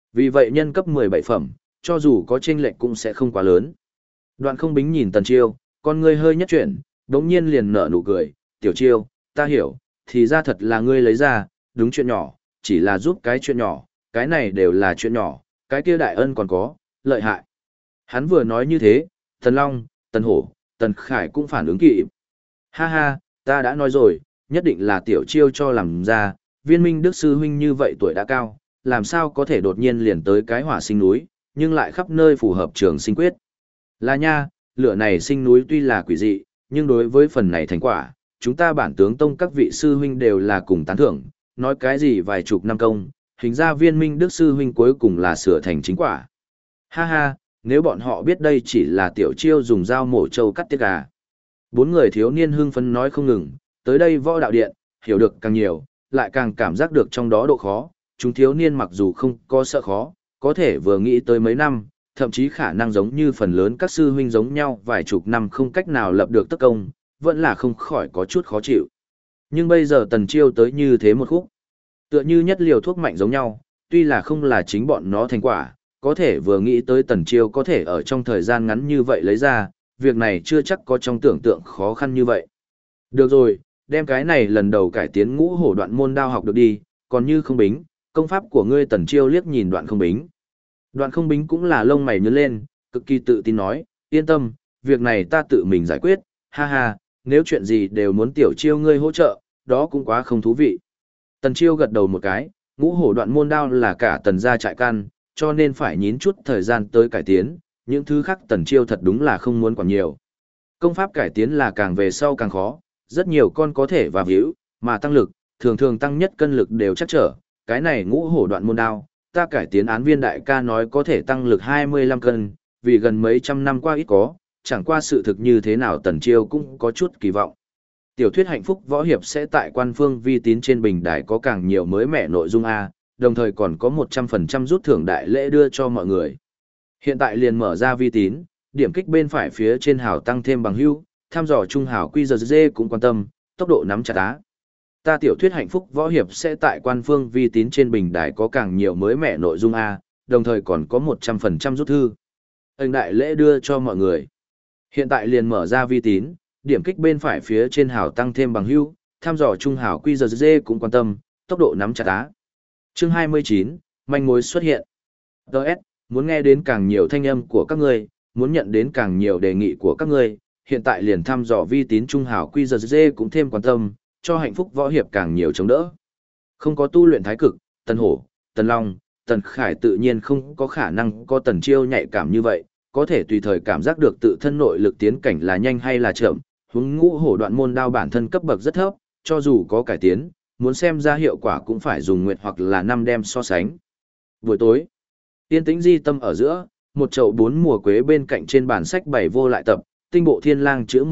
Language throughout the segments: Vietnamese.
Vì vậy nhân cấp 17 phẩm, cho dù có chênh lệch cũng sẽ không quá lớn. Đoạn Không Bính nhìn Tần Chiêu, con ngươi hơi nhất chuyển, đống nhiên liền nở nụ cười, "Tiểu Chiêu, ta hiểu, thì ra thật là ngươi lấy ra, đúng chuyện nhỏ, chỉ là giúp cái chuyện nhỏ, cái này đều là chuyện nhỏ, cái kia đại ân còn có, lợi hại." Hắn vừa nói như thế, Tần Long, Tần Hổ, Tần Khải cũng phản ứng kịp. "Ha ha, ta đã nói rồi, nhất định là Tiểu Chiêu cho làm ra, Viên Minh Đức sư huynh như vậy tuổi đã cao, làm sao có thể đột nhiên liền tới cái hỏa sinh núi, nhưng lại khắp nơi phù hợp trường sinh quyết." Là nha, lửa này sinh núi tuy là quỷ dị, nhưng đối với phần này thành quả, chúng ta bản tướng tông các vị sư huynh đều là cùng tán thưởng, nói cái gì vài chục năm công, hình ra Viên Minh Đức sư huynh cuối cùng là sửa thành chính quả. Ha ha, nếu bọn họ biết đây chỉ là Tiểu Chiêu dùng dao mổ trâu cắt tiết gà. Bốn người thiếu niên hưng phấn nói không ngừng, tới đây võ đạo điện, hiểu được càng nhiều, lại càng cảm giác được trong đó độ khó, chúng thiếu niên mặc dù không có sợ khó, có thể vừa nghĩ tới mấy năm, thậm chí khả năng giống như phần lớn các sư huynh giống nhau vài chục năm không cách nào lập được tất công, vẫn là không khỏi có chút khó chịu. Nhưng bây giờ Tần Chiêu tới như thế một khúc, tựa như nhất liều thuốc mạnh giống nhau, tuy là không là chính bọn nó thành quả, có thể vừa nghĩ tới Tần Chiêu có thể ở trong thời gian ngắn như vậy lấy ra, việc này chưa chắc có trong tưởng tượng khó khăn như vậy. Được rồi, đem cái này lần đầu cải tiến ngũ hổ đoạn môn đao học được đi, còn như Không Bính, công pháp của ngươi. Tần Chiêu liếc nhìn Đoạn Không Bính. Đoạn Không Bính cũng là lông mày nhướng lên, cực kỳ tự tin nói, yên tâm, việc này ta tự mình giải quyết, ha ha, nếu chuyện gì đều muốn Tiểu Chiêu ngươi hỗ trợ, đó cũng quá không thú vị. Tần Chiêu gật đầu một cái, ngũ hổ đoạn môn đao là cả Tần gia trại căn, cho nên phải nhín chút thời gian tới cải tiến, những thứ khác Tần Chiêu thật đúng là không muốn quản nhiều. Công pháp cải tiến là càng về sau càng khó, rất nhiều con có thể vào hữu, mà tăng lực, thường thường tăng nhất cân lực đều chắc trở, cái này ngũ hổ đoạn môn đao, ta cải tiến án viên đại ca nói có thể tăng lực 25 cân, vì gần mấy trăm năm qua ít có, chẳng qua sự thực như thế nào Tần Chiêu cũng có chút kỳ vọng. Tiểu thuyết hạnh phúc võ hiệp sẽ tại quan phương vi tín trên bình đài có càng nhiều mới mẻ nội dung A, đồng thời còn có 100% rút thưởng đại lễ đưa cho mọi người. Hiện tại liền mở ra vi tín, điểm kích bên phải phía trên hào tăng thêm bằng hữu, tham dò trung hào QRZ cũng quan tâm, tốc độ nắm chặt á. Ta tiểu thuyết hạnh phúc võ hiệp sẽ tại quan phương vi tín trên bình đài có càng nhiều mới mẻ nội dung A, đồng thời còn có 100% rút thư. Anh đại lễ đưa cho mọi người. Hiện tại liền mở ra vi tín, điểm kích bên phải phía trên hào tăng thêm bằng hữu, tham dò trung hào QRZ cũng quan tâm, tốc độ nắm chặt á. Chương 29, manh mối xuất hiện. Đợt, muốn nghe đến càng nhiều thanh âm của các ngươi, muốn nhận đến càng nhiều đề nghị của các ngươi, hiện tại liền thăm dò vi tín trung hào QRZ cũng thêm quan tâm, cho hạnh phúc võ hiệp càng nhiều chống đỡ. Không có tu luyện thái cực, Tần Hổ, Tần Long, Tần Khải tự nhiên không có khả năng có Tần Chiêu nhạy cảm như vậy, có thể tùy thời cảm giác được tự thân nội lực tiến cảnh là nhanh hay là chậm. Huống ngũ hổ đoạn môn đao bản thân cấp bậc rất thấp, cho dù có cải tiến, muốn xem ra hiệu quả cũng phải dùng nguyệt hoặc là năm đem so sánh. Buổi tối, yên tĩnh di tâm ở giữa, một chậu 4 mùa quế bên cạnh trên bàn sách bày vô lại tập, tinh bộ thiên lang chữ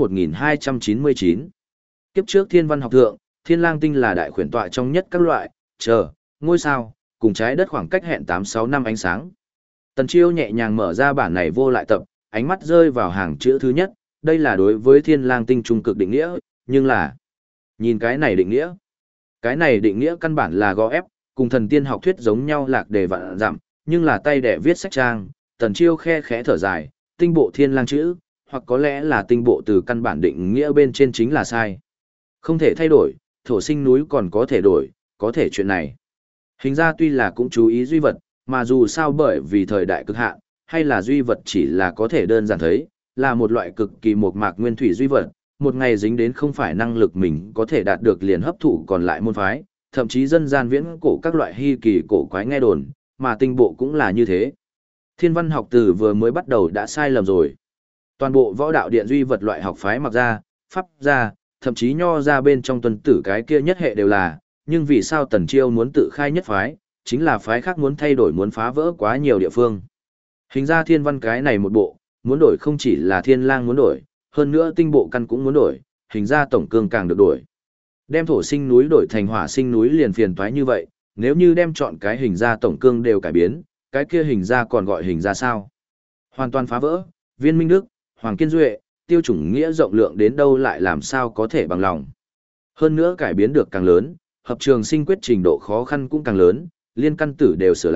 1299. Kiếp trước thiên văn học thượng, thiên lang tinh là đại khuyển tọa trong nhất các loại, ngôi sao, cùng trái đất khoảng cách hẹn 86 năm ánh sáng. Tần Chiêu nhẹ nhàng mở ra bản này vô lại tập, ánh mắt rơi vào hàng chữ thứ nhất, đây là đối với thiên lang tinh trung cực định nghĩa, nhưng là, nhìn cái này định nghĩa. Cái này định nghĩa căn bản là gò ép, cùng thần tiên học thuyết giống nhau lạc đề vạn dặm, nhưng là tay đẻ viết sách trang, Tần Chiêu khe khẽ thở dài, tinh bộ thiên lang chữ, hoặc có lẽ là tinh bộ từ căn bản định nghĩa bên trên chính là sai. Không thể thay đổi, thổ sinh núi còn có thể đổi, có thể chuyện này. Hình ra tuy là cũng chú ý duy vật, mà dù sao bởi vì thời đại cực hạn, hay là duy vật chỉ là có thể đơn giản thấy, là một loại cực kỳ mộc mạc nguyên thủy duy vật, một ngày dính đến không phải năng lực mình có thể đạt được liền hấp thụ còn lại môn phái, thậm chí dân gian viễn cổ các loại hy kỳ cổ quái nghe đồn, mà tinh bộ cũng là như thế. Thiên văn học từ vừa mới bắt đầu đã sai lầm rồi. Toàn bộ võ đạo điện duy vật loại học phái mặc ra, pháp ra, thậm chí nho ra bên trong tuần tử cái kia nhất hệ đều là, nhưng vì sao Tần Chiêu muốn tự khai nhất phái, chính là phái khác muốn thay đổi muốn phá vỡ quá nhiều địa phương. Hình ra thiên văn cái này một bộ, muốn đổi không chỉ là thiên lang muốn đổi, hơn nữa tinh bộ căn cũng muốn đổi, hình ra tổng cương càng được đổi. Đem thổ sinh núi đổi thành hỏa sinh núi liền phiền toái như vậy, nếu như đem chọn cái hình ra tổng cương đều cải biến, cái kia hình ra còn gọi hình ra sao? Hoàn toàn phá vỡ, Viên Minh Đức, Hoàng Kiên Duệ, tiêu chủng nghĩa rộng lượng đến đâu lại làm sao có thể bằng lòng. Hơn nữa cải biến được càng lớn, hợp trường sinh quyết trình độ khó khăn cũng càng lớn, liên căn tử đều sửa lại,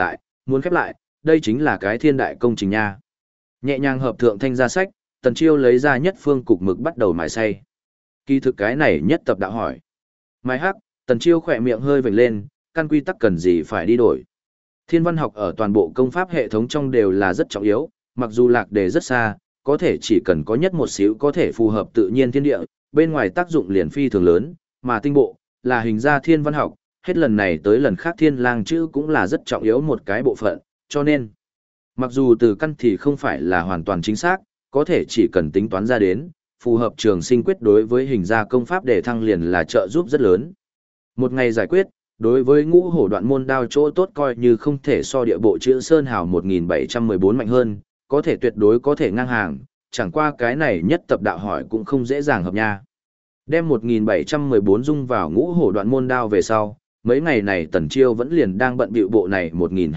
muốn khép lại, đây chính là cái thiên đại công trình nha. Nhẹ nhàng hợp thượng thanh ra sách, Tần Chiêu lấy ra nhất phương cục mực bắt đầu mài xay. Kỳ thực cái này nhất tập đạo hỏi. Mai hắc, Tần Chiêu khỏe miệng hơi vểnh lên, căn quy tắc cần gì phải đi đổi. Thiên văn học ở toàn bộ công pháp hệ thống trong đều là rất trọng yếu, mặc dù lạc đề rất xa, có thể chỉ cần có nhất một xíu có thể phù hợp tự nhiên thiên địa, bên ngoài tác dụng liền phi thường lớn, mà tinh bộ, là hình ra thiên văn học, hết lần này tới lần khác thiên lang chữ cũng là rất trọng yếu một cái bộ phận, cho nên, mặc dù từ căn thì không phải là hoàn toàn chính xác, có thể chỉ cần tính toán ra đến, phù hợp trường sinh quyết đối với hình ra công pháp để thăng liền là trợ giúp rất lớn. Một ngày giải quyết, đối với ngũ hổ đoạn môn đao chỗ tốt coi như không thể so địa bộ chữ Sơn Hào 1714 mạnh hơn, có thể tuyệt đối có thể ngang hàng, chẳng qua cái này nhất tập đạo hỏi cũng không dễ dàng hợp nha. Đem 1714 dung vào ngũ hổ đoạn môn đao về sau, mấy ngày này Tần Chiêu vẫn liền đang bận bịu bộ này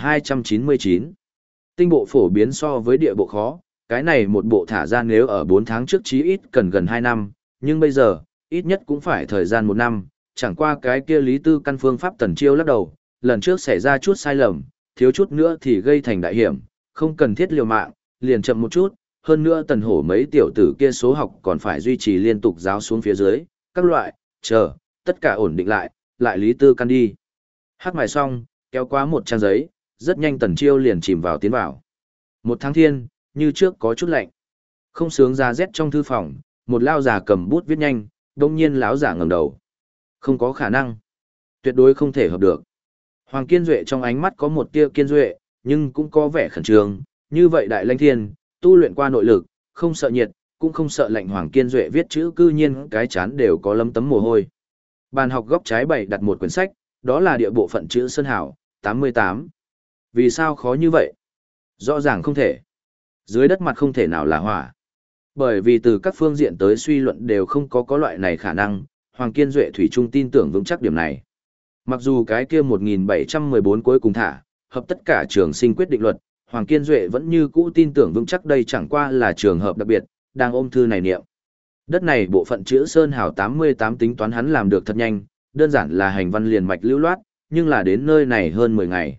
1299. Tinh bộ phổ biến so với địa bộ khó, cái này một bộ thả ra nếu ở 4 tháng trước chí ít cần gần 2 năm, nhưng bây giờ, ít nhất cũng phải thời gian 1 năm, chẳng qua cái kia lý tư căn phương pháp Tần Chiêu lắc đầu, lần trước xảy ra chút sai lầm, thiếu chút nữa thì gây thành đại hiểm, không cần thiết liều mạng, liền chậm một chút, hơn nữa Tần Hổ mấy tiểu tử kia số học còn phải duy trì liên tục giáo xuống phía dưới, các loại, chờ, tất cả ổn định lại lý tư căn đi. Hát mài xong, kéo qua một trang giấy, rất nhanh Tần Chiêu liền chìm vào tiến vào. 1 tháng thiên, như trước có chút lạnh. Không sướng ra rét trong thư phòng, một lao giả cầm bút viết nhanh, đông nhiên lão giả ngẩng đầu. Không có khả năng. Tuyệt đối không thể hợp được. Hoàng Kiên Duệ trong ánh mắt có một tia kiên duệ, nhưng cũng có vẻ khẩn trương. Như vậy đại lãnh thiên, tu luyện qua nội lực, không sợ nhiệt, cũng không sợ lạnh. Hoàng Kiên Duệ viết chữ cư nhiên cái chán đều có lấm tấm mồ hôi. Bàn học góc trái bày đặt một quyển sách, đó là địa bộ phận chữ Sơn Hảo, 88. Vì sao khó như vậy? Rõ ràng không thể. Dưới đất mặt không thể nào là hỏa. Bởi vì từ các phương diện tới suy luận đều không có loại này khả năng, Hoàng Kiên Duệ thủy chung tin tưởng vững chắc điểm này. Mặc dù cái kia 1714 cuối cùng thả, hợp tất cả trường sinh quyết định luật, Hoàng Kiên Duệ vẫn như cũ tin tưởng vững chắc đây chẳng qua là trường hợp đặc biệt, đang ôm thư này niệm. Đất này bộ phận chữ Sơn Hào 88 tính toán hắn làm được thật nhanh, đơn giản là hành văn liền mạch lưu loát, nhưng là đến nơi này hơn 10 ngày.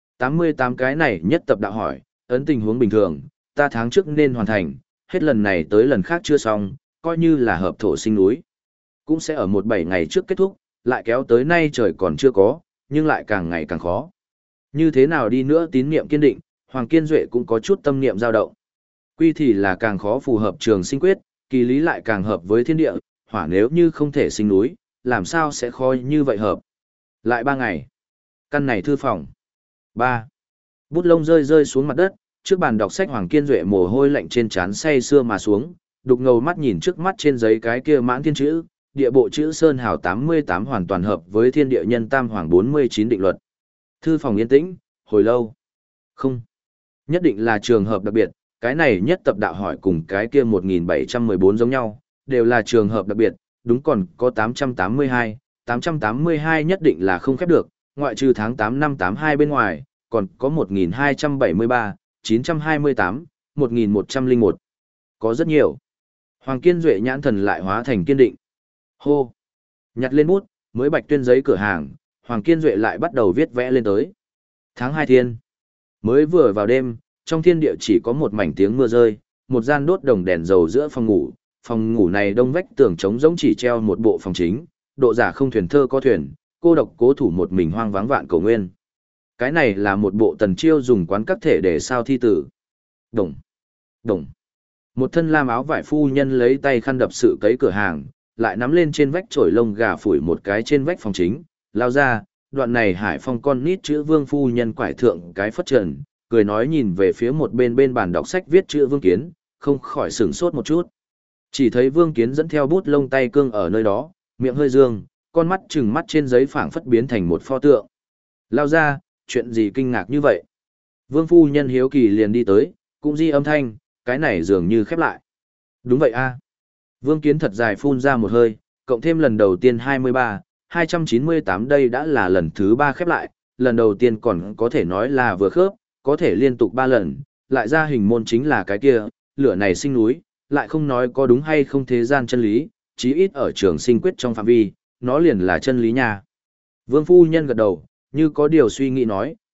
88 cái này nhất tập đạo hỏi, ấn tình huống bình thường, ta tháng trước nên hoàn thành, hết lần này tới lần khác chưa xong, coi như là hợp thổ sinh núi. Cũng sẽ ở 17 ngày trước kết thúc, lại kéo tới nay trời còn chưa có, nhưng lại càng ngày càng khó. Như thế nào đi nữa tín niệm kiên định, Hoàng Kiên Duệ cũng có chút tâm niệm dao động. Quy thì là càng khó phù hợp trường sinh quyết, kỳ lý lại càng hợp với thiên địa, hỏa nếu như không thể sinh núi, làm sao sẽ khó như vậy hợp. Lại 3 ngày. Căn này thư phòng. 3. Bút lông rơi xuống mặt đất, trước bàn đọc sách Hoàng Kiên Duệ mồ hôi lạnh trên trán say sưa mà xuống, đục ngầu mắt nhìn trước mắt trên giấy cái kia mãn thiên chữ, địa bộ chữ Sơn Hào 88 hoàn toàn hợp với thiên địa nhân tam hoàng 49 định luật. Thư phòng yên tĩnh, hồi lâu. Không. Nhất định là trường hợp đặc biệt, cái này nhất tập đạo hỏi cùng cái kia 1714 giống nhau, đều là trường hợp đặc biệt, đúng còn có 882 nhất định là không khép được, ngoại trừ tháng 8 năm 82 bên ngoài, còn có 1273, 928, 1101. Có rất nhiều. Hoàng Kiên Duệ nhãn thần lại hóa thành kiên định. Hô! Nhặt lên bút, mới bạch tuyên giấy cửa hàng, Hoàng Kiên Duệ lại bắt đầu viết vẽ lên tới. Tháng 2 thiên. Mới vừa vào đêm, trong thiên địa chỉ có một mảnh tiếng mưa rơi, một gian đốt đồng đèn dầu giữa phòng ngủ này đông vách tường trống rỗng chỉ treo một bộ phòng chính, độ giả không thuyền thơ có thuyền, cô độc cố thủ một mình hoang vắng vạn cầu nguyên. Cái này là một bộ Tần Chiêu dùng quán các thể để sao thi tử. Đồng, đồng. Một thân lam áo vải phu nhân lấy tay khăn đập sự cấy cửa hàng, lại nắm lên trên vách chổi lông gà phủi một cái trên vách phòng chính, lao ra, đoạn này Hải Phong con nít chữ Vương phu nhân quải thượng cái phất trần, cười nói nhìn về phía một bên bàn đọc sách viết chữ Vương Kiến, không khỏi sửng sốt một chút. Chỉ thấy Vương Kiến dẫn theo bút lông tay cương ở nơi đó, miệng hơi dương, con mắt trừng mắt trên giấy phảng phất biến thành một pho tượng. Lao ra, chuyện gì kinh ngạc như vậy? Vương phu nhân hiếu kỳ liền đi tới, cũng di âm thanh, cái này dường như khép lại. Đúng vậy a. Vương Kiến thật dài phun ra một hơi, cộng thêm lần đầu tiên 23, 298 đây đã là lần thứ 3 khép lại, lần đầu tiên còn có thể nói là vừa khớp, có thể liên tục 3 lần, lại ra hình môn chính là cái kia, lửa này sinh núi, lại không nói có đúng hay không thế gian chân lý, chí ít ở trường sinh quyết trong phạm vi, nó liền là chân lý nha. Vương phu nhân gật đầu, như có điều suy nghĩ nói,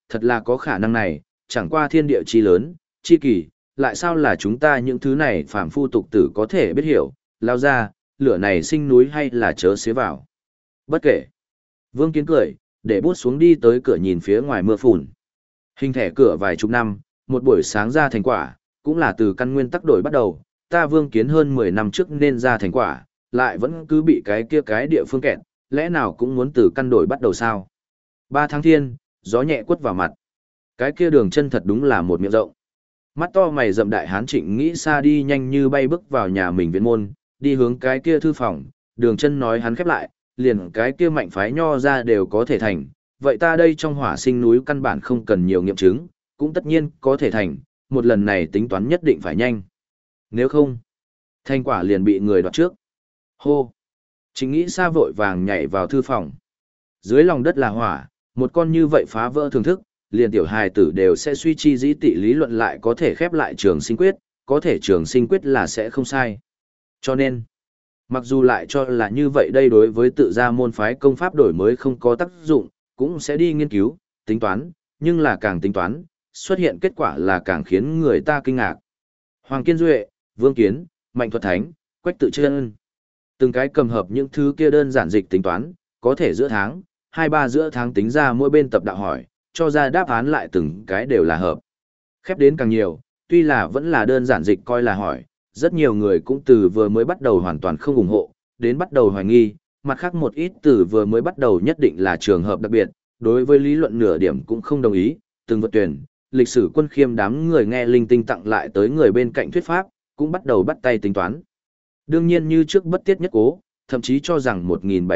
thật là có khả năng này, chẳng qua thiên địa chi lớn, chi kỳ, lại sao là chúng ta những thứ này phàm phu tục tử có thể biết hiểu, lao ra, lửa này sinh núi hay là chớ xế vào. Bất kể. Vương Kiến cười, để bút xuống đi tới cửa nhìn phía ngoài mưa phùn. Hình thẻ cửa vài chục năm, một buổi sáng ra thành quả, cũng là từ căn nguyên tắc đổi bắt đầu, ta Vương Kiến hơn 10 năm trước nên ra thành quả, lại vẫn cứ bị cái kia cái địa phương kẹt, lẽ nào cũng muốn từ căn đổi bắt đầu sao? 3 tháng thiên, gió nhẹ quất vào mặt. Cái kia đường chân thật đúng là một miệng rộng. Mắt to mày rậm đại hán Trịnh nghĩ xa đi nhanh như bay bước vào nhà mình viện môn, đi hướng cái kia thư phòng, đường chân nói hắn khép lại, liền cái kia mạnh phái nho ra đều có thể thành, vậy ta đây trong hỏa sinh núi căn bản không cần nhiều nghiệm chứng, cũng tất nhiên có thể thành, một lần này tính toán nhất định phải nhanh. Nếu không, thành quả liền bị người đoạt trước. Hô! Trịnh nghĩ xa vội vàng nhảy vào thư phòng. Dưới lòng đất là hỏa, một con như vậy phá vỡ thường thức, liền tiểu hài tử đều sẽ suy chi dĩ tị lý luận lại có thể khép lại trường sinh quyết, có thể trường sinh quyết là sẽ không sai. Cho nên, mặc dù lại cho là như vậy đây đối với tự gia môn phái công pháp đổi mới không có tác dụng, cũng sẽ đi nghiên cứu, tính toán, nhưng là càng tính toán, xuất hiện kết quả là càng khiến người ta kinh ngạc. Hoàng Kiên Duệ, Vương Kiến, Mạnh Thuật Thánh, Quách Tự Chân, từng cái cầm hợp những thứ kia đơn giản dịch tính toán, có thể giữa tháng, 2-3 giữa tháng tính ra mỗi bên tập đạo hỏi, cho ra đáp án lại từng cái đều là hợp. Khép đến càng nhiều, tuy là vẫn là đơn giản dịch coi là hỏi, rất nhiều người cũng từ vừa mới bắt đầu hoàn toàn không ủng hộ, đến bắt đầu hoài nghi, mặt khác một ít từ vừa mới bắt đầu nhất định là trường hợp đặc biệt, đối với lý luận nửa điểm cũng không đồng ý, từng vật tuyển, lịch sử quân khiêm đám người nghe linh tinh tặng lại tới người bên cạnh thuyết pháp, cũng bắt đầu bắt tay tính toán. Đương nhiên như trước bất tiết nhất cố, thậm chí cho rằng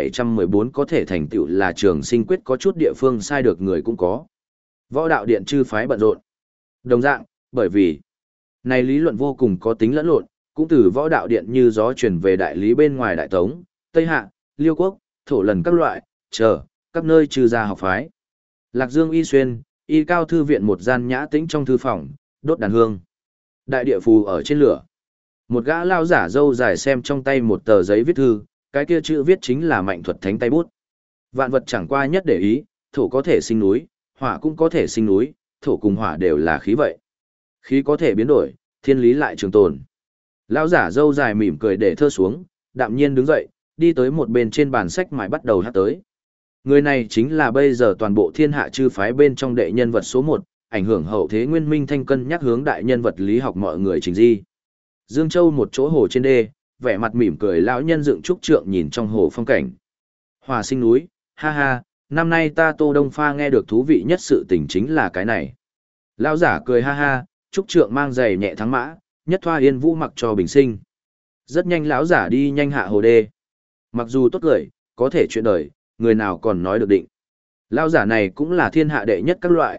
1714 có thể thành tựu là trường sinh quyết có chút địa phương sai được người cũng có. Võ đạo điện chư phái bận rộn. Đồng dạng, bởi vì này lý luận vô cùng có tính lẫn lộn, cũng từ võ đạo điện như gió truyền về đại lý bên ngoài Đại Tống, Tây Hạ, Liêu Quốc, Thổ Lần các loại, các nơi trừ gia học phái. Lạc Dương Y Xuyên, Y Cao Thư viện một gian nhã tĩnh trong thư phòng, đốt đàn hương. Đại địa phù ở trên lửa. Một gã lao giả râu dài xem trong tay một tờ giấy viết thư, cái kia chữ viết chính là Mạnh Thuật Thánh tay bút. Vạn vật chẳng qua nhất để ý, thổ có thể sinh núi, hỏa cũng có thể sinh núi, thổ cùng hỏa đều là khí vậy. Khí có thể biến đổi, thiên lý lại trường tồn. Lão giả râu dài mỉm cười để thơ xuống, đạm nhiên đứng dậy, đi tới một bên trên bàn sách mài bắt đầu hát tới. Người này chính là bây giờ toàn bộ thiên hạ chư phái bên trong đệ nhân vật số 1, ảnh hưởng hậu thế nguyên minh thanh cân nhắc hướng đại nhân vật lý học mọi người trình di. Dương Châu một chỗ hồ trên đê, vẻ mặt mỉm cười lão nhân dựng trúc trượng nhìn trong hồ phong cảnh. Hòa sinh núi, ha ha, năm nay ta Tô Đông Pha nghe được thú vị nhất sự tình chính là cái này. Lão giả cười ha ha, trúc trượng mang giày nhẹ thắng mã, nhất thoa yên vũ mặc cho bình sinh. Rất nhanh lão giả đi nhanh hạ hồ đê. Mặc dù tốt cười, có thể chuyện đời, người nào còn nói được định. Lão giả này cũng là thiên hạ đệ nhất các loại,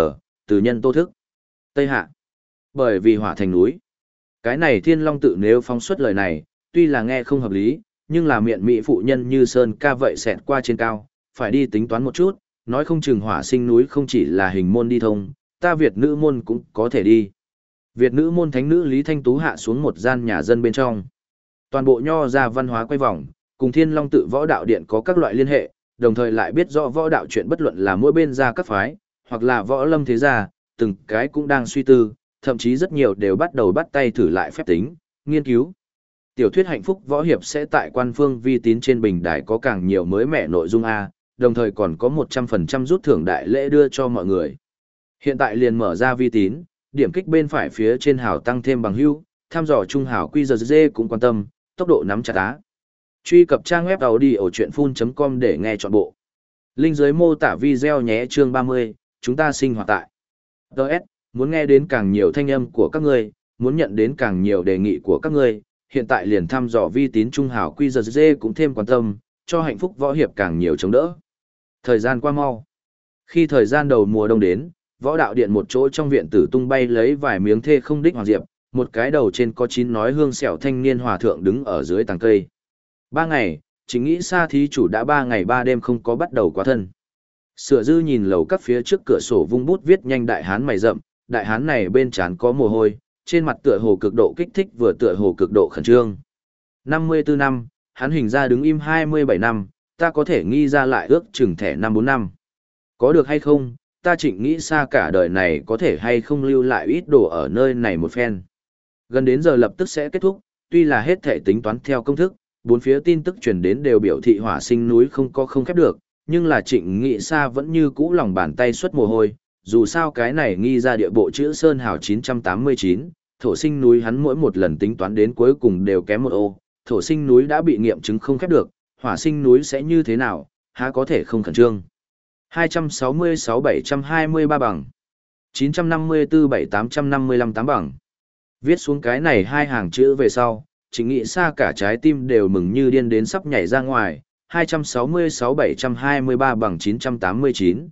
từ nhân Tô Thức. Tây Hạ. Bởi vì hỏa thành núi. Cái này Thiên Long tự nếu phóng xuất lời này, tuy là nghe không hợp lý, nhưng là miệng mỹ phụ nhân như Sơn ca vậy xẹt qua trên cao, phải đi tính toán một chút, nói không chừng hỏa sinh núi không chỉ là hình môn đi thông, ta Việt nữ môn cũng có thể đi. Việt nữ môn thánh nữ Lý Thanh Tú hạ xuống một gian nhà dân bên trong. Toàn bộ nho ra văn hóa quay vòng, cùng Thiên Long tự võ đạo điện có các loại liên hệ, đồng thời lại biết rõ võ đạo chuyện bất luận là mỗi bên ra các phái, hoặc là võ lâm thế gia, từng cái cũng đang suy tư, thậm chí rất nhiều đều bắt đầu bắt tay thử lại phép tính, nghiên cứu. Tiểu thuyết hạnh phúc võ hiệp sẽ tại quan phương vi tín trên bình đài có càng nhiều mới mẻ nội dung A, đồng thời còn có 100% rút thưởng đại lễ đưa cho mọi người. Hiện tại liền mở ra vi tín, điểm kích bên phải phía trên hào tăng thêm bằng hữu, tham dò trung hào QRZ cũng quan tâm, tốc độ nắm chặt á. Truy cập trang web audiochuyenphun.com để nghe trọn bộ. Link dưới mô tả video nhé chương 30, chúng ta sinh hoạt tại. DS, muốn nghe đến càng nhiều thanh âm của các ngươi, muốn nhận đến càng nhiều đề nghị của các ngươi, hiện tại liền thăm dò vi tín trung hảo QRZ cũng thêm quan tâm, cho hạnh phúc võ hiệp càng nhiều chống đỡ. Thời gian qua mau. Khi thời gian đầu mùa đông đến, võ đạo điện một chỗ trong viện tử tung bay lấy vài miếng thê không đích hoàng diệp, một cái đầu trên có 9 nói hương xẻo thanh niên hòa thượng đứng ở dưới tàng cây. 3 ngày, chính nghĩ xa thí chủ đã 3 ngày 3 đêm không có bắt đầu quá thân. Sửa dư nhìn lầu các phía trước cửa sổ vung bút viết nhanh đại hán mày rậm, đại hán này bên trán có mồ hôi, trên mặt tựa hồ cực độ kích thích vừa tựa hồ cực độ khẩn trương. 54 năm, hắn hình ra đứng im 27 năm, ta có thể nghi ra lại ước chừng thẻ 5-4 năm. Có được hay không, ta Trịnh nghĩ xa cả đời này có thể hay không lưu lại ít đồ ở nơi này một phen. Gần đến giờ lập tức sẽ kết thúc, tuy là hết thể tính toán theo công thức, bốn phía tin tức truyền đến đều biểu thị hỏa sinh núi không có không khép được, nhưng là Trịnh Nghị Sa vẫn như cũ lòng bàn tay xuất mồ hôi, dù sao cái này nghi ra địa bộ chữ Sơn Hào 989, thổ sinh núi hắn mỗi một lần tính toán đến cuối cùng đều kém một ô, thổ sinh núi đã bị nghiệm chứng không khép được, hỏa sinh núi sẽ như thế nào, há có thể không khẩn trương. 266-723 bằng, 954-7855 8 bằng. Viết xuống cái này hai hàng chữ về sau, Trịnh Nghị Sa cả trái tim đều mừng như điên đến sắp nhảy ra ngoài, 266-723 bằng 989,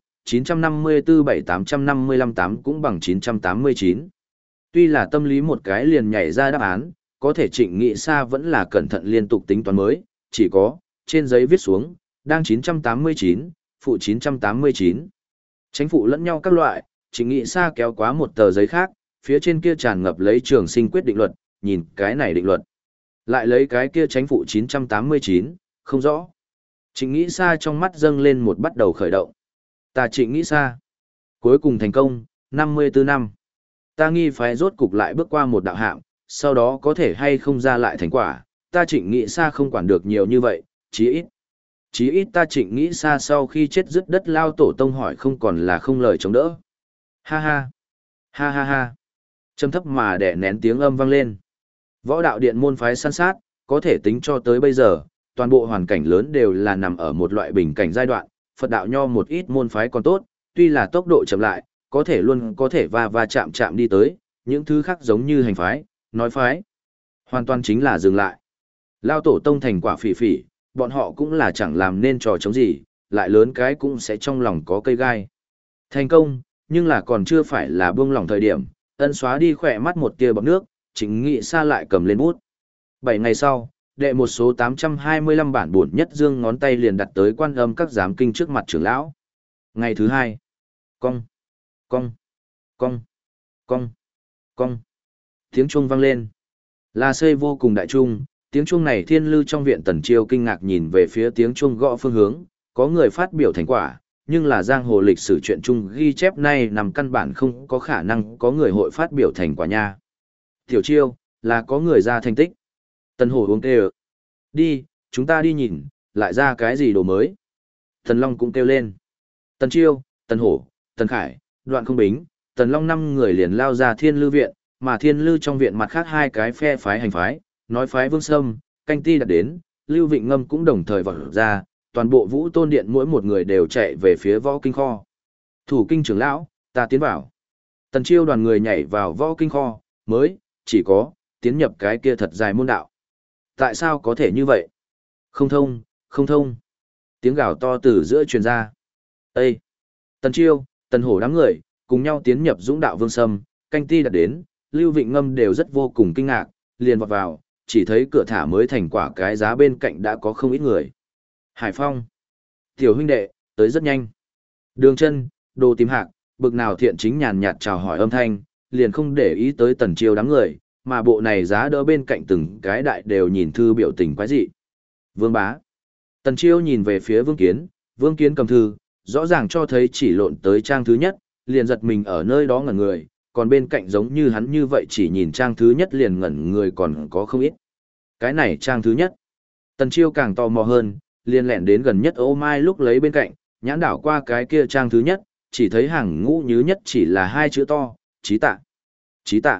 954-7855 8 cũng bằng 989. Tuy là tâm lý một cái liền nhảy ra đáp án, có thể Trịnh Nghị Sa vẫn là cẩn thận liên tục tính toán mới, chỉ có, trên giấy viết xuống, đang 989, phụ 989. Tránh phụ lẫn nhau các loại, Trịnh Nghị Sa kéo quá một tờ giấy khác, phía trên kia tràn ngập lấy trường sinh quyết định luật, nhìn cái này định luật. Lại lấy cái kia tránh phụ 989, không rõ. Trịnh Nghị Sa trong mắt dâng lên một bắt đầu khởi động. Ta Trịnh Nghị Sa. Cuối cùng thành công, 54 năm. Ta nghi phái rốt cục lại bước qua một đạo hạng, sau đó có thể hay không ra lại thành quả, ta Trịnh Nghị Sa không quản được nhiều như vậy, chí ít. Chí ít ta Trịnh Nghị Sa sau khi chết dứt đất lao tổ tông hỏi không còn là không lời chống đỡ. Ha ha. Ha ha ha. Trầm thấp mà đẻ nén tiếng âm vang lên. Võ đạo điện môn phái săn sát, có thể tính cho tới bây giờ, toàn bộ hoàn cảnh lớn đều là nằm ở một loại bình cảnh giai đoạn, Phật đạo nho một ít môn phái còn tốt, tuy là tốc độ chậm lại, có thể luôn có thể va chạm chạm đi tới, những thứ khác giống như hành phái, nói phái, hoàn toàn chính là dừng lại. Lao tổ tông thành quả phỉ phỉ, bọn họ cũng là chẳng làm nên trò chống gì, lại lớn cái cũng sẽ trong lòng có cây gai. Thành công, nhưng là còn chưa phải là buông lỏng thời điểm, ân xóa đi khỏe mắt một tia bọt nước, Trịnh Nghị Sa lại cầm lên bút. 7 ngày sau, đệ một số 825 bản buồn nhất dương ngón tay liền đặt tới Quan Âm các giám kinh trước mặt trưởng lão. Ngày thứ hai, cong, cong, cong, cong, cong. Tiếng chuông vang lên. Là xây vô cùng đại trung, tiếng chuông này thiên lư trong viện Tần Chiêu kinh ngạc nhìn về phía tiếng chuông gõ phương hướng, có người phát biểu thành quả, nhưng là giang hồ lịch sử chuyện chung ghi chép nay nằm căn bản không có khả năng có người hội phát biểu thành quả nha. Tiểu Chiêu, là có người ra thành tích. Tần Hổ uống kêu. Đi, chúng ta đi nhìn, lại ra cái gì đồ mới. Tần Long cũng kêu lên. Tần Chiêu, Tần Hổ, Tần Khải, Đoạn Không Bính, Tần Long 5 người liền lao ra thiên lư viện, mà thiên lư trong viện mặt khác hai cái phe phái hành phái, nói phái Vương Sâm, Canh Ti đặt đến, Lưu Vịnh Ngâm cũng đồng thời vọt ra, toàn bộ Vũ Tôn Điện mỗi một người đều chạy về phía võ kinh kho. Thủ kinh trưởng lão, ta tiến vào. Tần Chiêu đoàn người nhảy vào võ kinh kho, mới, chỉ có, tiến nhập cái kia thật dài môn đạo. Tại sao có thể như vậy? Không thông, không thông. Tiếng gào to từ giữa truyền ra. Ê! Tần Chiêu, Tần Hổ đám người, cùng nhau tiến nhập dũng đạo Vương Sâm, Canh Ti đặt đến, Lưu Vịnh Ngâm đều rất vô cùng kinh ngạc, liền vọt vào, chỉ thấy cửa thả mới thành quả cái giá bên cạnh đã có không ít người. Hải Phong! Tiểu huynh đệ, tới rất nhanh. Đường Chân, Đồ Tím Hạc, bực nào thiện chính nhàn nhạt chào hỏi âm thanh, liền không để ý tới Tần Chiêu đám người, mà bộ này giá đỡ bên cạnh từng cái đại đều nhìn thư biểu tình quái dị. Vương Bá. Tần Chiêu nhìn về phía Vương Kiến cầm thư, rõ ràng cho thấy chỉ lộn tới trang thứ nhất, liền giật mình ở nơi đó ngẩn người, còn bên cạnh giống như hắn như vậy chỉ nhìn trang thứ nhất liền ngẩn người còn có không ít. Cái này trang thứ nhất. Tần Chiêu càng tò mò hơn, liền lẹn đến gần nhất ô mai lúc lấy bên cạnh, nhãn đảo qua cái kia trang thứ nhất, chỉ thấy hàng ngũ nhứ nhất chỉ là hai chữ to, Chí Tạ. Chí Tạ.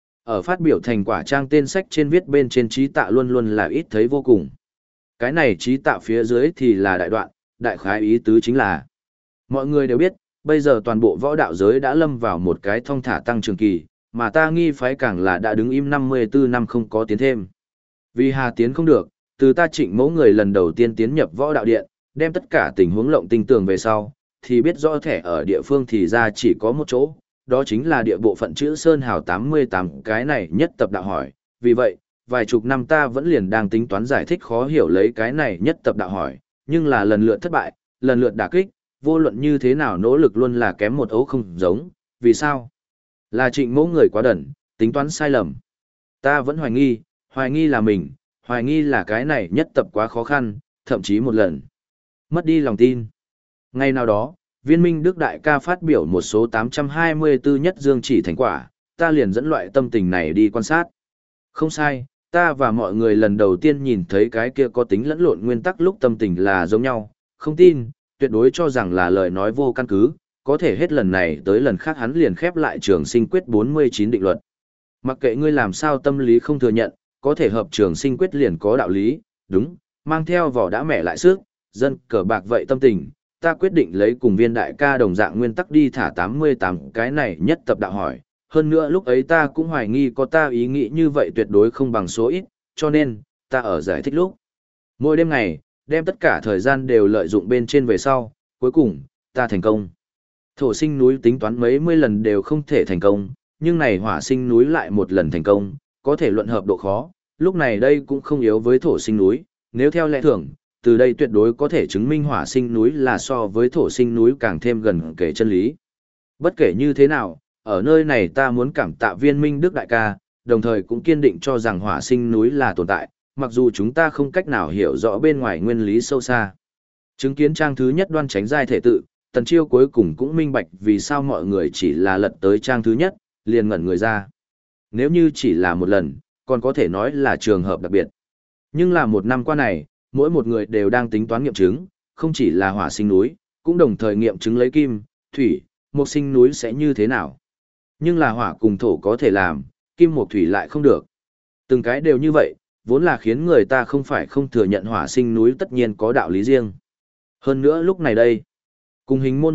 Ở phát biểu thành quả trang tên sách trên viết bên trên Chí Tạ luôn luôn là ít thấy vô cùng. Cái này Chí Tạ phía dưới thì là đại đoạn, đại khái ý tứ chính là mọi người đều biết, bây giờ toàn bộ võ đạo giới đã lâm vào một cái thong thả tăng trưởng kỳ, mà ta nghi phái càng là đã đứng im 54 năm không có tiến thêm. Vì hà tiến không được, từ ta Trịnh mẫu người lần đầu tiên tiến nhập võ đạo điện, đem tất cả tình huống lộng tinh tường về sau, thì biết rõ thẻ ở địa phương thì ra chỉ có một chỗ, đó chính là địa bộ phận chữ Sơn Hào 88 cái này nhất tập đạo hỏi. Vì vậy, vài chục năm ta vẫn liền đang tính toán giải thích khó hiểu lấy cái này nhất tập đạo hỏi, nhưng là lần lượt thất bại, lần lượt đả kích, vô luận như thế nào nỗ lực luôn là kém một ấu không giống, vì sao? Là Trịnh mẫu người quá đần, tính toán sai lầm. Ta vẫn hoài nghi là mình, hoài nghi là cái này nhất tập quá khó khăn, thậm chí một lần mất đi lòng tin. Ngày nào đó, Viên Minh Đức đại ca phát biểu một số 824 nhất dương chỉ thành quả, ta liền dẫn loại tâm tình này đi quan sát. Không sai, ta và mọi người lần đầu tiên nhìn thấy cái kia có tính lẫn lộn nguyên tắc lúc tâm tình là giống nhau, không tin, tuyệt đối cho rằng là lời nói vô căn cứ, có thể hết lần này tới lần khác hắn liền khép lại trường sinh quyết 49 định luật. Mặc kệ ngươi làm sao tâm lý không thừa nhận, có thể hợp trường sinh quyết liền có đạo lý, đúng, mang theo vỏ đã mẹ lại sức, dân cờ bạc vậy tâm tình, ta quyết định lấy cùng viên đại ca đồng dạng nguyên tắc đi thả 88 cái này nhất tập đạo hỏi. Hơn nữa lúc ấy ta cũng hoài nghi có ta ý nghĩ như vậy tuyệt đối không bằng số ít, cho nên, ta ở giải thích lúc. Mỗi đêm ngày, đem tất cả thời gian đều lợi dụng bên trên về sau, cuối cùng, ta thành công. Thổ sinh núi tính toán mấy mươi lần đều không thể thành công, nhưng này hỏa sinh núi lại một lần thành công, có thể luận hợp độ khó, lúc này đây cũng không yếu với thổ sinh núi, nếu theo lẽ thường, từ đây tuyệt đối có thể chứng minh hỏa sinh núi là so với thổ sinh núi càng thêm gần kể chân lý. Bất kể như thế nào, ở nơi này ta muốn cảm tạ Viên Minh Đức đại ca, đồng thời cũng kiên định cho rằng hỏa sinh núi là tồn tại, mặc dù chúng ta không cách nào hiểu rõ bên ngoài nguyên lý sâu xa. Chứng kiến trang thứ nhất đoan tránh giai thể tự, Tần Chiêu cuối cùng cũng minh bạch vì sao mọi người chỉ là lật tới trang thứ nhất, liền ngẩn người ra. Nếu như chỉ là một lần, còn có thể nói là trường hợp đặc biệt. Nhưng là một năm qua này, mỗi một người đều đang tính toán nghiệm chứng, không chỉ là hỏa sinh núi, cũng đồng thời nghiệm chứng lấy kim, thủy, mộc sinh núi sẽ như thế nào. Nhưng là hỏa cùng thổ có thể làm, kim mộc thủy lại không được. Từng cái đều như vậy, vốn là khiến người ta không phải không thừa nhận hỏa sinh núi tất nhiên có đạo lý riêng. Hơn nữa lúc này đây, cùng hình môn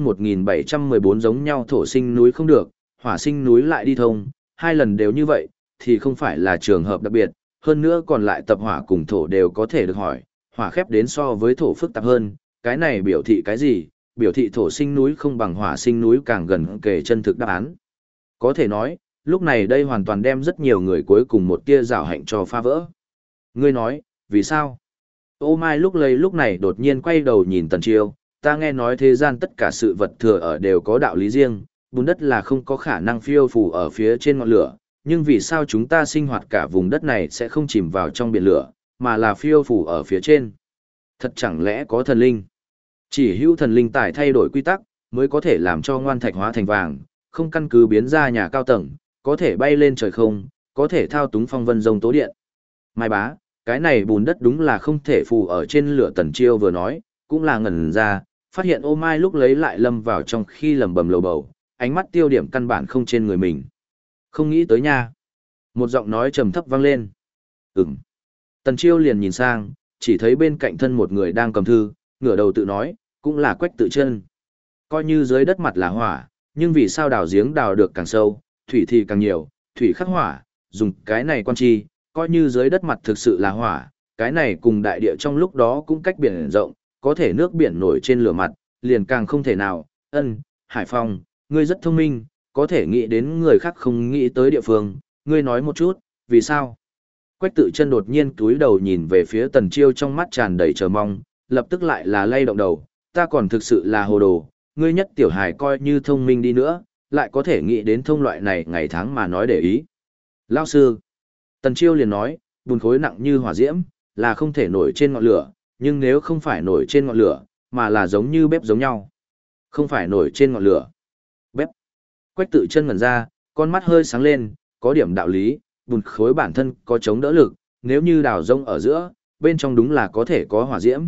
1714 giống nhau thổ sinh núi không được, hỏa sinh núi lại đi thông, hai lần đều như vậy, thì không phải là trường hợp đặc biệt, hơn nữa còn lại tập hỏa cùng thổ đều có thể được hỏi, hỏa khép đến so với thổ phức tạp hơn, cái này biểu thị cái gì? Biểu thị thổ sinh núi không bằng hỏa sinh núi càng gần kề chân thực đáp án. Có thể nói, lúc này đây hoàn toàn đem rất nhiều người cuối cùng một tia rào hạnh cho phá vỡ. Ngươi nói, vì sao? Ô Mai lúc này đột nhiên quay đầu nhìn Tần Chiêu, ta nghe nói thế gian tất cả sự vật thừa ở đều có đạo lý riêng, bùn đất là không có khả năng phiêu phù ở phía trên ngọn lửa, nhưng vì sao chúng ta sinh hoạt cả vùng đất này sẽ không chìm vào trong biển lửa, mà là phiêu phù ở phía trên? Thật chẳng lẽ có thần linh? Chỉ hữu thần linh tài thay đổi quy tắc, mới có thể làm cho ngoan thạch hóa thành vàng, không căn cứ biến ra nhà cao tầng, có thể bay lên trời không, có thể thao túng phong vân rồng tố điện. Mai bá, cái này bùn đất đúng là không thể phù ở trên lửa. Tần Chiêu vừa nói, cũng là ngẩn ra, phát hiện Ô Mai lúc lấy lại lâm vào trong khi lầm bầm lầu bầu, ánh mắt tiêu điểm căn bản không trên người mình. Không nghĩ tới nha. Một giọng nói trầm thấp vang lên. Ừm. Tần Chiêu liền nhìn sang, chỉ thấy bên cạnh thân một người đang cầm thư, ngửa đầu tự nói, cũng là Quách Tự Chân. Coi như dưới đất mặt là hỏa, nhưng vì sao đào giếng đào được càng sâu, thủy thì càng nhiều, thủy khắc hỏa, dùng cái này quan chi, coi như dưới đất mặt thực sự là hỏa, cái này cùng đại địa trong lúc đó cũng cách biển rộng, có thể nước biển nổi trên lửa mặt, liền càng không thể nào. Hải Phong, ngươi rất thông minh, có thể nghĩ đến người khác không nghĩ tới địa phương, ngươi nói một chút, vì sao? Quách Tự Chân đột nhiên cúi đầu nhìn về phía Tần Chiêu trong mắt tràn đầy chờ mong, lập tức lại là lay động đầu, ta còn thực sự là hồ đồ, ngươi nhất tiểu hài coi như thông minh đi nữa, lại có thể nghĩ đến thông loại này ngày tháng mà nói để ý. Lão sư, Tần Chiêu liền nói, bùn khối nặng như hỏa diễm, là không thể nổi trên ngọn lửa, nhưng nếu không phải nổi trên ngọn lửa, mà là giống như bếp giống nhau. Không phải nổi trên ngọn lửa. Bếp. Quách Tự Chân ngẩn ra, con mắt hơi sáng lên, có điểm đạo lý, bùn khối bản thân có chống đỡ lực, nếu như đào rông ở giữa, bên trong đúng là có thể có hỏa diễm,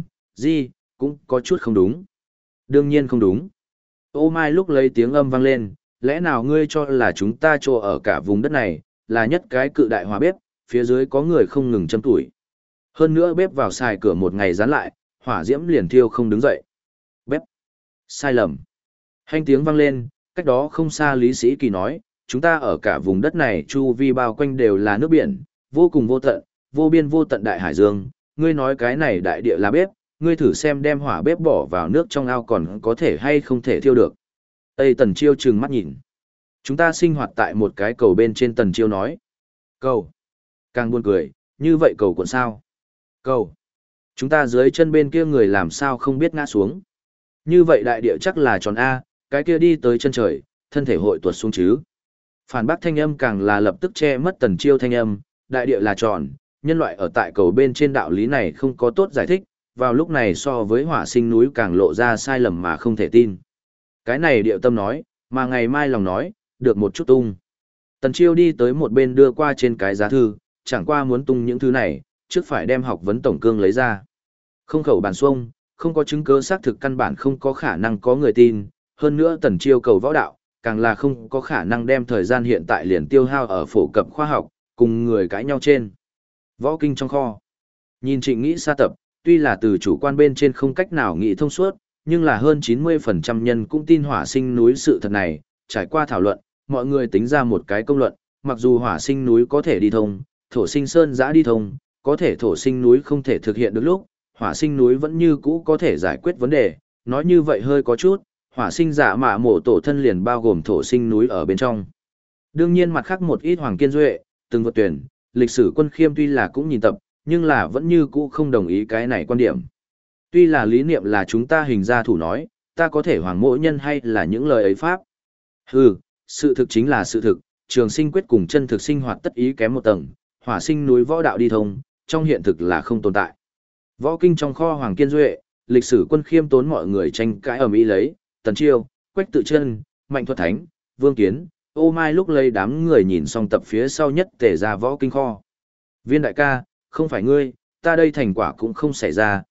cũng có chút không đúng. Đương nhiên không đúng. Ô Mai lúc lấy tiếng âm vang lên, lẽ nào ngươi cho là chúng ta trô ở cả vùng đất này, là nhất cái cự đại hỏa bếp, phía dưới có người không ngừng châm tuổi. Hơn nữa bếp vào xài cửa một ngày dán lại, hỏa diễm liền thiêu không đứng dậy. Bếp. Sai lầm. Hanh tiếng vang lên, cách đó không xa Lý Sĩ Kỳ nói, chúng ta ở cả vùng đất này chu vi bao quanh đều là nước biển, vô cùng vô tận, vô biên vô tận đại hải dương, ngươi nói cái này đại địa là bếp, ngươi thử xem đem hỏa bếp bỏ vào nước trong ao còn có thể hay không thể thiêu được. Tây Tần Chiêu trừng mắt nhìn. Chúng ta sinh hoạt tại một cái cầu bên trên. Tần Chiêu nói. Cầu. Càng buồn cười, như vậy cầu cuộn sao? Cầu. Chúng ta dưới chân bên kia người làm sao không biết ngã xuống. Như vậy đại địa chắc là tròn A, cái kia đi tới chân trời, thân thể hội tuột xuống chứ. Phản bác thanh âm càng là lập tức che mất Tần Chiêu thanh âm, đại địa là tròn, nhân loại ở tại cầu bên trên đạo lý này không có tốt giải thích, vào lúc này so với hỏa sinh núi càng lộ ra sai lầm mà không thể tin. Cái này điệu tâm nói, mà ngày mai lòng nói, được một chút tung. Tần Chiêu đi tới một bên đưa qua trên cái giá thư, chẳng qua muốn tung những thứ này, trước phải đem học vấn tổng cương lấy ra. Không khẩu bàn xuông, không có chứng cứ xác thực căn bản không có khả năng có người tin, hơn nữa Tần Chiêu cầu võ đạo, càng là không có khả năng đem thời gian hiện tại liền tiêu hao ở phổ cập khoa học, cùng người cãi nhau trên. Võ kinh trong kho. Nhìn Trịnh Nghĩ sa tập, tuy là từ chủ quan bên trên không cách nào nghĩ thông suốt, nhưng là hơn 90% nhân cũng tin hỏa sinh núi sự thật này, trải qua thảo luận, mọi người tính ra một cái công luận, mặc dù hỏa sinh núi có thể đi thông, thổ sinh sơn giã đi thông, có thể thổ sinh núi không thể thực hiện được lúc, hỏa sinh núi vẫn như cũ có thể giải quyết vấn đề, nói như vậy hơi có chút, hỏa sinh giả mạ mổ tổ thân liền bao gồm thổ sinh núi ở bên trong. Đương nhiên mặt khác một ít Hoàng Kiên Duệ, từng vượt tuyển, lịch sử Quân Khiêm tuy là cũng nhìn tập, nhưng là vẫn như cũ không đồng ý cái này quan điểm. Tuy là lý niệm là chúng ta hình ra thủ nói, ta có thể hoàng mỗi nhân hay là những lời ấy pháp. Hừ, sự thực chính là sự thực, trường sinh quyết cùng chân thực sinh hoạt tất ý kém một tầng, hỏa sinh núi võ đạo đi thông, trong hiện thực là không tồn tại. Võ kinh trong kho Hoàng Kiên Duệ, lịch sử Quân Khiêm tốn mọi người tranh cãi ầm ĩ lấy, Tần Chiêu, Quách Tự Chân, Mạnh Thuật Thánh, Vương Kiến, Ô Mai lúc lấy đám người nhìn xong tập phía sau nhất tể ra võ kinh kho. Viên đại ca, không phải ngươi, ta đây thành quả cũng không xảy ra,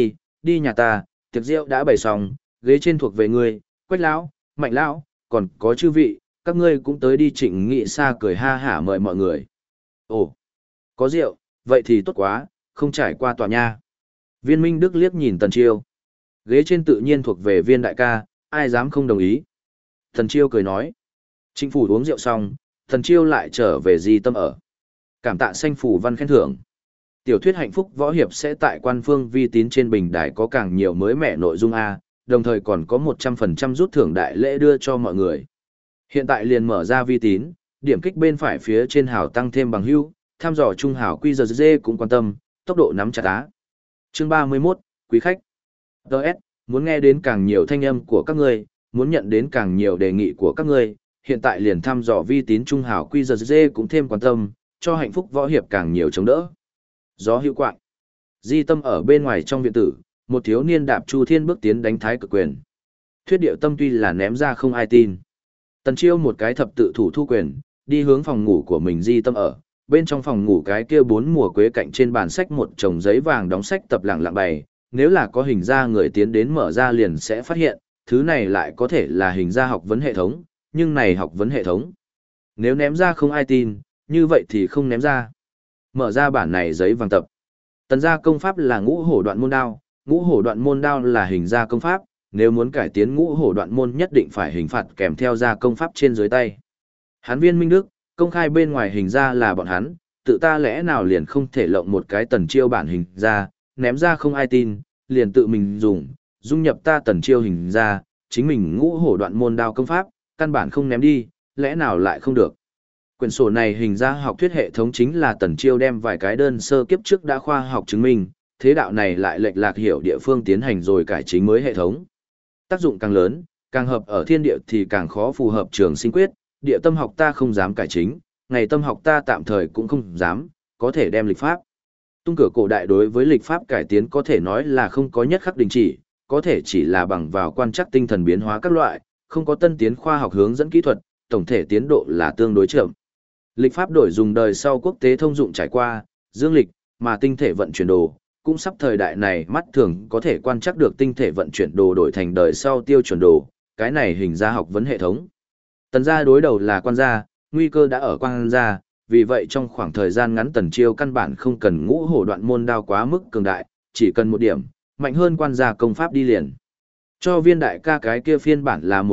đi nhà ta, tiệc rượu đã bày xong, ghế trên thuộc về ngươi, Quách lão, Mạnh lão, còn có chư vị, các ngươi cũng tới đi. Trịnh Nghị Sa cười ha hả mời mọi người. Ồ, có rượu, vậy thì tốt quá, không trải qua tòa nha. Viên Minh Đức liếc nhìn Tần Chiêu. Ghế trên tự nhiên thuộc về Viên đại ca, ai dám không đồng ý. Tần Chiêu cười nói. Trịnh phủ uống rượu xong, Tần Chiêu lại trở về Di Tâm ở. Cảm tạ Xanh phủ văn khen thưởng. Tiểu thuyết hạnh phúc võ hiệp sẽ tại quan phương vi tín trên bình đài có càng nhiều mới mẻ nội dung A, đồng thời còn có 100% rút thưởng đại lễ đưa cho mọi người. Hiện tại liền mở ra vi tín, điểm kích bên phải phía trên hào tăng thêm bằng hữu, tham dò trung hào QRZ cũng quan tâm, tốc độ nắm chặt á. Chương 31, quý khách. DS, muốn nghe đến càng nhiều thanh âm của các ngươi, muốn nhận đến càng nhiều đề nghị của các ngươi, hiện tại liền thăm dò vi tín trung hào QRZ cũng thêm quan tâm, cho hạnh phúc võ hiệp càng nhiều chống đỡ. Gió hữu quạng. Di Tâm ở bên ngoài trong viện tử, một thiếu niên đạp Chu Thiên bước tiến đánh thái cực quyền. Thuyết điệu tâm tuy là ném ra không ai tin. Tần Chiêu một cái thập tự thủ thu quyền, đi hướng phòng ngủ của mình Di Tâm ở. Bên trong phòng ngủ cái kia 4 mùa quế cạnh trên bàn sách một chồng giấy vàng đóng sách tập lặng lặng bày. Nếu là có hình ra người tiến đến mở ra liền sẽ phát hiện, thứ này lại có thể là hình ra học vấn hệ thống, nhưng này học vấn hệ thống. Nếu ném ra không ai tin, như vậy thì không ném ra. Mở ra bản này giấy vàng tập. Tần gia công pháp là ngũ hổ đoạn môn đao, ngũ hổ đoạn môn đao là hình gia công pháp, nếu muốn cải tiến ngũ hổ đoạn môn nhất định phải hình phạt kèm theo gia công pháp trên dưới tay. Hán Viên Minh Đức, công khai bên ngoài hình gia là bọn hắn, tự ta lẽ nào liền không thể lộng một cái Tần Chiêu bản hình gia, ném ra không ai tin, liền tự mình dùng, dung nhập ta Tần Chiêu hình gia, chính mình ngũ hổ đoạn môn đao công pháp, căn bản không ném đi, lẽ nào lại không được. Quyển sổ này hình ra học thuyết hệ thống chính là Tần Chiêu đem vài cái đơn sơ kiếp trước đã khoa học chứng minh, thế đạo này lại lệch lạc hiểu địa phương tiến hành rồi cải chính mới hệ thống. Tác dụng càng lớn, càng hợp ở thiên địa thì càng khó phù hợp trường sinh quyết, địa tâm học ta không dám cải chính, ngày tâm học ta tạm thời cũng không dám, có thể đem lịch pháp. Tung cửa cổ đại đối với lịch pháp cải tiến có thể nói là không có nhất khắc đình chỉ, có thể chỉ là bằng vào quan trắc tinh thần biến hóa các loại, không có tân tiến khoa học hướng dẫn kỹ thuật, tổng thể tiến độ là tương đối chậm. Lịch pháp đổi dùng đời sau quốc tế thông dụng trải qua, dương lịch, mà tinh thể vận chuyển đồ, cũng sắp thời đại này mắt thường có thể quan trắc được tinh thể vận chuyển đồ đổi thành đời sau tiêu chuẩn đồ, cái này hình ra học vấn hệ thống. Tần gia đối đầu là quan gia, nguy cơ đã ở quan gia, vì vậy trong khoảng thời gian ngắn Tần Chiêu căn bản không cần ngũ hổ đoạn môn đao quá mức cường đại, chỉ cần một điểm, mạnh hơn quan gia công pháp đi liền. Cho Viên đại ca cái kia phiên bản là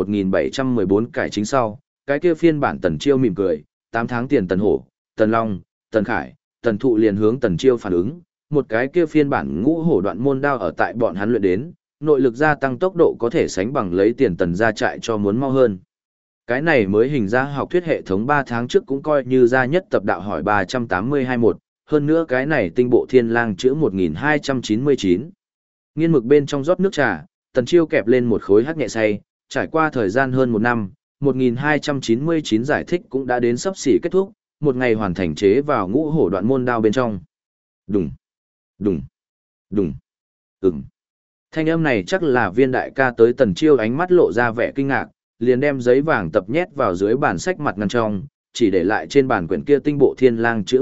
1714 cải chính sau, cái kia phiên bản Tần Chiêu mỉm cười, 8 tháng tiền Tần Hổ, Tần Long, Tần Khải, Tần Thụ liền hướng Tần Chiêu phản ứng, một cái kia phiên bản ngũ hổ đoạn môn đao ở tại bọn hắn luyện đến, nội lực gia tăng tốc độ có thể sánh bằng lấy tiền Tần gia trại cho muốn mau hơn. Cái này mới hình ra học thuyết hệ thống 3 tháng trước cũng coi như ra nhất tập đạo hỏi 382-1, hơn nữa cái này tinh bộ thiên lang chữ 1299. Nghiên mực bên trong rót nước trà, Tần Chiêu kẹp lên một khối hắc nhẹ say, trải qua thời gian hơn 1 năm, 1299 giải thích cũng đã đến sắp xỉ kết thúc, một ngày hoàn thành chế vào ngũ hổ đoạn môn đao bên trong. Đùng, đùng, đùng, Thanh âm này chắc là Viên đại ca tới Tần Chiêu, ánh mắt lộ ra vẻ kinh ngạc, liền đem giấy vàng tập nhét vào dưới bàn sách mặt ngăn trong, chỉ để lại trên bàn quyển kia tinh bộ thiên lang chữ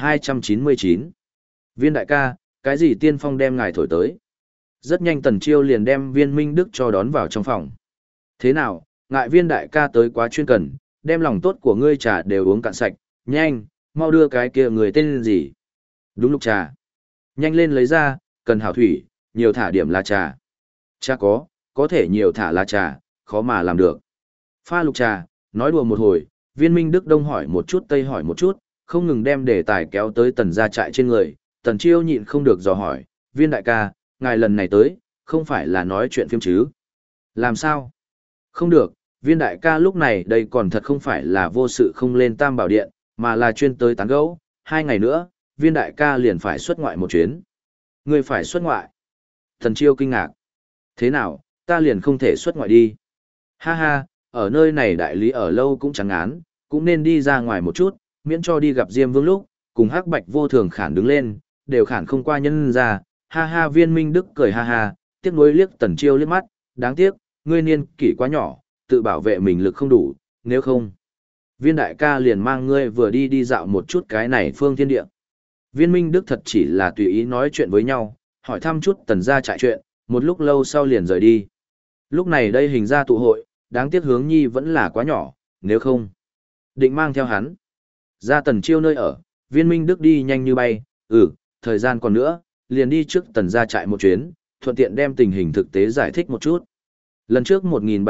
1299. Viên đại ca, cái gì tiên phong đem ngài thổi tới? Rất nhanh Tần Chiêu liền đem Viên Minh Đức cho đón vào trong phòng. Thế nào, ngại Viên đại ca tới quá chuyên cần, đem lòng tốt của ngươi trà đều uống cạn sạch, nhanh, mau đưa cái kia người tên gì? Đúng lúc trà. Nhanh lên lấy ra, cần hảo thủy, nhiều thả điểm lá trà. Trà có thể nhiều thả lá trà, khó mà làm được. Pha lục trà, nói đùa một hồi, Viên Minh Đức đông hỏi một chút tây hỏi một chút, không ngừng đem đề tài kéo tới Tần gia trại trên người. Tần Chiêu nhịn không được dò hỏi, Viên đại ca, ngài lần này tới, không phải là nói chuyện phim chứ? Làm sao? Không được, Viên đại ca lúc này đây còn thật không phải là vô sự không lên Tam Bảo Điện, mà là chuyên tới tán gẫu. 2 ngày nữa, Viên đại ca liền phải xuất ngoại một chuyến. Ngươi phải xuất ngoại? Tần Chiêu kinh ngạc. Thế nào, ta liền không thể xuất ngoại đi? Ha ha, ở nơi này đại lý ở lâu cũng chẳng ngán, cũng nên đi ra ngoài một chút, miễn cho đi gặp Diêm Vương lúc, cùng Hắc Bạch vô thường khản đứng lên, đều khản không qua nhân ra. Ha ha, Viên Minh Đức cười ha ha, tiếc nuối liếc Tần Chiêu liếc mắt, đáng tiếc, ngươi niên kỷ quá nhỏ, tự bảo vệ mình lực không đủ, nếu không, Viên đại ca liền mang ngươi vừa đi dạo một chút cái này phương thiên địa. Viên Minh Đức thật chỉ là tùy ý nói chuyện với nhau, hỏi thăm chút Tần gia trại chuyện, một lúc lâu sau liền rời đi. Lúc này đây hình ra tụ hội, đáng tiếc Hướng Nhi vẫn là quá nhỏ, nếu không, định mang theo hắn. Ra Tần Chiêu nơi ở, Viên Minh Đức đi nhanh như bay, thời gian còn nữa, liền đi trước Tần gia trại một chuyến, thuận tiện đem tình hình thực tế giải thích một chút. Lần trước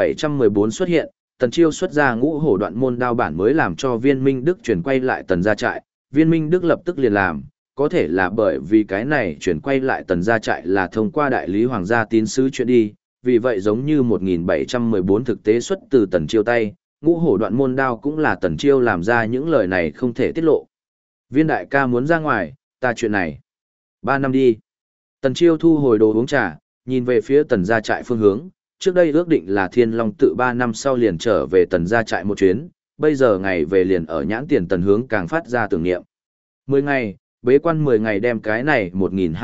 1714 xuất hiện, Tần Chiêu xuất ra ngũ hổ đoạn môn đao bản mới làm cho Viên Minh Đức chuyển quay lại Tần gia trại, Viên Minh Đức lập tức liền làm, có thể là bởi vì cái này chuyển quay lại Tần gia trại là thông qua đại lý hoàng gia tín sứ chuyện đi, vì vậy giống như 1714 thực tế xuất từ Tần Chiêu tay, ngũ hổ đoạn môn đao cũng là Tần Chiêu làm ra những lời này không thể tiết lộ. Viên đại ca muốn ra ngoài, ta chuyện này. 3 năm đi. Tần Chiêu thu hồi đồ uống trà, nhìn về phía Tần gia trại phương hướng, trước đây ước định là Thiên Long tự 3 năm sau liền trở về Tần gia trại một chuyến, bây giờ ngày về liền ở nhãn tiền Tần hướng càng phát ra tưởng niệm. 10 ngày, bế quan 10 ngày đem cái này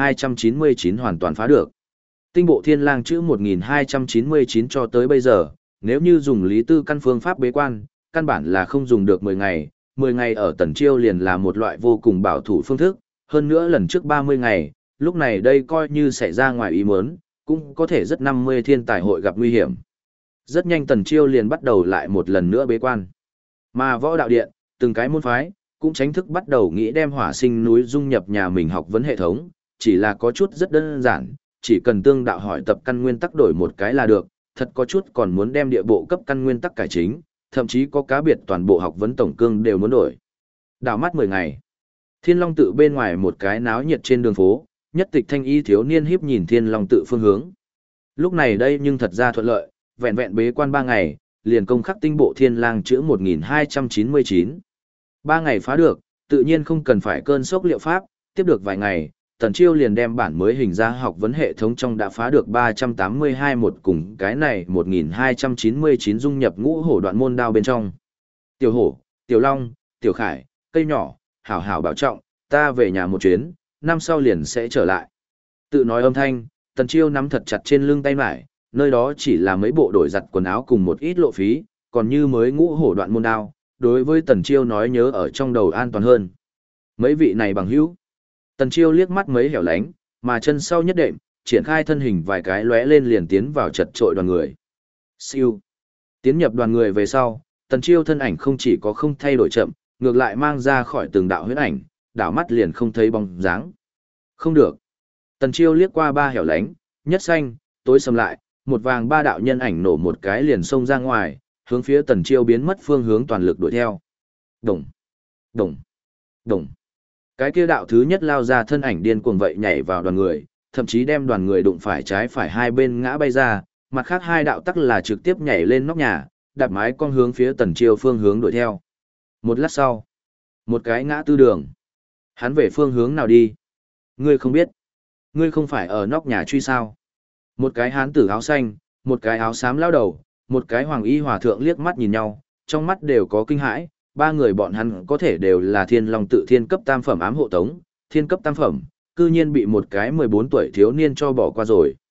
1299 hoàn toàn phá được. Tinh bộ thiên lang chữ 1299 cho tới bây giờ, nếu như dùng lý tư căn phương pháp bế quan, căn bản là không dùng được 10 ngày, 10 ngày ở Tần Chiêu liền là một loại vô cùng bảo thủ phương thức, hơn nữa lần trước 30 ngày, lúc này đây coi như xảy ra ngoài ý muốn, cũng có thể rất 50 thiên tài hội gặp nguy hiểm. Rất nhanh Tần Chiêu liền bắt đầu lại một lần nữa bế quan. Mà võ đạo điện, từng cái môn phái, cũng chính thức bắt đầu nghĩ đem hỏa sinh núi dung nhập nhà mình học vấn hệ thống, chỉ là có chút rất đơn giản, chỉ cần tương đạo hỏi tập căn nguyên tắc đổi một cái là được, thật có chút còn muốn đem địa bộ cấp căn nguyên tắc cải chính, thậm chí có cá biệt toàn bộ học vấn tổng cương đều muốn đổi. Đảo mắt 10 ngày. Thiên Long tự bên ngoài một cái náo nhiệt trên đường phố, nhất tịch thanh y thiếu niên hiếp nhìn Thiên Long tự phương hướng. Lúc này đây nhưng thật ra thuận lợi, vẹn vẹn bế quan 3 ngày, liền công khắc tinh bộ thiên lang chữ 1299. 3 ngày phá được, tự nhiên không cần phải cơn sốc liệu pháp, tiếp được vài ngày, Tần Chiêu liền đem bản mới hình ra học vấn hệ thống trong đã phá được 382 một cùng cái này 1299 dung nhập ngũ hổ đoạn môn đao bên trong. Tiểu hổ, tiểu long, tiểu khải, cây nhỏ, hảo hảo bảo trọng, ta về nhà một chuyến, năm sau liền sẽ trở lại. Tự nói âm thanh, Tần Chiêu nắm thật chặt trên lưng tay mải, nơi đó chỉ là mấy bộ đổi giặt quần áo cùng một ít lộ phí, còn như mới ngũ hổ đoạn môn đao, đối với Tần Chiêu nói nhớ ở trong đầu an toàn hơn. Mấy vị này bằng hữu. Tần Chiêu liếc mắt mấy hẻo lánh, mà chân sau nhất đệm, triển khai thân hình vài cái lóe lên liền tiến vào chật trội đoàn người. Siêu. Tiến nhập đoàn người về sau, Tần Chiêu thân ảnh không chỉ có không thay đổi chậm, ngược lại mang ra khỏi từng đạo huyết ảnh, đảo mắt liền không thấy bóng dáng. Không được. Tần Chiêu liếc qua ba hẻo lánh, nhất xanh, tối sầm lại, một vàng ba đạo nhân ảnh nổ một cái liền xông ra ngoài, hướng phía Tần Chiêu biến mất phương hướng toàn lực đuổi theo. Đồng, đồng, đồng. Cái kia đạo thứ nhất lao ra thân ảnh điên cuồng vậy nhảy vào đoàn người, thậm chí đem đoàn người đụng phải trái phải hai bên ngã bay ra, mặt khác hai đạo tắc là trực tiếp nhảy lên nóc nhà, đạp mái con hướng phía Tần Chiêu phương hướng đuổi theo. Một lát sau, một cái ngã tư đường. Hắn về phương hướng nào đi? Ngươi không biết. Ngươi không phải ở nóc nhà truy sao? Một cái hán tử áo xanh, một cái áo xám lao đầu, một cái hoàng y hòa thượng liếc mắt nhìn nhau, trong mắt đều có kinh hãi. Ba người bọn hắn có thể đều là Thiên Long tự thiên cấp tam phẩm ám hộ tống, thiên cấp tam phẩm, cư nhiên bị một cái 14 tuổi thiếu niên cho bỏ qua rồi.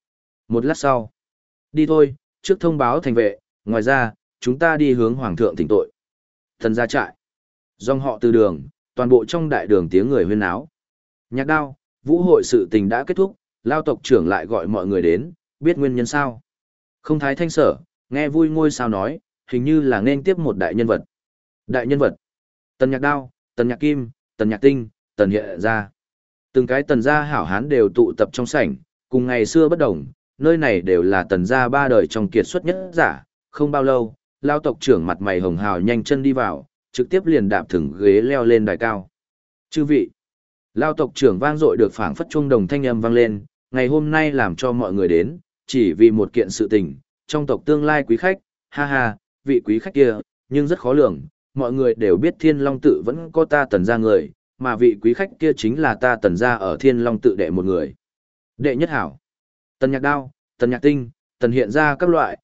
Một lát sau, đi thôi, trước thông báo thành vệ, ngoài ra, chúng ta đi hướng hoàng thượng thỉnh tội. Tần gia trại. Dòng họ từ đường, toàn bộ trong đại đường tiếng người huyên náo. Nhạc đao, vũ hội sự tình đã kết thúc, Lao tộc trưởng lại gọi mọi người đến, biết nguyên nhân sao. Không thái thanh sở, nghe vui ngôi sao nói, hình như là nên tiếp một đại nhân vật. Đại nhân vật. Tần nhạc đao, tần nhạc kim, tần nhạc tinh, tần hiện ra. Từng cái tần gia hảo hán đều tụ tập trong sảnh, cùng ngày xưa bất đồng, nơi này đều là tần gia ba đời trong kiệt xuất nhất giả. Không bao lâu, Lao tộc trưởng mặt mày hồng hào nhanh chân đi vào, trực tiếp liền đạp thẳng ghế leo lên đài cao. Chư vị. Lao tộc trưởng vang dội được phảng phất chuông đồng thanh âm vang lên, ngày hôm nay làm cho mọi người đến, chỉ vì một kiện sự tình, trong tộc tương lai quý khách, ha ha, vị quý khách kia, nhưng rất khó lường, mọi người đều biết Thiên Long tự vẫn có ta tần gia người, mà vị quý khách kia chính là ta tần gia ở Thiên Long tự đệ một người. Đệ nhất hảo, tần nhạc đao, tần nhạc tinh, tần hiện ra các loại,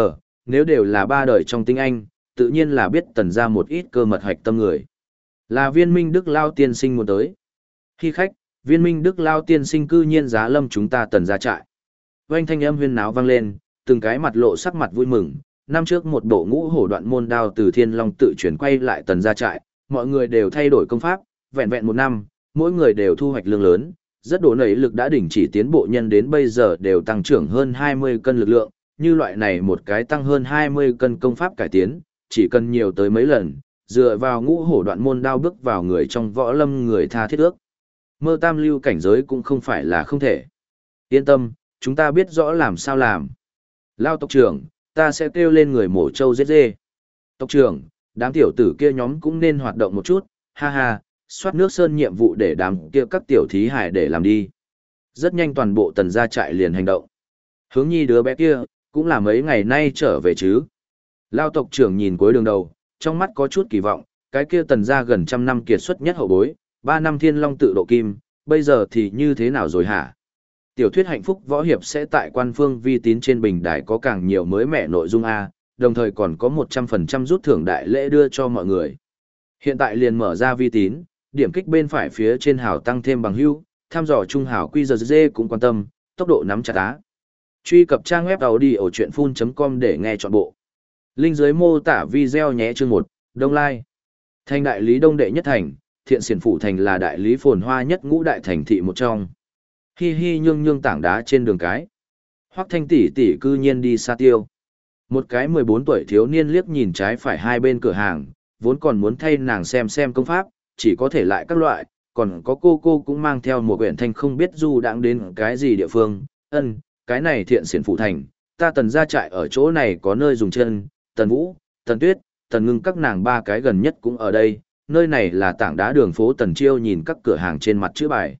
nếu đều là ba đời trong tinh anh, tự nhiên là biết tần gia một ít cơ mật hạch tâm người. Là viên minh đức lao tiên sinh muốn tới. Khi khách, viên minh đức lao tiên sinh cư nhiên giá lâm chúng ta tần gia trại. Vành thanh âm huyên náo vang lên, từng cái mặt lộ sắc mặt vui mừng. Năm trước một bộ ngũ hổ đoạn môn đao từ Thiên Long tự chuyển quay lại tần gia trại, mọi người đều thay đổi công pháp, vẹn vẹn một năm, mỗi người đều thu hoạch lương lớn, rất đổ nảy lực đã đỉnh chỉ tiến bộ nhân đến bây giờ đều tăng trưởng hơn 20 cân lực lượng, như loại này một cái tăng hơn 20 cân công pháp cải tiến, chỉ cần nhiều tới mấy lần, dựa vào ngũ hổ đoạn môn đao bước vào người trong võ lâm người tha thiết ước. Mơ tam lưu cảnh giới cũng không phải là không thể. Yên tâm, chúng ta biết rõ làm sao làm. Lao tộc trưởng, ta sẽ kêu lên người mổ trâu giết dê. Tộc trưởng, đám tiểu tử kia nhóm cũng nên hoạt động một chút, ha ha, soát nước sơn nhiệm vụ để đám kia các tiểu thí hải để làm đi. Rất nhanh toàn bộ tần gia trại liền hành động. Hướng nhi đứa bé kia, cũng là mấy ngày nay trở về chứ. Lao tộc trưởng nhìn cuối đường đầu, trong mắt có chút kỳ vọng, cái kia tần gia gần trăm năm kiệt xuất nhất hậu bối, 3 năm Thiên Long tự độ kim, bây giờ thì như thế nào rồi hả? Tiểu thuyết hạnh phúc võ hiệp sẽ tại quan phương vi tín trên bình đài có càng nhiều mới mẻ nội dung A, đồng thời còn có 100% rút thưởng đại lễ đưa cho mọi người. Hiện tại liền mở ra vi tín, điểm kích bên phải phía trên hào tăng thêm bằng hữu, tham dò trung hào quy giờ dê cũng quan tâm, tốc độ nắm chặt á. Truy cập trang web audiochuyenphun.com để nghe trọn bộ. Link dưới mô tả video nhé. Chương 1, Đông Lai. Thành đại lý Đông đệ nhất thành, Thiện Xiển phủ thành là đại lý phồn hoa nhất ngũ đại thành thị một trong. Hi hi nhương nhương tảng đá trên đường cái. Hoắc Thanh tỷ tỷ cư nhiên đi xa tiêu. Một cái 14 tuổi thiếu niên liếc nhìn trái phải hai bên cửa hàng, vốn còn muốn thay nàng xem công pháp, chỉ có thể lại các loại, còn có cô cũng mang theo một quyển thanh không biết du đãng đến cái gì địa phương. Cái này Thiện Xiển phủ thành, ta tần gia trại ở chỗ này có nơi dùng chân, Tần Vũ, Tần Tuyết, Tần Ngưng các nàng ba cái gần nhất cũng ở đây, nơi này là tảng đá đường phố Tần Chiêu nhìn các cửa hàng trên mặt chữ bài.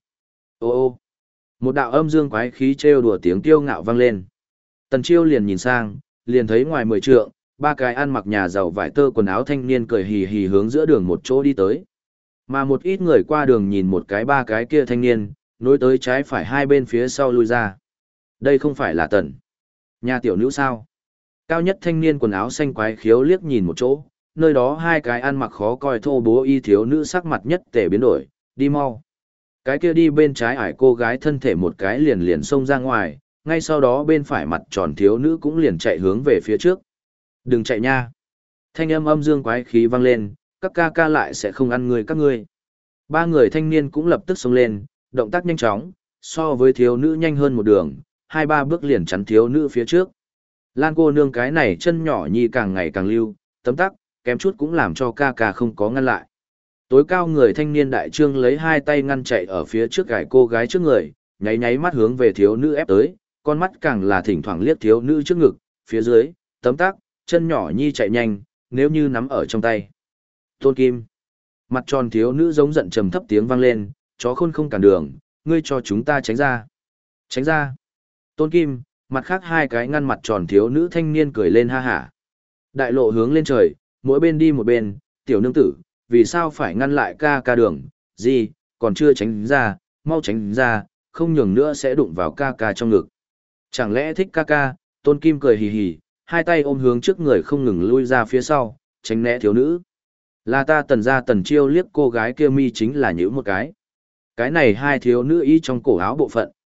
Ô, một đạo âm dương quái khí trêu đùa tiếng tiêu ngạo vang lên. Tần Chiêu liền nhìn sang, liền thấy ngoài 10 trượng, ba cái ăn mặc nhà giàu vải tơ quần áo thanh niên cười hì hì hướng giữa đường một chỗ đi tới. Mà một ít người qua đường nhìn một cái ba cái kia thanh niên, nối tới trái phải hai bên phía sau lui ra. Đây không phải là Tần nhà tiểu nữ sao? Cao nhất thanh niên quần áo xanh quái khiếu liếc nhìn một chỗ, nơi đó hai cái ăn mặc khó coi thô bố y thiếu nữ sắc mặt nhất tề biến đổi, đi mau. Cái kia đi bên trái ải cô gái thân thể một cái liền liền xông ra ngoài, ngay sau đó bên phải mặt tròn thiếu nữ cũng liền chạy hướng về phía trước. Đừng chạy nha. Thanh âm âm dương quái khí vang lên, các ca ca lại sẽ không ăn người các ngươi. Ba người thanh niên cũng lập tức xông lên, động tác nhanh chóng, so với thiếu nữ nhanh hơn một đường, 2-3 bước liền chắn thiếu nữ phía trước. Lan cô nương cái này chân nhỏ nhi càng ngày càng lưu, tấm tắc, kém chút cũng làm cho ca ca không có ngăn lại. Tối cao người thanh niên đại trương lấy hai tay ngăn chạy ở phía trước gái cô gái trước người, nháy nháy mắt hướng về thiếu nữ ép tới, con mắt càng là thỉnh thoảng liếc thiếu nữ trước ngực, phía dưới, tấm tắc, chân nhỏ nhi chạy nhanh, nếu như nắm ở trong tay. Tôn Kim. Mặt tròn thiếu nữ giống giận trầm thấp tiếng vang lên, chó khôn không cản đường, ngươi cho chúng ta tránh ra. Tránh ra. Tôn Kim, mặt khác hai cái ngăn mặt tròn thiếu nữ thanh niên cười lên ha hả. Đại lộ hướng lên trời, mỗi bên đi một bên, tiểu nương tử, vì sao phải ngăn lại ca ca đường, gì, còn chưa tránh ra, mau tránh ra, không nhường nữa sẽ đụng vào ca ca trong ngực. Chẳng lẽ thích ca ca, Tôn Kim cười hì hì, hai tay ôm hướng trước người không ngừng lui ra phía sau, tránh né thiếu nữ. Là ta tần ra Tần Chiêu liếc cô gái kia mi chính là nhữ một cái. Cái này hai thiếu nữ y trong cổ áo bộ phận,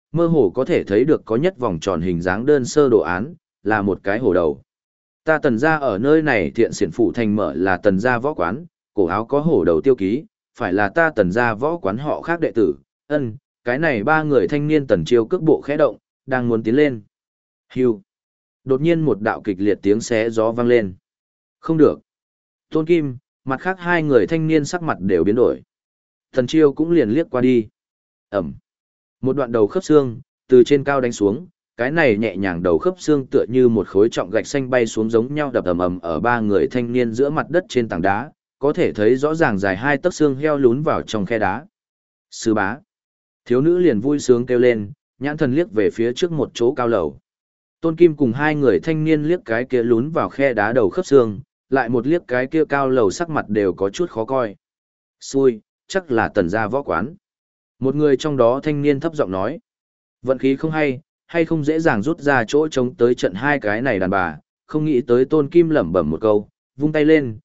mơ hồ có thể thấy được có nhất vòng tròn hình dáng đơn sơ đồ án, là một cái hổ đầu. Ta Tần gia ở nơi này thiện xiển phủ thành mở là Tần gia võ quán, cổ áo có hổ đầu tiêu ký, phải là ta Tần gia võ quán họ khác đệ tử. Cái này ba người thanh niên Tần Chiêu cước bộ khẽ động, đang muốn tiến lên. Hưu. Đột nhiên một đạo kịch liệt tiếng xé gió vang lên. Không được. Tôn Kim, mặt khác hai người thanh niên sắc mặt đều biến đổi. Tần Chiêu cũng liền liếc qua đi. Ẩm. Một đoạn đầu khớp xương, từ trên cao đánh xuống, cái này nhẹ nhàng đầu khớp xương tựa như một khối trọng gạch xanh bay xuống giống nhau đập ầm ầm ở ba người thanh niên giữa mặt đất trên tảng đá, có thể thấy rõ ràng dài 2 tấc xương heo lún vào trong khe đá. Sư bá. Thiếu nữ liền vui sướng kêu lên, nhãn thần liếc về phía trước một chỗ cao lầu. Tôn Kim cùng hai người thanh niên liếc cái kia lún vào khe đá đầu khớp xương, lại một liếc cái kia cao lầu sắc mặt đều có chút khó coi. Xui, chắc là Tần gia võ quán. Một người trong đó thanh niên thấp giọng nói. Vận khí không hay không dễ dàng rút ra chỗ trống tới trận hai cái này đàn bà, không nghĩ tới Tôn Kim lẩm bẩm một câu, vung tay lên,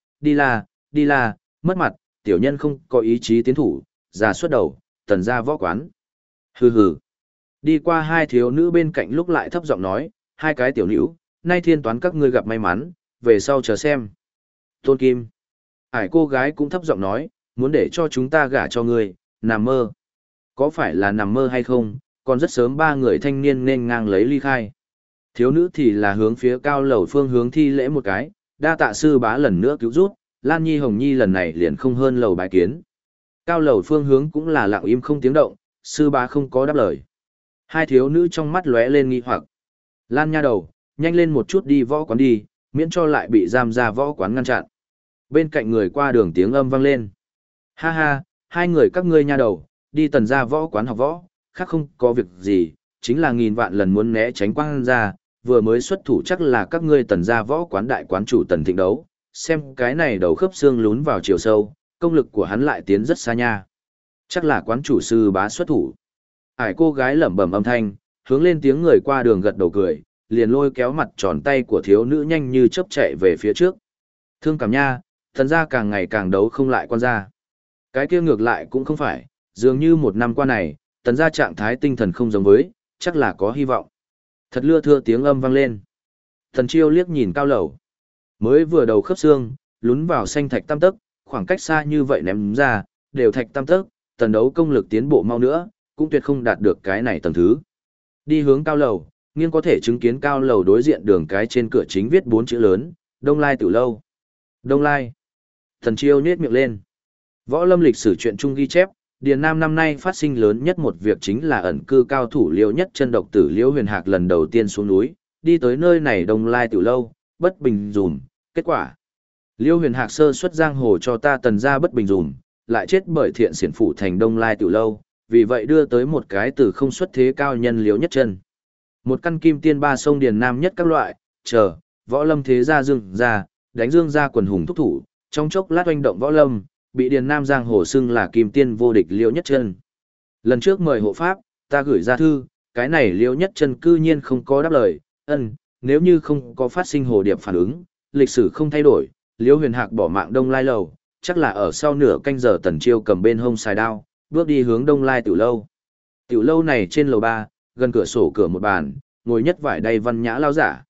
đi là, mất mặt, tiểu nhân không có ý chí tiến thủ, ra xuất đầu, Tần gia võ quán. Hừ hừ. Đi qua hai thiếu nữ bên cạnh lúc lại thấp giọng nói, hai cái tiểu nữ, nay thiên toán các ngươi gặp may mắn, về sau chờ xem. Tôn Kim. Ải cô gái cũng thấp giọng nói, muốn để cho chúng ta gả cho ngươi, nằm mơ. Có phải là nằm mơ hay không, còn rất sớm ba người thanh niên nên ngang lấy ly khai. Thiếu nữ thì là hướng phía cao lầu phương hướng thi lễ một cái, đa tạ sư bá lần nữa cứu rút, Lan Nhi Hồng Nhi lần này liền không hơn lầu bài kiến. Cao lầu phương hướng cũng là lặng im không tiếng động, sư bá không có đáp lời. Hai thiếu nữ trong mắt lóe lên nghi hoặc. Lan nha đầu, nhanh lên một chút đi võ quán đi, miễn cho lại bị giam ra võ quán ngăn chặn. Bên cạnh người qua đường tiếng âm vang lên. Ha ha, hai người các ngươi nha đầu, đi Tần gia võ quán học võ, khác không có việc gì, chính là nghìn vạn lần muốn né tránh quang ra, vừa mới xuất thủ chắc là các ngươi Tần gia võ quán đại quán chủ Tần Thịnh đấu, xem cái này đầu khớp xương lún vào chiều sâu, công lực của hắn lại tiến rất xa nha. Chắc là quán chủ sư bá xuất thủ. Ải cô gái lẩm bẩm âm thanh, hướng lên tiếng người qua đường gật đầu cười, liền lôi kéo mặt tròn tay của thiếu nữ nhanh như chớp chạy về phía trước. Thương cảm nha, Tần gia càng ngày càng đấu không lại quan gia. Cái kia ngược lại cũng không phải, dường như một năm qua này, Tần gia trạng thái tinh thần không giống với, chắc là có hy vọng. Thật lưa thưa tiếng âm vang lên. Tần Chiêu liếc nhìn cao lầu. Mới vừa đầu khớp xương, lún vào xanh thạch tam tấc, khoảng cách xa như vậy ném ra, đều thạch tam tấc, tần đấu công lực tiến bộ mau nữa, cũng tuyệt không đạt được cái này tầng thứ. Đi hướng cao lầu, nghiêng có thể chứng kiến cao lầu đối diện đường cái trên cửa chính viết 4 chữ lớn, Đông Lai Tử Lâu. Đông Lai. Tần Chiêu nhếch miệng lên. Võ lâm lịch sử truyện chung ghi chép, Điền Nam năm nay phát sinh lớn nhất một việc chính là ẩn cư cao thủ Liễu Nhất Chân độc tử Liễu Huyền Hạc lần đầu tiên xuống núi, đi tới nơi này Đông Lai Tử Lâu, bất bình dùm, kết quả. Liễu Huyền Hạc sơ xuất giang hồ cho ta Tần gia bất bình dùm, lại chết bởi thiện xiển phủ thành Đông Lai Tử Lâu, vì vậy đưa tới một cái từ không xuất thế cao nhân Liễu Nhất Chân. Một căn kim tiên ba sông Điền Nam nhất các loại, chờ, võ lâm thế gia dương gia, đánh dương gia quần hùng thúc thủ, trong chốc lát oanh động võ lâm, bị Điền Nam giang hồ xưng là kim tiên vô địch Liễu Nhất Chân. Lần trước mời hộ pháp, ta gửi ra thư, cái này Liễu Nhất Chân cư nhiên không có đáp lời, nếu như không có phát sinh hồ điệp phản ứng, lịch sử không thay đổi, Liễu Huyền Hạc bỏ mạng Đông Lai lầu, chắc là ở sau nửa canh giờ Tần Chiêu cầm bên hông xài đao, bước đi hướng Đông Lai Tiểu lâu. Tiểu lâu này trên lầu 3, gần cửa sổ cửa một bàn, ngồi nhất vải đầy văn nhã lao giả.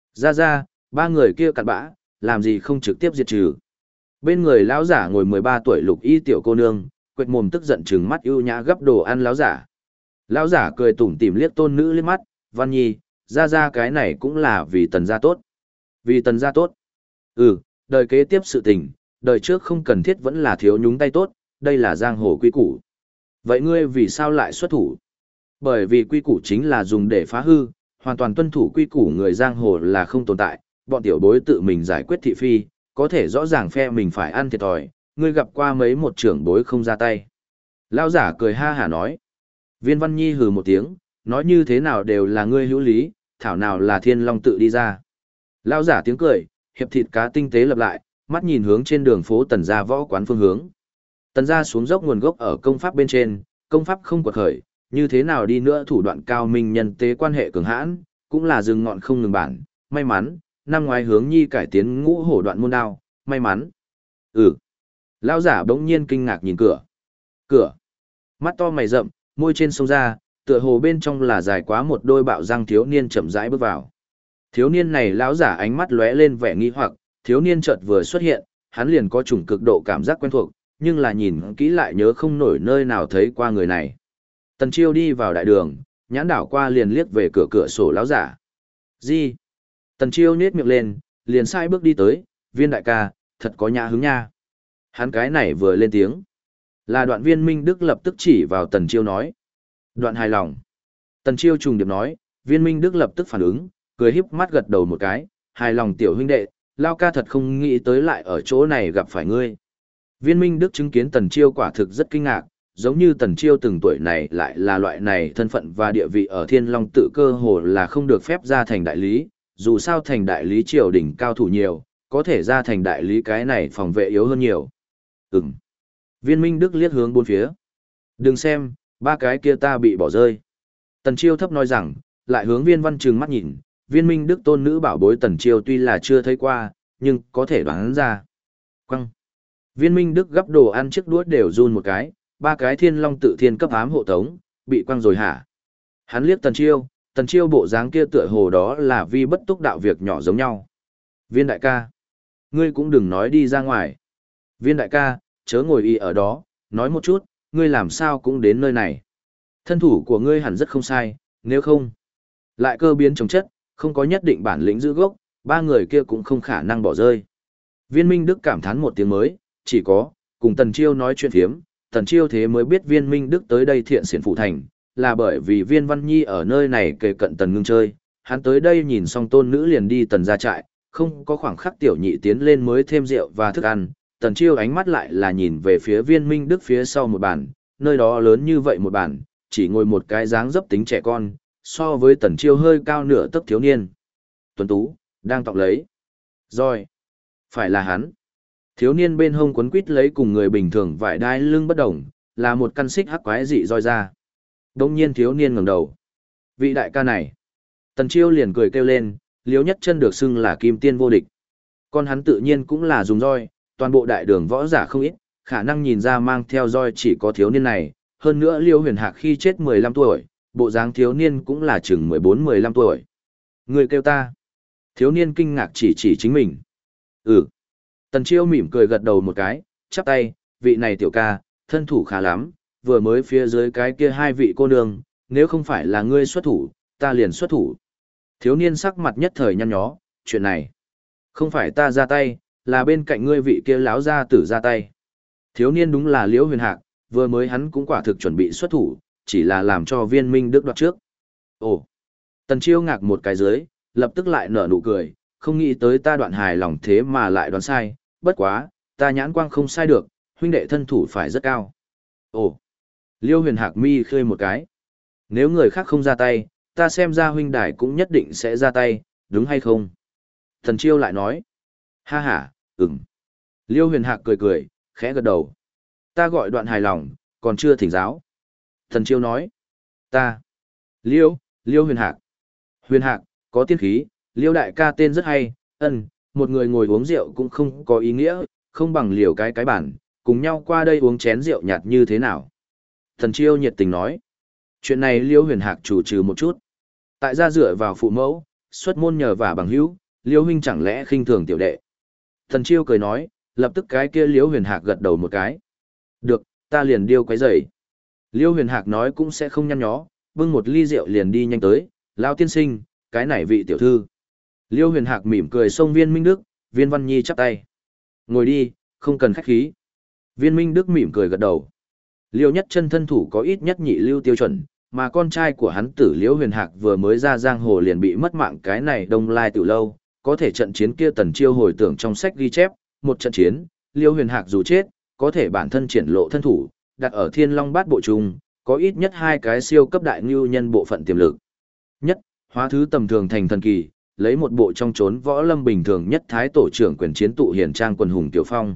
Ra, ba người kia cặn bã, làm gì không trực tiếp diệt trừ. Bên người lão giả ngồi 13 tuổi lục y tiểu cô nương, quệt mồm tức giận trừng mắt ưu nhã gấp đồ ăn lão giả. Lão giả cười tủm tỉm liếc tôn nữ liếc mắt, Văn Nhi, ra cái này cũng là vì Tần gia tốt. Vì Tần gia tốt. Đời kế tiếp sự tình, đời trước không cần thiết vẫn là thiếu nhúng tay tốt, đây là giang hồ quy củ. Vậy ngươi vì sao lại xuất thủ? Bởi vì quy củ chính là dùng để phá hư, hoàn toàn tuân thủ quy củ người giang hồ là không tồn tại, bọn tiểu bối tự mình giải quyết thị phi, có thể rõ ràng phe mình phải ăn thiệt thòi, ngươi gặp qua mấy một trưởng bối không ra tay. Lão giả cười ha hả nói. Viên Văn Nhi hừ một tiếng, nói như thế nào đều là ngươi hữu lý, thảo nào là Thiên Long tự đi ra. Lão giả tiếng cười, hiệp thịt cá tinh tế lập lại, mắt nhìn hướng trên đường phố Tần gia võ quán phương hướng. Tần gia xuống dốc nguồn gốc ở công pháp bên trên, công pháp không quật khởi, như thế nào đi nữa thủ đoạn cao minh nhân tế quan hệ cường hãn, cũng là rừng ngọn không ngừng bản, may mắn, năm ngoái hướng Nhi cải tiến ngũ hổ đoạn môn đao, may mắn. Lão giả bỗng nhiên kinh ngạc nhìn cửa. Cửa. Mắt to mày rậm, môi trên sông ra, tựa hồ bên trong là dài quá một đôi bạo răng thiếu niên chậm rãi bước vào. Thiếu niên này lão giả ánh mắt lóe lên vẻ nghi hoặc, thiếu niên chợt vừa xuất hiện, hắn liền có chủng cực độ cảm giác quen thuộc, nhưng là nhìn kỹ lại nhớ không nổi nơi nào thấy qua người này. Tần Chiêu đi vào đại đường, nhãn đảo qua liền liếc về cửa sổ lão giả. Gì? Tần Chiêu nhếch miệng lên, liền sai bước đi tới, Viên đại ca, thật có nhã hứng nha. Hắn cái này vừa lên tiếng, là Đoạn Viên Minh Đức lập tức chỉ vào Tần Chiêu nói. Đoạn hài lòng. Tần Chiêu trùng điệp nói, Viên Minh Đức lập tức phản ứng, cười híp mắt gật đầu một cái, hài lòng tiểu huynh đệ, lao ca thật không nghĩ tới lại ở chỗ này gặp phải ngươi. Viên Minh Đức chứng kiến Tần Chiêu quả thực rất kinh ngạc, giống như Tần Chiêu từng tuổi này lại là loại này thân phận và địa vị ở Thiên Long tự cơ hồ là không được phép ra thành đại lý, dù sao thành đại lý triều đỉnh cao thủ nhiều, có thể ra thành đại lý cái này phòng vệ yếu hơn nhiều. Ừm. Viên Minh Đức liếc hướng bốn phía. Đừng xem, ba cái kia ta bị bỏ rơi. Tần Chiêu thấp nói rằng, lại hướng Viên Văn trừng mắt nhìn, Viên Minh Đức tôn nữ bảo bối Tần Chiêu tuy là chưa thấy qua, nhưng có thể đoán ra. Quăng. Viên Minh Đức gắp đồ ăn chiếc đũa đều run một cái, ba cái Thiên Long tự thiên cấp ám hộ tống, bị quăng rồi hả? Hắn liếc Tần Chiêu bộ dáng kia tựa hồ đó là vi bất túc đạo việc nhỏ giống nhau. Viên đại ca, ngươi cũng đừng nói đi ra ngoài. Viên đại ca, chớ ngồi y ở đó, nói một chút, ngươi làm sao cũng đến nơi này. Thân thủ của ngươi hẳn rất không sai, nếu không, lại cơ biến chống chất, không có nhất định bản lĩnh giữ gốc, ba người kia cũng không khả năng bỏ rơi. Viên Minh Đức cảm thán một tiếng mới, chỉ có, cùng Tần Chiêu nói chuyện phiếm, Tần Chiêu thế mới biết Viên Minh Đức tới đây thiện xiển phụ thành, là bởi vì Viên Văn Nhi ở nơi này kề cận Tần Ngưng chơi, hắn tới đây nhìn xong tôn nữ liền đi Tần gia trại, không có khoảng khắc tiểu nhị tiến lên mới thêm rượu và thức ăn, Tần Chiêu ánh mắt lại là nhìn về phía Viên Minh Đức phía sau một bàn, nơi đó lớn như vậy một bàn, chỉ ngồi một cái dáng dấp tính trẻ con, so với Tần Chiêu hơi cao nửa tấc thiếu niên. Tuấn Tú, đang tọng lấy. Rồi. Phải là hắn. Thiếu niên bên hông quấn quít lấy cùng người bình thường vải đai lưng bất đồng, là một căn xích hắc quái dị roi ra. Đông nhiên thiếu niên ngẩng đầu. Vị đại ca này. Tần Chiêu liền cười kêu lên, Liễu Nhất Chân được xưng là kim tiên vô địch. Con hắn tự nhiên cũng là dùng roi, toàn bộ đại đường võ giả không ít, khả năng nhìn ra mang theo roi chỉ có thiếu niên này, hơn nữa Liêu Huyền Hạc khi chết 15 tuổi, bộ dáng thiếu niên cũng là chừng 14-15 tuổi. Người kêu ta. Thiếu niên kinh ngạc chỉ chính mình. Ừ. Tần Chiêu mỉm cười gật đầu một cái, chắp tay, vị này tiểu ca, thân thủ khá lắm, vừa mới phía dưới cái kia hai vị cô nương, nếu không phải là ngươi xuất thủ, ta liền xuất thủ. Thiếu niên sắc mặt nhất thời nhăn nhó, chuyện này, không phải ta ra tay, là bên cạnh ngươi vị kia láo gia tử ra tay. Thiếu niên đúng là Liễu Huyền Hạc, vừa mới hắn cũng quả thực chuẩn bị xuất thủ, chỉ là làm cho Viên Minh Đức đoạt trước. Ồ, Tần Chiêu ngạc một cái dưới, lập tức lại nở nụ cười, không nghĩ tới ta Đoạn hài lòng thế mà lại đoán sai, bất quá, ta nhãn quang không sai được, huynh đệ thân thủ phải rất cao. Ồ, Liêu Huyền Hạc mi khơi một cái. Nếu người khác không ra tay, ta xem ra huynh đài cũng nhất định sẽ ra tay, đúng hay không? Tần Chiêu lại nói. Ha ha, ừm. Liêu Huyền Hạc cười, khẽ gật đầu. Ta gọi Đoạn hài lòng, còn chưa thỉnh giáo. Tần Chiêu nói. Ta. Liêu Huyền Hạc. Huyền Hạc, có tiên khí, Liêu đại ca tên rất hay, một người ngồi uống rượu cũng không có ý nghĩa, không bằng liều cái bản, cùng nhau qua đây uống chén rượu nhạt như thế nào. Tần Chiêu nhiệt tình nói. Chuyện này Liêu Huyền Hạc chủ trừ một chút. Tại gia dựa vào phụ mẫu, xuất môn nhờ vả bằng hữu, Liêu huynh chẳng lẽ khinh thường tiểu đệ. Tần Chiêu cười nói, lập tức cái kia Liêu Huyền Hạc gật đầu một cái. Được, ta liền điêu quấy rầy. Liêu Huyền Hạc nói cũng sẽ không nhăn nhó, bưng một ly rượu liền đi nhanh tới, lão tiên sinh, cái này vị tiểu thư. Liêu Huyền Hạc mỉm cười xông Viên Minh Đức, Viên Văn Nhi chắp tay. Ngồi đi, không cần khách khí. Viên Minh Đức mỉm cười gật đầu. Liêu Nhất Chân thân thủ có ít nhất nhị lưu tiêu chuẩn, mà con trai của hắn tử Liêu Huyền Hạc vừa mới ra giang hồ liền bị mất mạng cái này đông lai từ lâu, có thể trận chiến kia Tần Chiêu hồi tưởng trong sách ghi chép, một trận chiến, Liêu Huyền Hạc dù chết, có thể bản thân triển lộ thân thủ, đặt ở Thiên Long Bát Bộ trung, có ít nhất hai cái siêu cấp đại ngưu nhân bộ phận tiềm lực. Nhất, hóa thứ tầm thường thành thần kỳ, lấy một bộ trong chốn võ lâm bình thường nhất thái tổ trưởng quyền chiến tụ hiển trang quần hùng tiểu phong.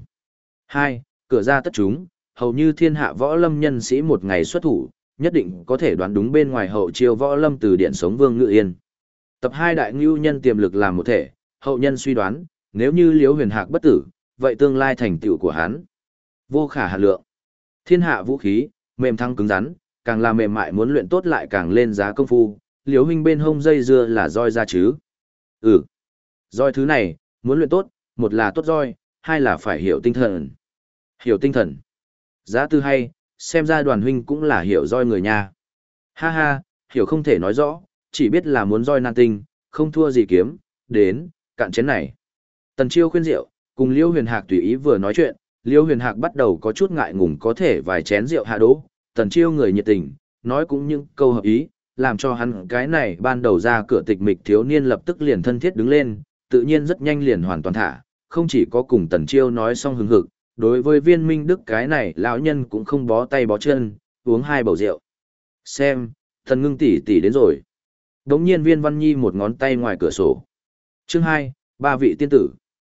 2. Cửa ra tất chúng, hầu như thiên hạ võ lâm nhân sĩ một ngày xuất thủ, nhất định có thể đoán đúng bên ngoài hậu chiêu võ lâm từ điện sống Vương Ngự Yên. Tập 2 đại ngưu nhân tiềm lực làm một thể, hậu nhân suy đoán, nếu như Liễu Huyền Hạc bất tử, vậy tương lai thành tựu của hắn vô khả hạn lượng. Thiên hạ vũ khí, mềm thăng cứng rắn, càng là mềm mại muốn luyện tốt lại càng lên giá công phu, Liễu huynh bên hông dây dưa là roi ra chứ. Ừ, roi thứ này, muốn luyện tốt, một là tốt roi, hai là phải hiểu tinh thần. Hiểu tinh thần. Giá tư hay, xem ra Đoàn huynh cũng là hiểu roi người nha. Ha ha, hiểu không thể nói rõ, chỉ biết là muốn roi nan tinh, không thua gì kiếm, đến, cạn chén này. Tần Chiêu khuyên rượu, cùng Liễu Huyền Hạc tùy ý vừa nói chuyện, Liễu Huyền Hạc bắt đầu có chút ngại ngùng có thể vài chén rượu hạ đỗ, Tần Chiêu người nhiệt tình, nói cũng những câu hợp ý, làm cho hắn cái này ban đầu ra cửa tịch mịch thiếu niên lập tức liền thân thiết đứng lên, tự nhiên rất nhanh liền hoàn toàn thả, không chỉ có cùng Tần Chiêu nói xong hứng hực, đối với Viên Minh Đức cái này lão nhân cũng không bó tay bó chân, uống hai bầu rượu. Xem, Thần Ngưng tỷ tỷ đến rồi. Đống nhiên Viên Văn Nhi một ngón tay ngoài cửa sổ. Chương 2, ba vị tiên tử.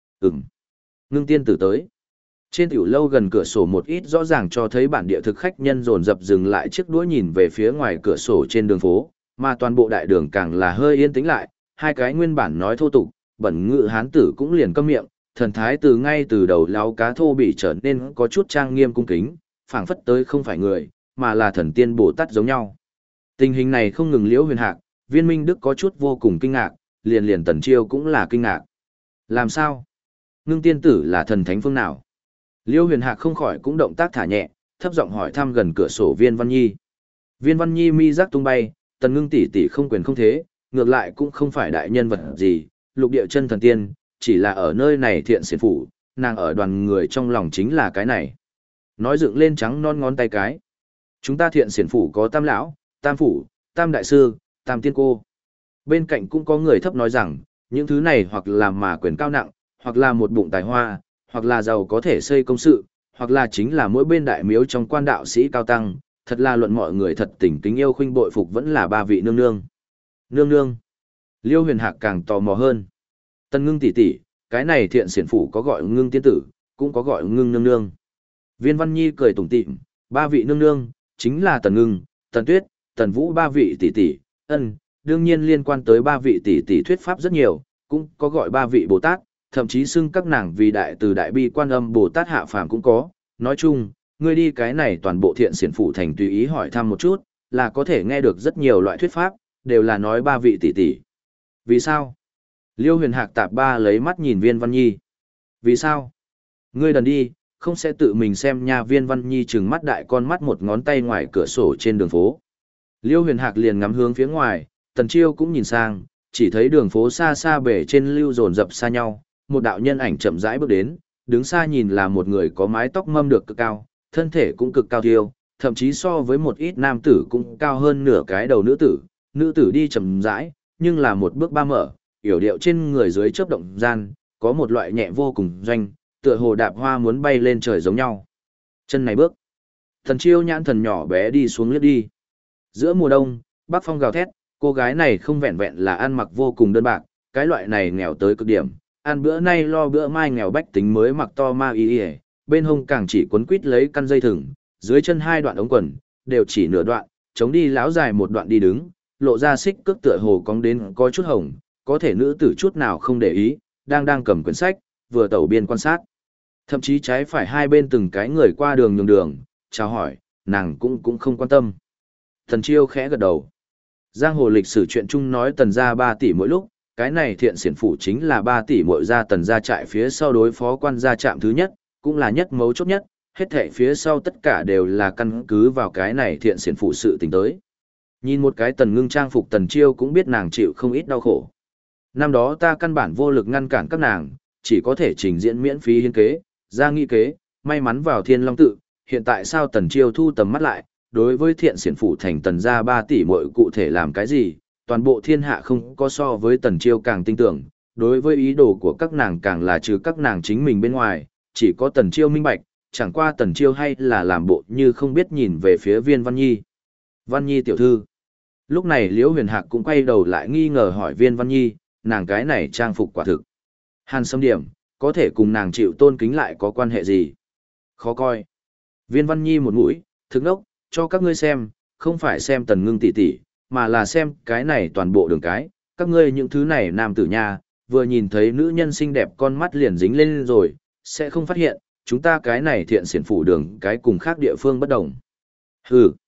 Ngưng tiên tử tới. Trên tiểu lâu gần cửa sổ một ít rõ ràng cho thấy bản địa thực khách nhân dồn dập dừng lại chiếc đũa nhìn về phía ngoài cửa sổ trên đường phố, mà toàn bộ đại đường càng là hơi yên tĩnh lại, hai cái nguyên bản nói thô tục, bẩn ngự hán tử cũng liền câm miệng, thần thái từ ngay từ đầu láo cá thô bị trở nên có chút trang nghiêm cung kính, phảng phất tới không phải người, mà là thần tiên Bồ Tát giống nhau. Tình hình này không ngừng Liễu Huyền Hạc, Viên Minh Đức có chút vô cùng kinh ngạc, liền Tần Chiêu cũng là kinh ngạc. Làm sao? Ngưng tiên tử là thần thánh phương nào? Liễu Huyền Hạc không khỏi cũng động tác thả nhẹ, thấp giọng hỏi thăm gần cửa sổ Viên Văn Nhi. Viên Văn Nhi mi giác tung bay, Tần Ngưng tỷ tỷ không quyền không thế, ngược lại cũng không phải đại nhân vật gì, lục địa chân thần tiên, chỉ là ở nơi này thiện xiển phủ, nàng ở đoàn người trong lòng chính là cái này. Nói dựng lên trắng non ngón tay cái. Chúng ta thiện xiển phủ có tam lão, tam phủ, tam đại sư, tam tiên cô. Bên cạnh cũng có người thấp nói rằng, những thứ này hoặc là mà quyền cao nặng, hoặc là một bụng tài hoa, hoặc là giàu có thể xây công sự, hoặc là chính là mỗi bên đại miếu trong quan đạo sĩ cao tăng, thật là luận mọi người thật tình kính yêu khuynh bội phục vẫn là ba vị nương nương. Nương nương. Liêu Huyền Hạc càng tò mò hơn. Tần Ngưng tỷ tỷ, cái này thiện xiển phủ có gọi Ngưng tiên tử, cũng có gọi Ngưng nương nương. Viên Văn Nhi cười tủm tỉm, ba vị nương nương, chính là Tần Ngưng, Tần Tuyết, Tần Vũ ba vị tỷ tỷ, đương nhiên liên quan tới ba vị tỷ tỷ thuyết pháp rất nhiều, cũng có gọi ba vị Bồ Tát, thậm chí xưng các nàng vì đại từ đại bi quan âm Bồ Tát hạ phàm cũng có. Nói chung, ngươi đi cái này toàn bộ thiện xiển phủ thành tùy ý hỏi thăm một chút, là có thể nghe được rất nhiều loại thuyết pháp, đều là nói ba vị tỷ tỷ. Vì sao? Liêu Huyền Hạc tạp ba lấy mắt nhìn Viên Văn Nhi. Vì sao? Ngươi đần đi, không sẽ tự mình xem nha. Viên Văn Nhi trừng mắt đại con mắt một ngón tay ngoài cửa sổ trên đường phố. Liêu Huyền Hạc liền ngắm hướng phía ngoài, Tần Chiêu cũng nhìn sang, chỉ thấy đường phố xa xa bể trên lưu dồn dập xa nhau, một đạo nhân ảnh chậm rãi bước đến, đứng xa nhìn là một người có mái tóc mâm được cực cao, thân thể cũng cực cao thiêu, thậm chí so với một ít nam tử cũng cao hơn nửa cái đầu nữ tử đi chậm rãi, nhưng là một bước ba mở, yểu điệu trên người dưới chớp động gian, có một loại nhẹ vô cùng doanh, tựa hồ đạp hoa muốn bay lên trời giống nhau. Chân này bước, Thần Chiêu nhãn thần nhỏ bé đi xuống liếc đi. Giữa mùa đông, bắc phong gào thét, cô gái này không vẹn vẹn là ăn mặc vô cùng đơn bạc, cái loại này nghèo tới cực điểm, ăn bữa nay lo bữa mai nghèo bách tính mới mặc to ma y, bên hông càng chỉ quấn quít lấy căn dây thừng, dưới chân hai đoạn ống quần, đều chỉ nửa đoạn, chống đi láo dài một đoạn đi đứng, lộ ra xích cước tựa hồ cong đến có chút hồng, có thể nữ tử chút nào không để ý, đang cầm quyển sách, vừa tẩu biên quan sát. Thậm chí trái phải hai bên từng cái người qua đường nhường đường, chào hỏi, nàng cũng không quan tâm. Thần Chiêu khẽ gật đầu. Giang hồ lịch sử chuyện chung nói Tần gia 3 tỷ mỗi lúc, cái này thiện xiển phủ chính là 3 tỷ mỗi gia Tần gia trại phía sau đối phó quan gia trạm thứ nhất, cũng là nhất mấu chốt nhất, hết thảy phía sau tất cả đều là căn cứ vào cái này thiện xiển phủ sự tình tới. Nhìn một cái Tần Ngưng trang phục Tần Chiêu cũng biết nàng chịu không ít đau khổ. Năm đó ta căn bản vô lực ngăn cản các nàng, chỉ có thể trình diễn miễn phí hiến kế, ra nghị kế, may mắn vào Thiên Long tự, hiện tại sao Tần Chiêu thu tầm mắt lại, đối với thiện xiển phủ thành Tần gia 3 tỷ mỗi cụ thể làm cái gì, toàn bộ thiên hạ không có so với Tần Chiêu càng tin tưởng, đối với ý đồ của các nàng càng là trừ các nàng chính mình bên ngoài, chỉ có Tần Chiêu minh bạch, chẳng qua Tần Chiêu hay là làm bộ như không biết nhìn về phía Viên Văn Nhi. Văn Nhi tiểu thư. Lúc này Liễu Huyền Hạc cũng quay đầu lại nghi ngờ hỏi Viên Văn Nhi, nàng cái này trang phục quả thực. Hàn Sâm Điểm, có thể cùng nàng chịu tôn kính lại có quan hệ gì? Khó coi. Viên Văn Nhi một mũi, thực ngốc, cho các ngươi xem, không phải xem Tần Ngưng tỷ tỷ, mà là xem cái này toàn bộ đường cái, các ngươi những thứ này nam tử nha, vừa nhìn thấy nữ nhân xinh đẹp con mắt liền dính lên rồi, sẽ không phát hiện, chúng ta cái này thiện xiển phủ đường cái cùng khác địa phương bất đồng. Hừ.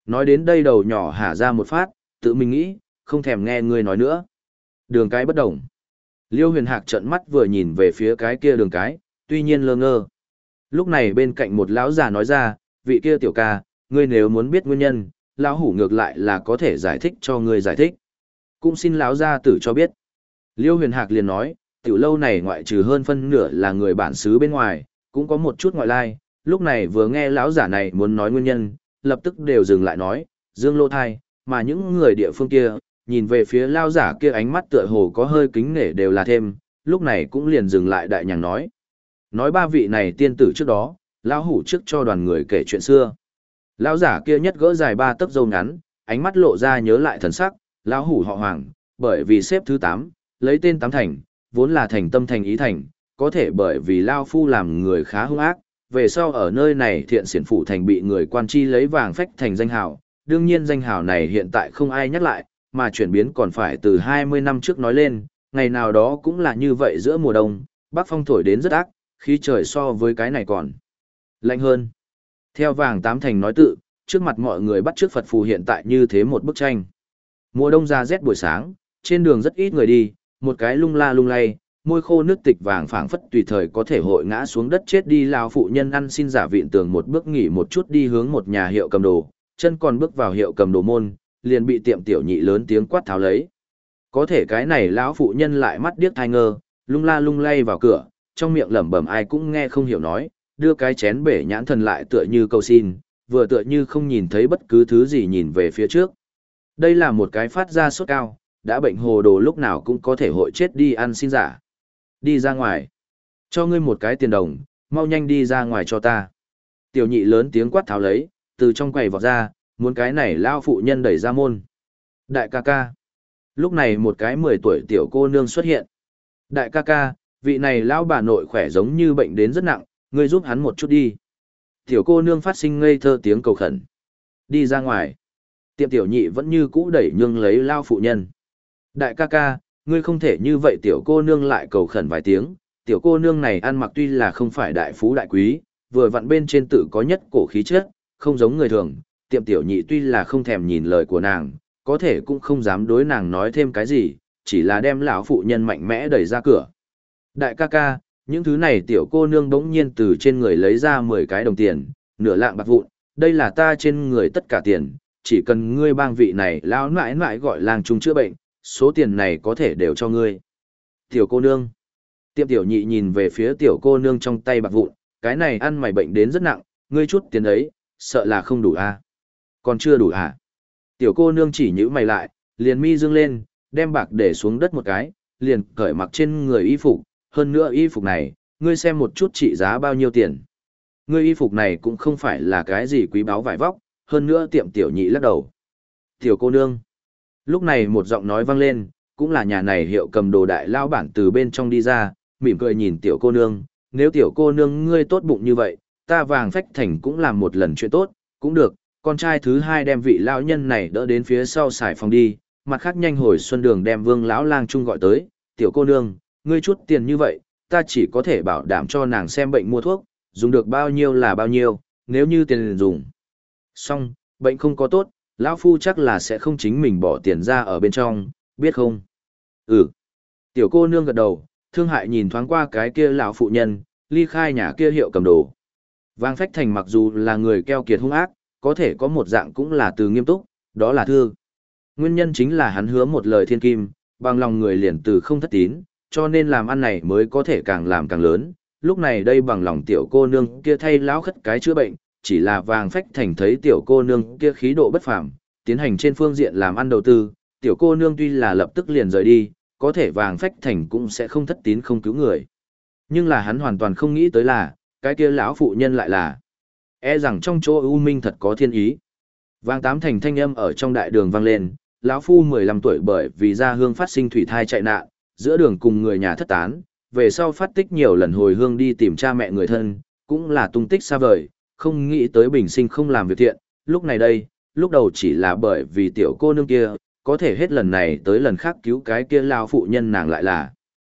Nói đến đây đầu nhỏ hả ra một phát, tự mình nghĩ, không thèm nghe ngươi nói nữa. Đường cái bất động. Liêu Huyền Hạc trợn mắt vừa nhìn về phía cái kia đường cái, tuy nhiên lơ ngơ. Lúc này bên cạnh một lão già nói ra, vị kia tiểu ca, ngươi nếu muốn biết nguyên nhân, lão hủ ngược lại là có thể giải thích cho ngươi giải thích. Cũng xin lão gia tử cho biết. Liêu Huyền Hạc liền nói, tiểu lâu này ngoại trừ hơn phân nửa là người bản xứ bên ngoài, cũng có một chút ngoại lai. Lúc này vừa nghe lão giả này muốn nói nguyên nhân, lập tức đều dừng lại nói, dương lô thai, mà những người địa phương kia, nhìn về phía lão giả kia ánh mắt tựa hồ có hơi kính nể đều là thêm, lúc này cũng liền dừng lại đại nhàng nói. Nói ba vị này tiên tử trước đó, lão hủ trước cho đoàn người kể chuyện xưa. Lão giả kia nhất gỡ dài 3 tấc râu ngắn, ánh mắt lộ ra nhớ lại thần sắc, lão hủ họ Hoàng, bởi vì xếp thứ 8, lấy tên Tám Thành, vốn là thành tâm thành ý thành, có thể bởi vì lao phu làm người khá hung ác, về sau ở nơi này thiện xiển phủ thành bị người quan chi lấy vàng phách thành danh hào, đương nhiên danh hào này hiện tại không ai nhắc lại, mà chuyển biến còn phải từ 20 năm trước nói lên, ngày nào đó cũng là như vậy giữa mùa đông, bắc phong thổi đến rất ác, khí trời so với cái này còn lạnh hơn. Theo vàng Tám Thành nói tự, trước mặt mọi người bắt trước Phật phù hiện tại như thế một bức tranh. Mùa đông ra rét buổi sáng, trên đường rất ít người đi, một cái lung la lung lay, môi khô nước tịch vàng phảng phất tùy thời có thể hội ngã xuống đất chết đi lao phụ nhân ăn xin giả vịn tường một bước nghỉ một chút đi hướng một nhà hiệu cầm đồ, chân còn bước vào hiệu cầm đồ môn, liền bị tiệm tiểu nhị lớn tiếng quát tháo lấy. Có thể cái này lão phụ nhân lại mắt điếc thai ngơ, lung la lung lay vào cửa, trong miệng lẩm bẩm ai cũng nghe không hiểu nói, đưa cái chén bể nhãn thần lại tựa như cầu xin, vừa tựa như không nhìn thấy bất cứ thứ gì nhìn về phía trước. Đây là một cái phát ra sốt cao, đã bệnh hồ đồ lúc nào cũng có thể hội chết đi ăn xin giả. Đi ra ngoài. Cho ngươi một cái tiền đồng, mau nhanh đi ra ngoài cho ta. Tiểu nhị lớn tiếng quát tháo lấy, từ trong quầy vọt ra, muốn cái này lao phụ nhân đẩy ra môn. Đại ca ca. Lúc này một cái 10 tuổi tiểu cô nương xuất hiện. Đại ca ca, vị này lão bà nội khỏe giống như bệnh đến rất nặng, ngươi giúp hắn một chút đi. Tiểu cô nương phát sinh ngây thơ tiếng cầu khẩn. Đi ra ngoài. Tiệm tiểu nhị vẫn như cũ đẩy nhưng lấy lao phụ nhân. Đại ca ca, ngươi không thể như vậy tiểu cô nương lại cầu khẩn vài tiếng. Tiểu cô nương này ăn mặc tuy là không phải đại phú đại quý, vừa vặn bên trên tự có nhất cổ khí chất, không giống người thường. Tiệm tiểu nhị tuy là không thèm nhìn lời của nàng, có thể cũng không dám đối nàng nói thêm cái gì, chỉ là đem lão phụ nhân mạnh mẽ đẩy ra cửa. Đại ca ca, những thứ này tiểu cô nương bỗng nhiên từ trên người lấy ra 10 cái đồng tiền, nửa lạng bạc vụn, đây là ta trên người tất cả tiền, chỉ cần ngươi bang vị này lão nãi nãi gọi làng trung chữa bệnh, số tiền này có thể đều cho ngươi. Tiểu cô nương. Tiệm tiểu nhị nhìn về phía tiểu cô nương trong tay bạc vụn, cái này ăn mày bệnh đến rất nặng, ngươi chút tiền ấy, sợ là không đủ à? Còn chưa đủ à? Tiểu cô nương chỉ nhíu mày lại, liền mi dương lên, đem bạc để xuống đất một cái, liền cởi mặc trên người y phục, hơn nữa y phục này, ngươi xem một chút trị giá bao nhiêu tiền. Ngươi y phục này cũng không phải là cái gì quý báu vải vóc, hơn nữa tiệm tiểu nhị lắc đầu. Tiểu cô nương. Lúc này một giọng nói vang lên, cũng là nhà này hiệu cầm đồ đại lao bản từ bên trong đi ra, mỉm cười nhìn tiểu cô nương, nếu tiểu cô nương ngươi tốt bụng như vậy, ta vàng phách thành cũng làm một lần chuyện tốt, cũng được, con trai thứ hai đem vị lão nhân này đỡ đến phía sau xài phòng đi, mặt khác nhanh hồi xuân đường đem vương lão lang trung gọi tới, tiểu cô nương, ngươi chút tiền như vậy, ta chỉ có thể bảo đảm cho nàng xem bệnh mua thuốc, dùng được bao nhiêu là bao nhiêu, nếu như tiền dùng. Xong, bệnh không có tốt, lão phu chắc là sẽ không chính mình bỏ tiền ra ở bên trong, biết không? Ừ. Tiểu cô nương gật đầu, thương hại nhìn thoáng qua cái kia lão phụ nhân, ly khai nhà kia hiệu cầm đồ. Vàng Phách Thành mặc dù là người keo kiệt hung ác, có thể có một dạng cũng là từ nghiêm túc, đó là thương. Nguyên nhân chính là hắn hứa một lời thiên kim, bằng lòng người liền từ không thất tín, cho nên làm ăn này mới có thể càng làm càng lớn. Lúc này đây bằng lòng tiểu cô nương kia thay lão khất cái chữa bệnh, chỉ là Vàng Phách Thành thấy tiểu cô nương kia khí độ bất phàm, tiến hành trên phương diện làm ăn đầu tư, tiểu cô nương tuy là lập tức liền rời đi, có thể Vàng Phách Thành cũng sẽ không thất tín không cứu người. Nhưng là hắn hoàn toàn không nghĩ tới là, cái kia lão phụ nhân lại là, e rằng trong chỗ U Minh thật có thiên ý. Vàng Tám Thành thanh âm ở trong đại đường vang lên, lão phu 15 tuổi bởi vì ra hương phát sinh thủy thai chạy nạn, giữa đường cùng người nhà thất tán, về sau phát tích nhiều lần hồi hương đi tìm cha mẹ người thân, cũng là tung tích xa vời, không nghĩ tới bình sinh không làm việc thiện, lúc này đây, lúc đầu chỉ là bởi vì tiểu cô nương kia, có thể hết lần này tới lần khác cứu cái kia lão phụ nhân nàng lại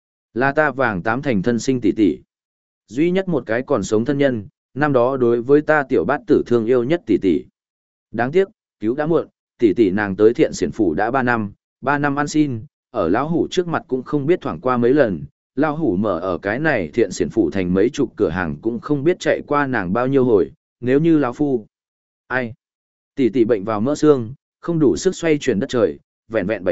là ta Vàng Tám Thành thân sinh tỷ tỷ. Duy nhất một cái còn sống thân nhân, năm đó đối với ta tiểu bát tử thương yêu nhất tỷ tỷ. Đáng tiếc, cứu đã muộn, tỷ tỷ nàng tới thiện xiển phủ đã 3 năm ăn xin, ở lão hủ trước mặt cũng không biết thoảng qua mấy lần, lão hủ mở ở cái này thiện xiển phủ thành mấy chục cửa hàng cũng không biết chạy qua nàng bao nhiêu hồi, nếu như lão phu. Ai? Tỷ tỷ bệnh vào mỡ xương, không đủ sức xoay chuyển đất trời, vẹn vẹn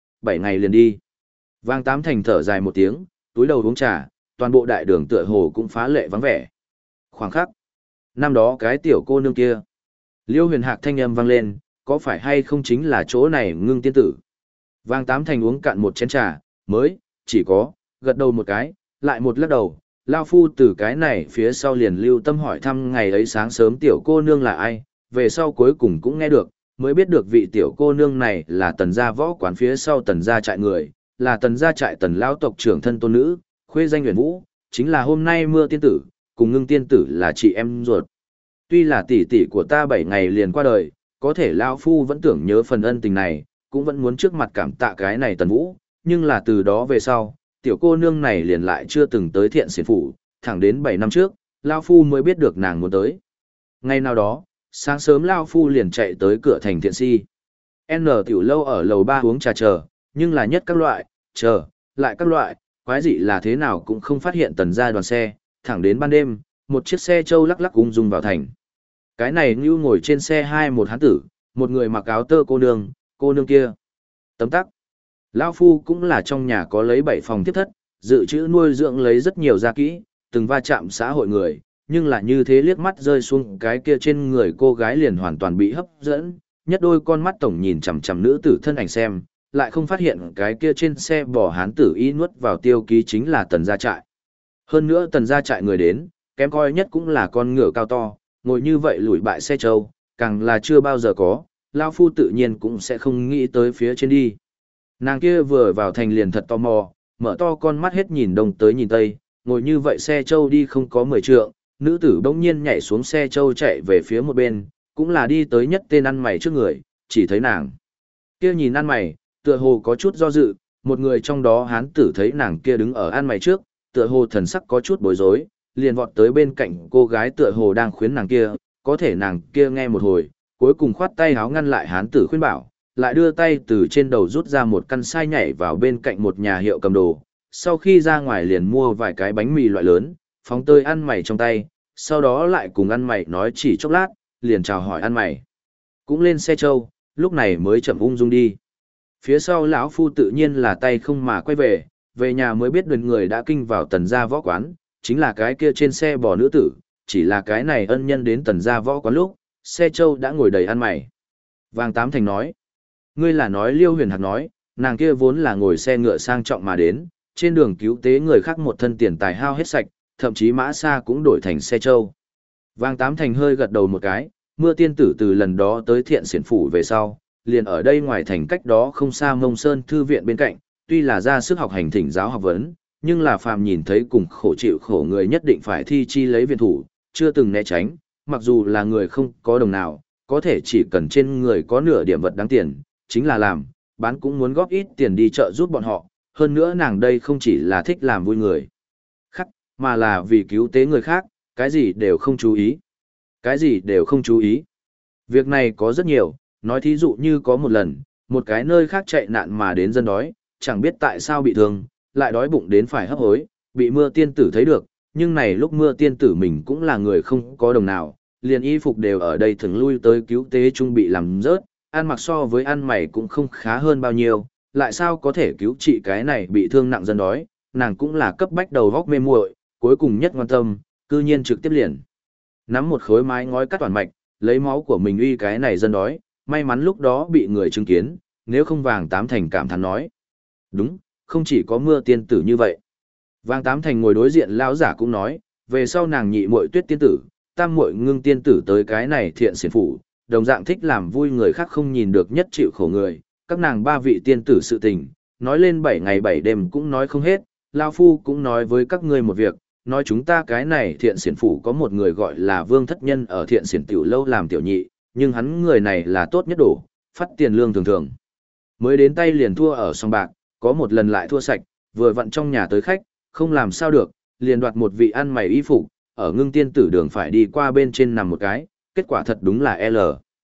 7 ngày liền đi. Vang Tám Thành thở dài một tiếng, túi đầu uống trà, toàn bộ đại đường tựa hồ cũng phá lệ vắng vẻ. Khoảng khắc, năm đó cái tiểu cô nương kia. Liêu Huyền Hạc thanh âm vang lên, có phải hay không chính là chỗ này Ngưng tiên tử. Vang Tám Thành uống cạn một chén trà, mới, chỉ có, gật đầu một cái, lại một lắc đầu. Lao phu từ cái này phía sau liền lưu tâm hỏi thăm ngày ấy sáng sớm tiểu cô nương là ai, về sau cuối cùng cũng nghe được, mới biết được vị tiểu cô nương này là Tần gia võ quán phía sau Tần gia trại người, là Tần gia trại Tần lão tộc trưởng thân tôn nữ, khuê danh Huyền Vũ, chính là hôm nay Mưa tiên tử, cùng Ngưng tiên tử là chị em ruột. Tuy là tỷ tỷ của ta 7 ngày liền qua đời, có thể lão phu vẫn tưởng nhớ phần ân tình này, cũng vẫn muốn trước mặt cảm tạ cái này Tần Vũ, nhưng là từ đó về sau, tiểu cô nương này liền lại chưa từng tới thiện xiển phủ, thẳng đến 7 năm trước, lão phu mới biết được nàng muốn tới. Ngày nào đó, sáng sớm lão phu liền chạy tới cửa thành thiện si. N tiểu lâu ở lầu 3 uống trà chờ, nhưng là nhất các loại, chờ, lại các loại, quái dị là thế nào cũng không phát hiện Tần gia đoàn xe, thẳng đến ban đêm, một chiếc xe trâu lắc lắc ung dung vào thành. Cái này như ngồi trên xe một hán tử, một người mặc áo tơ cô nương kia. Tấm tắc. Lão phu cũng là trong nhà có lấy 7 phòng tiếp thất, dự trữ nuôi dưỡng lấy rất nhiều gia kỹ, từng va chạm xã hội người, nhưng là như thế liếc mắt rơi xuống cái kia trên người cô gái liền hoàn toàn bị hấp dẫn, nhất đôi con mắt tổng nhìn chằm chằm nữ tử thân ảnh xem, lại không phát hiện cái kia trên xe bò hán tử y nuốt vào tiêu ký chính là Tần gia trại. Hơn nữa Tần gia trại người đến, kém coi nhất cũng là con ngựa cao to, ngồi như vậy lủi bại xe trâu, càng là chưa bao giờ có, lão phu tự nhiên cũng sẽ không nghĩ tới phía trên đi. Nàng kia vừa vào thành liền thật tò mò, mở to con mắt hết nhìn đông tới nhìn tây, ngồi như vậy xe trâu đi không có 10 trượng, nữ tử bỗng nhiên nhảy xuống xe trâu chạy về phía một bên, cũng là đi tới nhất tên ăn mày trước người, chỉ thấy nàng kia nhìn ăn mày, tựa hồ có chút do dự, một người trong đó hán tử thấy nàng kia đứng ở ăn mày trước, tựa hồ thần sắc có chút bối rối, liền vọt tới bên cạnh cô gái tựa hồ đang khuyến nàng kia, có thể nàng kia nghe một hồi, cuối cùng khoát tay háo ngăn lại hán tử khuyên bảo, lại đưa tay từ trên đầu rút ra một căn sai nhảy vào bên cạnh một nhà hiệu cầm đồ, sau khi ra ngoài liền mua vài cái bánh mì loại lớn, phóng tơi ăn mày trong tay, sau đó lại cùng ăn mày nói chỉ chốc lát, liền chào hỏi ăn mày. Cũng lên xe trâu, lúc này mới chậm ung dung đi. Phía sau lão phu tự nhiên là tay không mà quay về nhà mới biết được người đã kinh vào Tần gia võ quán, chính là cái kia trên xe bò nữ tử, chỉ là cái này ân nhân đến Tần gia võ quán lúc, xe trâu đã ngồi đầy ăn mày. Vàng Tám Thành nói, ngươi là nói Liêu Huyền Hạc nói, nàng kia vốn là ngồi xe ngựa sang trọng mà đến, trên đường cứu tế người khác một thân tiền tài hao hết sạch, thậm chí mã xa cũng đổi thành xe trâu. Vàng Tám Thành hơi gật đầu một cái, Mưa tiên tử từ lần đó tới thiện xiển phủ về sau, liền ở đây ngoài thành cách đó không xa Mông Sơn thư viện bên cạnh, tuy là ra sức học hành thỉnh giáo học vấn, nhưng là phàm nhìn thấy cùng khổ chịu khổ người nhất định phải thi chi lấy viện thủ, chưa từng né tránh, mặc dù là người không có đồng nào, có thể chỉ cần trên người có nửa điểm vật đáng tiền, chính là làm, bán cũng muốn góp ít tiền đi chợ giúp bọn họ, hơn nữa nàng đây không chỉ là thích làm vui người khác, mà là vì cứu tế người khác, cái gì đều không chú ý. Cái gì đều không chú ý. Việc này có rất nhiều, nói thí dụ như có một lần, một cái nơi khác chạy nạn mà đến dân đói, chẳng biết tại sao bị thương, lại đói bụng đến phải hấp hối, bị Mưa tiên tử thấy được, nhưng này lúc Mưa tiên tử mình cũng là người không có đồng nào, liền y phục đều ở đây thường lui tới cứu tế trung bị làm rớt, ăn mặc so với ăn mày cũng không khá hơn bao nhiêu, lại sao có thể cứu trị cái này bị thương nặng dân đói, nàng cũng là cấp bách đầu góc mê muội, cuối cùng nhất quan tâm, cư nhiên trực tiếp liền nắm một khối mái ngói cắt toàn mạch, lấy máu của mình uy cái này dân đói, may mắn lúc đó bị người chứng kiến, nếu không Vàng Tám Thành cảm thán nói. Đúng, không chỉ có Mưa tiên tử như vậy. Vàng Tám Thành ngồi đối diện lão giả cũng nói, về sau nàng nhị muội Tuyết tiên tử, tam muội Ngưng tiên tử tới cái này thiện xiển phủ, đồng dạng thích làm vui người khác không nhìn được nhất chịu khổ người, các nàng ba vị tiên tử sự tình, nói lên 7 ngày 7 đêm cũng nói không hết, lão phu cũng nói với các ngươi một việc, nói chúng ta cái này thiện xiển phủ có một người gọi là Vương Thất Nhân ở thiện xiển tiểu lâu làm tiểu nhị, nhưng hắn người này là tốt nhất đổ, phát tiền lương thường thường. Mới đến tay liền thua ở sòng bạc, có một lần lại thua sạch, vừa vặn trong nhà tới khách, không làm sao được, liền đoạt một vị ăn mày y phục, ở Ngưng tiên tử đường phải đi qua bên trên nằm một cái, kết quả thật đúng là L.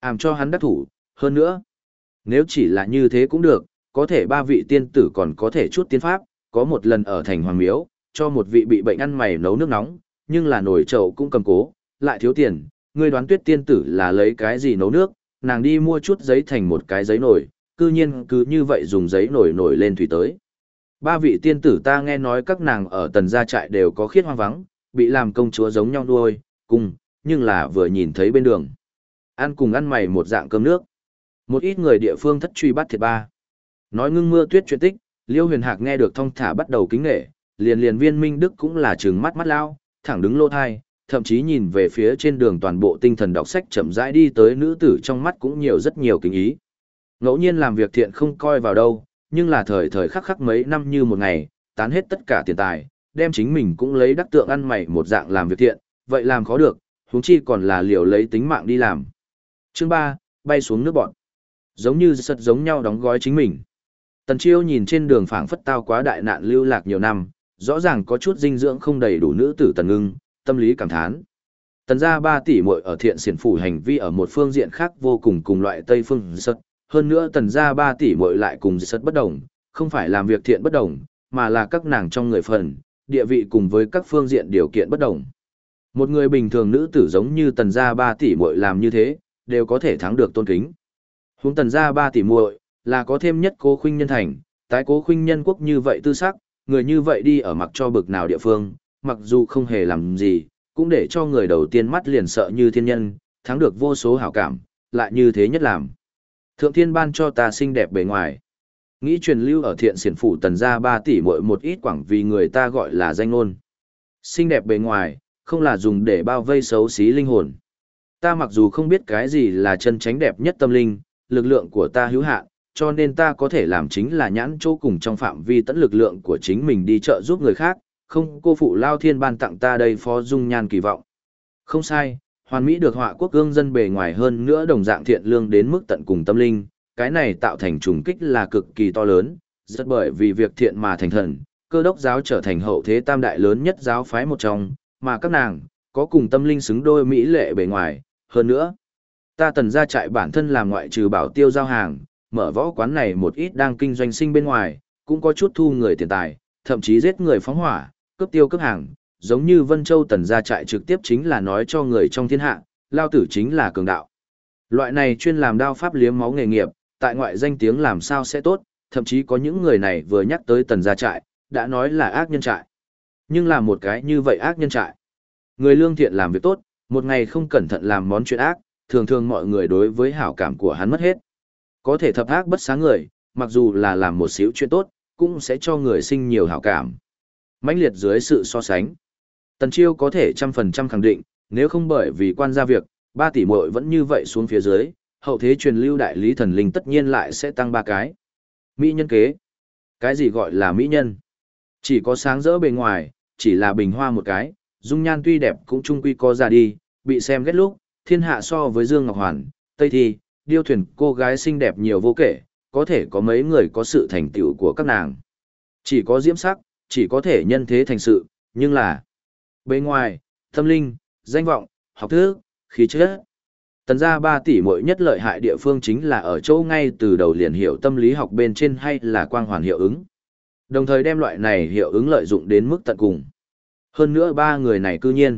ảm cho hắn đắc thủ, hơn nữa. Nếu chỉ là như thế cũng được, có thể ba vị tiên tử còn có thể chút tiên pháp, có một lần ở thành Hoàng Miếu, cho một vị bị bệnh ăn mày nấu nước nóng, nhưng là nồi chậu cũng cầm cố, lại thiếu tiền, ngươi đoán Tuyết tiên tử là lấy cái gì nấu nước, nàng đi mua chút giấy thành một cái giấy nồi, cư nhiên cứ như vậy dùng giấy nồi nổi lên thủy tới. Ba vị tiên tử ta nghe nói các nàng ở Tần gia trại đều có khiết hoang vắng, bị làm công chúa giống nhau nuôi, cùng, nhưng là vừa nhìn thấy bên đường. Ăn cùng ăn mày một dạng cơm nước. Một ít người địa phương thất truy bắt thiệt ba. Nói ngưng mưa tuyết chuyện tích, Liêu Huyền Hạc nghe được thong thả bắt đầu kính nghệ, liền Viên Minh Đức cũng là trừng mắt mắt lao, thẳng đứng lỗ thai, thậm chí nhìn về phía trên đường toàn bộ tinh thần đọc sách chậm rãi đi tới nữ tử trong mắt cũng nhiều rất nhiều kính ý. Ngẫu nhiên làm việc thiện không coi vào đâu, nhưng là thời thời khắc khắc mấy năm như một ngày, tán hết tất cả tiền tài, đem chính mình cũng lấy đắc tượng ăn mày một dạng làm việc thiện, vậy làm khó được, huống chi còn là liều lấy tính mạng đi làm. Chương 3, bay xuống nước bọn. Giống như sật giống nhau đóng gói chính mình. Tần Chiêu nhìn trên đường phảng phất tao quá đại nạn lưu lạc nhiều năm, rõ ràng có chút dinh dưỡng không đầy đủ nữ tử Tần Ngưng, tâm lý cảm thán. Tần gia 3 tỷ muội ở thiện xiển phủ hành vi ở một phương diện khác vô cùng cùng loại Tây phương sật, hơn nữa Tần gia 3 tỷ muội lại cùng sật bất đồng, không phải làm việc thiện bất đồng, mà là các nàng trong người phần, địa vị cùng với các phương diện điều kiện bất đồng. Một người bình thường nữ tử giống như Tần gia 3 tỷ muội làm như thế, đều có thể thắng được tôn kính. Huống Tần gia 3 tỷ muội là có thêm nhất Cố Khuynh nhân thành, tái Cố Khuynh nhân quốc như vậy tư sắc, người như vậy đi ở mặc cho bực nào địa phương, mặc dù không hề làm gì, cũng để cho người đầu tiên mắt liền sợ như thiên nhân, thắng được vô số hảo cảm, lại như thế nhất làm. Thượng thiên ban cho ta xinh đẹp bề ngoài. Nghĩ truyền lưu ở thiện xiển phủ Tần gia 3 tỷ muội một ít quảng vì người ta gọi là danh ngôn. Xinh đẹp bề ngoài, không là dùng để bao vây xấu xí linh hồn. Ta mặc dù không biết cái gì là chân chánh đẹp nhất tâm linh, lực lượng của ta hữu hạn, cho nên ta có thể làm chính là nhãn chỗ cùng trong phạm vi tận lực lượng của chính mình đi trợ giúp người khác, không cô phụ lao thiên ban tặng ta đây phó dung nhan kỳ vọng. Không sai, hoàn mỹ được họa quốc gương dân bề ngoài hơn nữa đồng dạng thiện lương đến mức tận cùng tâm linh, cái này tạo thành trùng kích là cực kỳ to lớn, rất bởi vì việc thiện mà thành thần, Cơ Đốc giáo trở thành hậu thế tam đại lớn nhất giáo phái một trong, mà các nàng có cùng tâm linh xứng đôi mỹ lệ bề ngoài, hơn nữa, ta Tần gia trại bản thân làm ngoại trừ bảo tiêu giao hàng, mở võ quán này một ít đang kinh doanh sinh bên ngoài, cũng có chút thu người tiền tài, thậm chí giết người phóng hỏa, cướp tiêu cướp hàng, giống như Vân Châu Tần gia trại trực tiếp chính là nói cho người trong thiên hạ, lao tử chính là cường đạo. Loại này chuyên làm đao pháp liếm máu nghề nghiệp, tại ngoại danh tiếng làm sao sẽ tốt, thậm chí có những người này vừa nhắc tới Tần gia trại, đã nói là ác nhân trại. Nhưng là một cái như vậy ác nhân trại. Người lương thiện làm việc tốt, một ngày không cẩn thận làm món chuyện ác, thường thường mọi người đối với hảo cảm của hắn mất hết. Có thể thập ác bất xá người, mặc dù là làm một xíu chuyện tốt, cũng sẽ cho người sinh nhiều hảo cảm. Mãnh liệt dưới sự so sánh, Tần Chiêu có thể 100% khẳng định, nếu không bởi vì quan gia việc, 3 tỷ muội vẫn như vậy xuống phía dưới, hậu thế truyền lưu đại lý thần linh tất nhiên lại sẽ tăng 3 cái. Mỹ nhân kế. Cái gì gọi là mỹ nhân? Chỉ có sáng rỡ bề ngoài, chỉ là bình hoa một cái, dung nhan tuy đẹp cũng chung quy có ra đi, bị xem ghét lúc, thiên hạ so với Dương Ngọc Hoàn, Tây Thi, điêu thuyền cô gái xinh đẹp nhiều vô kể, có thể có mấy người có sự thành tựu của các nàng. Chỉ có diễm sắc, chỉ có thể nhân thế thành sự, nhưng là bề ngoài, tâm linh, danh vọng, học thức, khí chất. Tần gia 3 tỷ muội nhất lợi hại địa phương chính là ở chỗ ngay từ đầu liền hiểu tâm lý học bên trên hay là quang hoàn hiệu ứng. Đồng thời đem loại này hiệu ứng lợi dụng đến mức tận cùng. Hơn nữa 3 người này cư nhiên.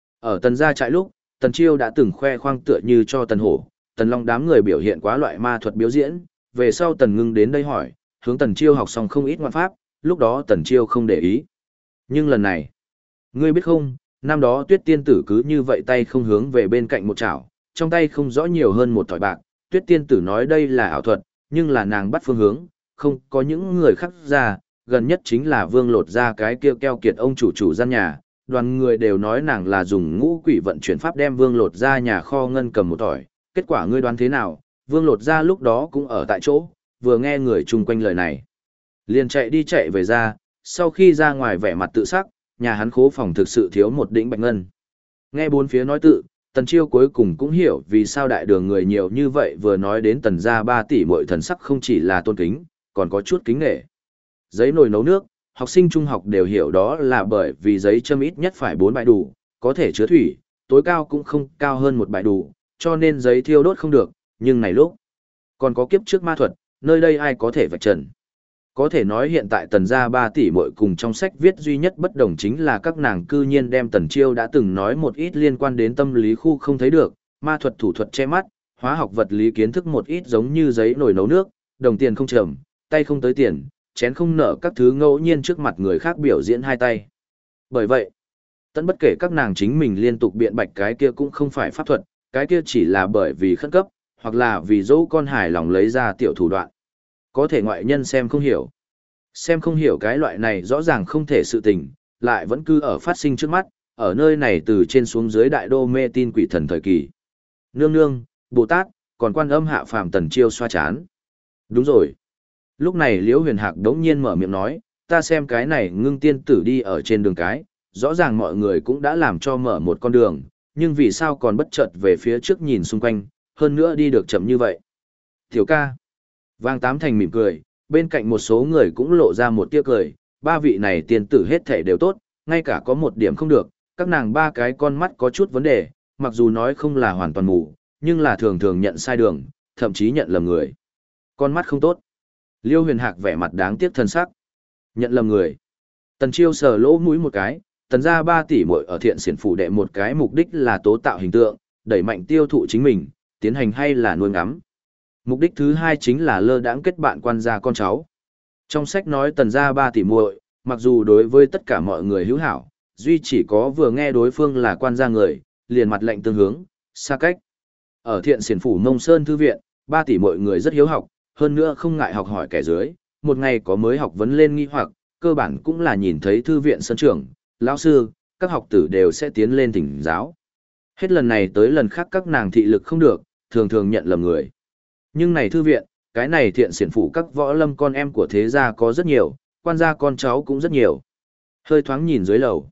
Ở Tần gia trại lúc, Tần Chiêu đã từng khoe khoang tựa như cho Tần Hổ, Tần Long đám người biểu hiện quá loại ma thuật biểu diễn, về sau Tần Ngưng đến đây hỏi, hướng Tần Chiêu học xong không ít ngoại pháp, lúc đó Tần Chiêu không để ý. Nhưng lần này, ngươi biết không, năm đó Tuyết tiên tử cứ như vậy tay không hướng về bên cạnh một chảo, trong tay không rõ nhiều hơn một thỏi bạc, Tuyết tiên tử nói đây là ảo thuật, nhưng là nàng bắt phương hướng, không có những người khác ra, gần nhất chính là Vương Lột ra cái kia keo kiệt ông chủ gian nhà, đoàn người đều nói nàng là dùng ngũ quỷ vận chuyển pháp đem Vương Lột ra nhà kho ngân cầm một thỏi, kết quả ngươi đoán thế nào, Vương Lột ra lúc đó cũng ở tại chỗ, vừa nghe người chung quanh lời này, liền chạy đi chạy về ra, sau khi ra ngoài vẻ mặt tự sắc, nhà hắn khố phòng thực sự thiếu một đỉnh bạch ngân. Nghe bốn phía nói tự, Tần Chiêu cuối cùng cũng hiểu vì sao đại đường người nhiều như vậy, vừa nói đến Tần gia 3 tỷ muội thần sắc không chỉ là tôn kính, còn có chút kính nể. Giấy nồi nấu nước, học sinh trung học đều hiểu đó là bởi vì giấy châm ít nhất phải 4 bãi đủ, có thể chứa thủy, tối cao cũng không cao hơn một bãi đủ, cho nên giấy thiêu đốt không được, nhưng này lúc còn có kiếp trước ma thuật, nơi đây ai có thể vạch trần. Có thể nói hiện tại Tần gia 3 tỷ muội cùng trong sách viết duy nhất bất đồng chính là các nàng cư nhiên đem Tần Chiêu đã từng nói một ít liên quan đến tâm lý khu không thấy được, ma thuật thủ thuật che mắt, hóa học vật lý kiến thức một ít giống như giấy nồi nấu nước, đồng tiền không trầm, tay không tới tiền, chén không nợ các thứ ngẫu nhiên trước mặt người khác biểu diễn hai tay. Bởi vậy, tận bất kể các nàng chính mình liên tục biện bạch cái kia cũng không phải pháp thuật, cái kia chỉ là bởi vì khẩn cấp, hoặc là vì dỗ con hài lòng lấy ra tiểu thủ đoạn. Có thể ngoại nhân xem không hiểu. Xem không hiểu cái loại này rõ ràng không thể sự tình, lại vẫn cứ ở phát sinh trước mắt, ở nơi này từ trên xuống dưới đại đô mê tin quỷ thần thời kỳ. Nương nương, Bồ Tát, còn Quan Âm hạ phàm Tần Chiêu xoa chán. Đúng rồi. Lúc này Liễu Huyền Hạc đống nhiên mở miệng nói, ta xem cái này Ngưng tiên tử đi ở trên đường cái, rõ ràng mọi người cũng đã làm cho mở một con đường, nhưng vì sao còn bất chợt về phía trước nhìn xung quanh, hơn nữa đi được chậm như vậy. Tiểu ca. Vang Tám Thành mỉm cười, bên cạnh một số người cũng lộ ra một tia cười, ba vị này tiên tử hết thể đều tốt, ngay cả có một điểm không được, các nàng ba cái con mắt có chút vấn đề, mặc dù nói không là hoàn toàn mù, nhưng là thường thường nhận sai đường, thậm chí nhận lầm người. Con mắt không tốt. Liêu Huyền Hạc vẻ mặt đáng tiếc thân sắc. Nhận lầm người. Tần Chiêu sờ lỗ mũi một cái, Tần gia 3 tỷ muội ở Thiện Xiển phủ đệ một cái mục đích là tố tạo hình tượng, đẩy mạnh tiêu thụ chính mình, tiến hành hay là nuôi ngắm. Mục đích thứ hai chính là lơ đãng kết bạn quan gia con cháu. Trong sách nói Tần gia 3 tỷ muội, mặc dù đối với tất cả mọi người hữu hảo, duy chỉ có vừa nghe đối phương là quan gia người, liền mặt lệnh tương hướng, xa cách. Ở Thiện Xiển phủ Mông Sơn thư viện, 3 tỷ muội người rất hiếu học, hơn nữa không ngại học hỏi kẻ dưới, một ngày có mới học vấn lên nghi hoặc, cơ bản cũng là nhìn thấy thư viện sân trưởng, lão sư, các học tử đều sẽ tiến lên thỉnh giáo. Hết lần này tới lần khác các nàng thị lực không được, thường thường nhận lầm người. Nhưng này thư viện, cái này Thiện Xiển phủ các võ lâm con em của thế gia có rất nhiều, quan gia con cháu cũng rất nhiều. Hơi thoáng nhìn dưới lầu.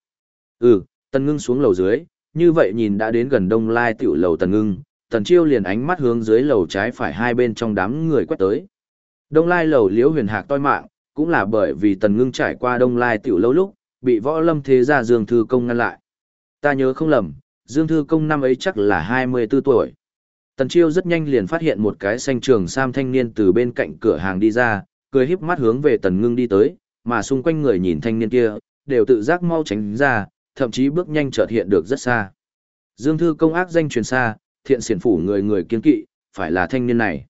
Tần Ngưng xuống lầu dưới, như vậy nhìn đã đến gần Đông Lai tiểu lầu Tần Ngưng, Tần Chiêu liền ánh mắt hướng dưới lầu trái phải hai bên trong đám người quét tới. Đông Lai lầu Liễu Huyền Hạc toi mạng, cũng là bởi vì Tần Ngưng trải qua Đông Lai tiểu lâu lúc, bị võ lâm thế gia Dương Thư Công ngăn lại. Ta nhớ không lầm, Dương Thư Công năm ấy chắc là 24 tuổi. Tần Chiêu rất nhanh liền phát hiện một cái xanh trường sam thanh niên từ bên cạnh cửa hàng đi ra, cười híp mắt hướng về Tần Ngưng đi tới, mà xung quanh người nhìn thanh niên kia, đều tự giác mau tránh ra, thậm chí bước nhanh chợt hiện được rất xa. Dương Thư Công ác danh truyền xa, Thiện Xiển phủ người người kiêng kỵ, phải là thanh niên này.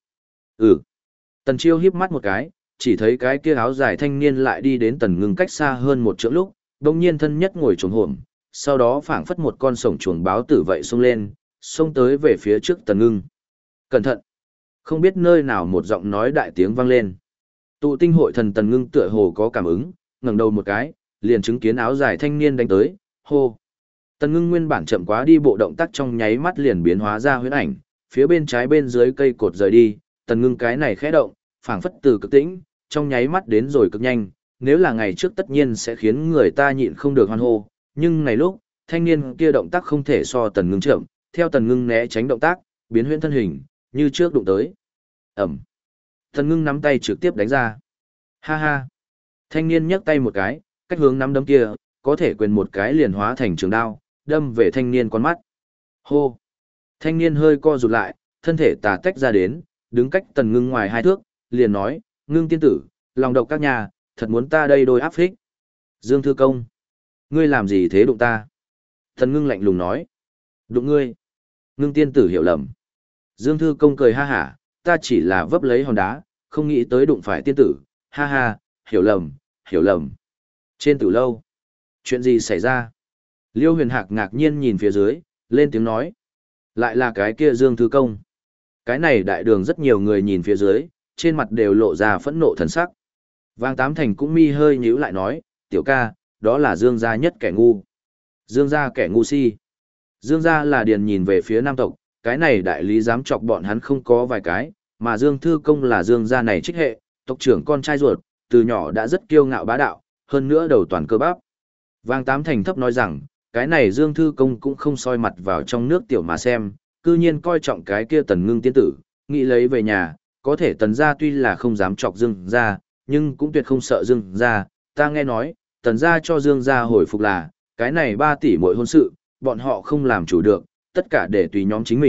Tần Chiêu híp mắt một cái, chỉ thấy cái kia áo dài thanh niên lại đi đến Tần Ngưng cách xa hơn một trượng lúc, đồng nhiên thân nhất ngồi trồm hổm, sau đó phảng phất một con sổng chuồng báo tử vậy xông lên, xông tới về phía trước Tần Ngưng. Cẩn thận! Không biết nơi nào một giọng nói đại tiếng vang lên. Tụ tinh hội thần Tần Ngưng tựa hồ có cảm ứng, ngẩng đầu một cái, liền chứng kiến áo dài thanh niên đánh tới, hô. Tần Ngưng nguyên bản chậm quá đi bộ động tác trong nháy mắt liền biến hóa ra huyễn ảnh, phía bên trái bên dưới cây cột rời đi, Tần Ngưng cái này khẽ động, phảng phất từ cực tĩnh, trong nháy mắt đến rồi cực nhanh, nếu là ngày trước tất nhiên sẽ khiến người ta nhịn không được hoan hô, nhưng này lúc, thanh niên kia động tác không thể so Tần Ngưng chậm, theo Tần Ngưng né tránh động tác, biến huyễn thân hình, như trước đụng tới. Ầm. Tần Ngưng nắm tay trực tiếp đánh ra. Ha ha. Thanh niên nhấc tay một cái, cách hướng nắm đấm kia, có thể quyền một cái liền hóa thành trường đao, đâm về thanh niên con mắt. Hô. Thanh niên hơi co rụt lại, thân thể tà tách ra đến, đứng cách Tần Ngưng ngoài 2 thước, liền nói, Ngưng tiên tử, lòng độc các nhà, thật muốn ta đây đôi áp phích. Dương Thư Công, ngươi làm gì thế đụng ta? Tần Ngưng lạnh lùng nói, đụng ngươi. Ngưng tiên tử hiểu lầm. Dương Thư Công cười ha hả, ta chỉ là vấp lấy hòn đá, không nghĩ tới đụng phải tiên tử, ha ha, hiểu lầm, hiểu lầm. Trên tử lâu, chuyện gì xảy ra? Liêu Huyền Hạc ngạc nhiên nhìn phía dưới, lên tiếng nói, lại là cái kia Dương Thư Công. Cái này đại đường rất nhiều người nhìn phía dưới, trên mặt đều lộ ra phẫn nộ thần sắc. Vang Tám Thành cũng mi hơi nhíu lại nói, tiểu ca, đó là Dương gia nhất kẻ ngu. Dương gia kẻ ngu si. Dương gia là điền nhìn về phía nam tộc, cái này đại lý dám chọc bọn hắn không có vài cái, mà Dương Thư Công là Dương gia này trích hệ, tộc trưởng con trai ruột, từ nhỏ đã rất kiêu ngạo bá đạo, hơn nữa đầu toàn cơ bắp. Vang Tám Thành thấp nói rằng, cái này Dương Thư Công cũng không soi mặt vào trong nước tiểu mà xem, cư nhiên coi trọng cái kia Tần Ngưng tiên tử, nghĩ lấy về nhà, có thể Tần gia tuy là không dám chọc Dương gia, nhưng cũng tuyệt không sợ Dương gia, ta nghe nói, Tần gia cho Dương gia hồi phục là, cái này 3 tỷ mỗi hôn sự, bọn họ không làm chủ được, tất cả để tùy nhóm chính mình,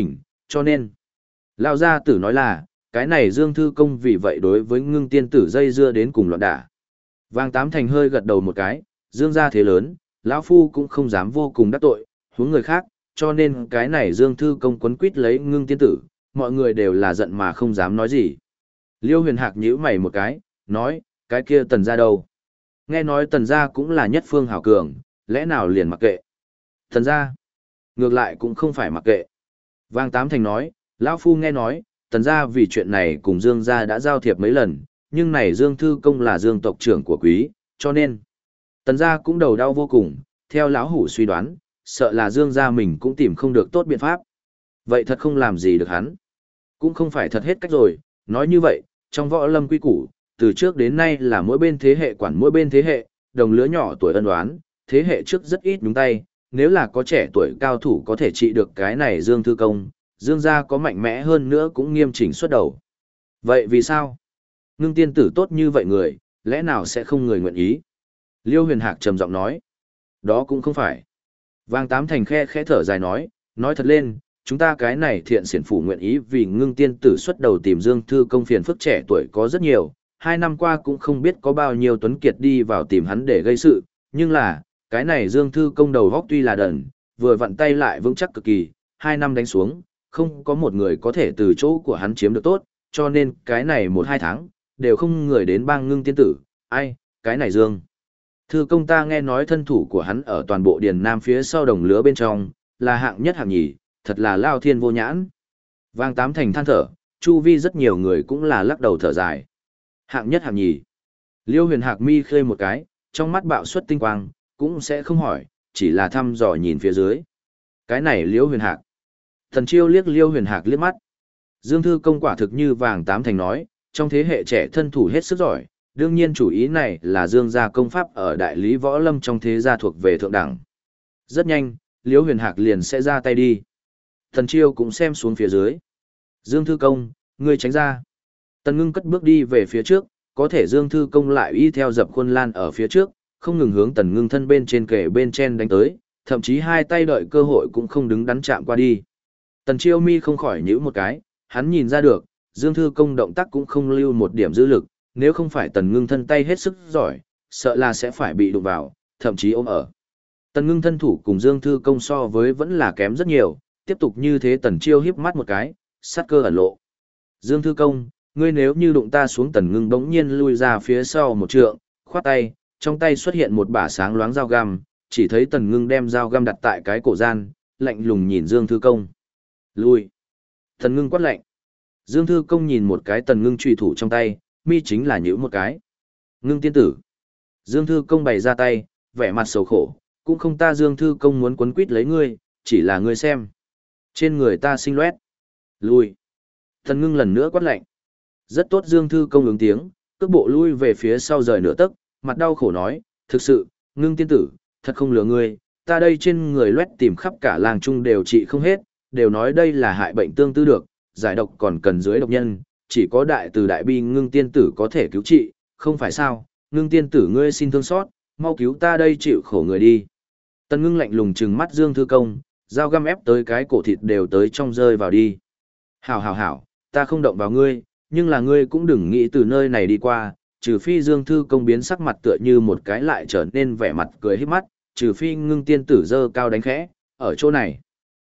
cho nên, Lão gia tử nói là, cái này Dương Thư Công vì vậy đối với Ngưng tiên tử dây dưa đến cùng loạn đả. Vàng Tám Thành hơi gật đầu một cái, Dương gia thế lớn, lão phu cũng không dám vô cùng đắc tội, huống người khác, cho nên cái này Dương Thư Công quấn quýt lấy Ngưng tiên tử, mọi người đều là giận mà không dám nói gì. Liêu Huyền Hạc nhíu mày một cái, nói, cái kia Tần gia đâu? Nghe nói Tần gia cũng là nhất phương hảo cường, lẽ nào liền mặc kệ? Tần gia, ngược lại cũng không phải mặc kệ. Vàng Tám Thành nói, lão phu nghe nói, Tần gia vì chuyện này cùng Dương gia đã giao thiệp mấy lần, nhưng này Dương Thư Công là Dương tộc trưởng của quý, cho nên Tần gia cũng đầu đau vô cùng, theo lão hủ suy đoán, sợ là Dương gia mình cũng tìm không được tốt biện pháp. Vậy thật không làm gì được hắn. Cũng không phải thật hết cách rồi, nói như vậy, trong võ lâm quy củ, từ trước đến nay là mỗi bên thế hệ quản mỗi bên thế hệ, đồng lứa nhỏ tuổi ân oán, thế hệ trước rất ít nhúng tay, nếu là có trẻ tuổi cao thủ có thể trị được cái này Dương Thư Công, Dương gia có mạnh mẽ hơn nữa cũng nghiêm chỉnh xuất đầu. Vậy vì sao? Ngưng tiên tử tốt như vậy người, lẽ nào sẽ không người nguyện ý? Liêu Huyền Hạc trầm giọng nói. Đó cũng không phải. Vàng Tám Thành khẽ thở dài nói thật lên, chúng ta cái này thiện xiển phủ nguyện ý vì Ngưng tiên tử xuất đầu tìm Dương Thư Công phiền phức trẻ tuổi có rất nhiều, 2 năm qua cũng không biết có bao nhiêu tuấn kiệt đi vào tìm hắn để gây sự, nhưng là, cái này Dương Thư Công đầu góc tuy là đần, vừa vặn tay lại vững chắc cực kỳ, 2 năm đánh xuống, không có một người có thể từ chỗ của hắn chiếm được tốt, cho nên cái này 1-2 tháng, đều không người đến bang Ngưng tiên tử, ai, cái này Dương. Thư Công ta nghe nói thân thủ của hắn ở toàn bộ Điền Nam phía sau đồng lứa bên trong, là hạng nhất hạng nhì, thật là lao thiên vô nhãn. Vàng Tám Thành than thở, chu vi rất nhiều người cũng là lắc đầu thở dài. Hạng nhất hạng nhì. Liêu Huyền Hạc mi khơi một cái, trong mắt bạo xuất tinh quang, cũng sẽ không hỏi, chỉ là thăm dò nhìn phía dưới. Cái này Liêu Huyền Hạc. Thần Chiêu liếc Liêu Huyền Hạc liếc mắt. Dương Thư Công quả thực như Vàng Tám Thành nói, trong thế hệ trẻ thân thủ hết sức giỏi, đương nhiên chủ ý này là Dương gia công pháp ở đại lý võ lâm trong thế gia thuộc về thượng đẳng. Rất nhanh, Liêu Huyền Hạc liền sẽ ra tay đi. Thần Chiêu cũng xem xuống phía dưới. Dương Thư Công, ngươi tránh ra. Tần Ngưng cất bước đi về phía trước, có thể Dương Thư Công lại y theo dập khuôn lan ở phía trước, không ngừng hướng Tần Ngưng thân bên trên kề bên trên đánh tới, thậm chí hai tay đợi cơ hội cũng không đứng đắn chạm qua đi. Tần Chiêu mi không khỏi nhíu một cái, hắn nhìn ra được, Dương Thư Công động tác cũng không lưu một điểm dư lực, nếu không phải Tần Ngưng thân tay hết sức giỏi, sợ là sẽ phải bị đụng vào, thậm chí ôm ở. Tần Ngưng thân thủ cùng Dương Thư Công so với vẫn là kém rất nhiều, tiếp tục như thế Tần Chiêu híp mắt một cái, sát cơ ẩn lộ. Dương Thư Công, ngươi nếu như đụng ta xuống. Tần Ngưng bỗng nhiên lui ra phía sau một trượng, khoát tay, trong tay xuất hiện một bả sáng loáng dao găm, chỉ thấy Tần Ngưng đem dao găm đặt tại cái cổ gian, lạnh lùng nhìn Dương Thư Công. Lui. Tần Ngưng quát lạnh. Dương Thư Công nhìn một cái Tần Ngưng chùy thủ trong tay, mi chính là nhíu một cái. Ngưng tiên tử. Dương Thư Công bày ra tay, vẻ mặt xấu khổ, cũng không ta Dương Thư Công muốn quấn quýt lấy ngươi, chỉ là ngươi xem. Trên người ta sinh loét. Lui. Tần Ngưng lần nữa quát lạnh. Rất tốt Dương Thư Công ứng tiếng, cước bộ lui về phía sau rời nửa tấc, mặt đau khổ nói, thực sự, Ngưng tiên tử, thật không lừa ngươi, ta đây trên người loét tìm khắp cả làng trung đều trị không hết, đều nói đây là hại bệnh tương tư được, giải độc còn cần dưới độc nhân, chỉ có đại từ đại bi Ngưng tiên tử có thể cứu trị, không phải sao, Ngưng tiên tử ngươi xin thương xót, mau cứu ta đây chịu khổ người đi. Tần Ngưng lạnh lùng trừng mắt Dương Thư Công, dao găm ép tới cái cổ thịt đều tới trong rơi vào đi. Hảo, ta không động vào ngươi, nhưng là ngươi cũng đừng nghĩ từ nơi này đi qua, trừ phi Dương Thư Công biến sắc mặt tựa như một cái lại trở nên vẻ mặt cười híp mắt, trừ phi Ngưng tiên tử dơ cao đánh khẽ, ở chỗ này.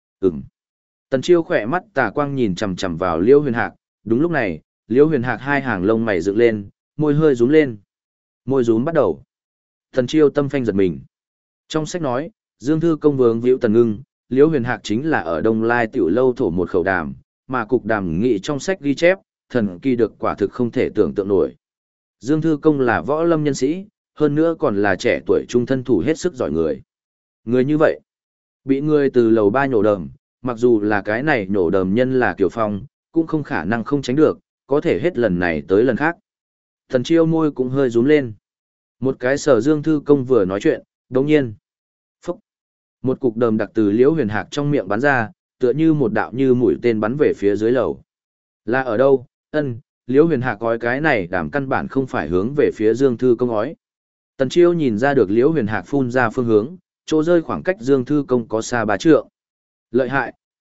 Tần Chiêu khỏe mắt tà quang nhìn chằm chằm vào Liêu Huyền Hạc, đúng lúc này, Liêu Huyền Hạc hai hàng lông mày dựng lên, môi hơi rúm lên. Môi rúm bắt đầu. Tần Chiêu tâm phanh giật mình. Trong sách nói, Dương Thư Công vướng víu Tần Ngưng, Liêu Huyền Hạc chính là ở Đông Lai tiểu lâu thổ một khẩu đàm, mà cục đàm nghị trong sách ghi chép, thần kỳ được quả thực không thể tưởng tượng nổi. Dương Thư Công là võ lâm nhân sĩ, hơn nữa còn là trẻ tuổi trung thân thủ hết sức giỏi người. Người như vậy, bị người từ lầu 3 nhổ đờm, mặc dù là cái này nhổ đờm nhân là Kiều Phong, cũng không khả năng không tránh được, có thể hết lần này tới lần khác. Thần Chiêu môi cũng hơi rúm lên. Một cái sở Dương Thư Công vừa nói chuyện, đồng nhiên. Phúc. Một cục đờm đặc từ Liễu Huyền Hạc trong miệng bắn ra, tựa như một đạo như mũi tên bắn về phía dưới lầu. Là ở đâu? Liễu Huyền Hạc gói cái này đảm căn bản không phải hướng về phía Dương Thư Công ói. Tần Chiêu nhìn ra được Liễu Huyền Hạc phun ra phương hướng, chỗ rơi khoảng cách Dương Thư Công có xa 3 trượng. Lợi hại,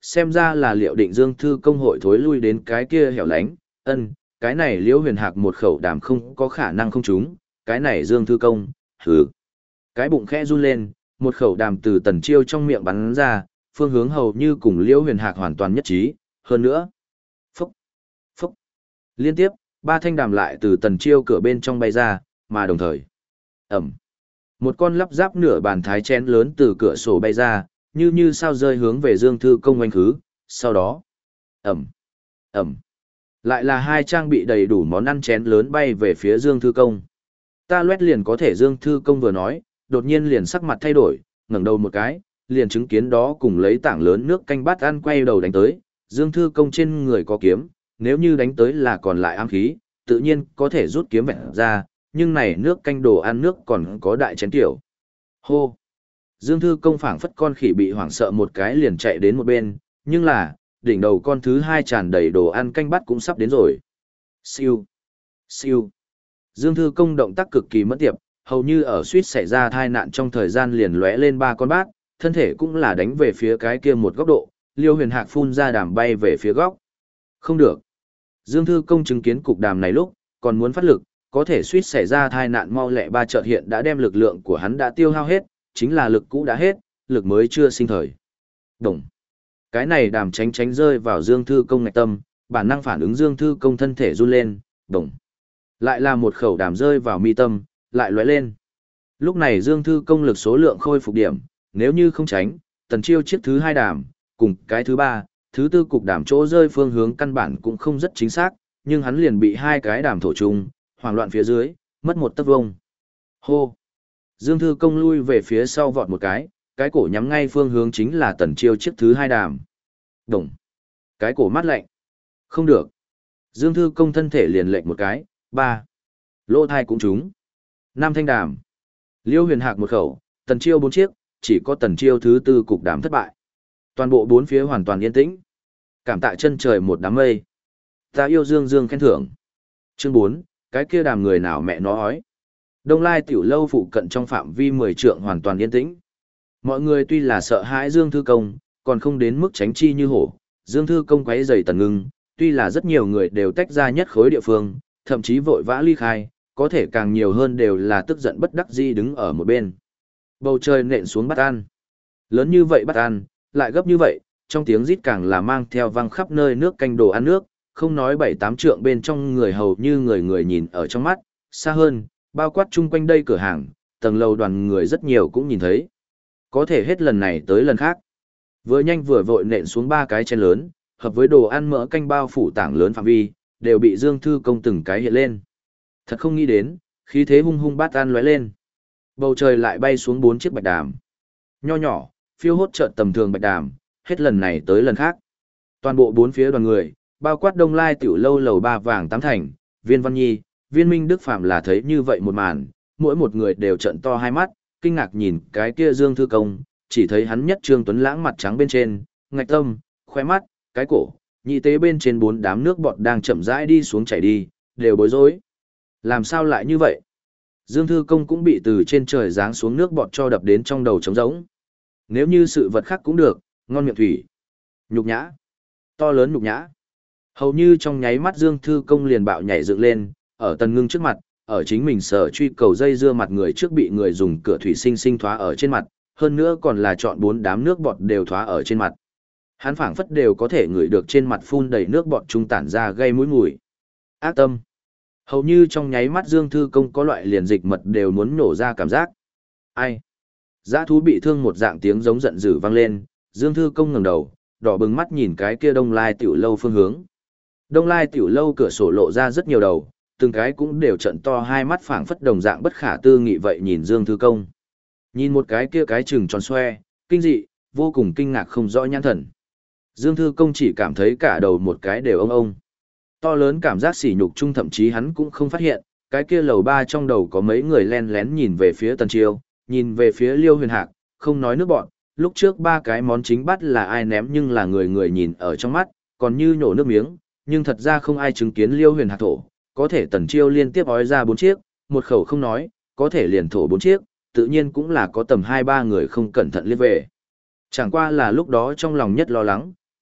xem ra là liệu định Dương Thư Công hội thối lui đến cái kia hẻo lánh, cái này Liễu Huyền Hạc một khẩu đàm không có khả năng không trúng, cái này Dương Thư Công, hừ. Cái bụng khẽ run lên, một khẩu đàm từ Tần Chiêu trong miệng bắn ra, phương hướng hầu như cùng Liễu Huyền Hạc hoàn toàn nhất trí, hơn nữa. Phúc, phúc. Liên tiếp, ba thanh đàm lại từ Tần Chiêu cửa bên trong bay ra, mà đồng thời. Ẩm. Một con lắp ráp nửa bàn thái chén lớn từ cửa sổ bay ra, như sao rơi hướng về Dương Thư Công oanh khứ, sau đó. Ẩm. Ẩm. Lại là hai trang bị đầy đủ món ăn chén lớn bay về phía Dương Thư Công. Ta loét liền có thể Dương Thư Công vừa nói, đột nhiên liền sắc mặt thay đổi, ngẩng đầu một cái, liền chứng kiến đó cùng lấy tảng lớn nước canh bát ăn quay đầu đánh tới, Dương Thư Công trên người có kiếm, nếu như đánh tới là còn lại ám khí, tự nhiên có thể rút kiếm vẹn ra, nhưng này nước canh đồ ăn nước còn có đại chén tiểu. Hô! Dương Thư Công phảng phất con khỉ bị hoảng sợ một cái liền chạy đến một bên, nhưng là, đỉnh đầu con thứ hai tràn đầy đồ ăn canh bát cũng sắp đến rồi. Siêu! Siêu! Dương Thư Công động tác cực kỳ mất tiệp, hầu như ở suýt xảy ra tai nạn trong thời gian liền lóe lên ba con bát, thân thể cũng là đánh về phía cái kia một góc độ, Liêu Huyền Hạc phun ra đàm bay về phía góc. Không được. Dương Thư Công chứng kiến cục đàm này lúc, còn muốn phát lực, có thể suýt xảy ra tai nạn mau lẹ ba chợt hiện đã đem lực lượng của hắn đã tiêu hao hết, chính là lực cũ đã hết, lực mới chưa sinh thời. Đồng. Cái này đàm tránh rơi vào Dương Thư Công ngạch tâm, bản năng phản ứng Dương Thư Công thân thể run lên, đồng. Lại là một khẩu đàm rơi vào mi tâm, lại lóe lên. Lúc này Dương Thư Công lực số lượng khôi phục điểm, nếu như không tránh, Tần Chiêu chiếc thứ hai đàm, cùng cái thứ ba, thứ tư cục đàm chỗ rơi phương hướng căn bản cũng không rất chính xác, nhưng hắn liền bị hai cái đàm thổ trùng, hoảng loạn phía dưới, mất một tấc vông. Hô! Dương Thư Công lui về phía sau vọt một cái cổ nhắm ngay phương hướng chính là Tần Chiêu chiếc thứ hai đàm. Đồng! Cái cổ mát lạnh. Không được! Dương Thư Công thân thể liền lệch một cái, ba. Lỗ thai cũng trúng. Năm thanh đàm. Liêu Huyền Hạc một khẩu, Tần Chiêu bốn chiếc, chỉ có Tần Chiêu thứ tư cục đàm thất bại. Toàn bộ bốn phía hoàn toàn yên tĩnh. Cảm tạ chân trời một đám mây. Ta yêu Dương Dương khen thưởng. Chương 4, cái kia đàm người nào mẹ nó ói. Đông Lai tiểu lâu phụ cận trong phạm vi 10 trượng hoàn toàn yên tĩnh. Mọi người tuy là sợ hãi Dương Thư Công, còn không đến mức tránh chi như hổ. Dương Thư Công quấy rầy Tần Ngưng, tuy là rất nhiều người đều tách ra nhất khối địa phương, thậm chí vội vã ly khai, có thể càng nhiều hơn đều là tức giận bất đắc dĩ đứng ở một bên. Bầu trời nện xuống bát ăn. Lớn như vậy bát ăn, lại gấp như vậy, trong tiếng rít càng là mang theo vang khắp nơi nước canh đồ ăn nước, không nói 7-8 trượng bên trong người hầu như người nhìn ở trong mắt, xa hơn, bao quát chung quanh đây cửa hàng, tầng lầu đoàn người rất nhiều cũng nhìn thấy. Có thể hết lần này tới lần khác. Vừa nhanh vừa vội nện xuống ba cái chén lớn, hợp với đồ ăn mỡ canh bao phủ tảng lớn phạm vi, đều bị Dương Thư Công từng cái hiện lên. Thật không nghĩ đến, khí thế hung hung bát ăn lóe lên. Bầu trời lại bay xuống 4 chiếc bạch đàm. Nho nhỏ, phiêu hốt chợt tầm thường bạch đàm, hết lần này tới lần khác. Toàn bộ bốn phía đoàn người, bao quát Đông Lai tiểu lâu lầu 3 vàng tám thành, Viên Văn Nhi, Viên Minh Đức Phạm là thấy như vậy một màn, mỗi một người đều trợn to hai mắt, kinh ngạc nhìn cái kia Dương Thư Công, chỉ thấy hắn nhất trương tuấn lãng mặt trắng bên trên, ngạch tâm, khoe mắt, cái cổ, nhị tế bên trên 4 đám nước bọt đang chậm rãi đi xuống chảy đi, đều bối rối. Làm sao lại như vậy? Dương Thư Công cũng bị từ trên trời giáng xuống nước bọt cho đập đến trong đầu trống rỗng. Nếu như sự vật khác cũng được, ngon miệng thủy. Nhục nhã. To lớn nhục nhã. Hầu như trong nháy mắt Dương Thư Công liền bạo nhảy dựng lên, ở Tần Ngưng trước mặt, ở chính mình sở truy cầu dây dưa mặt người trước bị người dùng cửa thủy sinh sinh thoá ở trên mặt, hơn nữa còn là chọn 4 đám nước bọt đều thoá ở trên mặt. Hắn phảng phất đều có thể ngửi được trên mặt phun đầy nước bọt trung tản ra gây mũi mùi. Ác tâm. Hầu như trong nháy mắt Dương Thư Công có loại liền dịch mật đều muốn nổ ra cảm giác. Ai? Dã thú bị thương một dạng tiếng giống giận dữ vang lên, Dương Thư Công ngẩng đầu, đỏ bừng mắt nhìn cái kia Đông Lai tiểu lâu phương hướng. Đông Lai tiểu lâu cửa sổ lộ ra rất nhiều đầu, từng cái cũng đều trận to hai mắt phảng phất đồng dạng bất khả tư nghị vậy nhìn Dương Thư Công. Nhìn một cái kia cái trừng tròn xoe, kinh dị, vô cùng kinh ngạc không rõ nhãn thần. Dương Thư Công chỉ cảm thấy cả đầu một cái đều ông. To lớn cảm giác sỉ nhục chung thậm chí hắn cũng không phát hiện, cái kia lầu 3 trong đầu có mấy người len lén nhìn về phía Tần Chiêu, nhìn về phía Liêu Huyền Hạc, không nói nước bọn, lúc trước 3 cái món chính bắt là ai ném nhưng là người nhìn ở trong mắt, còn như nhổ nước miếng, nhưng thật ra không ai chứng kiến Liêu Huyền Hạc thổ, có thể Tần Chiêu liên tiếp ói ra 4 chiếc, một khẩu không nói, có thể liền thổ 4 chiếc, tự nhiên cũng là có tầm 2-3 người không cẩn thận liếc về. Chẳng qua là lúc đó trong lòng nhất lo lắng,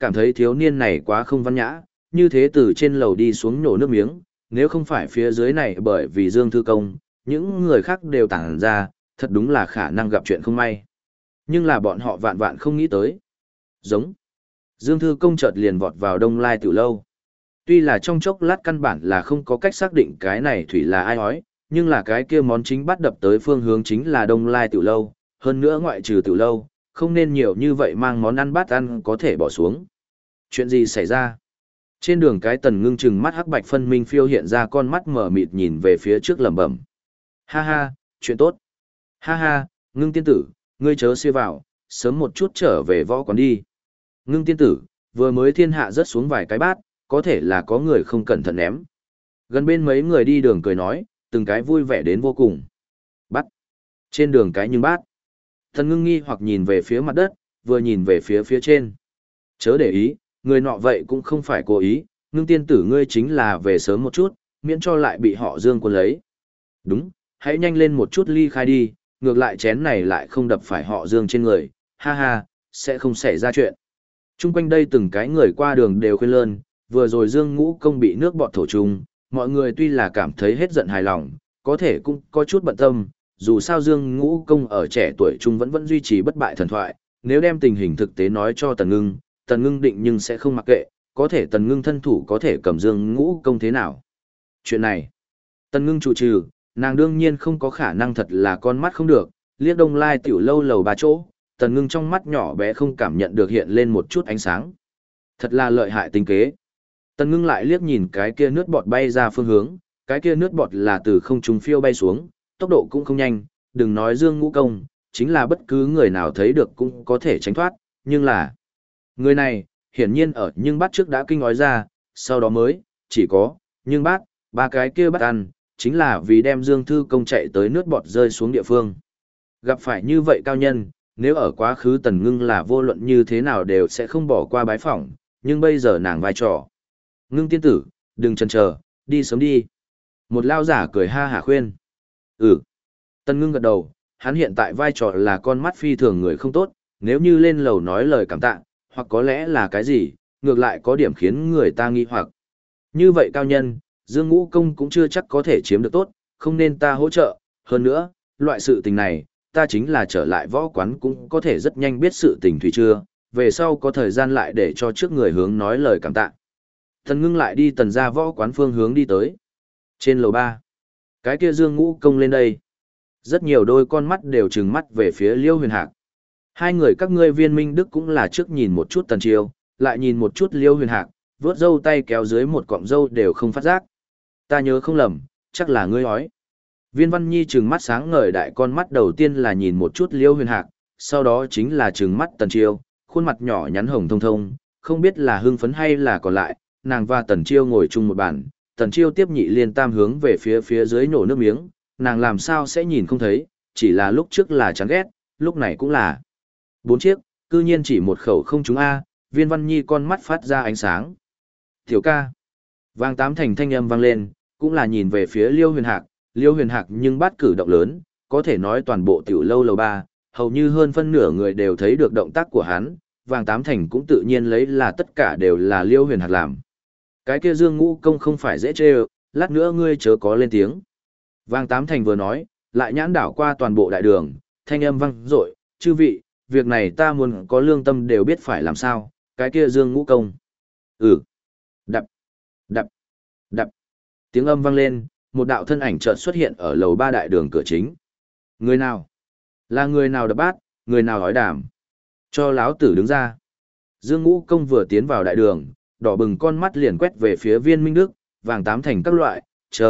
cảm thấy thiếu niên này quá không văn nhã, như thế từ trên lầu đi xuống nhổ nước miếng, nếu không phải phía dưới này bởi vì Dương Thư Công, những người khác đều tản ra, thật đúng là khả năng gặp chuyện không may. Nhưng là bọn họ vạn vạn không nghĩ tới. Giống. Dương Thư Công chợt liền vọt vào Đông Lai Tiểu Lâu. Tuy là trong chốc lát căn bản là không có cách xác định cái này thủy là ai hói, nhưng là cái kia món chính bắt đập tới phương hướng chính là Đông Lai Tiểu Lâu, hơn nữa ngoại trừ Tiểu Lâu, không nên nhiều như vậy mang món ăn bát ăn có thể bỏ xuống. Chuyện gì xảy ra? Trên đường cái Tần Ngưng chừng mắt hắc bạch phân minh phiêu hiện ra con mắt mở mịt nhìn về phía trước lẩm bẩm. Ha ha, chuyện tốt. Ha ha, Ngưng tiên tử, ngươi chớ xuôi vào, sớm một chút trở về võ quán đi. Ngưng tiên tử, vừa mới thiên hạ rớt xuống vài cái bát, có thể là có người không cẩn thận ném. Gần bên mấy người đi đường cười nói, từng cái vui vẻ đến vô cùng. Bắt. Trên đường cái nhưng bát. Tần Ngưng nghi hoặc nhìn về phía mặt đất, vừa nhìn về phía trên. Chớ để ý, người nọ vậy cũng không phải cố ý, Ngưng tiên tử ngươi chính là về sớm một chút, miễn cho lại bị họ Dương quân lấy. Đúng, hãy nhanh lên một chút ly khai đi, ngược lại chén này lại không đập phải họ Dương trên người, ha ha, sẽ không xảy ra chuyện. Trung quanh đây từng cái người qua đường đều khuyên lơn, vừa rồi Dương Ngũ Công bị nước bọt thổ trùng, mọi người tuy là cảm thấy hết giận hài lòng, có thể cũng có chút bận tâm, dù sao Dương Ngũ Công ở trẻ tuổi trung vẫn duy trì bất bại thần thoại, nếu đem tình hình thực tế nói cho Tần Ngưng định nhưng sẽ không mặc kệ, có thể Tần Ngưng thân thủ có thể cầm Dương Ngũ Công thế nào. Chuyện này, Tần Ngưng trụ trừ, nàng đương nhiên không có khả năng thật là con mắt không được, liếc Đông Lai Tiểu Lâu lầu 3 chỗ, Tần Ngưng trong mắt nhỏ bé không cảm nhận được hiện lên một chút ánh sáng. Thật là lợi hại tính kế. Tần Ngưng lại liếc nhìn cái kia nước bọt bay ra phương hướng, cái kia nước bọt là từ không trung phiêu bay xuống, tốc độ cũng không nhanh, đừng nói Dương Ngũ Công, chính là bất cứ người nào thấy được cũng có thể tránh thoát, nhưng là người này, hiển nhiên ở nhưng bát trước đã kinh nói ra, sau đó mới, chỉ có, nhưng bát, ba cái kia bắt ăn, chính là vì đem Dương Thư Công chạy tới nước bọt rơi xuống địa phương. Gặp phải như vậy cao nhân, nếu ở quá khứ Tần Ngưng là vô luận như thế nào đều sẽ không bỏ qua bái phỏng, nhưng bây giờ nàng vai trò. Ngưng tiên tử, đừng chần chờ, đi sớm đi. Một lao giả cười ha hả khuyên. Ừ. Tần Ngưng gật đầu, hắn hiện tại vai trò là con mắt phi thường người không tốt, nếu như lên lầu nói lời cảm tạ, hoặc có lẽ là cái gì, ngược lại có điểm khiến người ta nghi hoặc. Như vậy cao nhân, Dương Ngũ Công cũng chưa chắc có thể chiếm được tốt, không nên ta hỗ trợ, hơn nữa, loại sự tình này, ta chính là trở lại võ quán cũng có thể rất nhanh biết sự tình thủy chưa, về sau có thời gian lại để cho trước người hướng nói lời cảm tạ. Tần Ngưng lại đi tần ra võ quán phương hướng đi tới. Trên lầu 3, cái kia Dương Ngũ Công lên đây. Rất nhiều đôi con mắt đều trừng mắt về phía Liêu Huyền Hạc. Hai người các ngươi Viên Minh Đức cũng là trước nhìn một chút Tần Chiêu, lại nhìn một chút Liêu Huyền Hạc, vướt râu tay kéo dưới một cọng râu đều không phát giác. Ta nhớ không lầm, chắc là ngươi hói. Viên Văn Nhi trừng mắt sáng ngời đại con mắt đầu tiên là nhìn một chút Liêu Huyền Hạc, sau đó chính là trừng mắt Tần Chiêu, khuôn mặt nhỏ nhắn hồng thông thông, không biết là hưng phấn hay là còn lại, nàng và Tần Chiêu ngồi chung một bàn, Tần Chiêu tiếp nhị liên tam hướng về phía dưới nổ nước miếng, nàng làm sao sẽ nhìn không thấy, chỉ là lúc trước là chán ghét, lúc này cũng là. 4 chiếc, cư nhiên chỉ một khẩu không trúng A, Viên Văn Nhi con mắt phát ra ánh sáng. Tiểu ca. Vang tám thành thanh âm vang lên, cũng là nhìn về phía Liêu Huyền Hạc nhưng bắt cử động lớn, có thể nói toàn bộ tiểu lâu lầu 3, hầu như hơn phân nửa người đều thấy được động tác của hắn, Vang tám thành cũng tự nhiên lấy là tất cả đều là Liêu Huyền Hạc làm. Cái kia Dương Ngũ Công không phải dễ chê, lát nữa ngươi chớ có lên tiếng. Vang tám thành vừa nói, lại nhãn đảo qua toàn bộ đại đường, thanh âm vang dội, chư vị, việc này ta muốn có lương tâm đều biết phải làm sao, cái kia Dương Ngũ Công. Ừ. Đập, đập, đập. Tiếng âm vang lên, một đạo thân ảnh chợt xuất hiện ở lầu 3 đại đường cửa chính. Người nào? Là người nào đập bát, người nào nói đàm? Cho láo tử đứng ra. Dương Ngũ Công vừa tiến vào đại đường, đỏ bừng con mắt liền quét về phía Viên Minh Đức, Vàng tám thành các loại,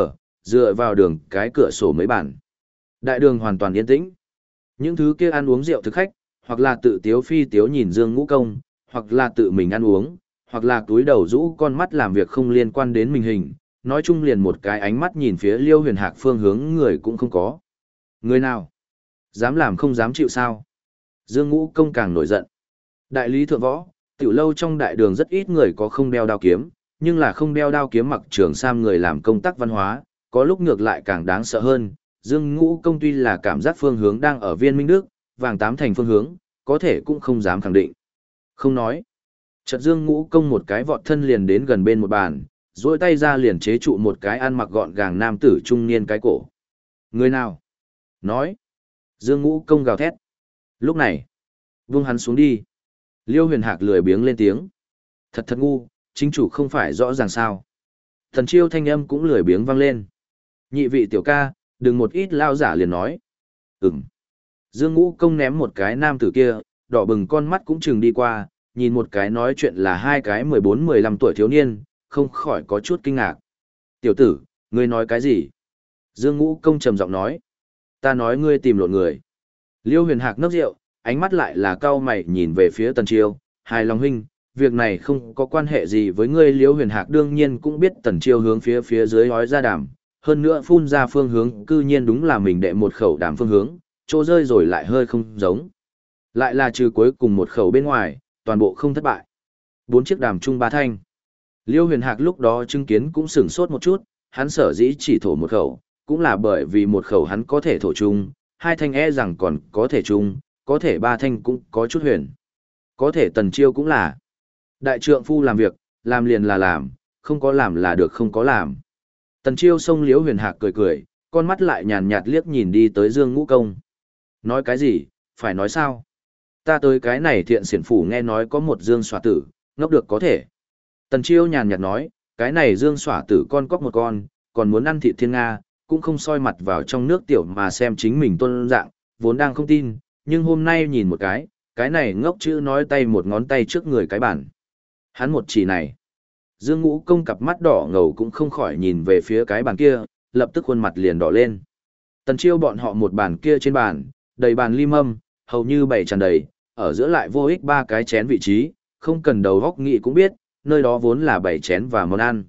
dựa vào đường cái cửa sổ mấy bản. Đại đường hoàn toàn yên tĩnh. Những thứ kia ăn uống rượu thực khách, hoặc là tự tiếu phi tiếu nhìn Dương Ngũ Công, hoặc là tự mình ăn uống, hoặc là túi đầu rũ con mắt làm việc không liên quan đến mình hình, nói chung liền một cái ánh mắt nhìn phía Liêu Huyền Hạc phương hướng người cũng không có. Người nào? Dám làm không dám chịu sao? Dương Ngũ Công càng nổi giận. Đại lý thượng võ, tiểu lâu trong đại đường rất ít người có không đeo đao kiếm, nhưng là không đeo đao kiếm mặc trường sam người làm công tác văn hóa, có lúc ngược lại càng đáng sợ hơn. Dương Ngũ Công tuy là cảm giác phương hướng đang ở Viên Minh Đức, Vàng tám thành phương hướng, có thể cũng không dám khẳng định. Không nói. Chợt Dương Ngũ Công một cái vọt thân liền đến gần bên một bàn, duỗi tay ra liền chế trụ một cái ăn mặc gọn gàng nam tử trung niên cái cổ. Người nào? Nói. Dương Ngũ Công gào thét. Lúc này, vung hắn xuống đi. Liêu Huyền Hạc lười biếng lên tiếng. Thật thật ngu, chính chủ không phải rõ ràng sao. Thần Chiêu thanh âm cũng lười biếng vang lên. Nhị vị tiểu ca, đừng một ít lao giả liền nói. Ừm. Dương Ngũ Công ném một cái nam tử kia, đỏ bừng con mắt cũng chừng đi qua, nhìn một cái nói chuyện là hai cái 14-15 tuổi thiếu niên, không khỏi có chút kinh ngạc. Tiểu tử, ngươi nói cái gì? Dương Ngũ Công trầm giọng nói. Ta nói ngươi tìm lộn người. Liêu Huyền Hạc nốc rượu, ánh mắt lại là cau mày nhìn về phía Tần Chiêu, hài lòng huynh, việc này không có quan hệ gì với ngươi. Liêu Huyền Hạc đương nhiên cũng biết Tần Chiêu hướng phía dưới hói ra đàm, hơn nữa phun ra phương hướng cư nhiên đúng là mình đệ một khẩu đàm phương hướng, chỗ rơi rồi lại hơi không giống. Lại là trừ cuối cùng một khẩu bên ngoài, toàn bộ không thất bại. 4 chiếc đàm chung 3 thanh. Liêu Huyền Hạc lúc đó chứng kiến cũng sửng sốt một chút, hắn sở dĩ chỉ thổ một khẩu, cũng là bởi vì một khẩu hắn có thể thổ chung, 2 thanh e rằng còn có thể chung, có thể 3 thanh cũng có chút huyền. Có thể Tần Chiêu cũng là. Đại trượng phu làm việc, làm liền là làm, không có làm là được không có làm. Tần Chiêu xông Liêu Huyền Hạc cười cười, con mắt lại nhàn nhạt liếc nhìn đi tới Dương Ngũ Công. Nói cái gì, phải nói sao? Ta tới cái này thiện xiển phủ nghe nói có một Dương Xỏa tử, ngốc được có thể. Tần Chiêu nhàn nhạt nói, cái này Dương Xỏa tử con cóc một con, còn muốn ăn thịt thiên Nga, cũng không soi mặt vào trong nước tiểu mà xem chính mình tôn dạng, vốn đang không tin, nhưng hôm nay nhìn một cái này ngốc chữ nói tay một ngón tay trước người cái bản. Hắn một chỉ này. Dương Ngũ Công cặp mắt đỏ ngầu cũng không khỏi nhìn về phía cái bàn kia, lập tức khuôn mặt liền đỏ lên. Tần Chiêu bọn họ một bàn kia trên bàn, đầy bàn ly mâm, hầu như bày tràn đầy, ở giữa lại vô ích 3 cái chén vị trí, không cần đầu góc nghĩ cũng biết, nơi đó vốn là 7 chén và món ăn.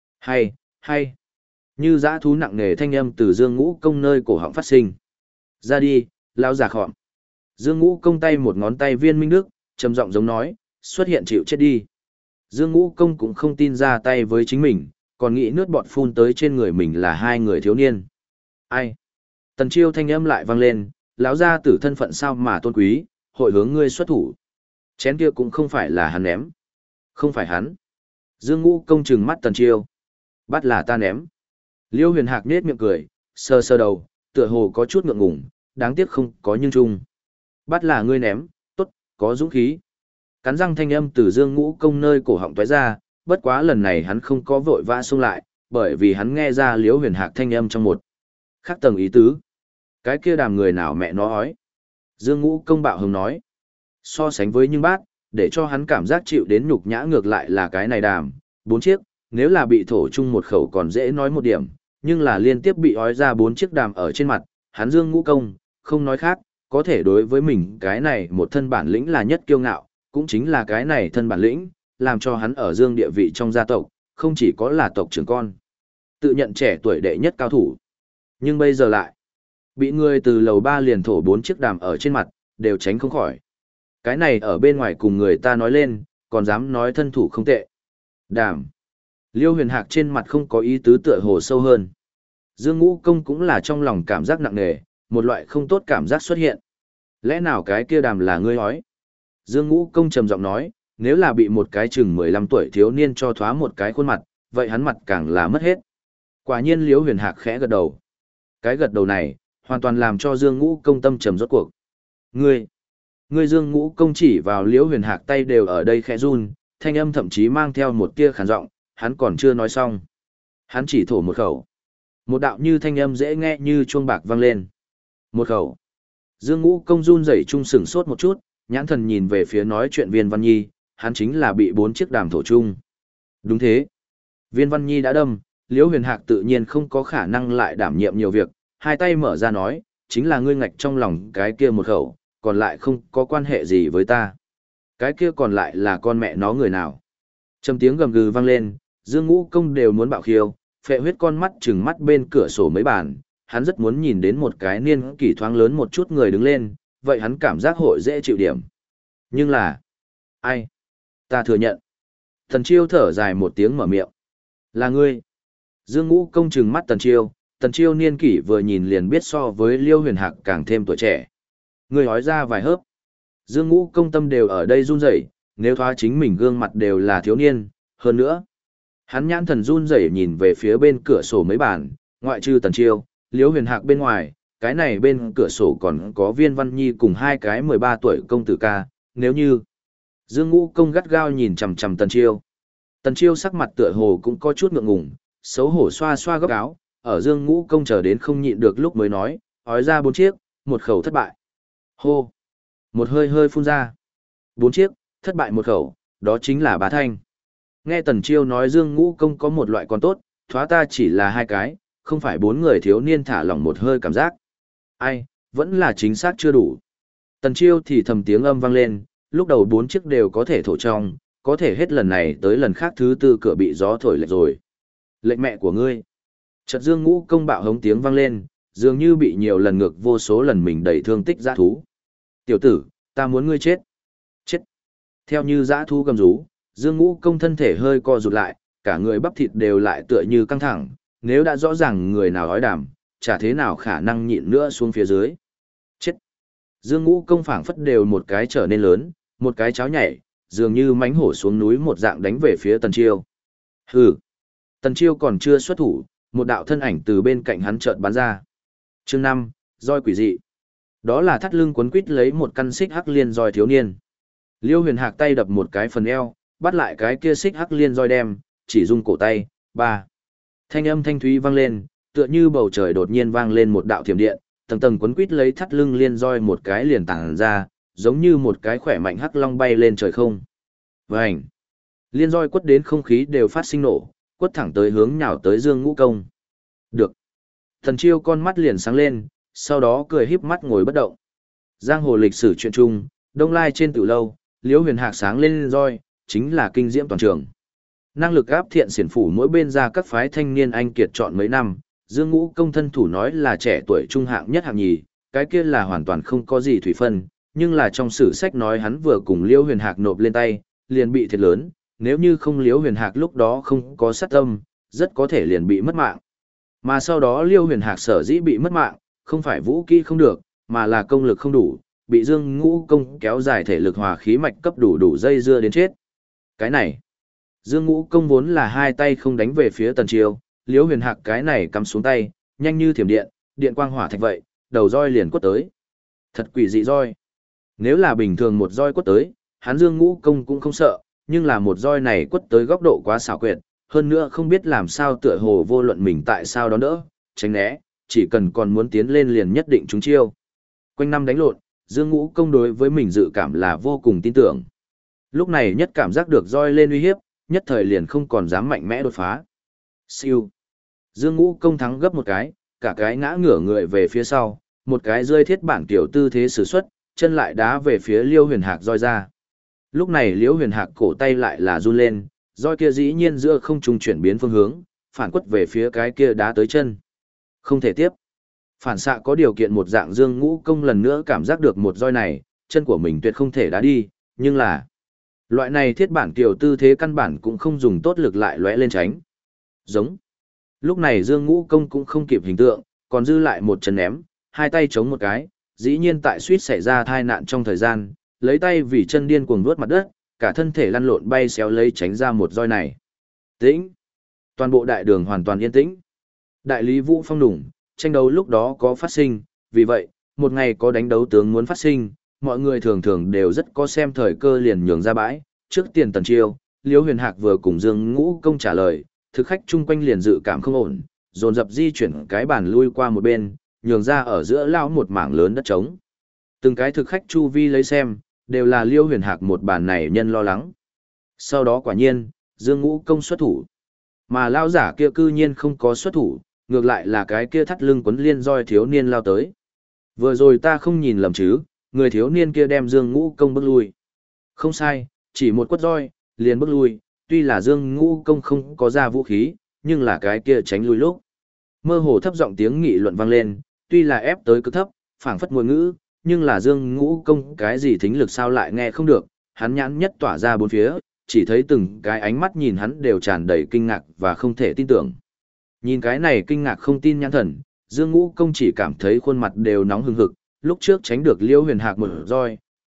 Hay. Như dã thú nặng nề thanh âm từ Dương Ngũ Công nơi cổ họng phát sinh. Ra đi, lão già khọm. Dương Ngũ Công tay một ngón tay Viên Minh Đức, trầm giọng giống nói, xuất hiện chịu chết đi. Dương Ngũ Công cũng không tin ra tay với chính mình, còn nghĩ nước bọt phun tới trên người mình là 2 người thiếu niên. Ai? Tần Chiêu thanh âm lại vang lên, lão gia tử thân phận sao mà tôn quý, hội hướng ngươi xuất thủ. Chén kia cũng không phải là hắn ném. Không phải hắn. Dương Ngũ Công trừng mắt Tần Chiêu. Bắt là ta ném. Liêu Huyền Hạc nết miệng cười, sơ sơ đầu, tựa hồ có chút ngượng ngùng, đáng tiếc không có nhưng chung. Bắt là ngươi ném, tốt, có dũng khí. Cắn răng thanh âm từ Dương Ngũ Công nơi cổ họng toái ra, bất quá lần này hắn không có vội vã xông lại, bởi vì hắn nghe ra Liêu Huyền Hạc thanh âm trong một khác tầng ý tứ. Cái kia đàm người nào mẹ nó ói. Dương Ngũ Công bạo hùng nói. So sánh với nhưng bát, để cho hắn cảm giác chịu đến nhục nhã ngược lại là cái này đàm, 4 chiếc, nếu là bị thổ chung một khẩu còn dễ nói một điểm, nhưng là liên tiếp bị ói ra 4 chiếc đàm ở trên mặt, hắn Dương Ngũ Công, không nói khác, có thể đối với mình cái này một thân bản lĩnh là nhất kiêu ngạo, cũng chính là cái này thân bản lĩnh, làm cho hắn ở Dương địa vị trong gia tộc, không chỉ có là tộc trưởng con, tự nhận trẻ tuổi đệ nhất cao thủ. Nhưng bây giờ lại, bị người từ lầu 3 liền thổ 4 chiếc đàm ở trên mặt, đều tránh không khỏi. Cái này ở bên ngoài cùng người ta nói lên, còn dám nói thân thủ không tệ. Đàm. Liêu Huyền Hạc trên mặt không có ý tứ tựa hồ sâu hơn. Dương Ngũ Công cũng là trong lòng cảm giác nặng nề, một loại không tốt cảm giác xuất hiện. Lẽ nào cái kia đàm là ngươi hói? Dương Ngũ Công trầm giọng nói, nếu là bị một cái chừng 15 tuổi thiếu niên cho thoá một cái khuôn mặt, vậy hắn mặt càng là mất hết. Quả nhiên Liêu Huyền Hạc khẽ gật đầu. Cái gật đầu này, hoàn toàn làm cho Dương Ngũ Công tâm trầm rốt cuộc. Ngươi Dương Ngũ Công chỉ vào Liễu Huyền Hạc tay đều ở đây khẽ run, thanh âm thậm chí mang theo một tia khàn giọng, hắn còn chưa nói xong. Hắn chỉ thổ một khẩu. Một đạo như thanh âm dễ nghe như chuông bạc vang lên. Một khẩu. Dương Ngũ Công run rẩy trung sửng sốt một chút, nhãn thần nhìn về phía nói chuyện Viên Văn Nhi, hắn chính là bị 4 chiếc đàm thổ chung. Đúng thế. Viên Văn Nhi đã đâm, Liễu Huyền Hạc tự nhiên không có khả năng lại đảm nhiệm nhiều việc, hai tay mở ra nói, chính là ngươi ngạch trong lòng cái kia một khẩu, còn lại không có quan hệ gì với ta. Cái kia còn lại là con mẹ nó người nào? Trầm tiếng gầm gừ vang lên, Dương Ngũ Công đều muốn bạo khiêu, phệ huyết con mắt trừng mắt bên cửa sổ mấy bàn, hắn rất muốn nhìn đến một cái niên kỷ thoáng lớn một chút người đứng lên, vậy hắn cảm giác hội dễ chịu điểm. Nhưng là, ai? Ta thừa nhận. Tần Chiêu thở dài một tiếng mở miệng. Là ngươi. Dương Ngũ Công trừng mắt Tần Chiêu niên kỷ vừa nhìn liền biết so với Liêu Huyền Hạc càng thêm tuổi trẻ. Ngươi hói ra vài hớp. Dương Ngũ Công tâm đều ở đây run rẩy, nếu thoá chính mình gương mặt đều là thiếu niên, hơn nữa. Hắn nhãn thần run rẩy nhìn về phía bên cửa sổ mấy bàn, ngoại trừ Tần Chiêu, Liễu Huyền Hạc bên ngoài, cái này bên cửa sổ còn có Viên Văn Nhi cùng hai cái 13 tuổi công tử ca, nếu như. Dương Ngũ Công gắt gao nhìn chằm chằm Tần Chiêu. Tần Chiêu sắc mặt tựa hồ cũng có chút ngượng ngùng, xấu hổ xoa xoa góc áo, ở Dương Ngũ Công chờ đến không nhịn được lúc mới nói, ói ra 4 chiếc, một khẩu thất bại. Hô! Một hơi hơi phun ra. 4 chiếc, thất bại một khẩu, đó chính là bá thanh. Nghe Tần Chiêu nói Dương Ngũ Công có một loại còn tốt, thoá ta chỉ là 2 cái, không phải 4 người thiếu niên thả lỏng một hơi cảm giác. Ai, vẫn là chính xác chưa đủ. Tần Chiêu thì thầm tiếng âm vang lên, lúc đầu 4 chiếc đều có thể thổ trong, có thể hết lần này tới lần khác thứ tư cửa bị gió thổi lệch rồi. Lệnh mẹ của ngươi. Chợt Dương Ngũ Công bạo hống tiếng vang lên, dường như bị nhiều lần ngược vô số lần mình đẩy thương tích dã thú. Tiểu tử, ta muốn ngươi chết. Chết. Theo như dã thú gầm rú, Dương Ngũ Công thân thể hơi co rụt lại, cả người bắp thịt đều lại tựa như căng thẳng, nếu đã rõ ràng người nào nói đảm, chả thế nào khả năng nhịn nữa xuống phía dưới. Chết. Dương Ngũ Công phảng phất đều một cái trở nên lớn, một cái cháo nhảy, dường như mánh hổ xuống núi một dạng đánh về phía Tần Chiêu. Hừ. Tần Chiêu còn chưa xuất thủ, một đạo thân ảnh từ bên cạnh hắn chợt bắn ra. Chương 5, roi quỷ dị. Đó là thắt lưng quấn quít lấy một căn xích hắc liên roi thiếu niên. Liêu Huyền Hạc tay đập một cái phần eo, bắt lại cái kia xích hắc liên roi đem, chỉ dùng cổ tay, ba. Thanh âm thanh thúy vang lên, tựa như bầu trời đột nhiên vang lên một đạo thiểm điện, tầng tầng quấn quít lấy thắt lưng liên roi một cái liền tàng ra, giống như một cái khỏe mạnh hắc long bay lên trời không. Vành. Liên roi quất đến không khí đều phát sinh nổ, quất thẳng tới hướng nhào tới Dương Ngũ Công. Được. Thần Chiêu con mắt liền sáng lên, sau đó cười híp mắt ngồi bất động. Giang hồ lịch sử chuyện chung, Đông Lai trên Tử lâu, Liễu Huyền Hạc sáng lên roi, chính là kinh diễm toàn trường. Năng lực áp thiện xiển phủ mỗi bên ra các phái thanh niên anh kiệt chọn mấy năm, Dương Ngũ Công thân thủ nói là trẻ tuổi trung hạng nhất hạng nhì, cái kia là hoàn toàn không có gì thủy phân, nhưng là trong sử sách nói hắn vừa cùng Liễu Huyền Hạc nộp lên tay, liền bị thiệt lớn, nếu như không Liễu Huyền Hạc lúc đó không có sát tâm, rất có thể liền bị mất mạng. Mà sau đó Liễu Huyền Hạc sở dĩ bị mất mạng, không phải vũ kỹ không được, mà là công lực không đủ, bị Dương Ngũ Công kéo dài thể lực hòa khí mạch cấp đủ dây dưa đến chết. Cái này, Dương Ngũ Công vốn là hai tay không đánh về phía Tần Chiêu, Liễu Huyền Hạc cái này cắm xuống tay, nhanh như thiểm điện, điện quang hỏa thạch vậy, đầu roi liền quất tới. Thật quỷ dị roi. Nếu là bình thường một roi quất tới, hắn Dương Ngũ Công cũng không sợ, nhưng là một roi này quất tới góc độ quá xảo quyệt, hơn nữa không biết làm sao tựa hồ vô luận mình tại sao đó đỡ, tránh né, chỉ cần còn muốn tiến lên liền nhất định trúng chiêu. Quanh năm đánh lộn, Dương Ngũ Công đối với mình dự cảm là vô cùng tin tưởng. Lúc này nhất cảm giác được roi lên uy hiếp, nhất thời liền không còn dám mạnh mẽ đột phá. Siêu. Dương Ngũ Công thắng gấp một cái, cả cái ngã ngửa người về phía sau, một cái rơi thiết bản tiểu tư thế sử xuất, chân lại đá về phía Liêu Huyền Hạc roi ra. Lúc này Liêu Huyền Hạc cổ tay lại là run lên, roi kia dĩ nhiên giữa không trung chuyển biến phương hướng, phản quất về phía cái kia đá tới chân. Không thể tiếp. Phản xạ có điều kiện một dạng Dương Ngũ Công lần nữa cảm giác được một roi này, chân của mình tuyệt không thể đá đi, nhưng là loại này thiết bản kiểu tư thế căn bản cũng không dùng tốt lực lại lóe lên tránh. Giống. Lúc này Dương Ngũ Công cũng không kịp hình tượng, còn dư lại một chân ném, hai tay chống một cái, dĩ nhiên tại suýt xảy ra tai nạn trong thời gian, lấy tay vì chân điên cuồng vuốt mặt đất, cả thân thể lăn lộn bay xéo lấy tránh ra một roi này. Tĩnh. Toàn bộ đại đường hoàn toàn yên tĩnh. Đại lý Vũ Phong đủng, tranh đấu lúc đó có phát sinh, vì vậy, một ngày có đánh đấu tướng muốn phát sinh, mọi người thường thường đều rất có xem thời cơ liền nhường ra bãi, trước tiền Tần Chiêu, Liễu Huyền Hạc vừa cùng Dương Ngũ Công trả lời, thực khách chung quanh liền dự cảm không ổn, dồn dập di chuyển cái bàn lui qua một bên, nhường ra ở giữa lão một mảng lớn đất trống. Từng cái thực khách chu vi lấy xem, đều là Liễu Huyền Hạc một bàn này nhân lo lắng. Sau đó quả nhiên, Dương Ngũ Công xuất thủ. Mà lão giả kia cư nhiên không có xuất thủ, ngược lại là cái kia thắt lưng quấn liên roi thiếu niên lao tới. Vừa rồi ta không nhìn lầm chứ, người thiếu niên kia đem Dương Ngũ Công bước lui. Không sai, chỉ một quất roi, liền bước lui, tuy là Dương Ngũ Công không có ra vũ khí, nhưng là cái kia tránh lui lúc. Mơ hồ thấp giọng tiếng nghị luận vang lên, tuy là ép tới cực thấp, phảng phất ngôn ngữ, nhưng là Dương Ngũ Công cái gì thính lực sao lại nghe không được, hắn nhãn nhất tỏa ra bốn phía, chỉ thấy từng cái ánh mắt nhìn hắn đều tràn đầy kinh ngạc và không thể tin tưởng. Nhìn cái này kinh ngạc không tin nhãn thần, Dương Ngũ Công chỉ cảm thấy khuôn mặt đều nóng hừng hực, lúc trước tránh được Liễu Huyền Hạc một roi,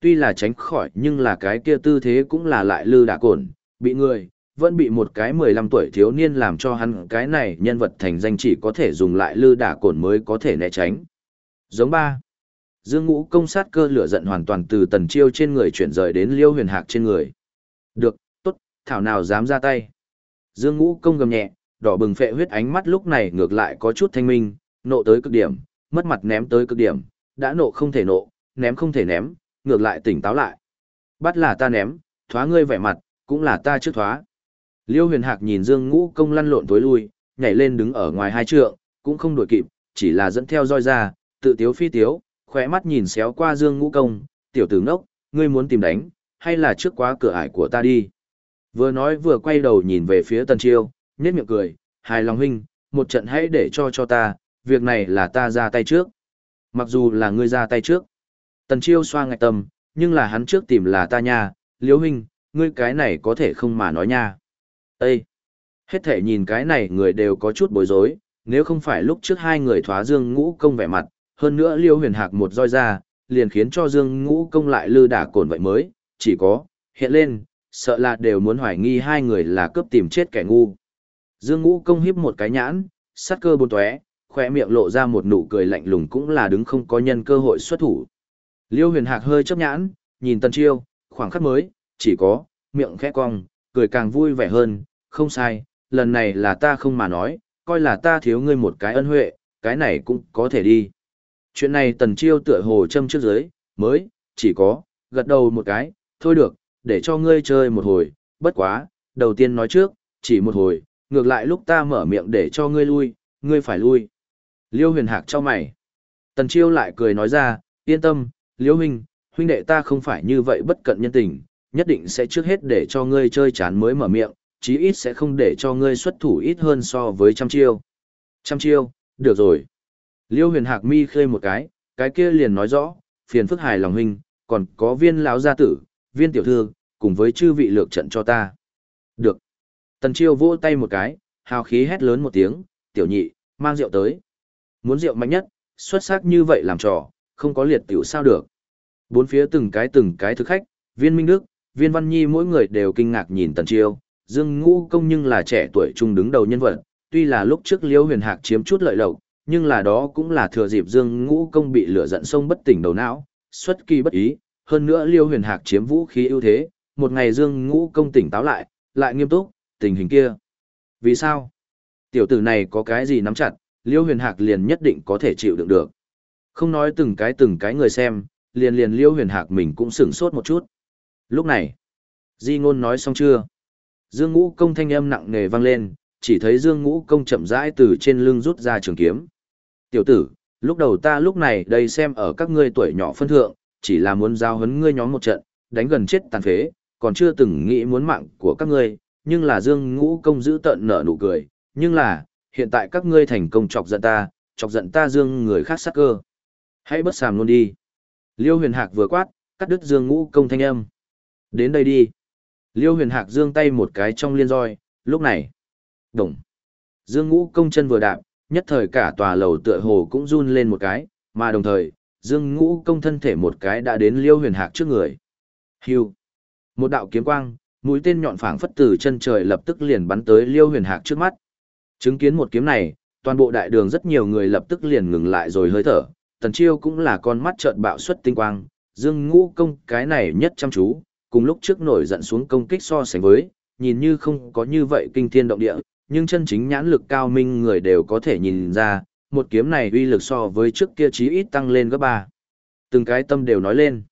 Tuy là tránh khỏi nhưng là cái kia tư thế cũng là lại lư đả cổn, bị người, vẫn bị một cái 15 tuổi thiếu niên làm cho hắn cái này nhân vật thành danh chỉ có thể dùng lại lư đả cổn mới có thể né tránh. Giống ba. Dương Ngũ Công sát cơ lửa giận hoàn toàn từ Tần Chiêu trên người chuyển rời đến Liêu Huyền Hạc trên người. Được, tốt, thảo nào dám ra tay. Dương Ngũ Công gầm nhẹ, đỏ bừng phệ huyết ánh mắt lúc này ngược lại có chút thanh minh, nộ tới cực điểm, mất mặt ném tới cực điểm, đã nộ không thể nộ, ném không thể ném, ngược lại tỉnh táo lại. Bắt là ta ném, thoá ngươi vẻ mặt, cũng là ta trước thoá. Liêu Huyền Hạc nhìn Dương Ngũ Công lăn lộn tối lui, nhảy lên đứng ở ngoài hai trượng, cũng không đuổi kịp, chỉ là dẫn theo roi ra, tự tiếu phi tiếu, khóe mắt nhìn xéo qua Dương Ngũ Công, tiểu tử ngốc, ngươi muốn tìm đánh, hay là trước quá cửa ải của ta đi. Vừa nói vừa quay đầu nhìn về phía Tần Chiêu, nhếch miệng cười, hài lòng huynh, một trận hãy để cho ta, việc này là ta ra tay trước. Mặc dù là ngươi ra tay trước. Tần Chiêu xoa ngạch tâm, nhưng là hắn trước tìm là ta nha, Liêu huynh, ngươi cái này có thể không mà nói nha. Ê! Hết thể nhìn cái này người đều có chút bối rối, nếu không phải lúc trước hai người thoá Dương Ngũ Công vẻ mặt, hơn nữa Liêu Huyền Hạc một roi ra, liền khiến cho Dương Ngũ Công lại lư đả cồn vậy mới, chỉ có, hiện lên, sợ là đều muốn hoài nghi hai người là cướp tìm chết kẻ ngu. Dương Ngũ Công hiếp một cái nhãn, sát cơ bôn tóe, khỏe miệng lộ ra một nụ cười lạnh lùng cũng là đứng không có nhân cơ hội xuất thủ. Liêu Huyền Hạc hơi chớp nhãn, nhìn Tần Chiêu, khoảng khắc mới, chỉ có, miệng khẽ cong, cười càng vui vẻ hơn, không sai, lần này là ta không mà nói, coi là ta thiếu ngươi một cái ân huệ, cái này cũng có thể đi. Chuyện này Tần Chiêu tựa hồ châm trước dưới, mới, chỉ có, gật đầu một cái, thôi được, để cho ngươi chơi một hồi, bất quá, đầu tiên nói trước, chỉ một hồi, ngược lại lúc ta mở miệng để cho ngươi lui, ngươi phải lui. Liêu Huyền Hạc cho mày. Tần Chiêu lại cười nói ra, yên tâm, Liêu huynh, huynh đệ ta không phải như vậy bất cận nhân tình, nhất định sẽ trước hết để cho ngươi chơi chán mới mở miệng, chí ít sẽ không để cho ngươi xuất thủ ít hơn so với 100 chiêu. 100 chiêu, được rồi. Liêu Huyền Hạc mi khơi một cái kia liền nói rõ, phiền phức hài lòng huynh, còn có Viên lão gia tử, Viên tiểu thư, cùng với chư vị lược trận cho ta. Được. Tần Chiêu vỗ tay một cái, hào khí hét lớn một tiếng, tiểu nhị, mang rượu tới. Muốn rượu mạnh nhất, xuất sắc như vậy làm trò, không có liệt tiểu sao được. Bốn phía từng cái thực khách, Viên Minh Đức, Viên Văn Nhi mỗi người đều kinh ngạc nhìn Tần Chiêu, Dương Ngũ Công nhưng là trẻ tuổi trung đứng đầu nhân vật, tuy là lúc trước Liêu Huyền Hạc chiếm chút lợi lộc, nhưng là đó cũng là thừa dịp Dương Ngũ Công bị lửa giận sông bất tỉnh đầu não, xuất kỳ bất ý, hơn nữa Liêu Huyền Hạc chiếm vũ khí ưu thế, một ngày Dương Ngũ Công tỉnh táo lại nghiêm túc, tình hình kia. Vì sao? Tiểu tử này có cái gì nắm chặt, Liêu Huyền Hạc liền nhất định có thể chịu đựng được. Không nói từng cái người xem, liền Liêu Huyền Hạc mình cũng sửng sốt một chút. Lúc này, Di Ngôn nói xong chưa? Dương Ngũ Công thanh âm nặng nề vang lên, chỉ thấy Dương Ngũ Công chậm rãi từ trên lưng rút ra trường kiếm. Tiểu tử, lúc đầu ta lúc này đây xem ở các ngươi tuổi nhỏ phân thượng, chỉ là muốn giao huấn ngươi nhóm một trận, đánh gần chết tàn phế, còn chưa từng nghĩ muốn mạng của các ngươi, nhưng là Dương Ngũ Công giữ tợn nở nụ cười, nhưng là, hiện tại các ngươi thành công chọc giận ta Dương người khác sát cơ. Hãy bất sàm luôn đi. Liêu Huyền Hạc vừa quát, cắt đứt Dương Ngũ Công thanh âm. Đến đây đi. Liêu Huyền Hạc giương tay một cái trong liên roi, lúc này. Đồng. Dương Ngũ Công chân vừa đạp, nhất thời cả tòa lầu tựa hồ cũng run lên một cái, mà đồng thời, Dương Ngũ Công thân thể một cái đã đến Liêu Huyền Hạc trước người. Hưu. Một đạo kiếm quang, mũi tên nhọn phảng phất từ chân trời lập tức liền bắn tới Liêu Huyền Hạc trước mắt. Chứng kiến một kiếm này, toàn bộ đại đường rất nhiều người lập tức liền ngừng lại rồi hơi thở, Tần Chiêu cũng là con mắt trợn bạo xuất tinh quang, Dương Ngũ Công cái này nhất chăm chú, cùng lúc trước nổi giận xuống công kích so sánh với, nhìn như không có như vậy kinh thiên động địa, nhưng chân chính nhãn lực cao minh người đều có thể nhìn ra, một kiếm này uy lực so với trước kia chí ít tăng lên gấp 3. Từng cái tâm đều nói lên.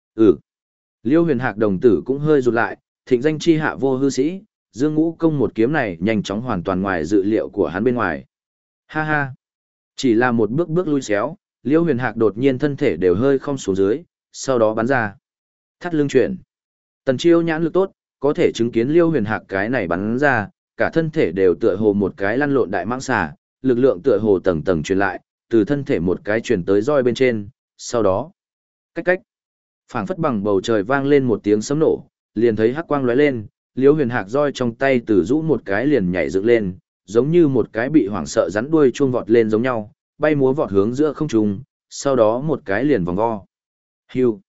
Liêu Huyền Hạc đồng tử cũng hơi rụt lại, thịnh danh chi hạ vô hư sĩ, Dương Ngũ Công một kiếm này nhanh chóng hoàn toàn ngoài dự liệu của hắn bên ngoài. Ha ha. Chỉ là một bước lui xéo, Liêu Huyền Hạc đột nhiên thân thể đều hơi không xuống dưới, sau đó bắn ra. Thắt lưng chuyển. Tần Chiêu nhãn lực tốt, có thể chứng kiến Liêu Huyền Hạc cái này bắn ra, cả thân thể đều tựa hồ một cái lăn lộn đại mãng xà, lực lượng tựa hồ tầng tầng truyền lại, từ thân thể một cái truyền tới roi bên trên, sau đó, cách, phảng phất bằng bầu trời vang lên một tiếng sấm nổ, liền thấy hắc quang lóe lên, Liêu Huyền Hạc roi trong tay từ rũ một cái liền nhảy dựng lên, giống như một cái bị hoảng sợ rắn đuôi chuông vọt lên giống nhau, bay múa vọt hướng giữa không trung, sau đó một cái liền vòng vo. Hưu.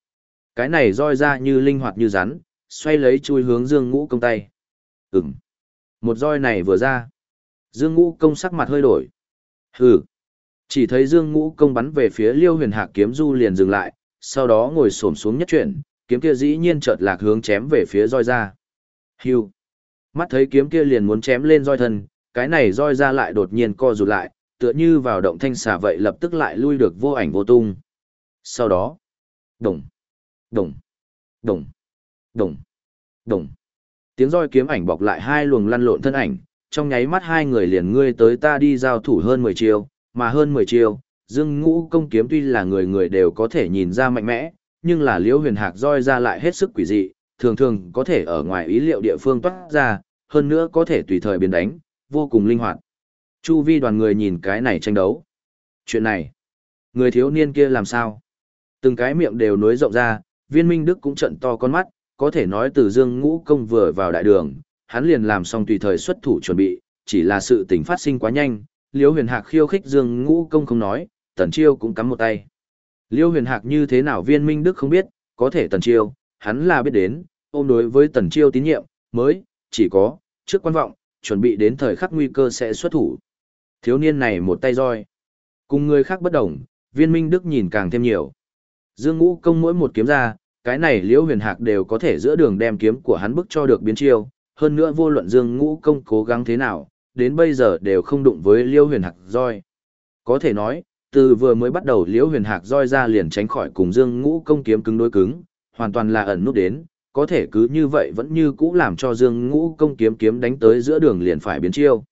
Cái này roi ra như linh hoạt như rắn, xoay lấy chui hướng Dương Ngũ Công tay. Ừm. Một roi này vừa ra. Dương Ngũ Công sắc mặt hơi đổi. Hừ. Chỉ thấy Dương Ngũ Công bắn về phía Liêu Huyền Hạc kiếm du liền dừng lại, sau đó ngồi xổm xuống nhất chuyển, kiếm kia dĩ nhiên chợt lạc hướng chém về phía roi ra. Hưu. Mắt thấy kiếm kia liền muốn chém lên roi thân, cái này roi ra lại đột nhiên co rụt lại, tựa như vào động thanh xà vậy lập tức lại lui được vô ảnh vô tung. Sau đó, đồng, đồng, đồng, đồng, đồng. Tiếng roi kiếm ảnh bọc lại hai luồng lăn lộn thân ảnh, trong nháy mắt hai người liền ngươi tới ta đi giao thủ hơn 10 chiêu, mà hơn 10 chiêu, Dương Ngũ Công kiếm tuy là người người đều có thể nhìn ra mạnh mẽ, nhưng là Liễu Huyền Hạc roi ra lại hết sức quỷ dị, thường thường có thể ở ngoài ý liệu địa phương toát ra, hơn nữa có thể tùy thời biến đánh, vô cùng linh hoạt. Chu vi đoàn người nhìn cái này tranh đấu. Chuyện này, người thiếu niên kia làm sao? Từng cái miệng đều nối rộng ra, Viên Minh Đức cũng trận to con mắt, có thể nói từ Dương Ngũ Công vừa vào đại đường, hắn liền làm xong tùy thời xuất thủ chuẩn bị, chỉ là sự tình phát sinh quá nhanh, Liễu Huyền Hạc khiêu khích Dương Ngũ Công không nói, Tần Chiêu cũng cắm một tay. Liễu Huyền Hạc như thế nào Viên Minh Đức không biết, có thể Tần Chiêu, hắn là biết đến, ôm đối với Tần Chiêu tín nhiệm, mới, chỉ có, trước quan vọng, chuẩn bị đến thời khắc nguy cơ sẽ xuất thủ. Thiếu niên này một tay roi. Cùng người khác bất đồng, Viên Minh Đức nhìn càng thêm nhiều. Dương Ngũ Công mỗi một kiếm ra, cái này Liễu Huyền Hạc đều có thể giữa đường đem kiếm của hắn bức cho được biến chiêu, hơn nữa vô luận Dương Ngũ Công cố gắng thế nào, đến bây giờ đều không đụng với Liễu Huyền Hạc roi. Có thể nói, từ vừa mới bắt đầu Liễu Huyền Hạc roi ra liền tránh khỏi cùng Dương Ngũ Công kiếm cứng đối cứng, hoàn toàn là ẩn nút đến, có thể cứ như vậy vẫn như cũ làm cho Dương Ngũ Công kiếm đánh tới giữa đường liền phải biến chiêu.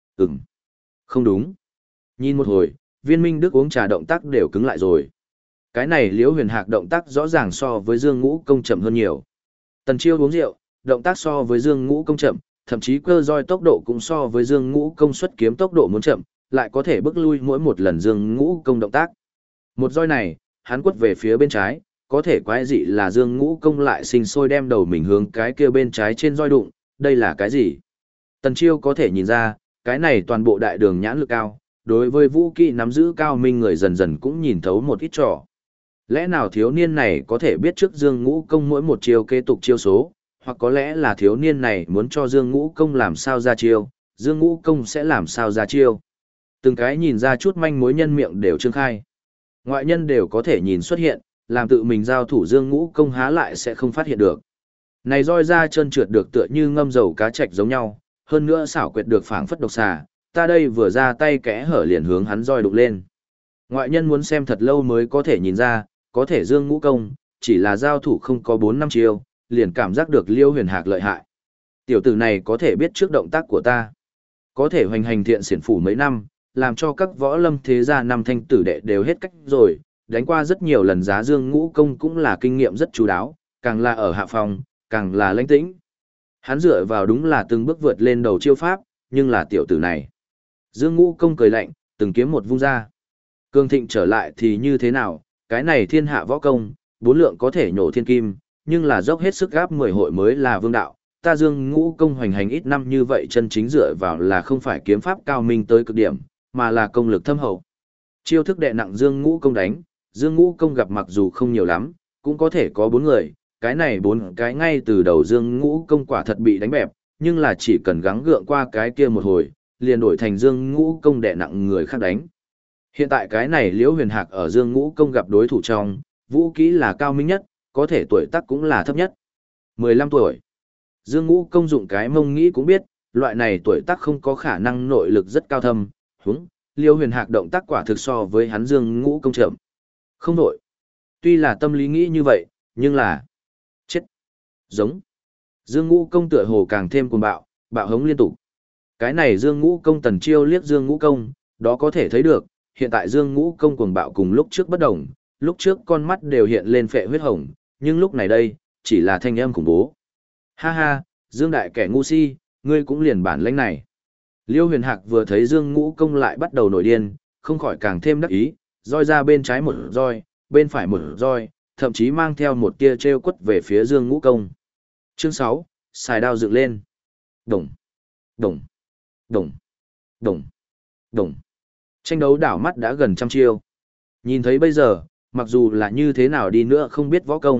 Không đúng. Nhìn một hồi, Viên Minh Đức uống trà động tác đều cứng lại rồi. Cái này Liễu Huyền Hạc động tác rõ ràng so với Dương Ngũ Công chậm hơn nhiều. Tần Chiêu uống rượu, động tác so với Dương Ngũ Công chậm, thậm chí cơ roi tốc độ cũng so với Dương Ngũ Công xuất kiếm tốc độ muốn chậm, lại có thể bước lui mỗi một lần Dương Ngũ Công động tác. Một roi này, hắn quất về phía bên trái, có thể quái dị là Dương Ngũ Công lại sinh sôi đem đầu mình hướng cái kia bên trái trên roi đụng, đây là cái gì? Tần Chiêu có thể nhìn ra, cái này toàn bộ đại đường nhãn lực cao, đối với vũ kỹ nắm giữ cao minh người dần dần cũng nhìn thấu một ít trò. Lẽ nào thiếu niên này có thể biết trước Dương Ngũ Công mỗi một chiêu kế tục chiêu số, hoặc có lẽ là thiếu niên này muốn cho Dương Ngũ Công làm sao ra chiêu, Dương Ngũ Công sẽ làm sao ra chiêu. Từng cái nhìn ra chút manh mối nhân miệng đều trương khai. Ngoại nhân đều có thể nhìn xuất hiện, làm tự mình giao thủ Dương Ngũ Công há lại sẽ không phát hiện được. Này roi ra chân trượt được tựa như ngâm dầu cá trạch giống nhau, hơn nữa xảo quyệt được phảng phất độc xà, ta đây vừa ra tay kẽ hở liền hướng hắn roi đụng lên. Ngoại nhân muốn xem thật lâu mới có thể nhìn ra, có thể Dương Ngũ Công, chỉ là giao thủ không có 4 năm chiêu, liền cảm giác được Liêu Huyền Hạc lợi hại. Tiểu tử này có thể biết trước động tác của ta, có thể hoành hành thiện xiển phủ mấy năm, làm cho các võ lâm thế gia năm thanh tử đệ đều hết cách rồi, đánh qua rất nhiều lần giá Dương Ngũ Công cũng là kinh nghiệm rất chú đáo, càng là ở hạ phòng, càng là lãnh tĩnh. Hắn dựa vào đúng là từng bước vượt lên đầu chiêu pháp, nhưng là tiểu tử này. Dương Ngũ Công cười lạnh, từng kiếm một vung ra. Cương Thịnh trở lại thì như thế nào, cái này thiên hạ võ công, bốn lượng có thể nhổ thiên kim, nhưng là dốc hết sức gáp 10 hội mới là vương đạo. Ta Dương Ngũ Công hoành hành ít năm như vậy chân chính dựa vào là không phải kiếm pháp cao minh tới cực điểm, mà là công lực thâm hậu. Chiêu thức đệ nặng Dương Ngũ Công đánh, Dương Ngũ Công gặp mặc dù không nhiều lắm, cũng có thể có 4 người, cái này 4 cái ngay từ đầu Dương Ngũ Công quả thật bị đánh bẹp, nhưng là chỉ cần gắng gượng qua cái kia một hồi, liền đổi thành Dương Ngũ Công đệ nặng người khác đánh. Hiện tại cái này Liễu Huyền Hạc ở Dương Ngũ Công gặp đối thủ trong, vũ kỹ là cao minh nhất, có thể tuổi tác cũng là thấp nhất. 15 tuổi. Dương Ngũ Công dụng cái mông nghĩ cũng biết, loại này tuổi tác không có khả năng nội lực rất cao thâm, huống, Liễu Huyền Hạc động tác quả thực so với hắn Dương Ngũ Công chậm. Không đổi. Tuy là tâm lý nghĩ như vậy, nhưng là chết. Giống. Dương Ngũ Công tựa hồ càng thêm cuồng bạo, bạo hống liên tục. Cái này Dương Ngũ Công Tần Chiêu liếc Dương Ngũ Công, đó có thể thấy được, hiện tại Dương Ngũ Công cuồng bạo cùng lúc trước bất đồng, lúc trước con mắt đều hiện lên phệ huyết hồng, nhưng lúc này đây, chỉ là thanh âm khủng bố. Ha ha, Dương đại kẻ ngu si, ngươi cũng liền bản lĩnh này. Liêu Huyền Hạc vừa thấy Dương Ngũ Công lại bắt đầu nổi điên, không khỏi càng thêm đắc ý, roi ra bên trái một roi, bên phải một roi, thậm chí mang theo một tia trêu quất về phía Dương Ngũ Công. Chương 6, xài đao dựng lên. Đồng, đồng, đồng, đồng, đồng. Tranh đấu đảo mắt đã gần trăm chiêu. Nhìn thấy bây giờ, mặc dù là như thế nào đi nữa không biết võ công,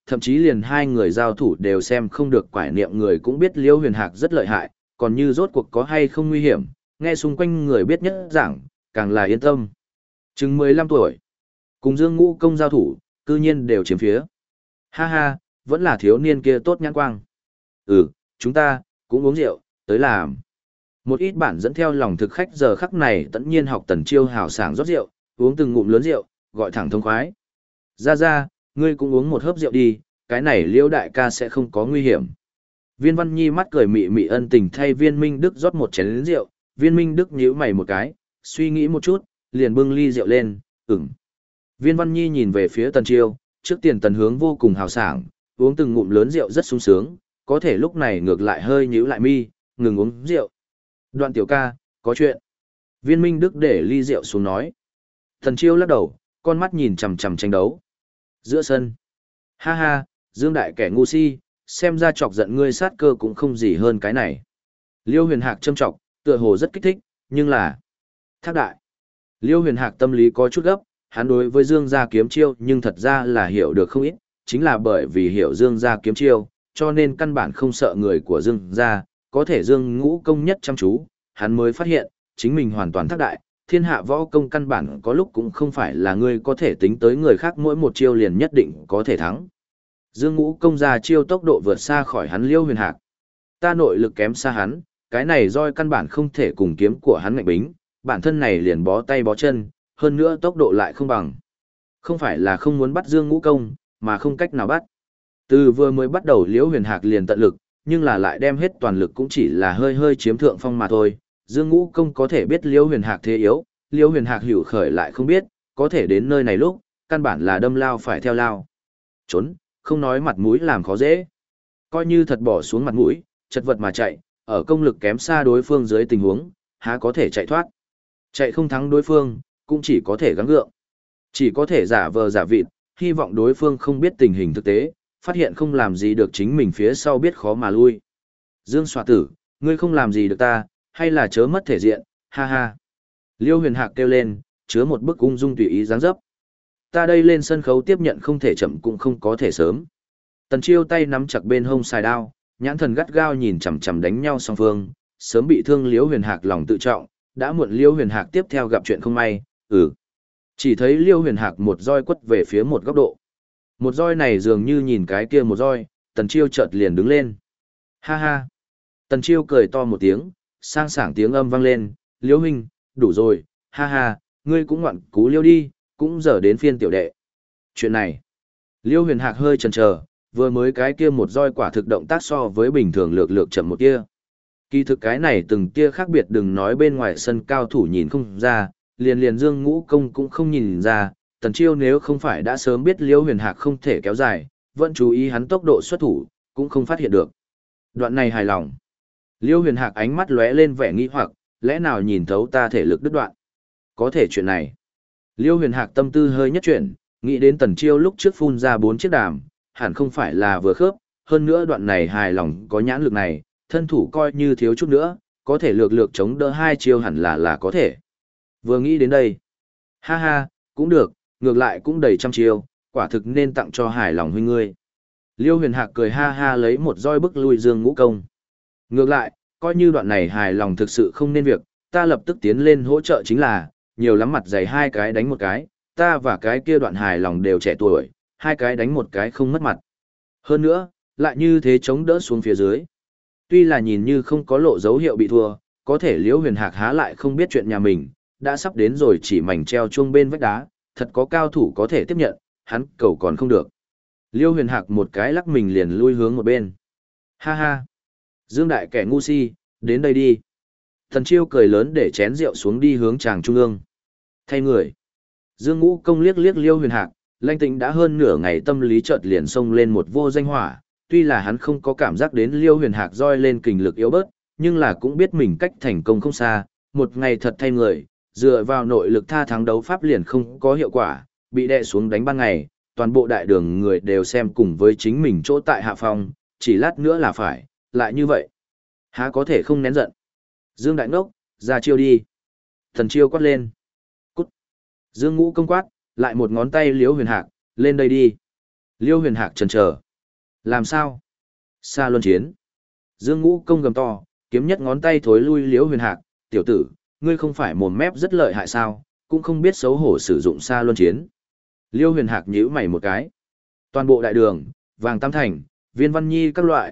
thậm chí liền hai người giao thủ đều xem không được quải niệm người cũng biết Liêu Huyền Hạc rất lợi hại, còn như rốt cuộc có hay không nguy hiểm, nghe xung quanh người biết nhất giảng, càng là yên tâm. Chừng 15 tuổi, cùng Dương Ngũ Công giao thủ, cư nhiên đều chiếm phía. Ha ha, vẫn là thiếu niên kia tốt nhãn quang. Ừ, chúng ta, cũng uống rượu, tới làm. Một ít bản dẫn theo lòng thực khách giờ khắc này tất nhiên học Tần Chiêu hào sảng rót rượu, uống từng ngụm lớn rượu, gọi thẳng thông khoái. Ra, ngươi cũng uống một hớp rượu đi, cái này Liêu đại ca sẽ không có nguy hiểm. Viên Văn Nhi mắt cười mị mị ân tình thay Viên Minh Đức rót một chén rượu, Viên Minh Đức nhíu mày một cái, suy nghĩ một chút, liền bưng ly rượu lên, ửng. Viên Văn Nhi nhìn về phía Tần Chiêu, trước tiền Tần Hướng vô cùng hào sảng, uống từng ngụm lớn rượu rất sung sướng, có thể lúc này ngược lại hơi nhíu lại mi, ngừng uống rượu. Đoạn tiểu ca, có chuyện. Viên Minh Đức để ly rượu xuống nói. Tần Chiêu lắc đầu, con mắt nhìn chằm chằm tranh đấu. Giữa sân. Ha ha, Dương Đại kẻ ngu si, xem ra chọc giận ngươi sát cơ cũng không gì hơn cái này. Liêu Huyền Hạc châm chọc, tựa hồ rất kích thích, nhưng là... Thác đại. Liêu Huyền Hạc tâm lý có chút gấp, hắn đối với Dương gia kiếm chiêu nhưng thật ra là hiểu được không ít, chính là bởi vì hiểu Dương gia kiếm chiêu, cho nên căn bản không sợ người của Dương gia, có thể Dương Ngũ Công nhất chăm chú, hắn mới phát hiện, chính mình hoàn toàn thác đại, thiên hạ võ công căn bản có lúc cũng không phải là ngươi có thể tính tới người khác mỗi một chiêu liền nhất định có thể thắng. Dương Ngũ Công ra chiêu tốc độ vượt xa khỏi hắn Liêu Huyền Hạc. Ta nội lực kém xa hắn, cái này roi căn bản không thể cùng kiếm của hắn ngạnh bính, bản thân này liền bó tay bó chân, hơn nữa tốc độ lại không bằng. Không phải là không muốn bắt Dương Ngũ Công, mà không cách nào bắt. Từ vừa mới bắt đầu Liêu Huyền Hạc liền tận lực, nhưng là lại đem hết toàn lực cũng chỉ là hơi hơi chiếm thượng phong mà thôi. Dương Ngũ Công có thể biết Liêu Huyền Hạc thế yếu, Liêu Huyền Hạc hữu khởi lại không biết, có thể đến nơi này lúc, căn bản là đâm lao phải theo lao. Trốn, không nói mặt mũi làm khó dễ. Coi như thật bỏ xuống mặt mũi, chật vật mà chạy, ở công lực kém xa đối phương dưới tình huống, há có thể chạy thoát. Chạy không thắng đối phương, cũng chỉ có thể gắng gượng. Chỉ có thể giả vờ giả vịt, hy vọng đối phương không biết tình hình thực tế, phát hiện không làm gì được chính mình phía sau biết khó mà lui. Dương Xoa Tử, ngươi không làm gì được ta, hay là chớ mất thể diện, ha ha. Liêu Huyền Hạc kêu lên, chứa một bức ung dung tùy ý dáng dấp. Ta đây lên sân khấu tiếp nhận không thể chậm cũng không có thể sớm. Tần Chiêu tay nắm chặt bên hông xài đao, nhãn thần gắt gao nhìn chằm chằm đánh nhau song phương, sớm bị thương Liêu Huyền Hạc lòng tự trọng, đã muộn Liêu Huyền Hạc tiếp theo gặp chuyện không may, Chỉ thấy Liêu Huyền Hạc một roi quất về phía một góc độ. Một roi này dường như nhìn cái kia một roi, Tần Chiêu chợt liền đứng lên. Ha ha. Tần Chiêu cười to một tiếng, sang sảng tiếng âm vang lên, Liêu huynh, đủ rồi, ha ha, ngươi cũng ngoạn cú Liêu đi, cũng giờ đến phiên tiểu đệ. Chuyện này, Liêu Huyền Hạc hơi chần chờ, vừa mới cái kia một roi quả thực động tác so với bình thường lược lược chậm một tia. Kỳ thực cái này từng tia khác biệt đừng nói bên ngoài sân cao thủ nhìn không ra, liền Dương Ngũ Công cũng không nhìn ra, Tần Chiêu nếu không phải đã sớm biết Liêu Huyền Hạc không thể kéo dài, vẫn chú ý hắn tốc độ xuất thủ, cũng không phát hiện được. Đoạn này hài lòng. Liêu Huyền Hạc ánh mắt lóe lên vẻ nghi hoặc, lẽ nào nhìn thấu ta thể lực đứt đoạn? Có thể chuyện này. Liêu Huyền Hạc tâm tư hơi nhất chuyển, nghĩ đến Tần Chiêu lúc trước phun ra 4 chiếc đàm, hẳn không phải là vừa khớp, hơn nữa đoạn này hài lòng có nhãn lực này, thân thủ coi như thiếu chút nữa, có thể lược lược chống đỡ 2 chiêu hẳn là có thể. Vừa nghĩ đến đây, ha ha, cũng được, ngược lại cũng đầy trăm chiêu, quả thực nên tặng cho hài lòng huynh ngươi. Liêu Huyền Hạc cười ha ha lấy một roi bức lui Dương Ngũ Công. Ngược lại, coi như đoạn này hài lòng thực sự không nên việc, ta lập tức tiến lên hỗ trợ chính là, nhiều lắm mặt dày 2 cái đánh một cái, ta và cái kia đoạn hài lòng đều trẻ tuổi, 2 cái đánh một cái không mất mặt. Hơn nữa, lại như thế chống đỡ xuống phía dưới. Tuy là nhìn như không có lộ dấu hiệu bị thua, có thể Liêu Huyền Hạc há lại không biết chuyện nhà mình, đã sắp đến rồi chỉ mảnh treo chuông bên vách đá, thật có cao thủ có thể tiếp nhận, hắn cầu còn không được. Liêu Huyền Hạc một cái lắc mình liền lui hướng một bên. Ha ha! Dương Đại kẻ ngu si, đến đây đi. Thần Chiêu cười lớn để chén rượu xuống đi hướng tràng trung ương. Thay người. Dương Ngũ Công liếc liếc Liêu Huyền Hạc, Lanh Tĩnh đã hơn nửa ngày tâm lý chợt liền xông lên một vô danh hỏa, tuy là hắn không có cảm giác đến Liêu Huyền Hạc roi lên kình lực yếu bớt, nhưng là cũng biết mình cách thành công không xa, một ngày thật thay người, dựa vào nội lực tha thắng đấu pháp liền không có hiệu quả, bị đè xuống đánh ban ngày, toàn bộ đại đường người đều xem cùng với chính mình chỗ tại hạ phòng, chỉ lát nữa là phải, lại như vậy. Há có thể không nén giận. Dương Đại Ngốc, ra chiêu đi. Thần Chiêu quát lên. Cút. Dương Ngũ Công quát, lại một ngón tay Liêu Huyền Hạc, lên đây đi. Liêu Huyền Hạc chần chờ. Làm sao? Xa luân chiến. Dương Ngũ Công gầm to, kiếm nhất ngón tay thối lui Liêu Huyền Hạc, tiểu tử, ngươi không phải mồm mép rất lợi hại sao, cũng không biết xấu hổ sử dụng xa luân chiến. Liêu Huyền Hạc nhíu mày một cái. Toàn bộ đại đường, Vàng Tam Thành, Viên Văn Nhi các loại,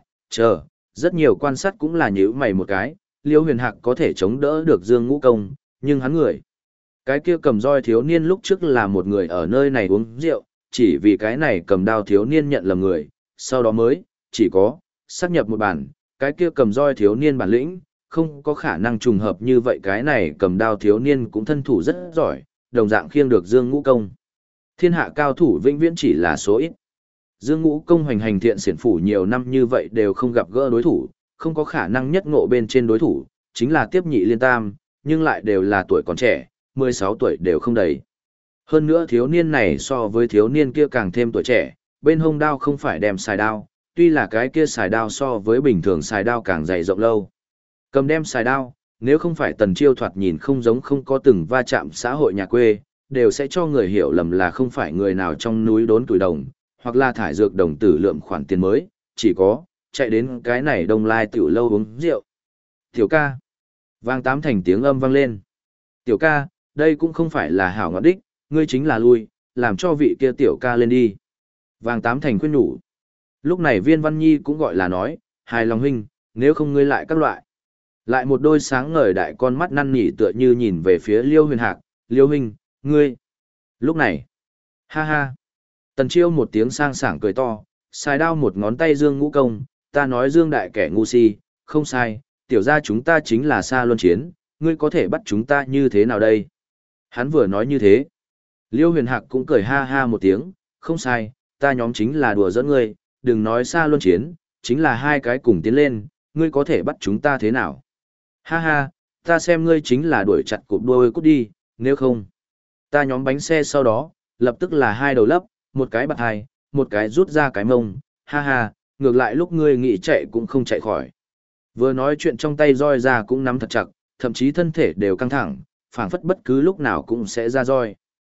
rất nhiều quan sát cũng là nhíu mày một cái, Liêu Huyền Hạc có thể chống đỡ được Dương Ngũ Công, nhưng hắn người. Cái kia cầm roi thiếu niên lúc trước là một người ở nơi này uống rượu, chỉ vì cái này cầm đao thiếu niên nhận lầm người, sau đó mới, chỉ có, xác nhập một bản, cái kia cầm roi thiếu niên bản lĩnh, không có khả năng trùng hợp như vậy cái này cầm đao thiếu niên cũng thân thủ rất giỏi, đồng dạng khiêng được Dương Ngũ Công. Thiên hạ cao thủ vĩnh viễn chỉ là số ít. Dương Ngũ Công hoành hành thiện xiển phủ nhiều năm như vậy đều không gặp gỡ đối thủ, không có khả năng nhất ngộ bên trên đối thủ, chính là tiếp nhị liên tam, nhưng lại đều là tuổi còn trẻ, 16 tuổi đều không đầy. Hơn nữa thiếu niên này so với thiếu niên kia càng thêm tuổi trẻ, bên hông đao không phải đem xài đao, tuy là cái kia xài đao so với bình thường xài đao càng dày rộng lâu. Cầm đem xài đao, nếu không phải Tần Chiêu thoạt nhìn không giống không có từng va chạm xã hội nhà quê, đều sẽ cho người hiểu lầm là không phải người nào trong núi đốn tuổi đồng, hoặc là thải dược đồng tử lượm khoản tiền mới, chỉ có, chạy đến cái này Đông Lai tiểu lâu uống rượu. Tiểu ca. Vang Tám Thành tiếng âm vang lên. Tiểu ca, đây cũng không phải là hảo ngọt đích, ngươi chính là lui, làm cho vị kia tiểu ca lên đi. Vàng Tám Thành khuyên nhủ. Lúc này Viên Văn Nhi cũng gọi là nói, hài lòng huynh, nếu không ngươi lại các loại. Lại một đôi sáng ngời đại con mắt năn nỉ tựa như nhìn về phía Liêu Huyền Hạc, Liêu huynh, ngươi. Lúc này, ha ha, Tần Chiêu một tiếng sang sảng cười to, xài đao một ngón tay Dương Ngũ Công, ta nói Dương đại kẻ ngu si, không sai, tiểu gia chúng ta chính là xa luân chiến, ngươi có thể bắt chúng ta như thế nào đây? Hắn vừa nói như thế. Liêu Huyền Hạc cũng cười ha ha một tiếng, không sai, ta nhóm chính là đùa giỡn ngươi, đừng nói xa luân chiến, chính là hai cái cùng tiến lên, ngươi có thể bắt chúng ta thế nào? Ha ha, ta xem ngươi chính là đuổi chặt cụp đuôi cút đi, nếu không. Ta nhóm bánh xe sau đó, lập tức là hai đầu lấp, một cái bật hai, một cái rút ra cái mông, ha ha, ngược lại lúc ngươi nghĩ chạy cũng không chạy khỏi. Vừa nói chuyện trong tay roi ra cũng nắm thật chặt, thậm chí thân thể đều căng thẳng, phảng phất bất cứ lúc nào cũng sẽ ra roi.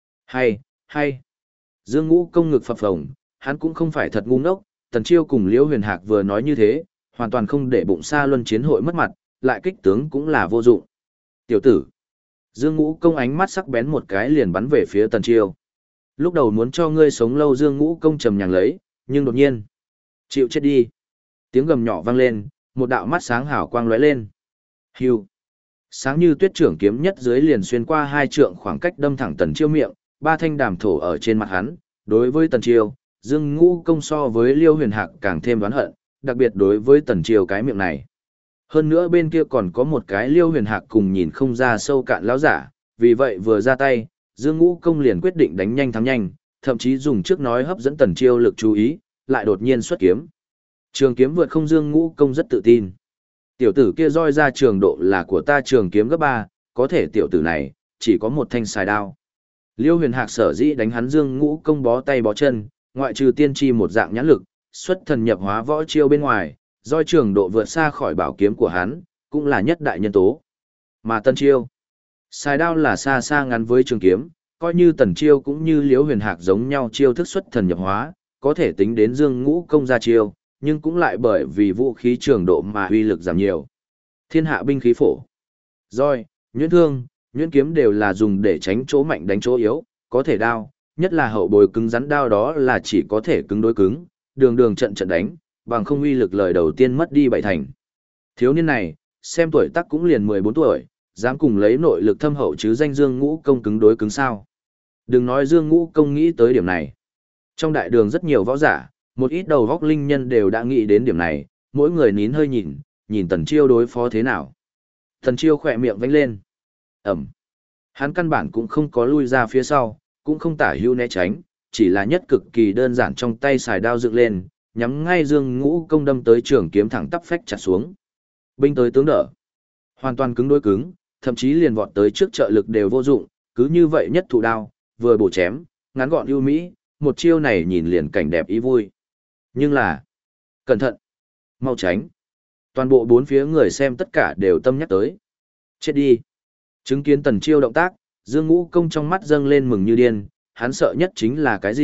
Hay. Dương Ngũ Công ngực phập phồng, hắn cũng không phải thật ngu ngốc, Tần Chiêu cùng Liễu Huyền Hạc vừa nói như thế, hoàn toàn không để bụng xa luân chiến hội mất mặt, lại kích tướng cũng là vô dụng. Tiểu tử. Dương Ngũ Công ánh mắt sắc bén một cái liền bắn về phía Tần Chiêu. Lúc đầu muốn cho ngươi sống lâu Dương Ngũ Công trầm nhàng lấy, nhưng đột nhiên. Chịu chết đi. Tiếng gầm nhỏ vang lên, một đạo mắt sáng hào quang lóe lên. Hưu. Sáng như tuyết trưởng kiếm nhất dưới liền xuyên qua hai trượng khoảng cách đâm thẳng Tần Chiêu miệng, ba thanh đàm thổ ở trên mặt hắn. Đối với Tần Chiêu, Dương Ngũ Công so với Liêu Huyền Hạc càng thêm đoán hận, đặc biệt đối với Tần Chiêu cái miệng này. Hơn nữa bên kia còn có một cái Liêu Huyền Hạc cùng nhìn không ra sâu cạn lão giả, vì vậy vừa ra tay, Dương Ngũ Công liền quyết định đánh nhanh thắng nhanh, thậm chí dùng trước nói hấp dẫn Tần Chiêu lực chú ý, lại đột nhiên xuất kiếm. Trường kiếm vượt không Dương Ngũ Công rất tự tin. Tiểu tử kia roi ra trường độ là của ta trường kiếm gấp 3, có thể tiểu tử này, chỉ có một thanh xài đao. Liêu Huyền Hạc sở dĩ đánh hắn Dương Ngũ Công bó tay bó chân, ngoại trừ tiên tri một dạng nhãn lực, xuất thần nhập hóa võ chiêu bên ngoài, roi trường độ vượt xa khỏi bảo kiếm của hắn, cũng là nhất đại nhân tố. Mà Tần Chiêu, xài đao là xa xa ngắn với trường kiếm, coi như Tần Chiêu cũng như Liễu Huyền Hạc giống nhau chiêu thức xuất thần nhập hóa, có thể tính đến Dương Ngũ Công ra chiêu, nhưng cũng lại bởi vì vũ khí trường độ mà uy lực giảm nhiều. Thiên hạ binh khí phổ, roi, nhuyễn thương, nhuyễn kiếm đều là dùng để tránh chỗ mạnh đánh chỗ yếu, có thể đao, nhất là hậu bối cứng rắn đao đó là chỉ có thể cứng đối cứng, đường đường trận trận đánh, bằng không uy lực lời đầu tiên mất đi bảy thành. Thiếu niên này, xem tuổi tác cũng liền 14 tuổi, dám cùng lấy nội lực thâm hậu chứ danh Dương Ngũ Công cứng đối cứng sao. Đừng nói Dương Ngũ Công nghĩ tới điểm này. Trong đại đường rất nhiều võ giả, một ít đầu góc linh nhân đều đã nghĩ đến điểm này, mỗi người nín hơi nhìn Tần Chiêu đối phó thế nào. Tần Chiêu khỏe miệng vánh lên. Ẩm. Hắn căn bản cũng không có lui ra phía sau, cũng không tả hưu né tránh, chỉ là nhất cực kỳ đơn giản trong tay xài đao dựng lên, nhắm ngay Dương Ngũ Công đâm tới trường kiếm thẳng tắp phách chặt xuống. Binh tới tướng đỡ. Hoàn toàn cứng đối cứng, thậm chí liền vọt tới trước trợ lực đều vô dụng, cứ như vậy nhất thụ đao, vừa bổ chém, ngắn gọn ưu mỹ, một chiêu này nhìn liền cảnh đẹp ý vui. Nhưng là, cẩn thận, mau tránh. Toàn bộ bốn phía người xem tất cả đều tâm nhắc tới. Chết đi. Chứng kiến Tần Chiêu động tác, Dương Ngũ Công trong mắt dâng lên mừng như điên, hắn sợ nhất chính là cái gì?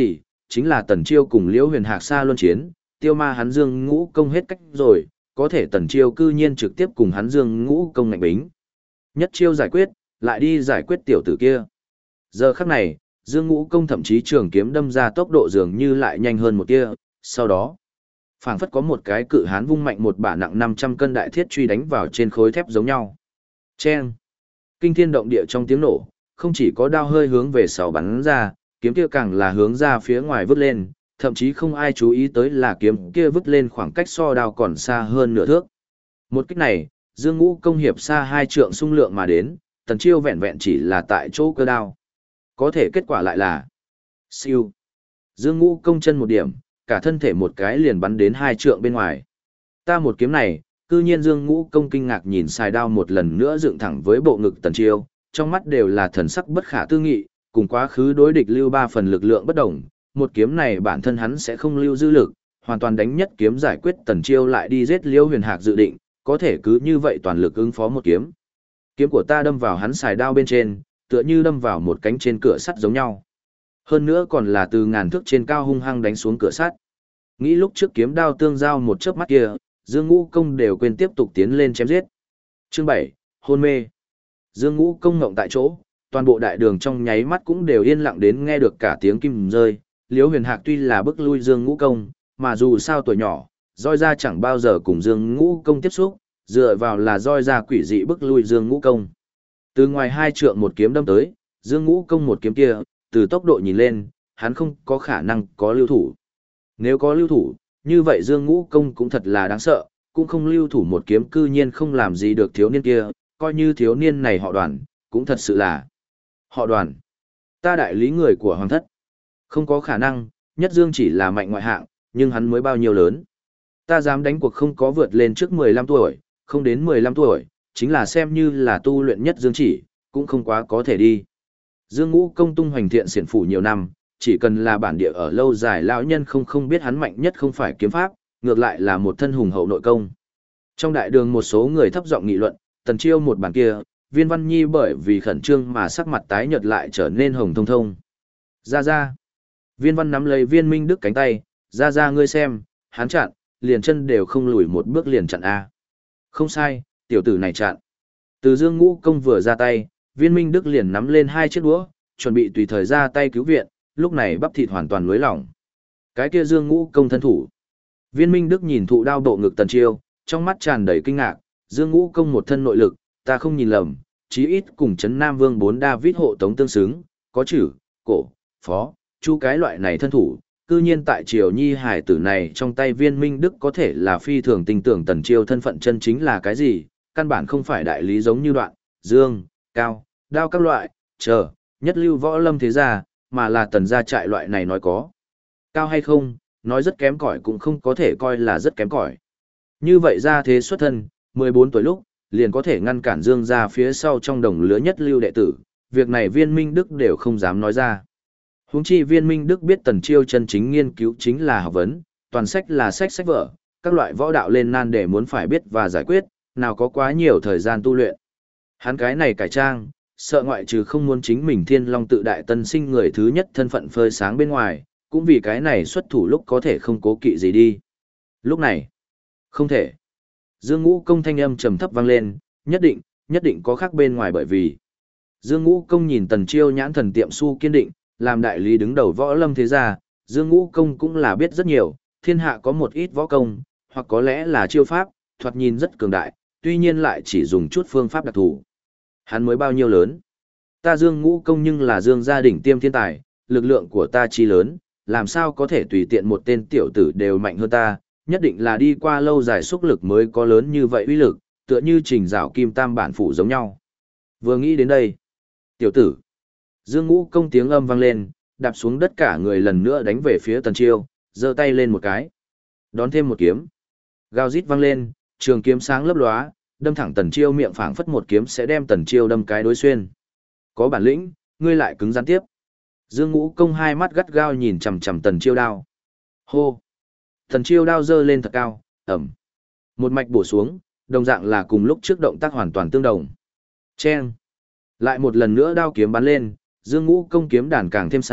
chính là Tần Chiêu cùng Liễu Huyền Hạc xa luân chiến, tiêu ma hắn Dương Ngũ Công hết cách rồi, có thể Tần Chiêu cư nhiên trực tiếp cùng hắn Dương Ngũ Công ngạnh bính. Nhất chiêu giải quyết, lại đi giải quyết tiểu tử kia. Giờ khắc này, Dương Ngũ Công thậm chí trường kiếm đâm ra tốc độ dường như lại nhanh hơn một tia, sau đó, phảng phất có một cái cự hán vung mạnh một bả nặng 500 cân đại thiết truy đánh vào trên khối thép giống nhau. Chen! Kinh thiên động địa trong tiếng nổ, không chỉ có đao hơi hướng về sau bắn ra, kiếm kia càng là hướng ra phía ngoài vứt lên, thậm chí không ai chú ý tới là kiếm kia vứt lên khoảng cách so đao còn xa hơn nửa thước. Một kích này, Dương Ngũ Công hiệp xa 2 trượng xung lượng mà đến, Tần Chiêu vẹn vẹn chỉ là tại chỗ cơ đao. Có thể kết quả lại là siêu. Dương Ngũ Công chân một điểm, cả thân thể một cái liền bắn đến 2 trượng bên ngoài. Ta một kiếm này, cư nhiên Dương Ngũ Công kinh ngạc nhìn xài đao một lần nữa dựng thẳng với bộ ngực Tần Chiêu, trong mắt đều là thần sắc bất khả tư nghị, cùng quá khứ đối địch lưu 3 phần lực lượng bất đồng, một kiếm này bản thân hắn sẽ không lưu dư lực, hoàn toàn đánh nhất kiếm giải quyết Tần Chiêu lại đi giết Liễu Huyền Hạc dự định, có thể cứ như vậy toàn lực ứng phó một kiếm. Kiếm của ta đâm vào hắn xài đao bên trên, tựa như đâm vào một cánh trên cửa sắt giống nhau. Hơn nữa còn là từ ngàn thước trên cao hung hăng đánh xuống cửa sắt. Nghĩ lúc trước kiếm đao tương giao một chớp mắt kia, Dương Ngũ Công đều quên tiếp tục tiến lên chém giết. Chương 7, hôn mê. Dương Ngũ Công ngộng tại chỗ, toàn bộ đại đường trong nháy mắt cũng đều yên lặng đến nghe được cả tiếng kim rơi. Liễu Huyền Hạc tuy là bức lui Dương Ngũ Công, mà dù sao tuổi nhỏ, roi ra chẳng bao giờ cùng Dương Ngũ Công tiếp xúc, dựa vào là roi ra quỷ dị bức lui Dương Ngũ Công. Từ ngoài 2 trượng một kiếm đâm tới, Dương Ngũ Công một kiếm kia, từ tốc độ nhìn lên, hắn không có khả năng có lưu thủ. Nếu có lưu thủ, như vậy Dương Ngũ Công cũng thật là đáng sợ, cũng không lưu thủ một kiếm cư nhiên không làm gì được thiếu niên kia, coi như thiếu niên này họ Đoàn, cũng thật sự là họ Đoàn. Ta đại lý người của Hoàng thất. Không có khả năng, Nhất Dương chỉ là mạnh ngoại hạng, nhưng hắn mới bao nhiêu lớn. Ta dám đánh cuộc không có vượt lên trước 15 tuổi, không đến 15 tuổi, chính là xem như là tu luyện Nhất Dương chỉ, cũng không quá có thể đi. Dương Ngũ Công tung hoành thiện xiển phủ nhiều năm, chỉ cần là bản địa ở lâu dài lão nhân không biết hắn mạnh nhất không phải kiếm pháp, ngược lại là một thân hùng hậu nội công. Trong đại đường một số người thấp giọng nghị luận, Tần Chiêu một bàn kia, Viên Văn Nhi bởi vì khẩn trương mà sắc mặt tái nhợt lại trở nên hồng thông thông. Ra ra. Viên Văn nắm lấy Viên Minh Đức cánh tay, ra ra ngươi xem, hắn chặn, liền chân đều không lùi một bước liền chặn A. Không sai, tiểu tử này chặn. Từ Dương Ngũ Công vừa ra tay, Viên Minh Đức liền nắm lên 2 chiếc đũa, chuẩn bị tùy thời ra tay cứu viện, lúc này bắp thịt hoàn toàn lối lỏng. Cái kia Dương Ngũ Công thân thủ. Viên Minh Đức nhìn thụ đao bộ ngực Tần Chiêu, trong mắt tràn đầy kinh ngạc, Dương Ngũ Công một thân nội lực, ta không nhìn lầm, chí ít cùng Trấn Nam Vương 4 David hộ tống tương xứng, có chữ, cổ, phó, chu cái loại này thân thủ, cư nhiên tại Triều Nhi hải tử này trong tay Viên Minh Đức có thể là phi thường tình tưởng Tần Chiêu thân phận chân chính là cái gì, căn bản không phải đại lý giống như Đoạn, Dương, Cao, Đao các loại, nhất lưu võ lâm thế gia, mà là Tần gia trại loại này nói có. Cao hay không, nói rất kém cỏi cũng không có thể coi là rất kém cỏi. Như vậy ra thế xuất thân, 14 tuổi lúc, liền có thể ngăn cản Dương gia phía sau trong đồng lứa nhất lưu đệ tử, việc này Viên Minh Đức đều không dám nói ra. Huống chi Viên Minh Đức biết Tần Chiêu chân chính nghiên cứu chính là học vấn, toàn sách là sách vở, các loại võ đạo lên nan để muốn phải biết và giải quyết, nào có quá nhiều thời gian tu luyện. Hắn cái này cải trang, sợ ngoại trừ không muốn chính mình Thiên Long tự đại tân sinh người thứ nhất thân phận phơi sáng bên ngoài, cũng vì cái này xuất thủ lúc có thể không cố kỵ gì đi. Lúc này, không thể. Dương Ngũ Công thanh âm trầm thấp vang lên, nhất định có khác bên ngoài bởi vì. Dương Ngũ Công nhìn Tần Chiêu nhãn thần tiệm su kiên định, làm đại lý đứng đầu võ lâm thế gia, Dương Ngũ Công cũng là biết rất nhiều, thiên hạ có một ít võ công, hoặc có lẽ là chiêu pháp, thoạt nhìn rất cường đại, tuy nhiên lại chỉ dùng chút phương pháp đặc thù. Hắn mới bao nhiêu lớn? Ta Dương Ngũ Công nhưng là Dương gia đỉnh tiêm thiên tài, lực lượng của ta chi lớn, làm sao có thể tùy tiện một tên tiểu tử đều mạnh hơn ta, nhất định là đi qua lâu dài xúc lực mới có lớn như vậy uy lực, tựa như trình rào kim tam bản phủ giống nhau. Vừa nghĩ đến đây, tiểu tử, Dương Ngũ Công tiếng âm vang lên, đạp xuống đất cả người lần nữa đánh về phía Tần Chiêu, giơ tay lên một cái, đón thêm một kiếm. Gào rít vang lên, trường kiếm sáng lấp lóa, đâm thẳng Tần Chiêu miệng phảng phất một kiếm sẽ đem Tần Chiêu đâm cái đối xuyên. Có bản lĩnh, ngươi lại cứng rắn tiếp. Dương Ngũ Công hai mắt gắt gao nhìn chằm chằm Tần Chiêu đao. Hô! Tần Chiêu đao giơ lên thật cao, ẩm. Một mạch bổ xuống, đồng dạng là cùng lúc trước động tác hoàn toàn tương đồng. Chen! Lại một lần nữa đao kiếm bắn lên, Dương Ngũ Công kiếm đàn càng thêm xa,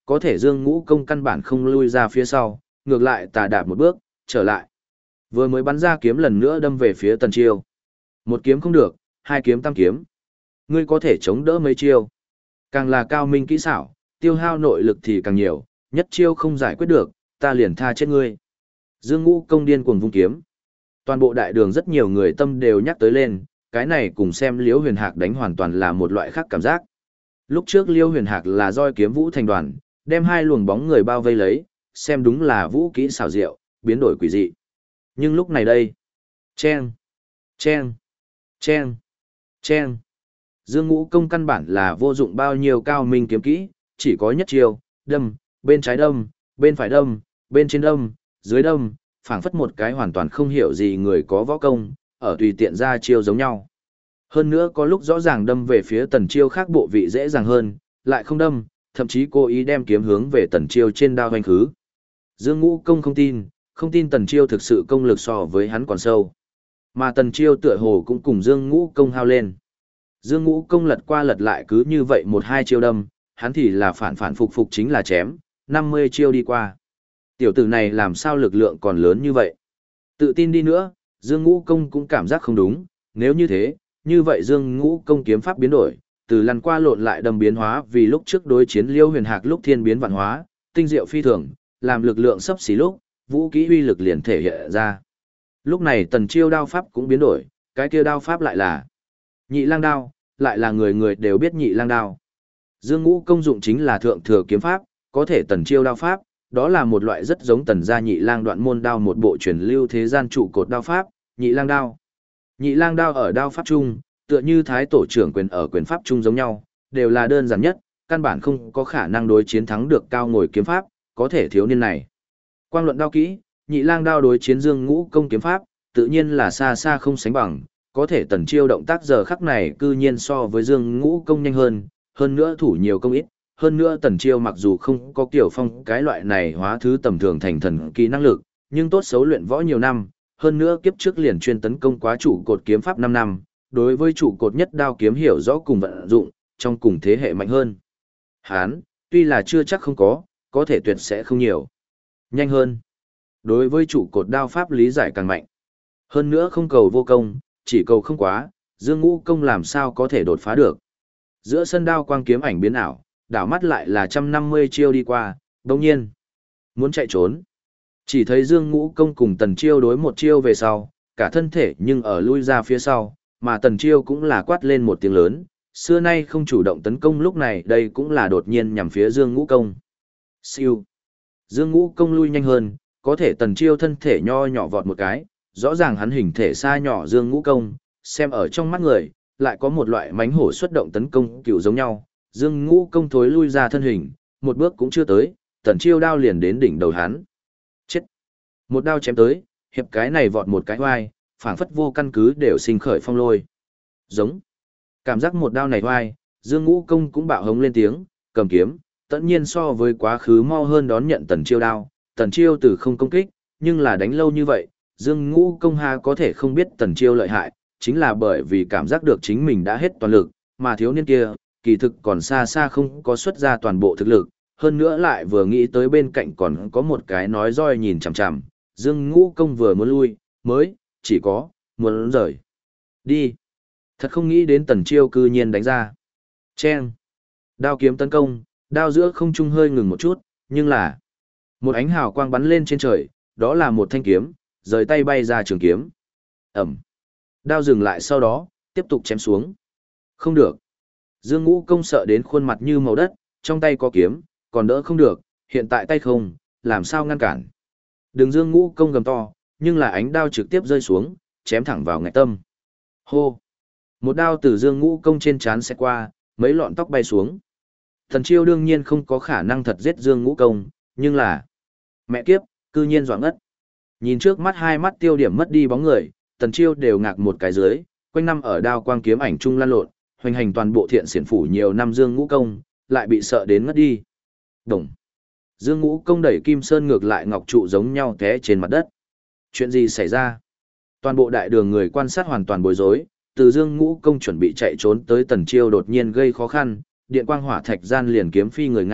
có thể Dương Ngũ Công căn bản không lui ra phía sau, ngược lại tà đạp một bước, trở lại. Vừa mới bắn ra kiếm lần nữa đâm về phía Tần Chiêu. Một kiếm không được, hai kiếm tam kiếm. Ngươi có thể chống đỡ mấy chiêu. Càng là cao minh kỹ xảo, tiêu hao nội lực thì càng nhiều, nhất chiêu không giải quyết được, ta liền tha chết ngươi. Dương Ngũ Công điên cuồng vung kiếm. Toàn bộ đại đường rất nhiều người tâm đều nhắc tới lên, cái này cùng xem Liễu Huyền Hạc đánh hoàn toàn là một loại khác cảm giác. Lúc trước Liễu Huyền Hạc là roi kiếm vũ thành đoàn, đem hai luồng bóng người bao vây lấy, xem đúng là vũ kỹ xảo diệu, biến đổi quỷ dị. Nhưng lúc này đây, chen, chen, chen, chen. Dương Ngũ Công căn bản là vô dụng bao nhiêu cao minh kiếm kỹ, chỉ có nhất chiêu, đâm, bên trái đâm, bên phải đâm, bên trên đâm, dưới đâm, phảng phất một cái hoàn toàn không hiểu gì người có võ công, ở tùy tiện ra chiêu giống nhau. Hơn nữa có lúc rõ ràng đâm về phía Tần Chiêu khác bộ vị dễ dàng hơn, lại không đâm, thậm chí cố ý đem kiếm hướng về Tần Chiêu trên đao hoành khứ. Dương Ngũ Công không tin Tần Chiêu thực sự công lực so với hắn còn sâu. Mà Tần Chiêu tựa hồ cũng cùng Dương Ngũ Công hao lên. Dương Ngũ Công lật qua lật lại cứ như vậy một hai chiêu đâm, hắn thì là phản phản phục phục chính là chém, 50 chiêu đi qua. Tiểu tử này làm sao lực lượng còn lớn như vậy? Tự tin đi nữa, Dương Ngũ Công cũng cảm giác không đúng, nếu như thế, như vậy Dương Ngũ Công kiếm pháp biến đổi, từ lăn qua lộn lại đâm biến hóa vì lúc trước đối chiến Liêu Huyền Hạc lúc thiên biến vạn hóa, tinh diệu phi thường, làm lực lượng sấp xỉ lúc, vũ kỹ uy lực liền thể hiện ra. Lúc này Tần Chiêu đao pháp cũng biến đổi, cái kia đao pháp lại là Nhị Lang đao, lại là người người đều biết Nhị Lang đao. Dương Ngũ Công dụng chính là thượng thừa kiếm pháp, có thể Tần Chiêu đao pháp, đó là một loại rất giống Tần gia Nhị Lang đoạn môn đao, một bộ truyền lưu thế gian trụ cột đao pháp, Nhị Lang đao. Nhị Lang đao ở đao pháp chung, tựa như Thái tổ trưởng quyền ở quyền pháp chung giống nhau, đều là đơn giản nhất, căn bản không có khả năng đối chiến thắng được cao ngồi kiếm pháp, có thể thiếu niên này. Quang luận đao kỹ, Nhị Lang đao đối chiến Dương Ngũ Công kiếm pháp, tự nhiên là xa xa không sánh bằng, có thể Tần Chiêu động tác giờ khắc này cư nhiên so với Dương Ngũ Công nhanh hơn nữa thủ nhiều công ít, hơn nữa Tần Chiêu mặc dù không có Kiều Phong cái loại này hóa thứ tầm thường thành thần kỳ năng lực, nhưng tốt xấu luyện võ nhiều năm, hơn nữa kiếp trước liền chuyên tấn công quá trụ cột kiếm pháp 5 năm, đối với trụ cột nhất đao kiếm hiểu rõ cùng vận dụng, trong cùng thế hệ mạnh hơn. Hán, tuy là chưa chắc không có thể tuyệt sẽ không nhiều. Nhanh hơn. Đối với trụ cột đao pháp lý giải càng mạnh. Hơn nữa không cầu vô công, chỉ cầu không quá, Dương Ngũ Công làm sao có thể đột phá được. Giữa sân đao quang kiếm ảnh biến ảo, đảo mắt lại là 150 chiêu đi qua, đồng nhiên. Muốn chạy trốn. Chỉ thấy Dương Ngũ Công cùng Tần Chiêu đối một chiêu về sau, cả thân thể nhưng ở lui ra phía sau, mà Tần Chiêu cũng là quát lên một tiếng lớn, xưa nay không chủ động tấn công lúc này đây cũng là đột nhiên nhằm phía Dương Ngũ Công. Siêu. Dương Ngũ Công lui nhanh hơn, có thể Tần Chiêu thân thể nho nhỏ vọt một cái, rõ ràng hắn hình thể xa nhỏ Dương Ngũ Công, xem ở trong mắt người, lại có một loại mánh hổ xuất động tấn công kiểu giống nhau. Dương Ngũ Công thối lui ra thân hình, một bước cũng chưa tới, Tần Chiêu đao liền đến đỉnh đầu hắn. Chết! Một đao chém tới, hiệp cái này vọt một cái hoai, phảng phất vô căn cứ đều sinh khởi phong lôi. Giống! Cảm giác một đao này hoai, Dương Ngũ Công cũng bạo hống lên tiếng, cầm kiếm, tất nhiên so với quá khứ mau hơn đón nhận Tần Chiêu đao. Tần Chiêu từ không công kích, nhưng là đánh lâu như vậy, Dương Ngũ Công ha có thể không biết Tần Chiêu lợi hại, chính là bởi vì cảm giác được chính mình đã hết toàn lực, mà thiếu niên kia, kỳ thực còn xa xa không có xuất ra toàn bộ thực lực, hơn nữa lại vừa nghĩ tới bên cạnh còn có một cái nói roi nhìn chằm chằm, Dương Ngũ Công vừa muốn lui, mới, chỉ có, muốn rời. Đi. Thật không nghĩ đến Tần Chiêu cư nhiên đánh ra. Chen. Đao kiếm tấn công, đao giữa không trung hơi ngừng một chút, nhưng là một ánh hào quang bắn lên trên trời, đó là một thanh kiếm, rời tay bay ra trường kiếm. Ẩm. Đao dừng lại sau đó, tiếp tục chém xuống. Không được. Dương Ngũ Công sợ đến khuôn mặt như màu đất, trong tay có kiếm, còn đỡ không được, hiện tại tay không, làm sao ngăn cản. Đường Dương Ngũ Công gầm to, nhưng là ánh đao trực tiếp rơi xuống, chém thẳng vào ngạch tâm. Hô. Một đao từ Dương Ngũ Công trên trán xẹt qua, mấy lọn tóc bay xuống. Tần Chiêu đương nhiên không có khả năng thật giết Dương Ngũ Công, nhưng là mẹ kiếp, cư nhiên doạng ngất. Nhìn trước mắt hai mắt tiêu điểm mất đi bóng người, Tần Chiêu đều ngạc một cái dưới, quanh năm ở đao quang kiếm ảnh trung lan lộn, hoành hành toàn bộ thiện xiển phủ nhiều năm Dương Ngũ Công, lại bị sợ đến ngất đi. Đồng. Dương Ngũ Công đẩy Kim Sơn ngược lại ngọc trụ giống nhau té trên mặt đất. Chuyện gì xảy ra? Toàn bộ đại đường người quan sát hoàn toàn bối rối, từ Dương Ngũ Công chuẩn bị chạy trốn tới Tần Chiêu đột nhiên gây khó khăn, điện quang hỏa thạch gian liền kiếm phi người ngã,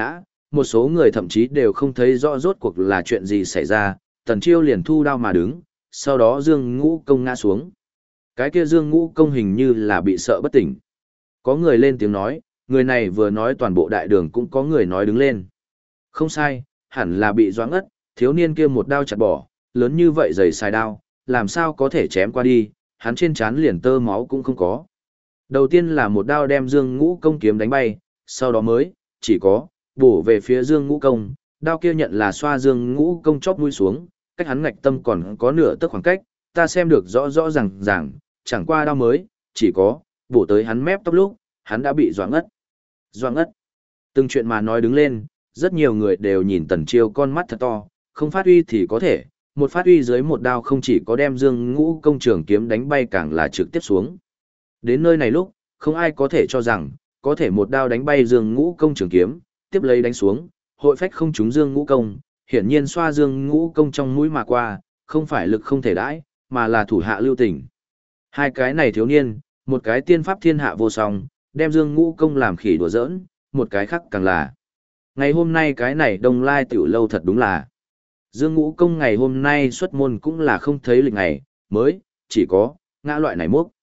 một số người thậm chí đều không thấy rõ rốt cuộc là chuyện gì xảy ra, Tần Chiêu liền thu đao mà đứng, sau đó Dương Ngũ Công ngã xuống. Cái kia Dương Ngũ Công hình như là bị sợ bất tỉnh. Có người lên tiếng nói, người này vừa nói toàn bộ đại đường cũng có người nói đứng lên. Không sai, hẳn là bị doãn ngất, thiếu niên kia một đao chặt bỏ, lớn như vậy dày xài đao, làm sao có thể chém qua đi, hắn trên trán liền tơ máu cũng không có. Đầu tiên là một đao đem Dương Ngũ Công kiếm đánh bay, sau đó mới, chỉ có, bổ về phía Dương Ngũ Công, đao kia nhận là xoa Dương Ngũ Công chóp mũi xuống, cách hắn ngạch tâm còn có nửa tấc khoảng cách, ta xem được rõ rõ ràng, chẳng qua đao mới, chỉ có, bổ tới hắn mép tóc lúc, hắn đã bị doãn ngất. Doãn ngất. Từng chuyện mà nói đứng lên, rất nhiều người đều nhìn Tần Chiêu con mắt thật to, không phát uy thì có thể, một phát uy dưới một đao không chỉ có đem Dương Ngũ Công trường kiếm đánh bay càng là trực tiếp xuống. Đến nơi này lúc, không ai có thể cho rằng, có thể một đao đánh bay Dương Ngũ Công trường kiếm, tiếp lấy đánh xuống, hội phách không trúng Dương Ngũ Công, hiển nhiên xoa Dương Ngũ Công trong mũi mà qua, không phải lực không thể đãi, mà là thủ hạ lưu tình. Hai cái này thiếu niên, một cái tiên pháp thiên hạ vô song, đem Dương Ngũ Công làm khỉ đùa giỡn, một cái khác càng là. Ngày hôm nay cái này Đông Lai tiểu lâu thật đúng là. Dương Ngũ Công ngày hôm nay xuất môn cũng là không thấy lịch ngày, mới, chỉ có, ngã loại này mốc.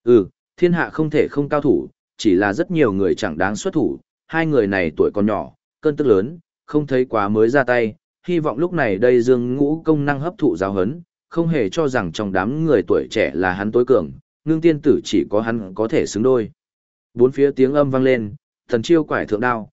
Thiên hạ không thể không cao thủ, chỉ là rất nhiều người chẳng đáng xuất thủ, hai người này tuổi còn nhỏ, cơn tức lớn, không thấy quá mới ra tay, hy vọng lúc này đây Dương Ngũ Công năng hấp thụ giáo hấn, không hề cho rằng trong đám người tuổi trẻ là hắn tối cường, ngưng tiên tử chỉ có hắn có thể xứng đôi. Bốn phía tiếng âm vang lên, Tần Chiêu quải thượng đao,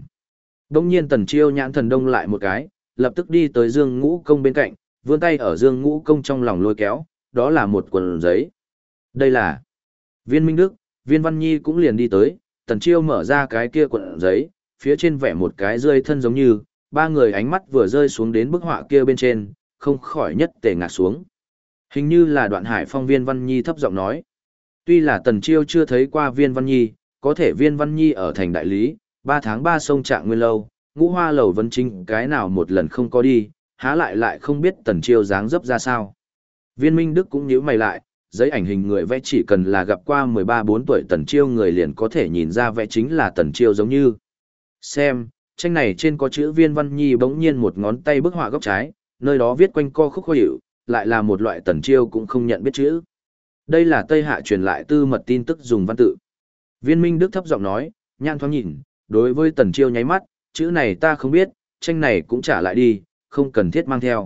Đông nhiên Tần Chiêu nhãn thần đông lại một cái, lập tức đi tới Dương Ngũ Công bên cạnh, vươn tay ở Dương Ngũ Công trong lòng lôi kéo, đó là một quần giấy. Đây là Viên Minh Đức, Viên Văn Nhi cũng liền đi tới, Tần Chiêu mở ra cái kia quần giấy, phía trên vẽ một cái rơi thân giống như, ba người ánh mắt vừa rơi xuống đến bức họa kia bên trên, không khỏi nhất tề ngạc xuống. Hình như là Đoạn Hải Phong. Viên Văn Nhi thấp giọng nói. Tuy là Tần Chiêu chưa thấy qua Viên Văn Nhi, có thể Viên Văn Nhi ở thành đại lý, 3 tháng 3 sông Trạng Nguyên Lâu, Ngũ Hoa Lầu Vân Trinh cái nào một lần không có đi, há lại không biết Tần Chiêu dáng dấp ra sao. Viên Minh Đức cũng nhíu mày lại, giấy ảnh hình người vẽ chỉ cần là gặp qua 13-14 tuổi Tần Chiêu người liền có thể nhìn ra vẽ chính là Tần Chiêu giống như. Xem, tranh này trên có chữ Viên Văn Nhi bỗng nhiên một ngón tay bức họa góc trái, nơi đó viết quanh co khúc khó hiểu, lại là một loại Tần Chiêu cũng không nhận biết chữ. Đây là Tây Hạ truyền lại tư mật tin tức dùng văn tự. Viên Minh Đức thấp giọng nói, nhãn thoáng nhìn, đối với Tần Chiêu nháy mắt, chữ này ta không biết, tranh này cũng trả lại đi, không cần thiết mang theo.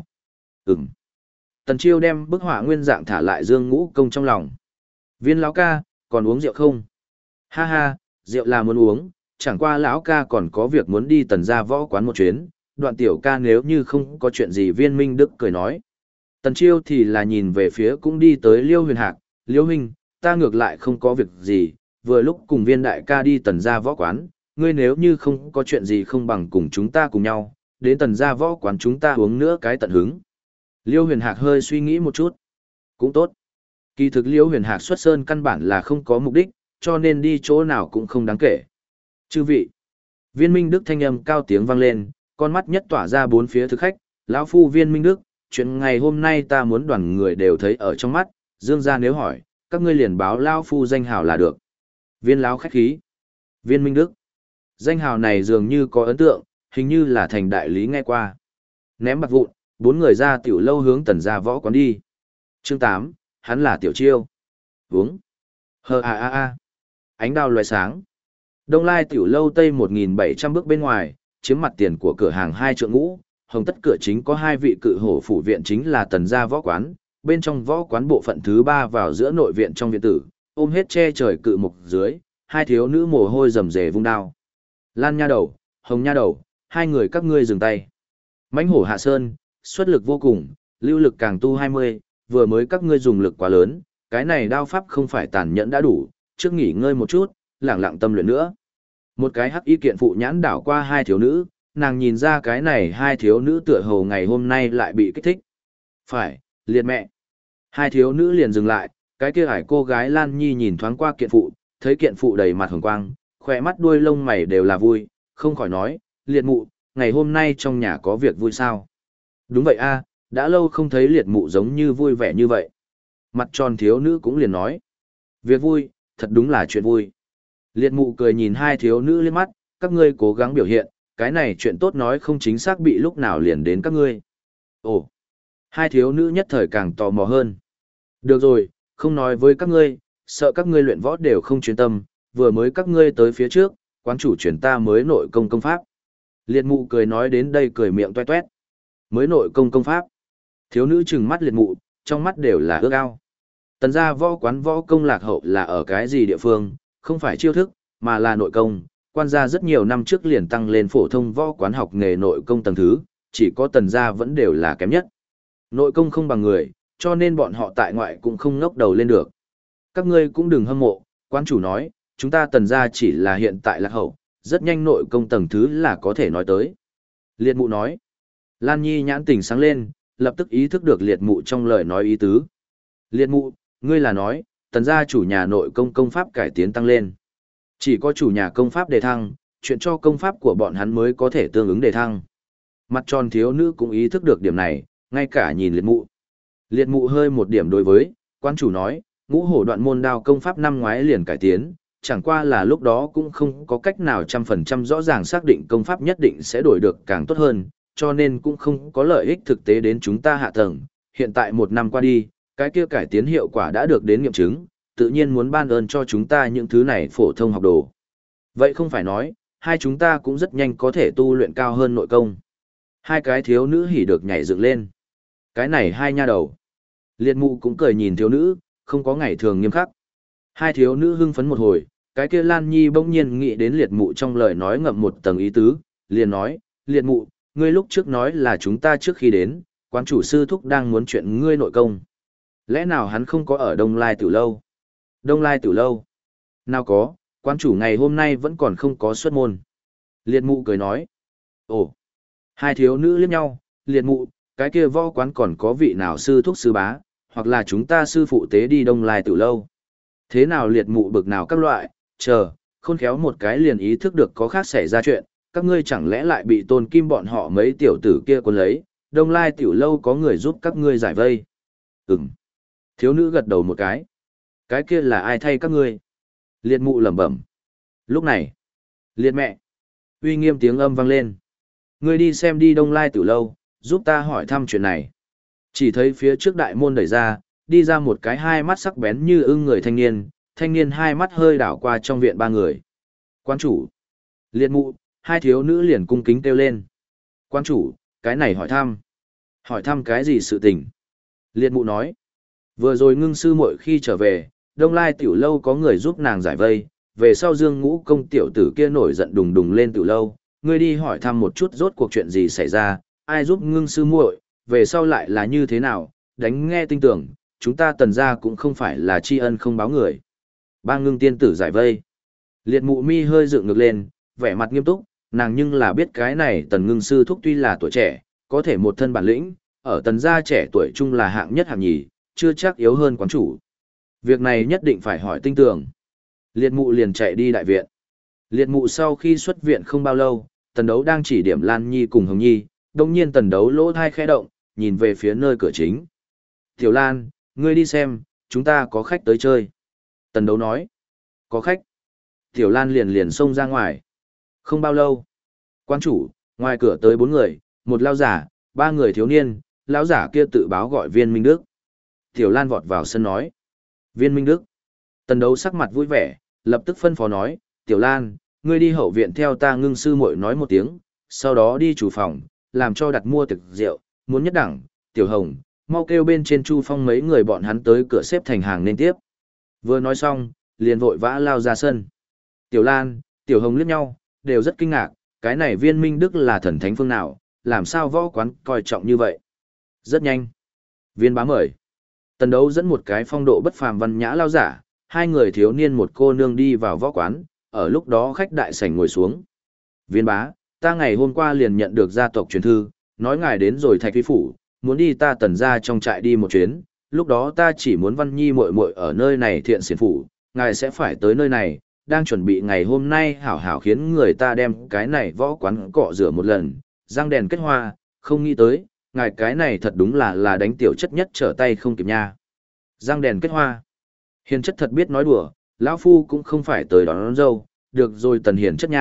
Tần Chiêu đem bức họa nguyên dạng thả lại Dương Ngũ Công trong lòng. Viên lão ca, còn uống rượu không? Ha ha, rượu là muốn uống, chẳng qua lão ca còn có việc muốn đi Tần gia võ quán một chuyến, Đoạn tiểu ca nếu như không có chuyện gì. Viên Minh Đức cười nói. Tần Chiêu thì là nhìn về phía cũng đi tới Liêu Huyền Hạc, Liêu huynh, ta ngược lại không có việc gì, vừa lúc cùng Viên đại ca đi Tần gia võ quán, ngươi nếu như không có chuyện gì không bằng cùng chúng ta cùng nhau, đến Tần gia võ quán chúng ta uống nữa cái tận hứng. Liêu Huyền Hạc hơi suy nghĩ một chút. Cũng tốt. Kỳ thực Liêu Huyền Hạc xuất sơn căn bản là không có mục đích, cho nên đi chỗ nào cũng không đáng kể. Chư vị. Viên Minh Đức thanh âm cao tiếng vang lên, con mắt nhất tỏa ra bốn phía thực khách, lão phu Viên Minh Đức, chuyện ngày hôm nay ta muốn đoàn người đều thấy ở trong mắt, Dương gia nếu hỏi, các ngươi liền báo lão phu danh hào là được. Viên lão khách khí. Viên Minh Đức. Danh hào này dường như có ấn tượng, hình như là thành đại lý nghe qua. Ném bạc vụn, 4 người ra tiểu lâu hướng Tần gia võ quán đi. Chương 8, hắn là Tiểu Chiêu. Uống. Ánh đao loé sáng. Đông Lai tiểu lâu tây 1.700 bước bên ngoài, chiếm mặt tiền của cửa hàng 2 trượng ngũ, hồng tất cửa chính có 2 vị cự hổ phủ viện chính là Tần gia võ quán, bên trong võ quán bộ phận thứ 3 vào giữa nội viện trong viện tử, ôm hết che trời cự mục dưới, 2 thiếu nữ mồ hôi rầm rề vung đao. Lan nha đầu, Hồng nha đầu, 2 người các ngươi dừng tay. Mãnh hổ hạ sơn, xuất lực vô cùng, lưu lực càng tu 20, vừa mới các ngươi dùng lực quá lớn, cái này đao pháp không phải tàn nhẫn đã đủ, trước nghỉ ngơi một chút, lẳng lặng tâm luyện nữa. Một cái hắc y kiện phụ nhãn đảo qua 2 thiếu nữ, nàng nhìn ra cái này 2 thiếu nữ tựa hồ ngày hôm nay lại bị kích thích. Phải, liệt mẹ. 2 thiếu nữ liền dừng lại, cái kia ải cô gái Lan Nhi nhìn thoáng qua kiện phụ, thấy kiện phụ đầy mặt hồng quang, khỏe mắt đuôi lông mày đều là vui, không khỏi nói, liệt mụ, ngày hôm nay trong nhà có việc vui sao? Đúng vậy a, đã lâu không thấy liệt mụ giống như vui vẻ như vậy. Mặt tròn thiếu nữ cũng liền nói, việc vui, thật đúng là chuyện vui. Liệt mụ cười nhìn 2 thiếu nữ liếc mắt, các ngươi cố gắng biểu hiện, cái này chuyện tốt nói không chính xác bị lúc nào liền đến các ngươi. Ồ, hai thiếu nữ nhất thời càng tò mò hơn. Được rồi, không nói với các ngươi, sợ các ngươi luyện võ đều không chuyên tâm, vừa mới các ngươi tới phía trước, quán chủ chuyển ta mới nội công công pháp. Liệt mụ cười nói đến đây cười miệng toe toét. Mới nội công công pháp. Thiếu nữ trừng mắt liệt mụ, trong mắt đều là ước ao. Tần gia võ quán võ công lạc hậu là ở cái gì địa phương, không phải chiêu thức, mà là nội công. Quan gia rất nhiều năm trước liền tăng lên phổ thông võ quán học nghề nội công tầng thứ, chỉ có tần gia vẫn đều là kém nhất. Nội công không bằng người, cho nên bọn họ tại ngoại cũng không ngóc đầu lên được. Các ngươi cũng đừng hâm mộ, quán chủ nói, chúng ta tần gia chỉ là hiện tại lạc hậu, rất nhanh nội công tầng thứ là có thể nói tới. Liệt mụ nói. Lan Nhi nhãn tỉnh sáng lên, lập tức ý thức được liệt mụ trong lời nói ý tứ. Liệt mụ, ngươi là nói, tần gia chủ nhà nội công công pháp cải tiến tăng lên. Chỉ có chủ nhà công pháp đề thăng, chuyện cho công pháp của bọn hắn mới có thể tương ứng đề thăng. Mặt tròn thiếu nữ cũng ý thức được điểm này, ngay cả nhìn liệt mụ. Liệt mụ hơi một điểm đối với, quan chủ nói, ngũ hổ đoạn môn đao công pháp năm ngoái liền cải tiến, chẳng qua là lúc đó cũng không có cách nào 100% rõ ràng xác định công pháp nhất định sẽ đổi được càng tốt hơn, cho nên cũng không có lợi ích thực tế đến chúng ta hạ tầng. Hiện tại một năm qua đi, cái kia cải tiến hiệu quả đã được đến nghiệm chứng, tự nhiên muốn ban ơn cho chúng ta những thứ này phổ thông học đồ. Vậy không phải nói, hai chúng ta cũng rất nhanh có thể tu luyện cao hơn nội công. Hai cái thiếu nữ hỉ được nhảy dựng lên. Cái này hai nha đầu. Liệt mụ cũng cười nhìn thiếu nữ, không có ngày thường nghiêm khắc. Hai thiếu nữ hưng phấn một hồi, cái kia Lan Nhi bỗng nhiên nghĩ đến liệt mụ trong lời nói ngậm một tầng ý tứ, liền nói, liệt mụ, ngươi lúc trước nói là chúng ta trước khi đến, quán chủ sư thúc đang muốn chuyện ngươi nội công. Lẽ nào hắn không có ở Đông Lai Tử Lâu? Đông Lai Tử Lâu? Nào có, quán chủ ngày hôm nay vẫn còn không có xuất môn. Liệt mụ cười nói, ồ, hai thiếu nữ liếc nhau, liệt mụ, cái kia võ quán còn có vị nào sư thúc sư bá, hoặc là chúng ta sư phụ tế đi Đông Lai Tử Lâu. Thế nào liệt mụ bực nào các loại, chờ, khôn khéo một cái liền ý thức được có khác xảy ra chuyện, các ngươi chẳng lẽ lại bị tôn kim bọn họ mấy tiểu tử kia cuốn lấy, Đông Lai Tiểu Lâu có người giúp các ngươi giải vây. Ừm. Thiếu nữ gật đầu một cái kia là ai thay các ngươi? Liệt mụ lẩm bẩm. Lúc này, liệt mẹ, uy nghiêm tiếng âm vang lên. Ngươi đi xem đi Đông Lai Tiểu Lâu, giúp ta hỏi thăm chuyện này. Chỉ thấy phía trước đại môn đẩy ra, đi ra một cái hai mắt sắc bén như ưng người thanh niên hai mắt hơi đảo qua trong viện ba người. Quan chủ, liệt mụ, hai thiếu nữ liền cung kính kêu lên. Quan chủ, cái này hỏi thăm. Hỏi thăm cái gì sự tình? Liệt mụ nói. Vừa rồi ngưng sư muội khi trở về, Đông Lai Tiểu Lâu có người giúp nàng giải vây, về sau Dương Ngũ công tiểu tử kia nổi giận đùng đùng lên Tiểu Lâu, ngươi đi hỏi thăm một chút rốt cuộc chuyện gì xảy ra, ai giúp ngưng sư muội, về sau lại là như thế nào, đánh nghe tinh tưởng, chúng ta tần gia cũng không phải là tri ân không báo người. Ba ngưng tiên tử giải vây. Liệt mụ mi hơi dựng ngược lên, vẻ mặt nghiêm túc, nàng nhưng là biết cái này tần ngưng sư thúc tuy là tuổi trẻ, có thể một thân bản lĩnh, ở tần gia trẻ tuổi chung là hạng nhất hạng nhì, chưa chắc yếu hơn quán chủ. Việc này nhất định phải hỏi tinh tường. Liệt mụ liền chạy đi đại viện. Liệt mụ sau khi xuất viện không bao lâu, tần đấu đang chỉ điểm Lan Nhi cùng Hồng Nhi, đồng nhiên tần đấu lỗ thai khẽ động, nhìn về phía nơi cửa chính. Tiểu Lan, ngươi đi xem, chúng ta có khách tới chơi. Tần đấu nói. Có khách. Tiểu Lan liền xông ra ngoài. Không bao lâu. Quan chủ, ngoài cửa tới 4 người, một lão giả, 3 người thiếu niên, lão giả kia tự báo gọi Viên Minh Đức. Tiểu Lan vọt vào sân nói. Viên Minh Đức. Tần đấu sắc mặt vui vẻ, lập tức phân phó nói, Tiểu Lan, ngươi đi hậu viện theo ta ngưng sư muội nói một tiếng, sau đó đi chủ phòng, làm cho đặt mua thực rượu, muốn nhất đẳng, Tiểu Hồng, mau kêu bên trên Chu Phong mấy người bọn hắn tới cửa xếp thành hàng nên tiếp. Vừa nói xong, liền vội vã lao ra sân. Tiểu Lan, Tiểu Hồng liếc nhau, đều rất kinh ngạc, cái này Viên Minh Đức là thần thánh phương nào, làm sao võ quán coi trọng như vậy. Rất nhanh. Viên bá mời. Tần đấu dẫn một cái phong độ bất phàm văn nhã lao giả, 2 người thiếu niên một cô nương đi vào võ quán, ở lúc đó khách đại sảnh ngồi xuống. Viên bá, ta ngày hôm qua liền nhận được gia tộc truyền thư, nói ngài đến rồi Thạch Phi phủ, muốn đi ta tần ra trong trại đi một chuyến, lúc đó ta chỉ muốn Văn Nhi muội muội ở nơi này thiện xiển phủ, ngài sẽ phải tới nơi này, đang chuẩn bị ngày hôm nay hảo hảo khiến người ta đem cái này võ quán cọ rửa một lần, răng đèn kết hoa, không nghĩ tới, ngài cái này thật đúng là đánh tiểu chất nhất trở tay không kịp nha. Răng đèn kết hoa. Hiền chất thật biết nói đùa, lão phu cũng không phải tới đón dâu, được rồi tần hiền chất nha,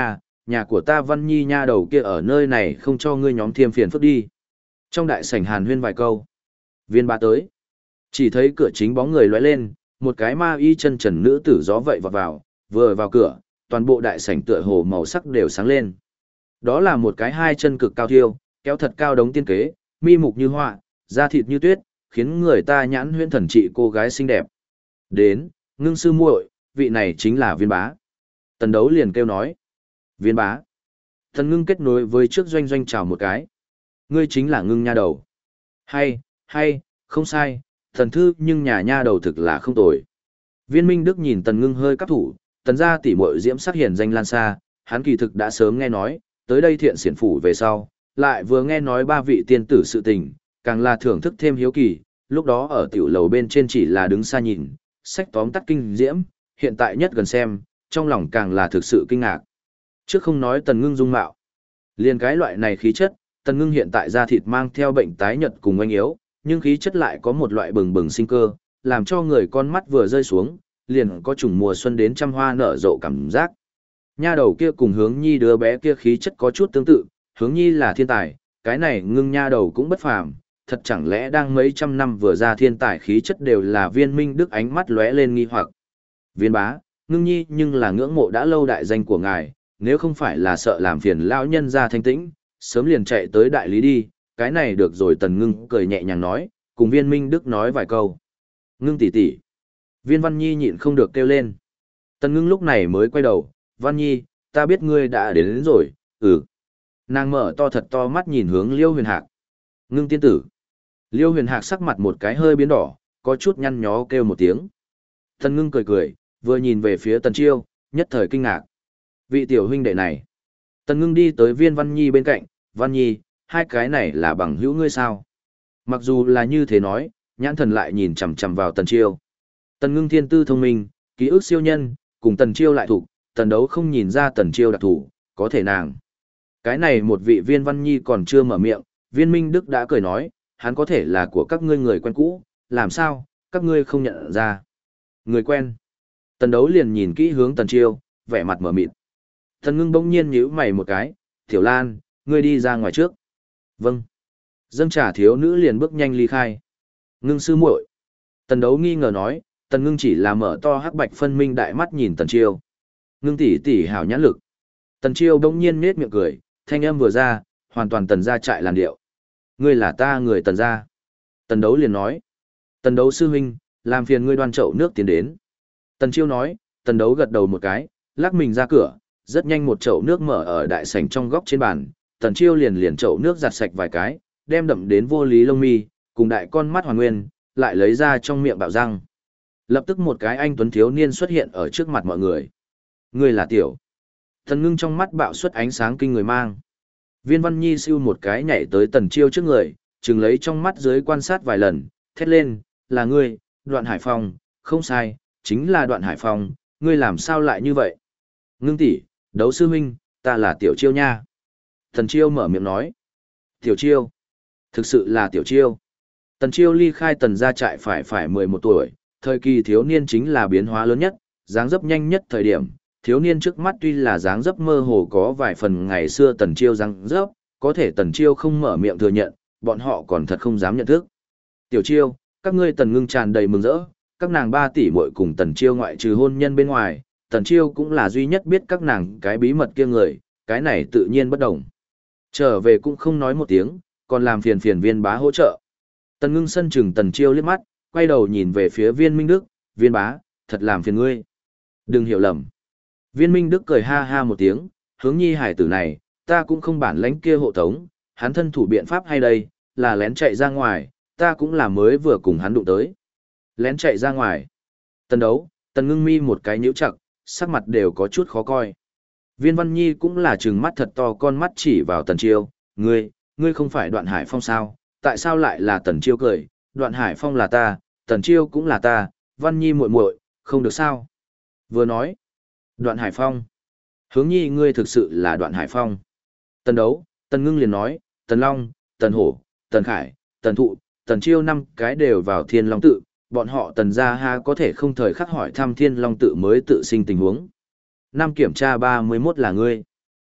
nhà của ta Văn Nhi nha đầu kia ở nơi này không cho ngươi nhóm thêm phiền phức đi. Trong đại sảnh hàn huyên vài câu, Viên Bá tới. Chỉ thấy cửa chính bóng người lóe lên, một cái ma y chân trần nữ tử gió vậy vọt vào, vừa vào cửa, toàn bộ đại sảnh tựa hồ màu sắc đều sáng lên. Đó là một cái hai chân cực cao thiêu, kéo thật cao đống tiên kế, mi mục như họa, da thịt như tuyết, khiến người ta nhãn huyễn thần trị cô gái xinh đẹp. Đến, Ngưng sư muội, vị này chính là Viên Bá. Tần Đấu liền kêu nói. Viên Bá. Tần Ngưng kết nối với trước Doanh Doanh chào một cái. Ngươi chính là Ngưng nha đầu. Hay, không sai, thần thư nhưng nhà nha đầu thực là không tồi. Viên Minh Đức nhìn Tần Ngưng hơi cắp thủ, tần gia tỷ muội diễm sắc hiển danh lan xa, hắn kỳ thực đã sớm nghe nói, tới đây thiện xiển phủ về sau, lại vừa nghe nói ba vị tiên tử sự tình, càng là thưởng thức thêm hiếu kỳ, lúc đó ở tiểu lầu bên trên chỉ là đứng xa nhìn, sách tóm tắt kinh diễm, hiện tại nhất gần xem, trong lòng càng là thực sự kinh ngạc. Trước không nói Tần Ngưng dung mạo, liền cái loại này khí chất, Tần Ngưng hiện tại da thịt mang theo bệnh tái nhợt cùng oanh yếu, nhưng khí chất lại có một loại bừng bừng sinh cơ, làm cho người con mắt vừa rơi xuống, liền có trùng mùa xuân đến trăm hoa nở rộ cảm giác. Nha đầu kia cùng Hướng Nhi đứa bé kia khí chất có chút tương tự, Hướng Nhi là thiên tài, cái này Ngưng nha đầu cũng bất phàm, thật chẳng lẽ đang mấy trăm năm vừa ra thiên tài khí chất đều là Viên Minh Đức ánh mắt lóe lên nghi hoặc. Viên Bá, Ngưng Nhi nhưng là ngưỡng mộ đã lâu đại danh của ngài, nếu không phải là sợ làm phiền lão nhân gia thanh tĩnh, sớm liền chạy tới đại lý đi, cái này được rồi. Tần Ngưng cười nhẹ nhàng nói, cùng Viên Minh Đức nói vài câu. Ngưng tỷ tỷ. Viên Văn Nhi nhịn không được kêu lên. Tần Ngưng lúc này mới quay đầu, Văn Nhi, ta biết ngươi đã đến rồi, ừ. Nàng mở to thật to mắt nhìn hướng Liêu Huyền Hạc. Ngưng tiên tử. Liêu Huyền Hạc sắc mặt một cái hơi biến đỏ, có chút nhăn nhó kêu một tiếng. Tần Ngưng cười cười, vừa nhìn về phía Tần Chiêu, nhất thời kinh ngạc. Vị tiểu huynh đệ này. Tần Ngưng đi tới Viên Văn Nhi bên cạnh, Văn Nhi, hai cái này là bằng hữu ngươi sao? Mặc dù là như thế nói, nhãn thần lại nhìn chằm chằm vào Tần Chiêu. Tần Ngưng thiên tư thông minh, ký ức siêu nhân, cùng Tần Chiêu lại thủ, Tần Đấu không nhìn ra Tần Chiêu đặc thủ, có thể nàng. Cái này một vị Viên Văn Nhi còn chưa mở miệng, Viên Minh Đức đã cười nói, hắn có thể là của các ngươi người quen cũ, làm sao, các ngươi không nhận ra. Người quen. Tần Đấu liền nhìn kỹ hướng Tần Chiêu, vẻ mặt mở mịt. Tần Ngưng bỗng nhiên nhíu mày một cái, Tiểu Lan, ngươi đi ra ngoài trước. Vâng. Dâng trà thiếu nữ liền bước nhanh ly khai. Ngưng sư muội. Tần Đấu nghi ngờ nói, Tần Ngưng chỉ là mở to hắc bạch phân minh đại mắt nhìn Tần Chiêu. Ngưng tỷ tỷ hảo nhãn lực. Tần Chiêu bỗng nhiên nhếch miệng cười, thanh âm vừa ra, hoàn toàn Tần gia trại làn điệu. Ngươi là ta người Tần gia. Tần Đấu liền nói. Tần Đấu sư huynh, làm phiền ngươi đoan chậu nước tiến đến. Tần Chiêu nói, Tần Đấu gật đầu một cái, lắc mình ra cửa, rất nhanh một chậu nước mở ở đại sảnh trong góc trên bàn. Tần Chiêu liền chậu nước giặt sạch vài cái, đem đậm đến vô lý lông mi, cùng đại con mắt hoàn nguyên, lại lấy ra trong miệng bạo răng. Lập tức một cái anh tuấn thiếu niên xuất hiện ở trước mặt mọi người. Người là Tiểu. Tần Ngưng trong mắt bạo xuất ánh sáng kinh người mang. Viên Văn Nhi siêu một cái nhảy tới Tần Chiêu trước người, chừng lấy trong mắt dưới quan sát vài lần, thét lên, là ngươi, Đoạn Hải Phong, không sai, chính là Đoạn Hải Phong, ngươi làm sao lại như vậy? Ngưng tỷ, Đấu sư huynh, ta là Tiểu Chiêu nha. Tần Chiêu mở miệng nói. Tiểu Chiêu. Thực sự là Tiểu Chiêu. Tần Chiêu ly khai Tần gia trại phải 11 tuổi, thời kỳ thiếu niên chính là biến hóa lớn nhất, dáng dấp nhanh nhất thời điểm. Thiếu niên trước mắt tuy là dáng dấp mơ hồ có vài phần ngày xưa Tần Chiêu dáng dấp, có thể Tần Chiêu không mở miệng thừa nhận, bọn họ còn thật không dám nhận thức. Tiểu Chiêu, các ngươi Tần Ngưng tràn đầy mừng rỡ, các nàng 3 tỷ muội cùng Tần Chiêu ngoại trừ hôn nhân bên ngoài, Tần Chiêu cũng là duy nhất biết các nàng cái bí mật kia người, cái này tự nhiên bất đồng. Trở về cũng không nói một tiếng, còn làm phiền Viên Bá hỗ trợ. Tần Ngưng sân chừng Tần Chiêu liếc mắt, quay đầu nhìn về phía Viên Minh Đức, Viên Bá, thật làm phiền ngươi. Đừng hiểu lầm. Viên Minh Đức cười ha ha một tiếng, Hướng Nhi hải tử này, ta cũng không bản lãnh kia hộ tống, hắn thân thủ biện pháp hay đây, là lén chạy ra ngoài, ta cũng là mới vừa cùng hắn đụng tới. Lén chạy ra ngoài. Tần Đấu, Tần Ngưng mi một cái nhíu chặt, sắc mặt đều có chút khó coi. Viên Văn Nhi cũng là trừng mắt thật to con mắt chỉ vào Tần Chiêu, ngươi không phải Đoạn Hải Phong sao, tại sao lại là Tần Chiêu cười, Đoạn Hải Phong là ta, Tần Chiêu cũng là ta, Văn Nhi muội muội, không được sao. Vừa nói, Đoạn Hải Phong. Hướng Nhi ngươi thực sự là Đoạn Hải Phong. Tần Đấu, Tần Ngưng liền nói, Tần Long, Tần Hổ, Tần Khải, Tần Thụ, Tần Chiêu 5 cái đều vào Thiên Long tự, bọn họ Tần gia ha có thể không thời khắc hỏi thăm Thiên Long tự mới tự sinh tình huống. Năm kiểm tra 31 là ngươi.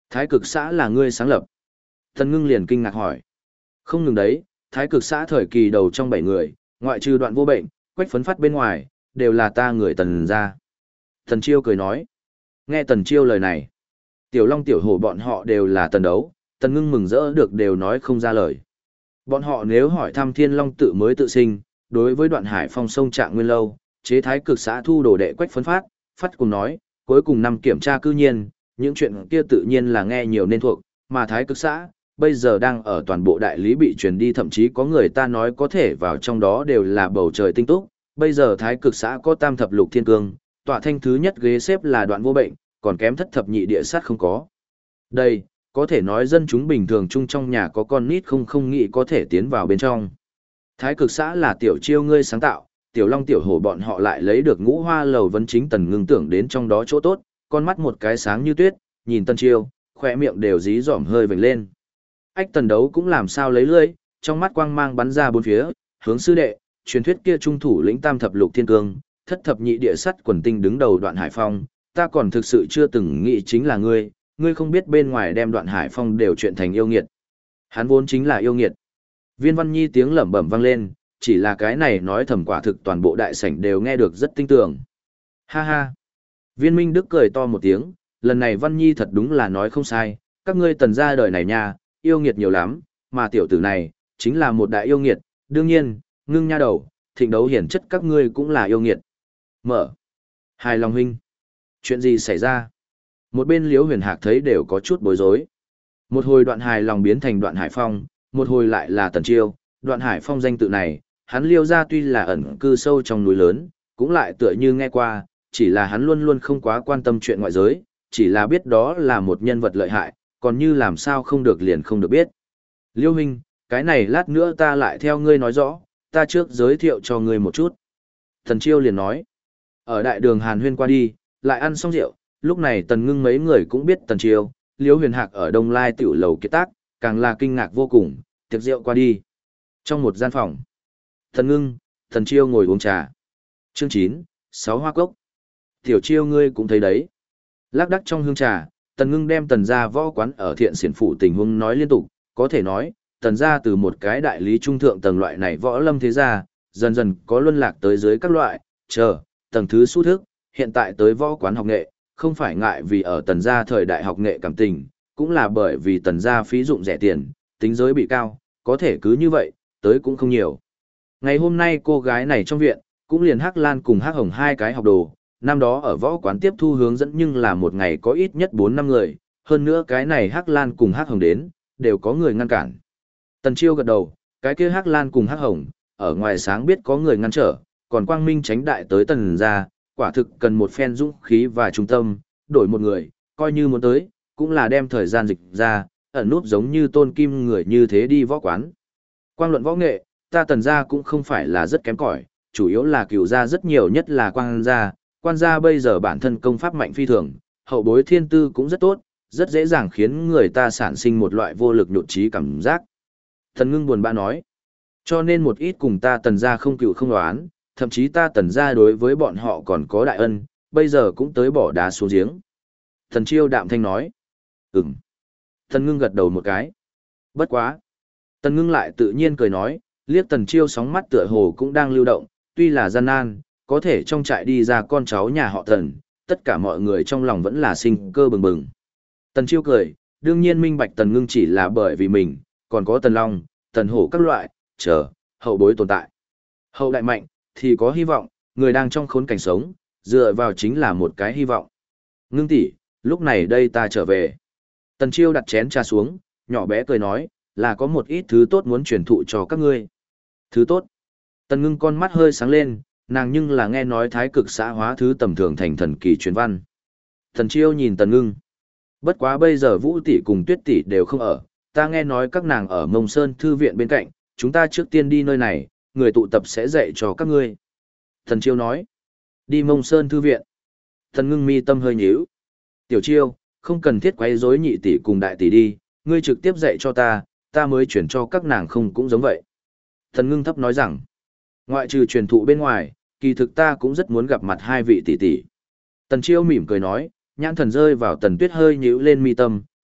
Thái cực xã là ngươi sáng lập. Tần Ngưng liền kinh ngạc hỏi. Không ngừng đấy, thái cực xã thời kỳ đầu trong 7 người, ngoại trừ Đoạn Vô Bệnh, Quách Phấn Phát bên ngoài, đều là ta người Tần gia. Tần Chiêu cười nói. Nghe Tần Chiêu lời này, Tiểu Long Tiểu Hổ bọn họ đều là Tần đấu, Tần Ngưng mừng rỡ được đều nói không ra lời. Bọn họ nếu hỏi thăm Thiên Long tự mới tự sinh, đối với Đoạn Hải Phong sông Trạng Nguyên lâu, chế thái cực xã thu đồ đệ Quách Phấn Phát, Phát cùng nói, cuối cùng năm kiểm tra cư nhiên, những chuyện kia tự nhiên là nghe nhiều nên thuộc, mà thái cực xã bây giờ đang ở toàn bộ đại lý bị truyền đi, thậm chí có người ta nói có thể vào trong đó đều là bầu trời tinh túc. Bây giờ thái cực xã có tam thập lục thiên cương, tọa thanh thứ nhất ghế xếp là Đoạn Vô Bệnh, còn kém thất thập nhị địa sát không có. Đây, có thể nói dân chúng bình thường chung trong nhà có con nít không nghĩ có thể tiến vào bên trong. Thái cực xã là Tiểu Chiêu ngươi sáng tạo, Tiểu Long Tiểu Hổ bọn họ lại lấy được Ngũ Hoa lầu vấn chính Tần Ngưng tưởng đến trong đó chỗ tốt, con mắt một cái sáng như tuyết, nhìn Tần Chiêu, khỏe miệng đều dí dỏm hơi vểnh lên. Ách Tần đấu cũng làm sao lấy lưỡi, trong mắt quang mang bắn ra bốn phía, hướng sư đệ, truyền thuyết kia trung thủ lĩnh tam thập lục thiên cương, thất thập nhị địa sắt quần tinh đứng đầu Đoạn Hải Phong, ta còn thực sự chưa từng nghĩ chính là ngươi không biết bên ngoài đem Đoạn Hải Phong đều chuyện thành yêu nghiệt. Hắn vốn chính là yêu nghiệt. Viên Văn Nhi tiếng lẩm bẩm vang lên, chỉ là cái này nói thầm quả thực toàn bộ đại sảnh đều nghe được rất tinh tường. Ha ha. Viên Minh Đức cười to một tiếng, lần này Văn Nhi thật đúng là nói không sai, các ngươi Tần gia đời này nha, yêu nghiệt nhiều lắm, mà tiểu tử này, chính là một đại yêu nghiệt, đương nhiên, Ngưng nha đầu, Thịnh đấu hiển chất các ngươi cũng là yêu nghiệt. Mở. Hài lòng huynh. Chuyện gì xảy ra? Một bên Liễu Huyền Hạc thấy đều có chút bối rối. Một hồi Đoạn Hài lòng biến thành Đoạn Hải Phong, một hồi lại là Tần Chiêu, Đoạn Hải Phong danh tự này, hắn Liêu ra tuy là ẩn cư sâu trong núi lớn, cũng lại tựa như nghe qua, chỉ là hắn luôn luôn không quá quan tâm chuyện ngoại giới, chỉ là biết đó là một nhân vật lợi hại, còn như làm sao không được liền không được biết. Liêu huynh, cái này lát nữa ta lại theo ngươi nói rõ, ta trước giới thiệu cho ngươi một chút. Tần Chiêu liền nói, ở đại đường Hàn Huyên qua đi, lại ăn xong rượu, lúc này Tần Ngưng mấy người cũng biết Tần Chiêu, Liễu Huyền Hạc ở Đông Lai tiểu lầu kiệt tác, càng là kinh ngạc vô cùng, tiệc rượu qua đi. Trong một gian phòng, Tần Ngưng, Tần Chiêu ngồi uống trà. Chương 9, 6 hoa cốc. Tiểu Chiêu ngươi cũng thấy đấy. Lác đắc trong hương trà, Tần Ngưng đem Tần gia võ quán ở Thiện Xiển phủ tình huống nói liên tục, có thể nói, Tần gia từ một cái đại lý trung thượng tầng loại này võ lâm thế gia, dần dần có luân lạc tới dưới các loại, tầng thứ su thức, hiện tại tới võ quán học nghệ, không phải ngại vì ở Tần gia thời đại học nghệ cảm tình, cũng là bởi vì Tần gia phí dụng rẻ tiền, tính giới bị cao, có thể cứ như vậy, tới cũng không nhiều. Ngày hôm nay cô gái này trong viện, cũng liền Hắc Lan cùng Hắc Hồng hai cái học đồ, năm đó ở võ quán tiếp thu hướng dẫn nhưng là một ngày có ít nhất 4 năm người, hơn nữa cái này Hắc Lan cùng Hắc Hồng đến, đều có người ngăn cản. Tần Chiêu gật đầu, cái kia Hắc Lan cùng Hắc Hồng, ở ngoài sáng biết có người ngăn trở, còn quang minh tránh đại tới Tần gia, quả thực cần một phen dũng khí và trung tâm, đổi một người, coi như muốn tới, cũng là đem thời gian dịch ra, ẩn núp giống như Tôn Kim người như thế đi võ quán. Quang luận võ nghệ, ta Tần gia cũng không phải là rất kém cỏi, chủ yếu là cửu gia rất nhiều nhất là quan gia bây giờ bản thân công pháp mạnh phi thường, hậu bối thiên tư cũng rất tốt, rất dễ dàng khiến người ta sản sinh một loại vô lực nhụt chí cảm giác. Tần Ngưng buồn bã nói, cho nên một ít cùng ta Tần gia không cựu không đoán, thậm chí ta Tần gia đối với bọn họ còn có đại ân, bây giờ cũng tới bỏ đá xuống giếng. Tần Chiêu đạm thanh nói, ừm. Tần Ngưng gật đầu một cái. Bất quá. Tần Ngưng lại tự nhiên cười nói, liếc Tần Chiêu sóng mắt tựa hồ cũng đang lưu động, tuy là gian nan, có thể trong trại đi ra con cháu nhà họ Tần, tất cả mọi người trong lòng vẫn là sinh cơ bừng bừng. Tần Chiêu cười, đương nhiên minh bạch Tần Ngưng chỉ là bởi vì mình, còn có Tần Long, Tần Hổ các loại, hậu bối tồn tại. Hậu đại mạnh, thì có hy vọng, người đang trong khốn cảnh sống, dựa vào chính là một cái hy vọng. Ngưng tỷ, lúc này đây ta trở về. Tần Chiêu đặt chén trà xuống, nhỏ bé cười nói, là có một ít thứ tốt muốn truyền thụ cho các ngươi. Thứ tốt. Tần Ngưng con mắt hơi sáng lên, nàng nhưng là nghe nói thái cực xã hóa thứ tầm thường thành thần kỳ truyền văn. Tần Chiêu nhìn Tần Ngưng. Bất quá bây giờ Vũ tỷ cùng Tuyết tỷ đều không ở, ta nghe nói các nàng ở Mông Sơn thư viện bên cạnh, chúng ta trước tiên đi nơi này, người tụ tập sẽ dạy cho các ngươi. Tần Chiêu nói, đi Mông Sơn thư viện. Tần Ngưng mi tâm hơi nhíu. Tiểu Chiêu, không cần thiết quấy rối nhị tỷ cùng đại tỷ đi, ngươi trực tiếp dạy cho ta mới chuyển cho các nàng không cũng giống vậy. Tần Ngưng thấp nói rằng, ngoại trừ truyền thụ bên ngoài, kỳ thực ta cũng rất muốn gặp mặt hai vị tỷ tỷ. Tần Chiêu mỉm cười nói, nhãn thần rơi vào Tần Tuyết hơi nhíu lên mi tâm,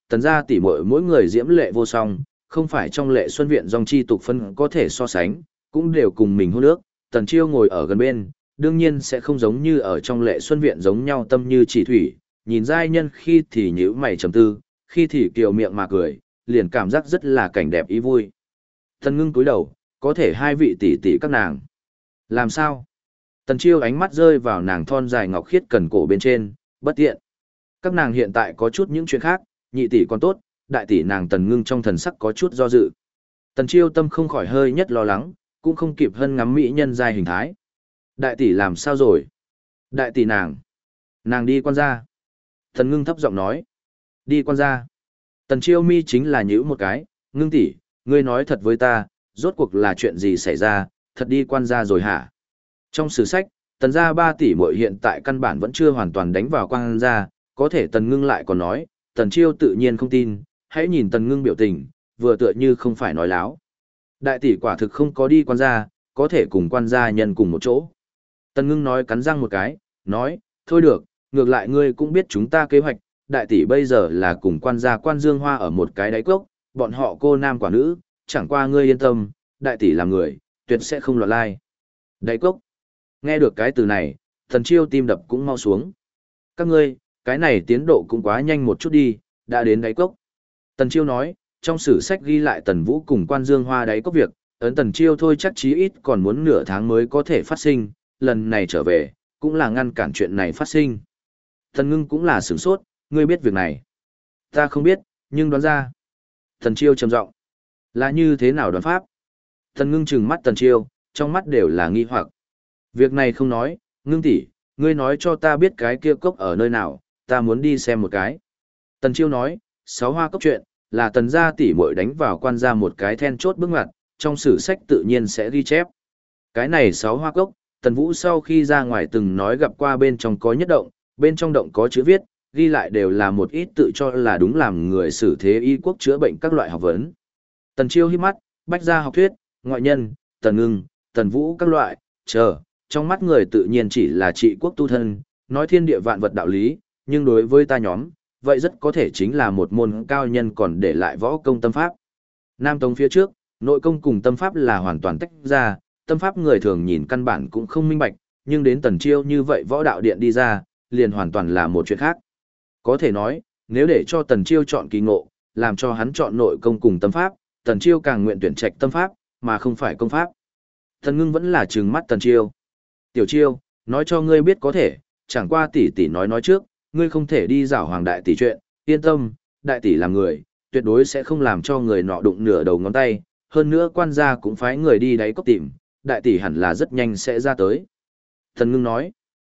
tần gia tỷ muội mỗi người diễm lệ vô song, không phải trong Lệ Xuân viện dòng chi tục phân có thể so sánh, cũng đều cùng mình hôn ước, Tần Chiêu ngồi ở gần bên, đương nhiên sẽ không giống như ở trong Lệ Xuân viện giống nhau tâm như chỉ thủy, nhìn giai nhân khi thì nhíu mày trầm tư, khi thì kiều miệng mà cười, liền cảm giác rất là cảnh đẹp ý vui. Tần Ngưng cúi đầu, có thể hai vị tỷ tỷ các nàng. Làm sao? Tần Chiêu ánh mắt rơi vào nàng thon dài ngọc khiết cần cổ bên trên, bất tiện. Các nàng hiện tại có chút những chuyện khác, nhị tỷ còn tốt, đại tỷ nàng Tần Ngưng trong thần sắc có chút do dự. Tần Chiêu tâm không khỏi hơi nhất lo lắng, cũng không kịp hân ngắm mỹ nhân giai hình thái. Đại tỷ làm sao rồi? Đại tỷ nàng đi quan gia. Tần Ngưng thấp giọng nói. Đi quan gia. Tần Chiêu mi chính là nhíu một cái, Ngưng tỷ, ngươi nói thật với ta, rốt cuộc là chuyện gì xảy ra, thật đi quan gia rồi hả? Trong sử sách, Tần gia 3 tỷ muội hiện tại căn bản vẫn chưa hoàn toàn đánh vào quan gia, có thể Tần Ngưng lại còn nói, Tần Chiêu tự nhiên không tin, hãy nhìn Tần Ngưng biểu tình, vừa tựa như không phải nói láo. Đại tỷ quả thực không có đi quan gia, có thể cùng quan gia nhân cùng một chỗ. Tần Ngưng nói cắn răng một cái, nói, thôi được, ngược lại ngươi cũng biết chúng ta kế hoạch, đại tỷ bây giờ là cùng quan gia Quan Dương Hoa ở một cái đáy cốc, bọn họ cô nam quả nữ, chẳng qua ngươi yên tâm, đại tỷ làm người, tuyệt sẽ không loạn lai. Đáy cốc. Nghe được cái từ này, Tần Chiêu tim đập cũng mau xuống. Các ngươi, cái này tiến độ cũng quá nhanh một chút đi, đã đến đáy cốc. Tần Chiêu nói, trong sử sách ghi lại Tần Vũ cùng Quan Dương Hoa đáy cốc việc, ấn Tần Chiêu thôi chắc chí ít còn muốn nửa tháng mới có thể phát sinh, lần này trở về, cũng là ngăn cản chuyện này phát sinh. Tần Ngưng cũng là sửng sốt, ngươi biết việc này. Ta không biết, nhưng đoán ra. Tần Chiêu trầm giọng, là như thế nào đoán pháp? Tần Ngưng trừng mắt Tần Chiêu, trong mắt đều là nghi hoặc. Việc này không nói, Ngưng tỷ, ngươi nói cho ta biết cái kia cốc ở nơi nào, ta muốn đi xem một cái. Tần Chiêu nói, 6 hoa cốc chuyện, là Tần gia tỷ muội đánh vào quan gia một cái then chốt bước ngoặt, trong sử sách tự nhiên sẽ ghi chép. Cái này 6 hoa cốc, Tần Vũ sau khi ra ngoài từng nói gặp qua bên trong có nhất động, bên trong động có chữ viết, ghi lại đều là một ít tự cho là đúng làm người xử thế y quốc chữa bệnh các loại học vấn. Tần Chiêu híp mắt, bách gia học thuyết, ngoại nhân, Tần Ngưng, Tần Vũ các loại, trong mắt người tự nhiên chỉ là trị quốc tu thân, nói thiên địa vạn vật đạo lý, nhưng đối với ta nhóm, vậy rất có thể chính là một môn cao nhân còn để lại võ công tâm pháp. Nam Tông phía trước, nội công cùng tâm pháp là hoàn toàn tách ra, tâm pháp người thường nhìn căn bản cũng không minh bạch, nhưng đến Tần Chiêu như vậy võ đạo điện đi ra, liền hoàn toàn là một chuyện khác. Có thể nói, nếu để cho Tần Chiêu chọn kỳ ngộ, làm cho hắn chọn nội công cùng tâm pháp, Tần Chiêu càng nguyện tuyển trạch tâm pháp, mà không phải công pháp. Tần Ngưng vẫn là trừng mắt Tần Chiêu. Tiểu Chiêu, nói cho ngươi biết có thể, chẳng qua tỷ tỷ nói trước, ngươi không thể đi giảo hoàng đại tỷ chuyện, yên tâm, đại tỷ làm người, tuyệt đối sẽ không làm cho người nọ đụng nửa đầu ngón tay, hơn nữa quan gia cũng phái người đi đáy cốc tìm, đại tỷ hẳn là rất nhanh sẽ ra tới. Tần Ngưng nói,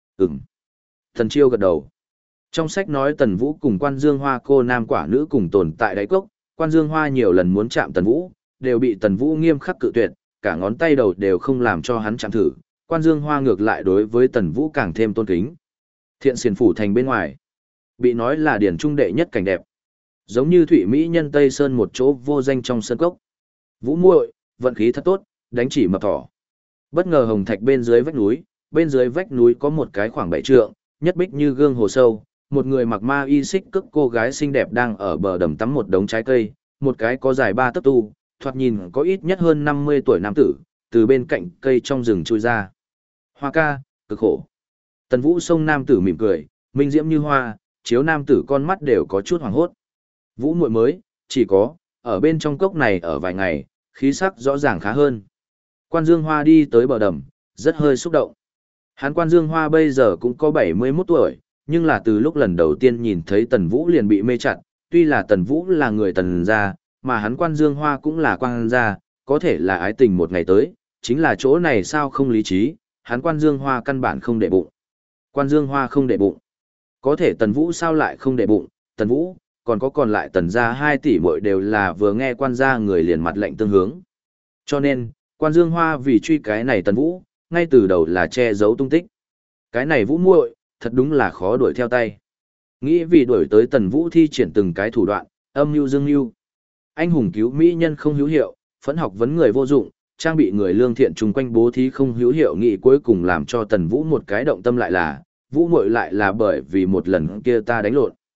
Tần Chiêu gật đầu. Trong sách nói Tần Vũ cùng Quan Dương Hoa cô nam quả nữ cùng tồn tại đáy cốc, Quan Dương Hoa nhiều lần muốn chạm Tần Vũ, đều bị Tần Vũ nghiêm khắc cự tuyệt, cả ngón tay đầu đều không làm cho hắn chạm thử. Quan Dương Hoa ngược lại đối với Tần Vũ càng thêm tôn kính. Thiện Xiển phủ thành bên ngoài, bị nói là điển trung đệ nhất cảnh đẹp. Giống như thụy mỹ nhân Tây Sơn một chỗ vô danh trong sơn cốc. Vũ muội, vận khí thật tốt, đánh chỉ mập thỏ. Bất ngờ hồng thạch bên dưới vách núi có một cái khoảng 7 trượng, nhất bích như gương hồ sâu, một người mặc ma y xích cước cô gái xinh đẹp đang ở bờ đầm tắm một đống trái cây, một cái có dài 3 tấc tu, thoạt nhìn có ít nhất hơn 50 tuổi nam tử, từ bên cạnh cây trong rừng chui ra. Hoa ca, cực khổ. Tần Vũ xông nam tử mỉm cười, minh diễm như hoa, chiếu nam tử con mắt đều có chút hoảng hốt. Vũ muội mới, chỉ có, ở bên trong cốc này ở vài ngày, khí sắc rõ ràng khá hơn. Quan Dương Hoa đi tới bờ đầm, rất hơi xúc động. Hắn Quan Dương Hoa bây giờ cũng có 71 tuổi, nhưng là từ lúc lần đầu tiên nhìn thấy Tần Vũ liền bị mê chặt, tuy là Tần Vũ là người Tần gia, mà hắn Quan Dương Hoa cũng là quan gia, có thể là ái tình một ngày tới, chính là chỗ này sao không lý trí, hắn Quan Dương Hoa căn bản không để bụng. Quan Dương Hoa không để bụng. Có thể Tần Vũ sao lại không để bụng, Tần Vũ, còn có còn lại Tần gia 2 tỷ muội đều là vừa nghe quan gia người liền mặt lệnh tương hướng. Cho nên, Quan Dương Hoa vì truy cái này Tần Vũ, ngay từ đầu là che giấu tung tích. Cái này Vũ muội, thật đúng là khó đuổi theo tay. Nghĩ vì đuổi tới Tần Vũ thi triển từng cái thủ đoạn, âm mưu dương mưu. Anh hùng cứu mỹ nhân không hữu hiệu, phẫn học vấn người vô dụng, trang bị người lương thiện chung quanh bố thí không hữu hiệu, nghĩ cuối cùng làm cho Tần Vũ một cái động tâm lại là, Vũ muội lại là bởi vì một lần kia ta đánh lộn.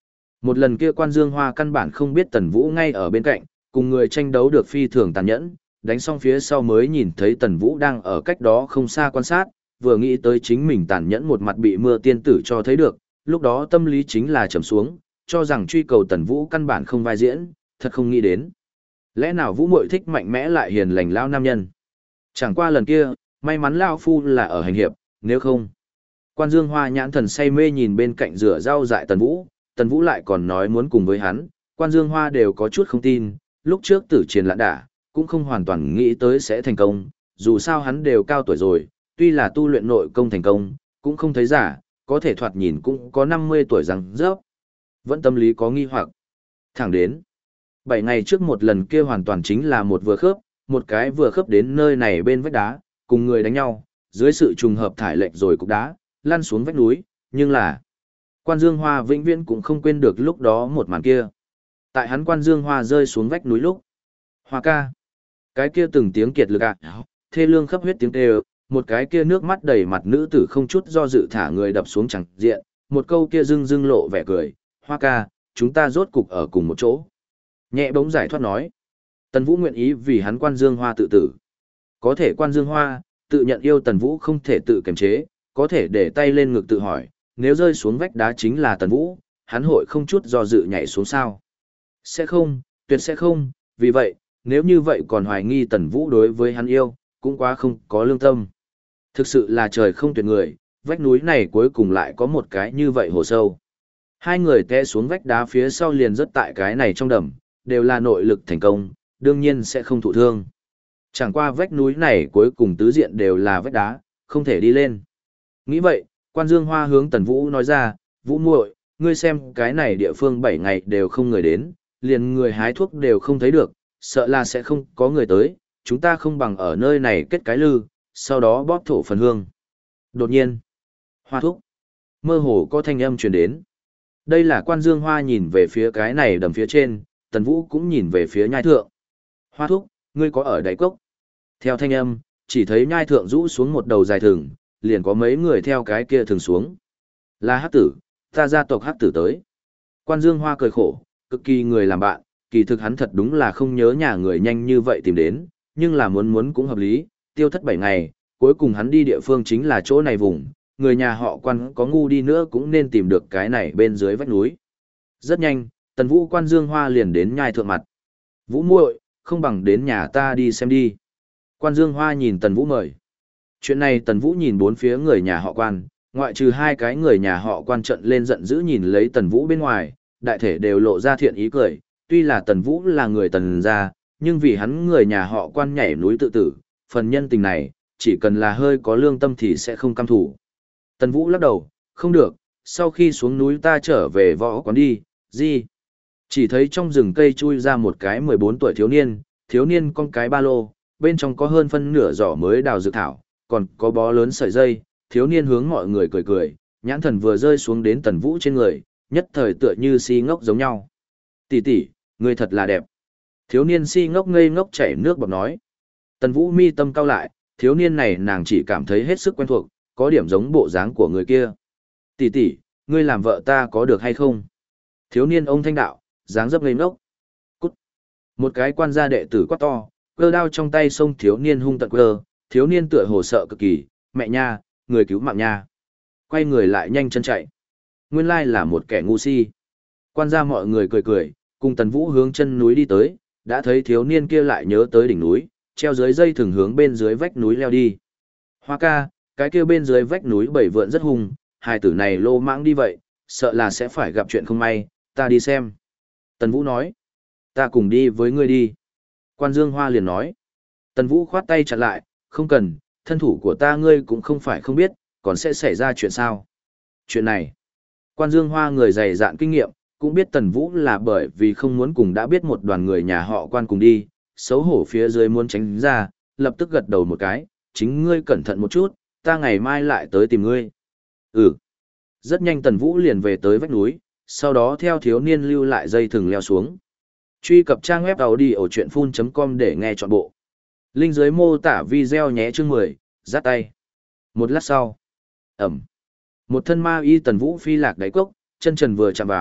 Một lần kia Quan Dương Hoa căn bản không biết Tần Vũ ngay ở bên cạnh, cùng người tranh đấu được phi thường tàn nhẫn, đánh xong phía sau mới nhìn thấy Tần Vũ đang ở cách đó không xa quan sát, vừa nghĩ tới chính mình tàn nhẫn một mặt bị mưa tiên tử cho thấy được, lúc đó tâm lý chính là trầm xuống, cho rằng truy cầu Tần Vũ căn bản không vai diễn, thật không nghĩ đến. Lẽ nào Vũ muội thích mạnh mẽ lại hiền lành lao nam nhân? Chẳng qua lần kia, may mắn lao phu là ở hành hiệp, nếu không. Quan Dương Hoa nhãn thần say mê nhìn bên cạnh rửa rau dại Tần Vũ lại còn nói muốn cùng với hắn, Quan Dương Hoa đều có chút không tin, lúc trước tử chiến lãn đả, cũng không hoàn toàn nghĩ tới sẽ thành công, dù sao hắn đều cao tuổi rồi, tuy là tu luyện nội công thành công, cũng không thấy giả, có thể thoạt nhìn cũng có 50 tuổi răng rớp. Vẫn tâm lý có nghi hoặc. Thẳng đến 7 ngày trước một lần kia hoàn toàn chính là một vừa khớp, một cái vừa khớp đến nơi này bên vách đá, cùng người đánh nhau, dưới sự trùng hợp thải lệch rồi cục đá, lăn xuống vách núi, nhưng là Quan Dương Hoa vĩnh viễn cũng không quên được lúc đó một màn kia. Tại hắn Quan Dương Hoa rơi xuống vách núi lúc. Hoa ca. Cái kia từng tiếng kiệt lực thê lương khắp huyết tiếng kêu, một cái kia nước mắt đầy mặt nữ tử không chút do dự thả người đập xuống chẳng diện, một câu kia dưng dưng lộ vẻ cười, Hoa ca, chúng ta rốt cục ở cùng một chỗ. Nhẹ bỗng giải thoát nói. Tần Vũ nguyện ý vì hắn Quan Dương Hoa tự tử. Có thể Quan Dương Hoa, tự nhận yêu Tần Vũ không thể tự kiềm chế, có thể để tay lên ngực tự hỏi, nếu rơi xuống vách đá chính là Tần Vũ, hắn hội không chút do dự nhảy xuống sao. Sẽ không, tuyệt sẽ không, vì vậy, nếu như vậy còn hoài nghi Tần Vũ đối với hắn yêu, cũng quá không có lương tâm. Thực sự là trời không tuyệt người, vách núi này cuối cùng lại có một cái như vậy hồ sâu. Hai người té xuống vách đá phía sau liền rớt tại cái này trong đầm, đều là nội lực thành công, đương nhiên sẽ không thụ thương. Chẳng qua vách núi này cuối cùng tứ diện đều là vách đá, không thể đi lên. Nghĩ vậy, Quan Dương Hoa hướng Tần Vũ nói ra, Vũ muội, ngươi xem cái này địa phương 7 ngày đều không người đến, liền người hái thuốc đều không thấy được, sợ là sẽ không có người tới, chúng ta không bằng ở nơi này kết cái lư, sau đó bóp thổ phần hương. Đột nhiên, Hoa thúc, mơ hồ có thanh âm truyền đến. Đây là Quan Dương Hoa nhìn về phía cái này đầm phía trên, Tần Vũ cũng nhìn về phía nhai thượng. Hoa thúc, ngươi có ở đáy cốc? Theo thanh âm, chỉ thấy nhai thượng rũ xuống một đầu dài thừng, liền có mấy người theo cái kia thường xuống. Là hắc tử, ta gia tộc hắc tử tới. Quan Dương Hoa cười khổ, cực kỳ người làm bạn, kỳ thực hắn thật đúng là không nhớ nhà người nhanh như vậy tìm đến, nhưng là muốn cũng hợp lý, tiêu thất 7 ngày, cuối cùng hắn đi địa phương chính là chỗ này vùng, người nhà họ Quan có ngu đi nữa cũng nên tìm được cái này bên dưới vách núi. Rất nhanh, Tần Vũ Quan Dương Hoa liền đến nhai thượng mặt. Vũ muội, không bằng đến nhà ta đi xem đi. Quan Dương Hoa nhìn Tần Vũ mời. Chuyện này Tần Vũ nhìn bốn phía người nhà họ Quan, ngoại trừ hai cái người nhà họ Quan trận lên giận dữ nhìn lấy Tần Vũ bên ngoài, đại thể đều lộ ra thiện ý cười, tuy là Tần Vũ là người Tần gia, nhưng vì hắn người nhà họ Quan nhảy núi tự tử, phần nhân tình này, chỉ cần là hơi có lương tâm thì sẽ không căm thủ. Tần Vũ lắc đầu, không được, sau khi xuống núi ta trở về võ quán đi, gì? Chỉ thấy trong rừng cây chui ra một cái 14 tuổi thiếu niên con cái ba lô, bên trong có hơn phân nửa giỏ mới đào dược thảo, còn có bó lớn sợi dây, thiếu niên hướng mọi người cười cười, nhãn thần vừa rơi xuống đến Tần Vũ trên người, nhất thời tựa như si ngốc giống nhau. Tỷ tỷ, ngươi thật là đẹp. Thiếu niên si ngốc ngây ngốc chảy nước bọt nói. Tần Vũ mi tâm cau lại, thiếu niên này nàng chỉ cảm thấy hết sức quen thuộc, có điểm giống bộ dáng của người kia. Tỷ tỷ, ngươi làm vợ ta có được hay không? Thiếu niên ông thanh đạo, dáng dấp ngây ngốc. Cút. Một cái quan gia đệ tử quát to, cơ đao trong tay xông thiếu niên hung tận quơ, thiếu niên tựa hồ sợ cực kỳ, mẹ nha, người cứu mạng nha. Quay người lại nhanh chân chạy. Nguyên lai là một kẻ ngu si. Quan gia mọi người cười cười, cùng Tần Vũ hướng chân núi đi tới, đã thấy thiếu niên kia lại nhớ tới đỉnh núi, treo dưới dây thừng hướng bên dưới vách núi leo đi. Hoa ca, cái kia bên dưới vách núi bảy vượn rất hung, hai tử này lô mãng đi vậy, sợ là sẽ phải gặp chuyện không may, ta đi xem. Tần Vũ nói, ta cùng đi với ngươi đi. Quan Dương Hoa liền nói, Tần Vũ khoát tay chặn lại, không cần, thân thủ của ta ngươi cũng không phải không biết, còn sẽ xảy ra chuyện sao. Chuyện này, Quan Dương Hoa người dày dạn kinh nghiệm, cũng biết Tần Vũ là bởi vì không muốn cùng đã biết một đoàn người nhà họ Quan cùng đi, xấu hổ phía dưới muốn tránh ra, lập tức gật đầu một cái, chính ngươi cẩn thận một chút, ta ngày mai lại tới tìm ngươi. Ừ. Rất nhanh Tần Vũ liền về tới vách núi, sau đó theo thiếu niên lưu lại dây thừng leo xuống. Truy cập trang web audiochuyenphun.com để nghe trọn bộ. Link dưới mô tả video nhé chương 10, giắt tay. Một lát sau. Ẩm. Một thân ma y Tần Vũ phi lạc đáy cốc, chân trần vừa chạm vào,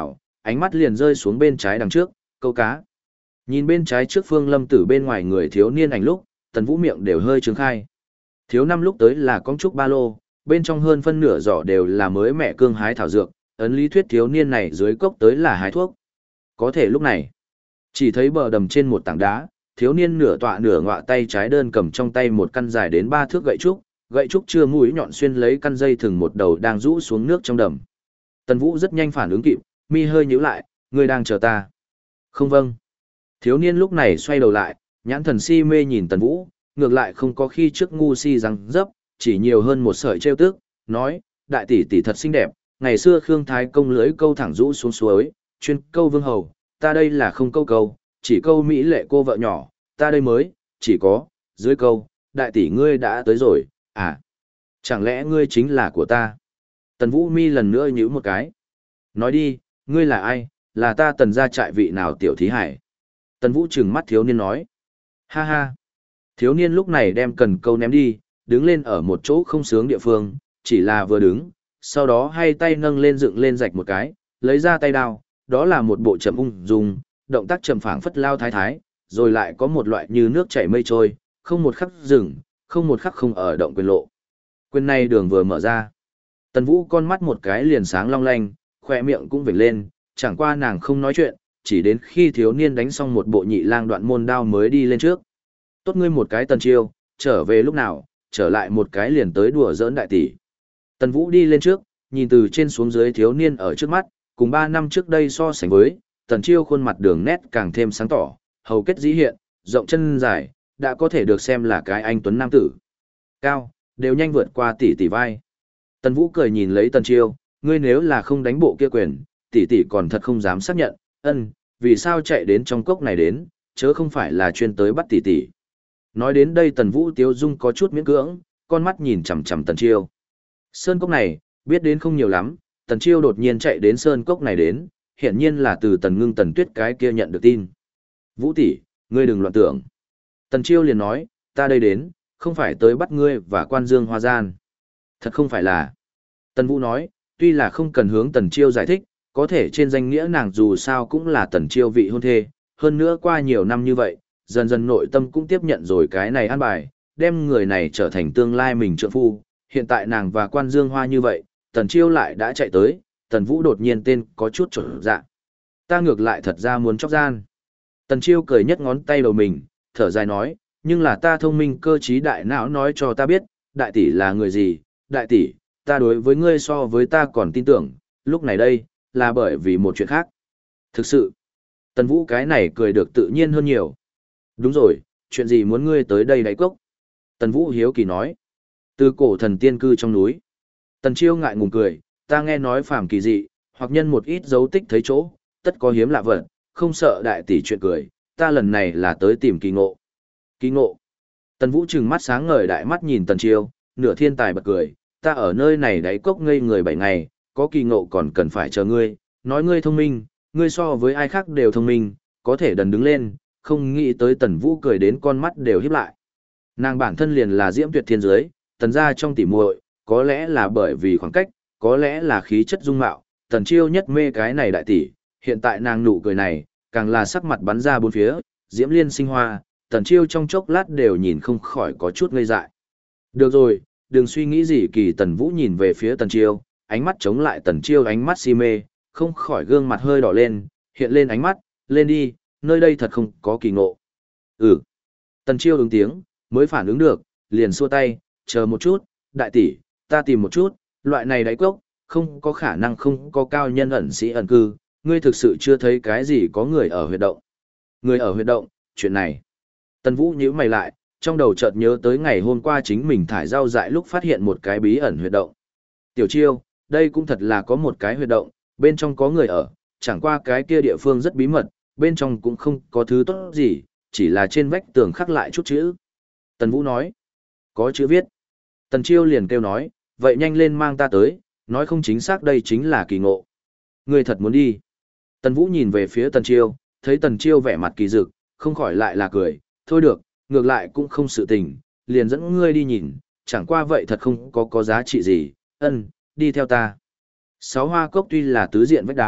ánh mắt liền rơi xuống bên trái đằng trước, câu cá. Nhìn bên trái trước Phương Lâm Tử bên ngoài người thiếu niên ảnh lúc, Tần Vũ miệng đều hơi trướng khai. Thiếu năm lúc tới là con trúc ba lô, bên trong hơn phân nửa giỏ đều là mới mẹ cương hái thảo dược, ấn lý thuyết thiếu niên này dưới cốc tới là hái thuốc. Có thể lúc này, chỉ thấy bờ đầm trên một tảng đá, thiếu niên nửa tọa nửa ngọa tay trái đơn cầm trong tay một căn dài đến 3 thước gậy trúc chưa mũi nhọn xuyên lấy căn dây thừng một đầu đang rũ xuống nước trong đầm. Tần Vũ rất nhanh phản ứng kịp, mi hơi nhíu lại, ngươi đang chờ ta. Không vâng. Thiếu niên lúc này xoay đầu lại, nhãn thần si mê nhìn Tần Vũ, ngược lại không có khi trước ngu si răng dấp, chỉ nhiều hơn một sợi trêu tức, nói, đại tỷ tỷ thật xinh đẹp, ngày xưa Khương Thái công lưỡi câu thẳng rũ xuống suối, chuyên câu vương hầu, ta đây là không câu, chỉ câu mỹ lệ cô vợ nhỏ, ta đây mới, chỉ có, dưới câu, đại tỷ ngươi đã tới rồi, à, chẳng lẽ ngươi chính là của ta? Tần Vũ mi lần nữa nhíu một cái. Nói đi, ngươi là ai, là ta Tần gia trại vị nào tiểu thí hải? Tần Vũ trừng mắt thiếu niên nói. Ha ha. Thiếu niên lúc này đem cần câu ném đi, đứng lên ở một chỗ không sướng địa phương, chỉ là vừa đứng, sau đó hai tay nâng lên dựng lên rạch một cái, lấy ra tay đao, đó là một bộ chậm ung dung, động tác chậm phảng phất lao thái thái, rồi lại có một loại như nước chảy mây trôi, không một khắc dừng, không một khắc không ở động quyền lộ. Quyền này đường vừa mở ra. Tần Vũ con mắt một cái liền sáng long lanh, khỏe miệng cũng vểnh lên, chẳng qua nàng không nói chuyện, chỉ đến khi thiếu niên đánh xong một bộ nhị lang đoạn môn đao mới đi lên trước. Tốt ngươi một cái Tần Chiêu, trở về lúc nào, trở lại một cái liền tới đùa giỡn đại tỷ. Tần Vũ đi lên trước, nhìn từ trên xuống dưới thiếu niên ở trước mắt, cùng 3 năm trước đây so sánh với, Tần Chiêu khuôn mặt đường nét càng thêm sáng tỏ, hầu kết dĩ hiện, rộng chân dài, đã có thể được xem là cái anh tuấn nam tử. Cao, đều nhanh vượt qua tỷ tỷ vai. Tần Vũ cười nhìn lấy Tần Chiêu, ngươi nếu là không đánh bộ kia quyền, tỷ tỷ còn thật không dám xác nhận, vì sao chạy đến trong cốc này đến, chớ không phải là chuyên tới bắt tỷ tỷ. Nói đến đây Tần Vũ tiếu dung có chút miễn cưỡng, con mắt nhìn chằm chằm Tần Chiêu. Sơn cốc này, biết đến không nhiều lắm, Tần Chiêu đột nhiên chạy đến sơn cốc này đến, hiển nhiên là từ Tần Ngưng Tần Tuyết cái kia nhận được tin. Vũ tỷ, ngươi đừng loạn tưởng. Tần Chiêu liền nói, ta đây đến, không phải tới bắt ngươi và Quan Dương Hoa gian. Thật không phải là. Tần Vũ nói, tuy là không cần hướng Tần Chiêu giải thích, có thể trên danh nghĩa nàng dù sao cũng là Tần Chiêu vị hôn thê, hơn nữa qua nhiều năm như vậy, dần dần nội tâm cũng tiếp nhận rồi cái này an bài, đem người này trở thành tương lai mình trượng phu. Hiện tại nàng và Quan Dương Hoa như vậy, Tần Chiêu lại đã chạy tới, Tần Vũ đột nhiên tên có chút trở dạ. Ta ngược lại thật ra muốn chóc gian. Tần Chiêu cười nhất ngón tay đầu mình, thở dài nói, nhưng là ta thông minh cơ trí đại não nói cho ta biết, đại tỷ là người gì, đại tỷ, ta đối với ngươi so với ta còn tin tưởng, lúc này đây, là bởi vì một chuyện khác. Thực sự, Tần Vũ cái này cười được tự nhiên hơn nhiều. Đúng rồi, chuyện gì muốn ngươi tới đây đáy cốc? Tần Vũ hiếu kỳ nói. Từ cổ thần tiên cư trong núi. Tần Chiêu ngại ngùng cười, ta nghe nói phàm kỳ dị, hoặc nhân một ít dấu tích thấy chỗ, tất có hiếm lạ vật, không sợ đại tỷ chuyện cười, ta lần này là tới tìm kỳ ngộ. Kỳ ngộ. Tần Vũ trừng mắt sáng ngời đại mắt nhìn Tần Chiêu, nửa thiên tài bật cười, ta ở nơi này đáy cốc ngây người 7 ngày, có kỳ ngộ còn cần phải chờ ngươi, nói ngươi thông minh, ngươi so với ai khác đều thông minh, có thể đần đứng lên, không nghĩ tới Tần Vũ cười đến con mắt đều híp lại. Nàng bản thân liền là diễm tuyệt thiên giới, Tần gia trong tỉ muội, có lẽ là bởi vì khoảng cách, có lẽ là khí chất dung mạo, Tần Chiêu nhất mê cái này đại tỷ, hiện tại nàng nụ cười này, càng là sắc mặt bắn ra bốn phía, diễm liên sinh hoa, Tần Chiêu trong chốc lát đều nhìn không khỏi có chút ngây dại. Được rồi, đừng suy nghĩ gì kỳ. Tần Vũ nhìn về phía Tần Chiêu, ánh mắt chống lại Tần Chiêu ánh mắt si mê, không khỏi gương mặt hơi đỏ lên, hiện lên ánh mắt, lên đi, nơi đây thật không có kỳ ngộ. Ừ. Tần Chiêu ứng tiếng, mới phản ứng được, liền xua tay, chờ một chút, đại tỷ, ta tìm một chút, loại này đáy cốc, không có khả năng không có cao nhân ẩn sĩ ẩn cư, ngươi thực sự chưa thấy cái gì có người ở huyệt động. Người ở huyệt động, chuyện này. Tần Vũ nhíu mày lại, trong đầu chợt nhớ tới ngày hôm qua chính mình thải rau dại lúc phát hiện một cái bí ẩn huyệt động. Tiểu Chiêu, đây cũng thật là có một cái huyệt động, bên trong có người ở, chẳng qua cái kia địa phương rất bí mật, bên trong cũng không có thứ tốt gì, chỉ là trên vách tường khắc lại chút chữ. Tần Vũ nói, có chữ viết. Tần Chiêu liền kêu nói, vậy nhanh lên mang ta tới, nói không chính xác đây chính là kỳ ngộ. Ngươi thật muốn đi. Tần Vũ nhìn về phía Tần Chiêu, thấy Tần Chiêu vẻ mặt kỳ dực, không khỏi lại là cười, thôi được, ngược lại cũng không sự tình, liền dẫn ngươi đi nhìn, chẳng qua vậy thật không có giá trị gì, đi theo ta. 6 hoa cốc tuy là tứ diện vách đá,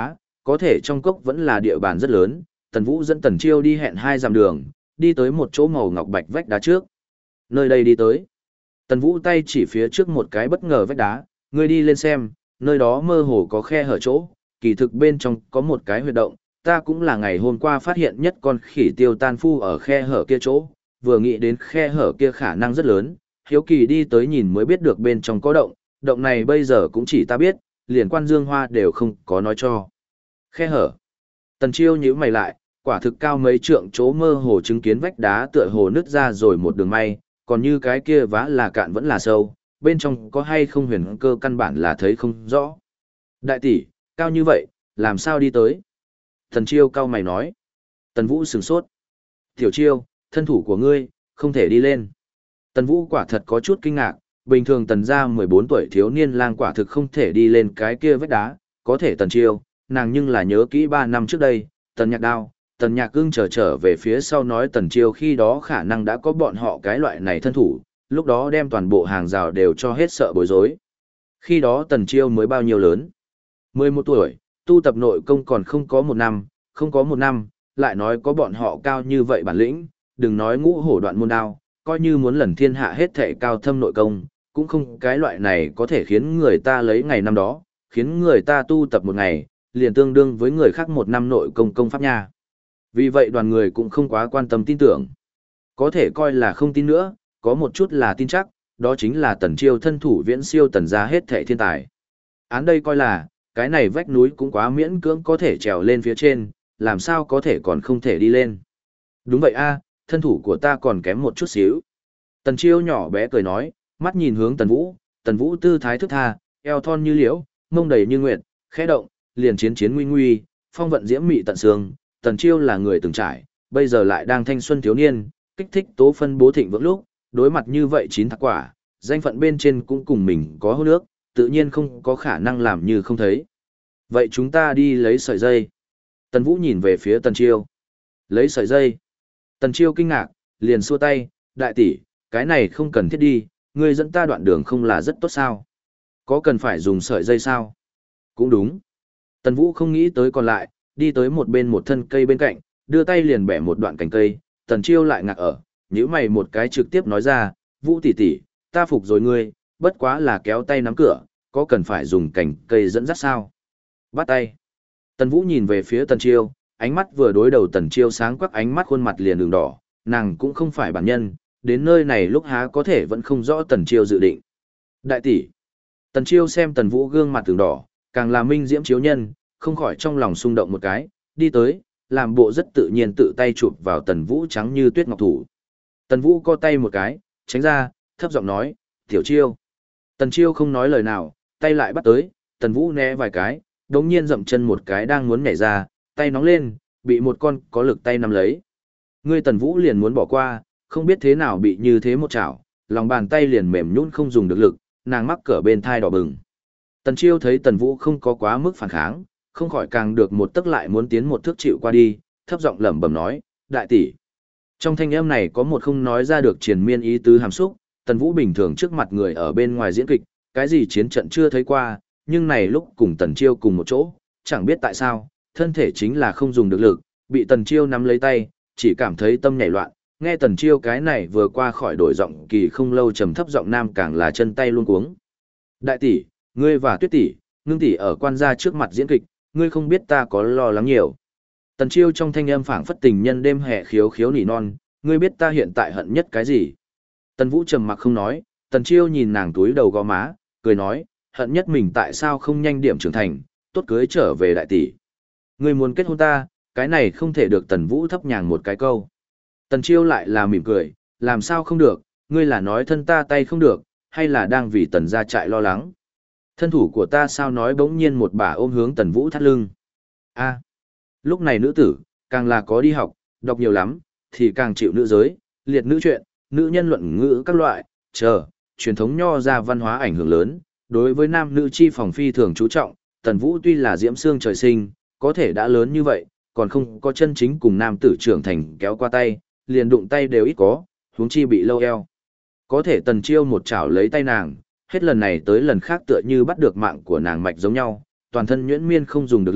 có thể trong cốc vẫn là địa bàn rất lớn, Tần Vũ dẫn Tần Chiêu đi hẹn 2 dặm đường, đi tới một chỗ màu ngọc bạch vách đá trước. Nơi đây đi tới. Tần Vũ tay chỉ phía trước một cái bất ngờ vách đá, ngươi đi lên xem, nơi đó mơ hồ có khe hở chỗ, kỳ thực bên trong có một cái huyệt động, ta cũng là ngày hôm qua phát hiện nhất con khỉ tiêu tan phu ở khe hở kia chỗ, vừa nghĩ đến khe hở kia khả năng rất lớn, hiếu kỳ đi tới nhìn mới biết được bên trong có động, động này bây giờ cũng chỉ ta biết, liền Quan Dương Hoa đều không có nói cho. Khe hở. Tần Chiêu nhíu mày lại, quả thực cao mấy trượng chỗ mơ hồ chứng kiến vách đá tựa hồ nứt ra rồi một đường may, còn như cái kia vá là cạn vẫn là sâu, bên trong có hay không huyền cơ căn bản là thấy không rõ. Đại tỷ, cao như vậy, làm sao đi tới? Tần Chiêu cao mày nói. Tần Vũ sửng sốt. Tiểu Chiêu, thân thủ của ngươi, không thể đi lên. Tần Vũ quả thật có chút kinh ngạc, bình thường tần gia 14 tuổi thiếu niên lang quả thực không thể đi lên cái kia vách đá, có thể Tần Chiêu, nàng nhưng là nhớ kỹ 3 năm trước đây, Tần Nhạc Đao, Tần Nhạc Ưng trở về phía sau nói Tần Chiêu khi đó khả năng đã có bọn họ cái loại này thân thủ, lúc đó đem toàn bộ hàng rào đều cho hết sợ bối rối. Khi đó Tần Chiêu mới bao nhiêu lớn? 11 tuổi, tu tập nội công còn không có 1 năm, lại nói có bọn họ cao như vậy bản lĩnh, đừng nói ngũ hổ đoạn môn đao, coi như muốn lần thiên hạ hết thệ cao thâm nội công, cũng không cái loại này có thể khiến người ta lấy ngày năm đó, khiến người ta tu tập 1 ngày, liền tương đương với người khác 1 năm nội công công pháp nha. Vì vậy đoàn người cũng không quá quan tâm tin tưởng. Có thể coi là không tin nữa, có một chút là tin chắc, đó chính là Tần Chiêu thân thủ viễn siêu Tần gia hết thệ thiên tài. Án đây coi là, cái này vách núi cũng quá miễn cưỡng có thể trèo lên phía trên, làm sao có thể còn không thể đi lên. Đúng vậy a, thân thủ của ta còn kém một chút xíu. Tần Chiêu nhỏ bé cười nói, mắt nhìn hướng Tần Vũ tư thái thức tha, eo thon như liễu, mông đầy như nguyệt, khẽ động, liền chiến chiến nguy nguy, phong vận diễm mị tận xương. Tần Chiêu là người từng trải, bây giờ lại đang thanh xuân thiếu niên, kích thích tố phân bố thịnh vượng lúc, đối mặt như vậy chín thạc quả, danh phận bên trên cũng cùng mình có hô nước, tự nhiên không có khả năng làm như không thấy. Vậy chúng ta đi lấy sợi dây. Tần Vũ nhìn về phía Tần Chiêu. Lấy sợi dây. Tần Chiêu kinh ngạc, liền xua tay, đại tỷ, cái này không cần thiết đi, ngươi dẫn ta đoạn đường không là rất tốt sao? Có cần phải dùng sợi dây sao? Cũng đúng. Tần Vũ không nghĩ tới còn lại, đi tới một bên một thân cây bên cạnh, đưa tay liền bẻ một đoạn cành cây, Tần Chiêu lại ngạc ở, nhíu mày một cái trực tiếp nói ra, Vũ tỷ tỷ, ta phục rồi ngươi, bất quá là kéo tay nắm cửa, có cần phải dùng cành cây dẫn dắt sao? Bắt tay. Tần Vũ nhìn về phía Tần Chiêu, ánh mắt vừa đối đầu Tần Chiêu sáng quắc ánh mắt khuôn mặt liền đường đỏ, nàng cũng không phải bản nhân, đến nơi này lúc há có thể vẫn không rõ Tần Chiêu dự định. Đại tỷ. Tần Chiêu xem Tần Vũ gương mặt đường đỏ, càng là minh diễm chiếu nhân, không khỏi trong lòng xung động một cái, đi tới, làm bộ rất tự nhiên tự tay chụp vào Tần Vũ trắng như tuyết ngọc thủ. Tần Vũ co tay một cái, tránh ra, thấp giọng nói, Tiểu Chiêu. Tần Chiêu không nói lời nào, tay lại bắt tới, Tần Vũ né vài cái, đống nhiên dậm chân một cái đang muốn nhảy ra, tay nóng lên, bị một con có lực tay nắm lấy. Ngươi Tần Vũ liền muốn bỏ qua, không biết thế nào bị như thế một chảo, lòng bàn tay liền mềm nhũn không dùng được lực, nàng mắc cỡ bên thai đỏ bừng. Tần Chiêu thấy Tần Vũ không có quá mức phản kháng, không khỏi càng được một tức lại muốn tiến một thước chịu qua đi, thấp giọng lẩm bẩm nói, đại tỷ. Trong thanh âm này có một không nói ra được triền miên ý tứ hàm xúc, Tần Vũ bình thường trước mặt người ở bên ngoài diễn kịch, cái gì chiến trận chưa thấy qua, nhưng này lúc cùng Tần Chiêu cùng một chỗ, chẳng biết tại sao, thân thể chính là không dùng được lực, bị Tần Chiêu nắm lấy tay, chỉ cảm thấy tâm nhảy loạn, nghe Tần Chiêu cái này vừa qua khỏi đổi giọng kỳ không lâu trầm thấp giọng nam càng là chân tay luôn cuống. Đại tỷ, ngươi và Tuyết tỷ, Ngưng tỷ ở quan gia trước mặt diễn kịch, ngươi không biết ta có lo lắng nhiều. Tần Chiêu trong thanh âm phảng phất tình nhân đêm hè khiếu khiếu nỉ non, ngươi biết ta hiện tại hận nhất cái gì? Tần Vũ trầm mặc không nói, Tần Chiêu nhìn nàng túi đầu gò má, cười nói, hận nhất mình tại sao không nhanh điểm trưởng thành, tốt cưới trở về đại tỷ. Ngươi muốn kết hôn ta, cái này không thể được. Tần Vũ thấp nhàng một cái câu. Tần Chiêu lại là mỉm cười, làm sao không được, ngươi là nói thân ta tay không được, hay là đang vì Tần gia trại lo lắng? Thân thủ của ta sao nói bỗng nhiên một bà ôm hướng Tần Vũ thắt lưng. A, lúc này nữ tử, càng là có đi học, đọc nhiều lắm, thì càng chịu nữ giới, liệt nữ chuyện, nữ nhân luận ngữ các loại, truyền thống nho ra văn hóa ảnh hưởng lớn, đối với nam nữ chi phòng phi thường chú trọng, Tần Vũ tuy là diễm xương trời sinh, có thể đã lớn như vậy, còn không có chân chính cùng nam tử trưởng thành kéo qua tay, liền đụng tay đều ít có, huống chi bị lâu eo. Có thể Tần Chiêu một chảo lấy tay nàng, hết lần này tới lần khác tựa như bắt được mạng của nàng mạch giống nhau, toàn thân nhuyễn miên không dùng được lực,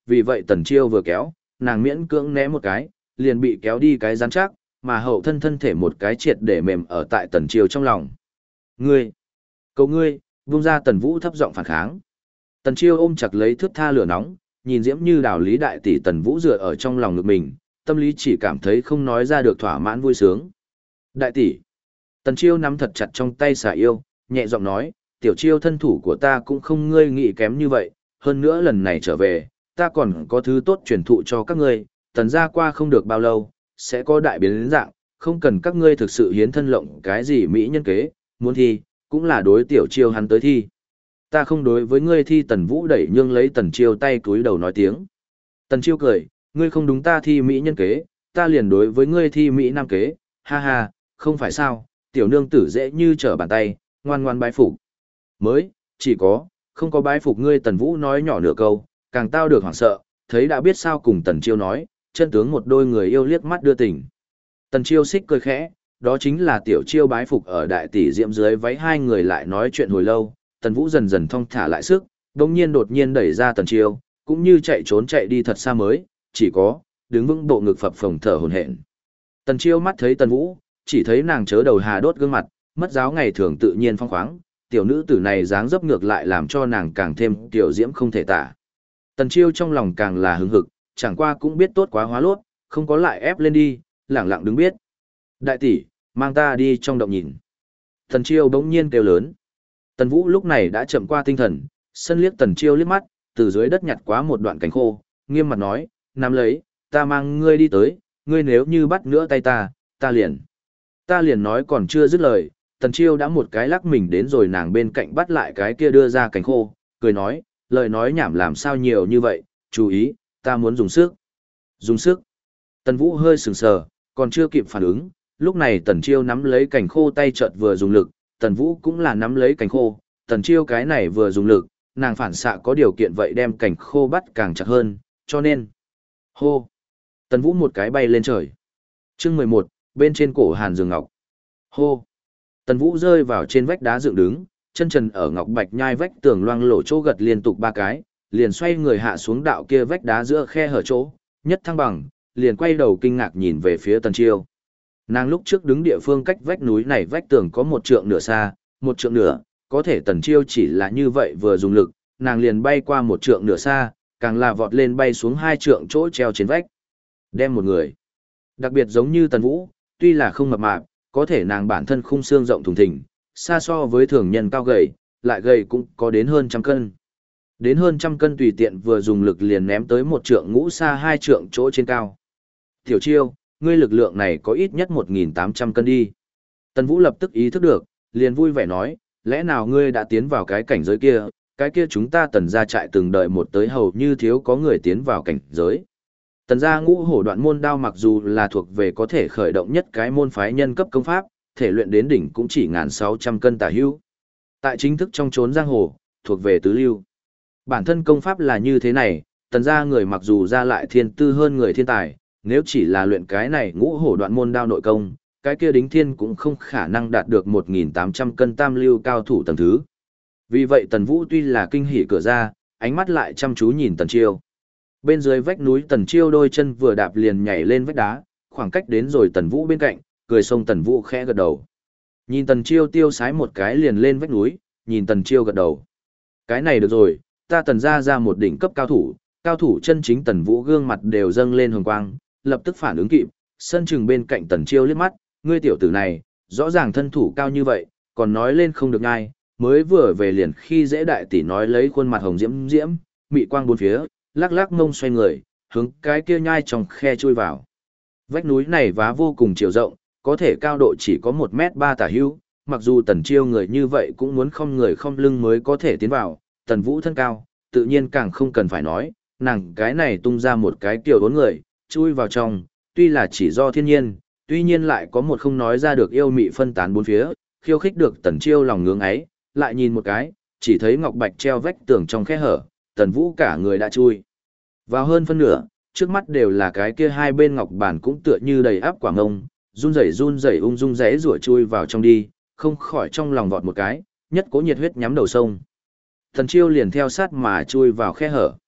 vì vậy Tần Chiêu vừa kéo, nàng miễn cưỡng né một cái, liền bị kéo đi cái rắn chắc, mà hậu thân thân thể một cái triệt để mềm ở tại Tần Chiêu trong lòng. Ngươi! Cầu ngươi! Vung ra Tần Vũ thấp giọng phản kháng. Tần Chiêu ôm chặt lấy thước tha lửa nóng, nhìn diễm như đào lý đại tỷ Tần Vũ dựa ở trong lòng ngực mình, tâm lý chỉ cảm thấy không nói ra được thỏa mãn vui sướng. Đại tỷ! Tần Chiêu nắm thật chặt trong tay xà yêu, nhẹ giọng nói, tiểu Chiêu thân thủ của ta cũng không ngươi nghĩ kém như vậy, hơn nữa lần này trở về, ta còn có thứ tốt truyền thụ cho các ngươi, Tần gia qua không được bao lâu, sẽ có đại biến dạng, không cần các ngươi thực sự hiến thân lộng cái gì mỹ nhân kế, muốn thi, cũng là đối tiểu Chiêu hắn tới thi. Ta không đối với ngươi thi. Tần Vũ đẩy nhương lấy Tần Chiêu tay cúi đầu nói tiếng. Tần Chiêu cười, ngươi không đúng ta thi mỹ nhân kế, ta liền đối với ngươi thi mỹ nam kế, ha ha, không phải sao, tiểu nương tử dễ như trở bàn tay, ngoan ngoan bái phục. Mới, chỉ có, không có bái phục ngươi. Tần Vũ nói nhỏ nửa câu, càng tao được hoảng sợ, thấy đã biết sao cùng Tần Chiêu nói, chân tướng một đôi người yêu liếc mắt đưa tình. Tần Chiêu xích cười khẽ, đó chính là tiểu Chiêu bái phục ở đại tỷ diễm dưới váy. Hai người lại nói chuyện hồi lâu, Tần Vũ dần dần thong thả lại sức, đột nhiên đẩy ra Tần Chiêu, cũng như chạy trốn chạy đi thật xa mới, chỉ có, đứng vững bộ ngực phập phồng thở hổn hển. Tần Chiêu mắt thấy Tần Vũ, chỉ thấy nàng chớ đầu hà đốt gương mặt, mất giáo ngày thường tự nhiên phong khoáng, tiểu nữ tử này dáng dấp ngược lại làm cho nàng càng thêm tiểu diễm không thể tả. Tần Chiêu trong lòng càng là hứng hực, chẳng qua cũng biết tốt quá hóa lốt, không có lại ép lên đi, lẳng lặng đứng biết. Đại tỷ, mang ta đi trong động nhìn. Tần Chiêu bỗng nhiên kêu lớn. Tần Vũ lúc này đã chậm qua tinh thần, sân liếc Tần Chiêu liếc mắt, từ dưới đất nhặt quá một đoạn cánh khô, nghiêm mặt nói, nắm lấy, ta mang ngươi đi tới, ngươi nếu như bắt nữa tay ta liền. Ta liền nói còn chưa dứt lời, Tần Chiêu đã một cái lắc mình đến rồi nàng bên cạnh bắt lại cái kia đưa ra cánh khô, cười nói, lời nói nhảm làm sao nhiều như vậy, chú ý, ta muốn dùng sức. Dùng sức. Tần Vũ hơi sừng sờ, còn chưa kịp phản ứng, lúc này Tần Chiêu nắm lấy cành khô tay chợt vừa dùng lực, Tần Vũ cũng là nắm lấy cành khô, Tần Chiêu cái này vừa dùng lực, nàng phản xạ có điều kiện vậy đem cành khô bắt càng chặt hơn, cho nên. Hô. Tần Vũ một cái bay lên trời. Chương 11, bên trên cổ Hàn Dương Ngọc. Hô. Tần Vũ rơi vào trên vách đá dựng đứng, chân trần ở ngọc bạch nhai vách tường loang lổ chỗ gật liên tục 3 cái, liền xoay người hạ xuống đạo kia vách đá giữa khe hở chỗ, nhất thăng bằng, liền quay đầu kinh ngạc nhìn về phía Tần Chiêu. Nàng lúc trước đứng địa phương cách vách núi này vách tường có 1 trượng nửa xa, 1 trượng nửa, có thể Tần Chiêu chỉ là như vậy vừa dùng lực, nàng liền bay qua 1 trượng nửa xa, càng là vọt lên bay xuống 2 trượng chỗ treo trên vách. Đem một người. Đặc biệt giống như Tần Vũ, tuy là không mập mạp, có thể nàng bản thân khung xương rộng thùng thình, xa so với thường nhân cao gầy, lại gầy cũng có đến hơn 100 cân. Đến hơn 100 cân tùy tiện vừa dùng lực liền ném tới 1 trượng ngũ xa 2 trượng chỗ trên cao. Tiểu Chiêu, ngươi lực lượng này có ít nhất 1.800 cân đi. Tần Vũ lập tức ý thức được, liền vui vẻ nói, lẽ nào ngươi đã tiến vào cái cảnh giới kia, cái kia chúng ta Tần gia trại từng đợi một tới hầu như thiếu có người tiến vào cảnh giới. Tần gia ngũ hổ đoạn môn đao mặc dù là thuộc về có thể khởi động nhất cái môn phái nhân cấp công pháp, thể luyện đến đỉnh cũng chỉ 1.600 cân tả hữu. Tại chính thức trong chốn giang hồ, thuộc về tứ lưu. Bản thân công pháp là như thế này, Tần gia người mặc dù ra lại thiên tư hơn người thiên tài, nếu chỉ là luyện cái này ngũ hổ đoạn môn đao nội công, cái kia đính thiên cũng không khả năng đạt được 1.800 cân tam lưu cao thủ tầng thứ. Vì vậy Tần Vũ tuy là kinh hỉ cửa ra, ánh mắt lại chăm chú nhìn Tần Chiêu. Bên dưới vách núi Tần Chiêu đôi chân vừa đạp liền nhảy lên vách đá, khoảng cách đến rồi Tần Vũ bên cạnh, cười xông Tần Vũ khẽ gật đầu. Nhìn Tần Chiêu tiêu sái một cái liền lên vách núi, nhìn Tần Chiêu gật đầu. Cái này được rồi, ta Tần gia ra một đỉnh cấp cao thủ chân chính. Tần Vũ gương mặt đều dâng lên hồng quang, lập tức phản ứng kịp, sân chừng bên cạnh Tần Chiêu liếc mắt, ngươi tiểu tử này, rõ ràng thân thủ cao như vậy, còn nói lên không được ngay, mới vừa về liền khi dễ đại tỷ nói lấy khuôn mặt hồng diễm diễm, mị quang bốn phía, lắc lắc mông xoay người, hướng cái kia nhai trong khe chui vào. Vách núi này vá vô cùng chiều rộng, có thể cao độ chỉ có 1m3 tả hữu, mặc dù Tần Chiêu người như vậy cũng muốn không người không lưng mới có thể tiến vào, Tần Vũ thân cao, tự nhiên càng không cần phải nói, nàng cái này tung ra một cái kiểu đốn người, chui vào trong, tuy là chỉ do thiên nhiên, tuy nhiên lại có một không nói ra được yêu mị phân tán bốn phía, khiêu khích được Tần Chiêu lòng ngưỡng ấy, lại nhìn một cái, chỉ thấy ngọc bạch treo vách tường trong khe hở, Tần Vũ cả người đã chui vào hơn phân nửa, trước mắt đều là cái kia hai bên ngọc bàn cũng tựa như đầy áp quả ngông, run rẩy ung dung rẽ rủa chui vào trong đi, không khỏi trong lòng vọt một cái, nhất cố nhiệt huyết nhắm đầu sông. Tần Chiêu liền theo sát mà chui vào khe hở.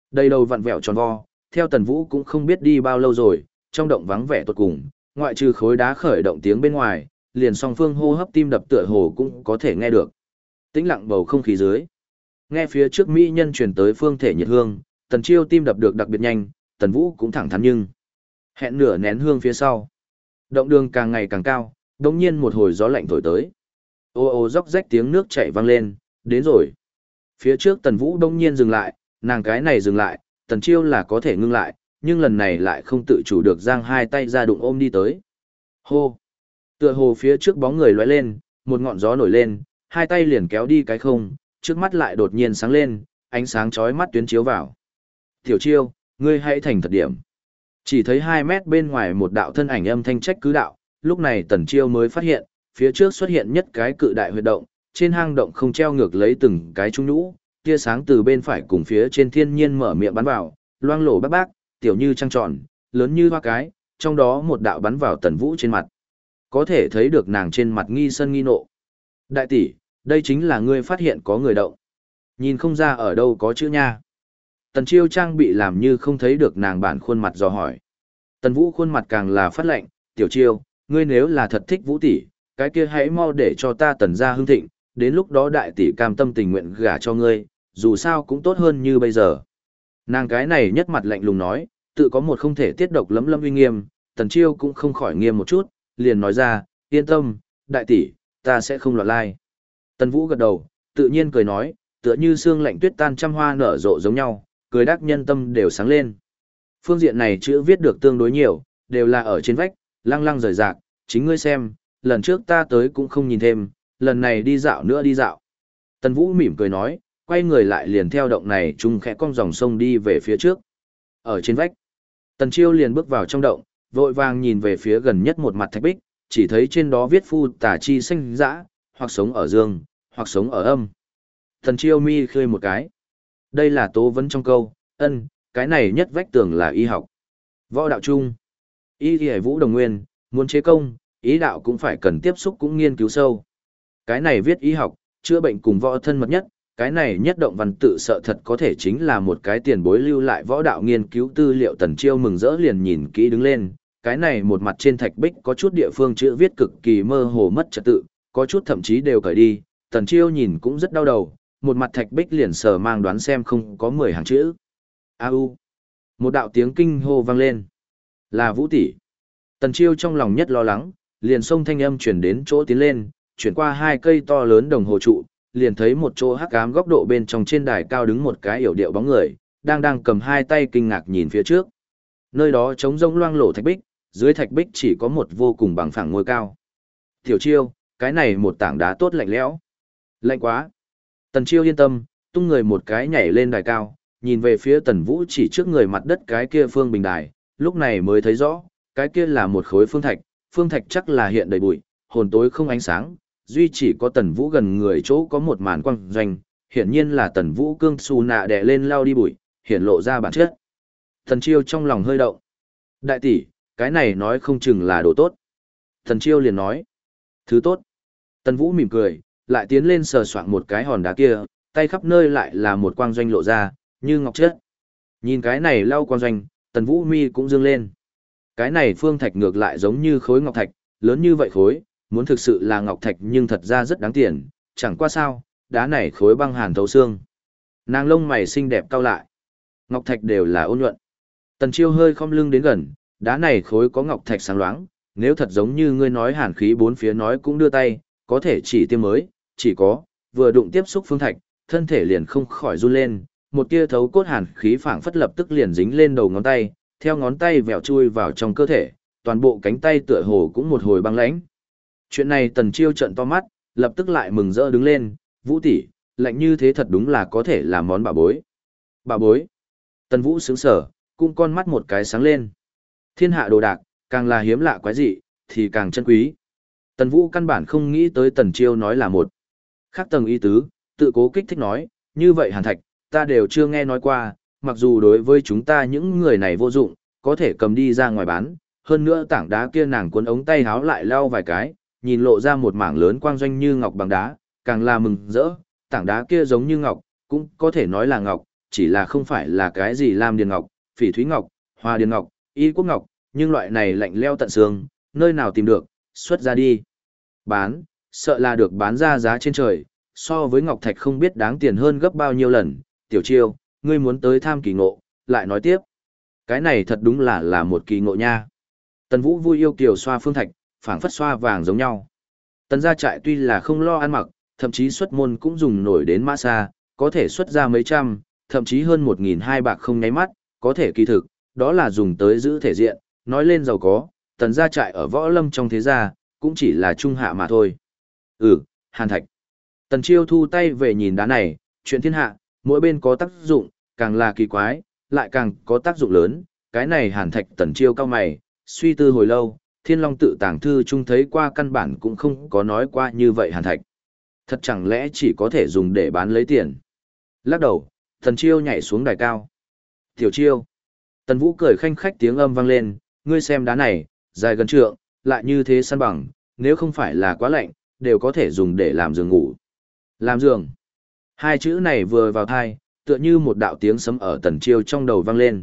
Đầy đầu vặn vẹo tròn vo, theo Tần Vũ cũng không biết đi bao lâu rồi, trong động vắng vẻ tột cùng, ngoại trừ khối đá khởi động tiếng bên ngoài, liền song phương hô hấp tim đập tựa hồ cũng có thể nghe được. Tĩnh lặng bầu không khí dưới. Nghe phía trước mỹ nhân truyền tới phương thể nhiệt hương, Tần Chiêu tim đập được đặc biệt nhanh, Tần Vũ cũng thẳng thắn nhưng hẹn nửa nén hương phía sau. Động đường càng ngày càng cao, đột nhiên một hồi gió lạnh thổi tới. Ô ô róc rách tiếng nước chảy vang lên, đến rồi. Phía trước Tần Vũ đông nhiên dừng lại, nàng cái này dừng lại, Tần Chiêu là có thể ngưng lại, nhưng lần này lại không tự chủ được giang hai tay ra đụng ôm đi tới. Hô! Tựa hồ phía trước bóng người lóe lên, một ngọn gió nổi lên, hai tay liền kéo đi cái không, trước mắt lại đột nhiên sáng lên, ánh sáng chói mắt tuyến chiếu vào. Tiểu Chiêu, ngươi hãy thành thật điểm. Chỉ thấy 2 mét bên ngoài một đạo thân ảnh âm thanh trách cứ đạo, lúc này Tần Chiêu mới phát hiện, phía trước xuất hiện nhất cái cự đại huyệt động, trên hang động không treo ngược lấy từng cái trung nhũ, tia sáng từ bên phải cùng phía trên thiên nhiên mở miệng bắn vào, loang lổ bác bác, tiểu như trăng tròn, lớn như hoa cái, trong đó một đạo bắn vào Tần Vũ trên mặt. Có thể thấy được nàng trên mặt nghi sân nghi nộ. Đại tỷ, đây chính là ngươi phát hiện có người động. Nhìn không ra ở đâu có chữ nha. Tần Chiêu trang bị làm như không thấy được nàng bản khuôn mặt dò hỏi. Tần Vũ khuôn mặt càng là phát lệnh, tiểu Chiêu, ngươi nếu là thật thích Vũ tỷ, cái kia hãy mau để cho ta Tần gia hưng thịnh, đến lúc đó đại tỷ cam tâm tình nguyện gả cho ngươi, dù sao cũng tốt hơn như bây giờ. Nàng cái này nhất mặt lạnh lùng nói, tự có một không thể tiết độc lấm lâm uy nghiêm, Tần Chiêu cũng không khỏi nghiêm một chút, liền nói ra, yên tâm, đại tỷ, ta sẽ không loạn lai. Tần Vũ gật đầu, tự nhiên cười nói, tựa như sương lạnh tuyết tan trăm hoa nở rộ giống nhau, cười đắc nhân tâm đều sáng lên. Phương diện này chữ viết được tương đối nhiều, đều là ở trên vách, lăng lăng rời rạc, chính ngươi xem, lần trước ta tới cũng không nhìn thêm, lần này đi dạo nữa đi dạo. Tần Vũ mỉm cười nói, quay người lại liền theo động này chung khẽ cong dòng sông đi về phía trước. Ở trên vách, Tần Chiêu liền bước vào trong động, vội vàng nhìn về phía gần nhất một mặt thạch bích, chỉ thấy trên đó viết phu tả chi sinh dã, hoặc sống ở dương, hoặc sống ở âm. Tần Chiêu mi khơi một cái. Đây là tố vấn trong câu, cái này nhất vách tường là y học. Võ đạo chung, y y vũ đồng nguyên, muốn chế công, ý đạo cũng phải cần tiếp xúc cũng nghiên cứu sâu. Cái này viết y học, chữa bệnh cùng võ thân mật nhất, cái này nhất động văn tự sợ thật có thể chính là một cái tiền bối lưu lại võ đạo nghiên cứu tư liệu. Tần Chiêu mừng rỡ liền nhìn kỹ đứng lên, cái này một mặt trên thạch bích có chút địa phương chữ viết cực kỳ mơ hồ mất trật tự, có chút thậm chí đều cởi đi, Tần Chiêu nhìn cũng rất đau đầu, một mặt thạch bích liền sờ mang đoán xem không có 10 hàng chữ. A-u. Một đạo tiếng kinh hô vang lên. Là Vũ tỷ. Tần Chiêu trong lòng nhất lo lắng, liền xông thanh âm chuyển đến chỗ tiến lên, chuyển qua 2 cây to lớn đồng hồ trụ, liền thấy một chỗ hắc ám góc độ bên trong trên đài cao đứng một cái yểu điệu bóng người, đang cầm 2 tay kinh ngạc nhìn phía trước. Nơi đó trống rỗng loang lổ thạch bích, dưới thạch bích chỉ có một vô cùng bằng phẳng ngôi cao. Tiểu Chiêu, cái này một tảng đá tốt lạnh lẽo. Lạnh quá. Tần Chiêu yên tâm, tung người một cái nhảy lên đài cao, nhìn về phía Tần Vũ chỉ trước người mặt đất cái kia phương bình đài, lúc này mới thấy rõ, cái kia là một khối phương thạch chắc là hiện đầy bụi, hồn tối không ánh sáng, duy chỉ có Tần Vũ gần người chỗ có một màn quang doanh, hiển nhiên là Tần Vũ cương xù nạ đè lên lao đi bụi, hiển lộ ra bản chất. Tần Chiêu trong lòng hơi động. Đại tỷ, cái này nói không chừng là đồ tốt. Tần Chiêu liền nói, thứ tốt. Tần Vũ mỉm cười, lại tiến lên sờ soạng một cái hòn đá kia, tay khắp nơi lại là một quang doanh lộ ra, như ngọc chất. Nhìn cái này lau quang doanh, Tần Vũ mi cũng dương lên. Cái này phương thạch ngược lại giống như khối ngọc thạch, lớn như vậy khối, muốn thực sự là ngọc thạch nhưng thật ra rất đáng tiền, chẳng qua sao, đá này khối băng hàn thấu xương. Nàng lông mày xinh đẹp cau lại. Ngọc thạch đều là ôn nhuận. Tần Chiêu hơi khom lưng đến gần, đá này khối có ngọc thạch sáng loáng, nếu thật giống như ngươi nói hàn khí bốn phía nói cũng đưa tay, có thể chỉ tiêm mới, chỉ có, vừa đụng tiếp xúc phương thạch, thân thể liền không khỏi run lên, một tia thấu cốt hàn khí phảng phất lập tức liền dính lên đầu ngón tay, theo ngón tay vẹo chui vào trong cơ thể, toàn bộ cánh tay tựa hồ cũng một hồi băng lãnh. Chuyện này Tần Chiêu trợn to mắt, lập tức lại mừng rỡ đứng lên, Vũ tỷ, lạnh như thế thật đúng là có thể làm món bà bối. Bà bối. Tần Vũ sững sờ, cũng con mắt một cái sáng lên. Thiên hạ đồ đạc, càng là hiếm lạ quái dị, thì càng chân quý. Tần Vũ căn bản không nghĩ tới Tần Chiêu nói là một khác tầng ý tứ, tự cố kích thích nói, như vậy hàn thạch, ta đều chưa nghe nói qua, mặc dù đối với chúng ta những người này vô dụng, có thể cầm đi ra ngoài bán, hơn nữa tảng đá kia nàng cuốn ống tay háo lại lau vài cái, nhìn lộ ra một mảng lớn quang doanh như ngọc bằng đá, càng là mừng rỡ, tảng đá kia giống như ngọc, cũng có thể nói là ngọc, chỉ là không phải là cái gì lam điền ngọc, phỉ thúy ngọc, hoa điền ngọc, y quốc ngọc, nhưng loại này lạnh leo tận xương, nơi nào tìm được, xuất ra đi. Bán, sợ là được bán ra giá trên trời, so với ngọc thạch không biết đáng tiền hơn gấp bao nhiêu lần. Tiểu Chiêu, ngươi muốn tới tham kỳ ngộ, lại nói tiếp. Cái này thật đúng là một kỳ ngộ nha. Tần Vũ vui yêu kiều xoa phương thạch, phảng phất xoa vàng giống nhau. Tần gia trại tuy là không lo ăn mặc, thậm chí xuất môn cũng dùng nổi đến mã xa, có thể xuất ra mấy trăm, thậm chí hơn 1.200 bạc không nháy mắt, có thể kỳ thực, đó là dùng tới giữ thể diện, nói lên giàu có, tần gia trại ở võ lâm trong thế gia, cũng chỉ là trung hạ mà thôi. Hàn thạch. Tần Chiêu thu tay về nhìn đá này, chuyện thiên hạ, mỗi bên có tác dụng, càng là kỳ quái, lại càng có tác dụng lớn, cái này hàn thạch. Tần Chiêu cao mày, suy tư hồi lâu, Thiên Long tự tàng thư chung thấy qua căn bản cũng không có nói qua như vậy hàn thạch. Thật chẳng lẽ chỉ có thể dùng để bán lấy tiền. Lắc đầu, Tần Chiêu nhảy xuống đài cao. Tiểu Chiêu. Tần Vũ cười khanh khách tiếng âm vang lên, ngươi xem đá này, dài gần trượng, lại như thế săn bằng, nếu không phải là quá lạnh, đều có thể dùng để làm giường ngủ. Làm giường. Hai chữ này vừa vào tai, tựa như một đạo tiếng sấm ở Tần Chiêu trong đầu vang lên.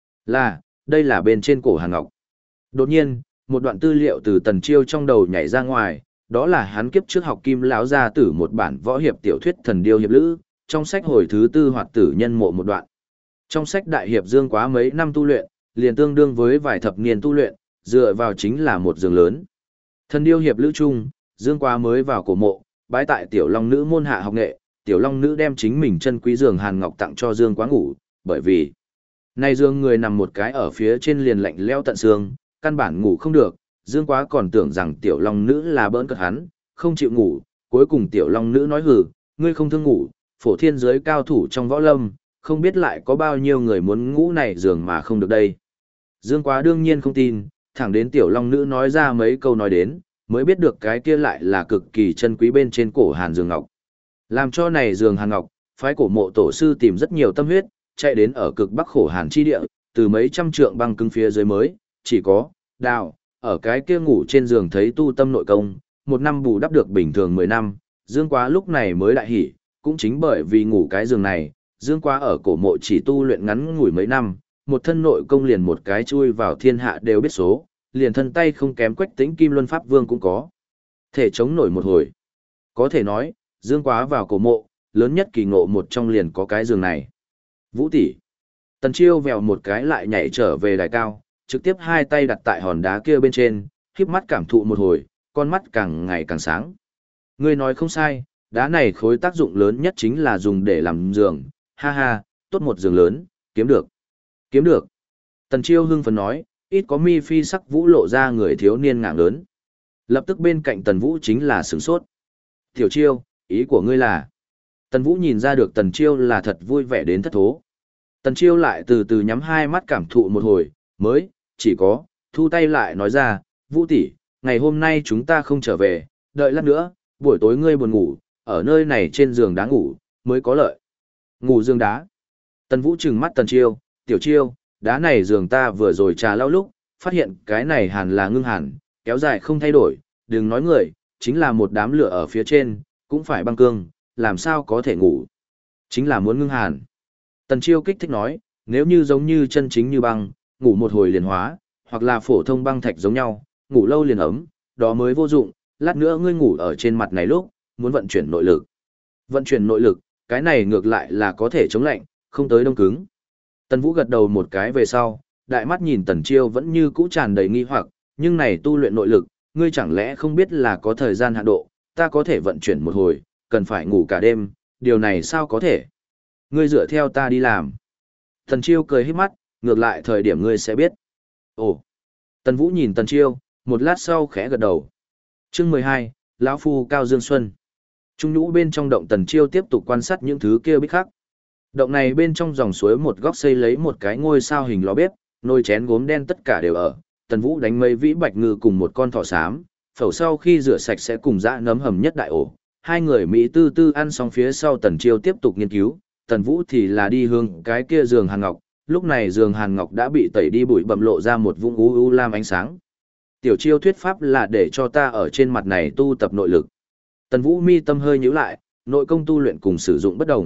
Đây là bên trên cổ Hàn Ngọc. Đột nhiên, một đoạn tư liệu từ Tần Chiêu trong đầu nhảy ra ngoài, đó là hắn kiếp trước học Kim lão gia tử một bản võ hiệp tiểu thuyết Thần Điêu hiệp lữ, trong sách hồi thứ tư hoạt tử nhân mộ một đoạn. Trong sách đại hiệp Dương Quá mấy năm tu luyện, liền tương đương với vài thập niên tu luyện, dựa vào chính là một giường lớn. Thần Điêu hiệp lữ chung, Dương Quá mới vào cổ mộ, bái tại Tiểu Long nữ môn hạ học nghệ, Tiểu Long nữ đem chính mình chân quý giường Hàn Ngọc tặng cho Dương Quá ngủ, bởi vì nay giường người nằm một cái ở phía trên liền lạnh leo tận xương, căn bản ngủ không được, Dương Quá còn tưởng rằng Tiểu Long nữ là bỡn cợt hắn, không chịu ngủ, cuối cùng Tiểu Long nữ nói hừ, ngươi không thương ngủ, phổ thiên giới cao thủ trong võ lâm, không biết lại có bao nhiêu người muốn ngủ này giường mà không được đây. Dương Quá đương nhiên không tin, thẳng đến Tiểu Long nữ nói ra mấy câu nói đến, mới biết được cái kia lại là cực kỳ chân quý bên trên cổ Hàn giường ngọc. Làm cho này giường Hàn Ngọc, phái cổ mộ tổ sư tìm rất nhiều tâm huyết, chạy đến ở cực bắc khổ Hàn chi địa, từ mấy trăm trượng băng cứng phía dưới mới, chỉ có đào, ở cái kia ngủ trên giường thấy tu tâm nội công, một năm bù đắp được bình thường 10 năm, Dương Quá lúc này mới đại hỉ, cũng chính bởi vì ngủ cái giường này, Dương Quá ở cổ mộ chỉ tu luyện ngắn ngủi mấy năm, một thân nội công liền một cái chui vào thiên hạ đều biết số, liền thân tay không kém Quách Tĩnh Kim Luân Pháp Vương cũng có thể chống nổi một hồi. Có thể nói, Dương Quá vào cổ mộ, lớn nhất kỳ ngộ một trong liền có cái giường này. Vũ tỷ. Tần Chiêu vèo một cái lại nhảy trở về đài cao, trực tiếp hai tay đặt tại hòn đá kia bên trên, khép mắt cảm thụ một hồi, con mắt càng ngày càng sáng. Ngươi nói không sai, đá này khối tác dụng lớn nhất chính là dùng để làm giường, ha ha, tốt một giường lớn, kiếm được. Kiếm được. Tần Chiêu hưng phấn nói, ít có mi phi sắc vũ lộ ra người thiếu niên ngạng lớn. Lập tức bên cạnh Tần Vũ chính là sửng sốt. Tiểu Chiêu, ý của ngươi là? Tần Vũ nhìn ra được Tần Chiêu là thật vui vẻ đến thất thố. Tần Chiêu lại từ từ nhắm hai mắt cảm thụ một hồi, mới, chỉ có, thu tay lại nói ra, Vũ tỷ, ngày hôm nay chúng ta không trở về, đợi lát nữa, buổi tối ngươi buồn ngủ, ở nơi này trên giường đá ngủ, mới có lợi. Ngủ giường đá. Tần Vũ trừng mắt Tần Chiêu, Tiểu Chiêu, đá này giường ta vừa rồi trà lau lúc, phát hiện cái này hàn là ngưng hàn, kéo dài không thay đổi, đừng nói người, chính là một đám lửa ở phía trên, cũng phải băng cương, làm sao có thể ngủ. Chính là muốn ngưng hàn. Tần Chiêu kích thích nói, nếu như giống như chân chính như băng, ngủ một hồi liền hóa, hoặc là phổ thông băng thạch giống nhau, ngủ lâu liền ấm, đó mới vô dụng, lát nữa ngươi ngủ ở trên mặt này lúc, muốn vận chuyển nội lực. Vận chuyển nội lực, cái này ngược lại là có thể chống lạnh, không tới đông cứng. Tần Vũ gật đầu một cái về sau, đại mắt nhìn Tần Chiêu vẫn như cũ tràn đầy nghi hoặc, nhưng này tu luyện nội lực, ngươi chẳng lẽ không biết là có thời gian hạn độ, ta có thể vận chuyển một hồi, cần phải ngủ cả đêm, điều này sao có thể? Ngươi dựa theo ta đi làm. Tần Chiêu cười híp mắt, ngược lại thời điểm ngươi sẽ biết. Ồ. Tần Vũ nhìn Tần Chiêu, một lát sau khẽ gật đầu. Chương 12, lão phu Cao Dương Xuân. Trung nhũ bên trong động Tần Chiêu tiếp tục quan sát những thứ kia bích khắc. Động này bên trong dòng suối một góc xây lấy một cái ngôi sao hình lò bếp, nồi chén gốm đen tất cả đều ở. Tần Vũ đánh mấy vĩ bạch ngư cùng một con thỏ xám, phẩu sau khi rửa sạch sẽ cùng dã nấm hầm nhất đại ổ. Hai người Mỹ tư tư ăn xong phía sau Tần Chiêu tiếp tục nghiên cứu, Tần Vũ thì là đi hướng cái kia giường Hàn Ngọc, lúc này giường Hàn Ngọc đã bị tẩy đi bụi bặm lộ ra một vũng u lam ánh sáng. Tiểu Chiêu thuyết pháp là để cho ta ở trên mặt này tu tập nội lực. Tần Vũ mi tâm hơi nhíu lại, nội công tu luyện cùng sử dụng bất đồng,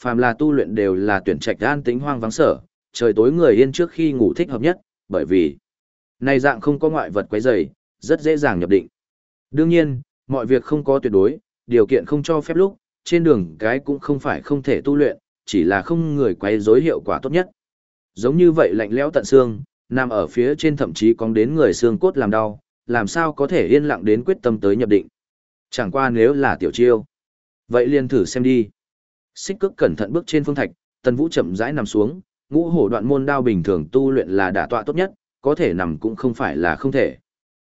Phàm là tu luyện đều là tuyển trạch an tĩnh hoang vắng sở, trời tối người yên trước khi ngủ thích hợp nhất, bởi vì này dạng không có ngoại vật quấy rầy, rất dễ dàng nhập định. Đương nhiên, mọi việc không có tuyệt đối, điều kiện không cho phép lúc, trên đường cái cũng không phải không thể tu luyện, chỉ là không người quấy rối hiệu quả tốt nhất. Giống như vậy lạnh lẽo tận xương, nằm ở phía trên thậm chí cong đến người xương cốt làm đau, làm sao có thể yên lặng đến quyết tâm tới nhập định. Chẳng qua nếu là tiểu chiêu. Vậy liền thử xem đi. Xích cước cẩn thận bước trên phương thạch, Tần Vũ chậm rãi nằm xuống, ngũ hổ đoạn môn đao bình thường tu luyện là đả tọa tốt nhất, có thể nằm cũng không phải là không thể.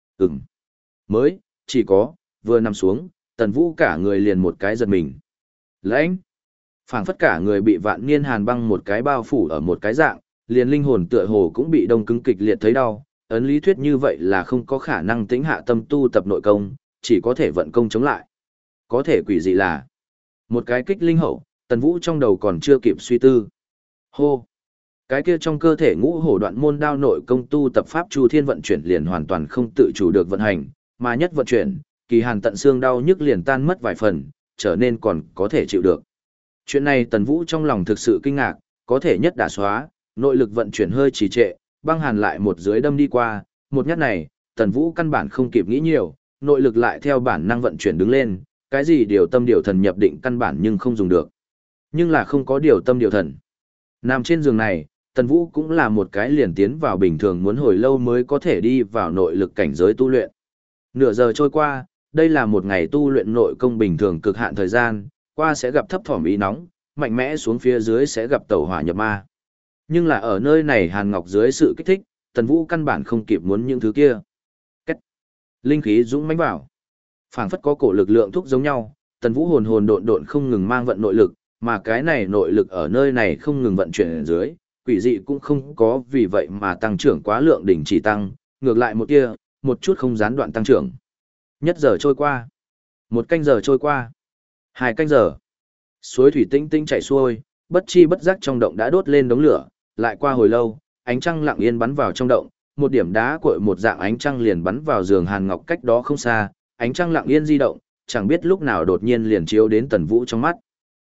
Mới, chỉ có, vừa nằm xuống, Tần Vũ cả người liền một cái giật mình. Lãnh! Phảng phất cả người bị vạn niên hàn băng một cái bao phủ ở một cái dạng, liền linh hồn tựa hồ cũng bị đông cứng kịch liệt thấy đau. Ấn lý thuyết như vậy là không có khả năng tĩnh hạ tâm tu tập nội công, chỉ có thể vận công chống lại. Có thể quỷ dị là một cái kích linh hậu, Tần Vũ trong đầu còn chưa kịp suy tư. Hô! Cái kia trong cơ thể ngũ hổ đoạn môn đao nội công tu tập pháp chu thiên vận chuyển liền hoàn toàn không tự chủ được vận hành, mà nhất vận chuyển, kỳ hàn tận xương đau nhức liền tan mất vài phần, trở nên còn có thể chịu được. Chuyện này Tần Vũ trong lòng thực sự kinh ngạc, có thể nhất đả xóa, nội lực vận chuyển hơi trì trệ, băng hàn lại một dưới đâm đi qua, một nhát này, Tần Vũ căn bản không kịp nghĩ nhiều, nội lực lại theo bản năng vận chuyển đứng lên, cái gì điều tâm điều thần nhập định căn bản nhưng không dùng được. Nhưng là không có điều tâm điều thần. Nằm trên giường này, Tần Vũ cũng là một cái liền tiến vào bình thường muốn hồi lâu mới có thể đi vào nội lực cảnh giới tu luyện. Nửa giờ trôi qua, đây là một ngày tu luyện nội công bình thường cực hạn thời gian, qua sẽ gặp thấp thỏm ý nóng, mạnh mẽ xuống phía dưới sẽ gặp tẩu hỏa nhập ma. Nhưng là ở nơi này Hàn Ngọc dưới sự kích thích, Tần Vũ căn bản không kịp muốn những thứ kia. Cách. Linh khí dũng mãnh vào. Phảng phất có cổ lực lượng thúc giống nhau, Tần Vũ hồn hồn độn độn không ngừng mang vận nội lực, mà cái này nội lực ở nơi này không ngừng vận chuyển ở dưới, quỷ dị cũng không có vì vậy mà tăng trưởng quá lượng đỉnh chỉ tăng, ngược lại một kia, một chút không gián đoạn tăng trưởng. Nhất giờ trôi qua, một canh giờ trôi qua, 2 canh giờ. Suối thủy tinh tinh chảy xuôi, bất chi bất giác trong động đã đốt lên đống lửa, lại qua hồi lâu, ánh trăng lặng yên bắn vào trong động, một điểm đá cội một dạng ánh trăng liền bắn vào giường Hàn Ngọc cách đó không xa, ánh trăng lặng yên di động, chẳng biết lúc nào đột nhiên liền chiếu đến Tần Vũ trong mắt.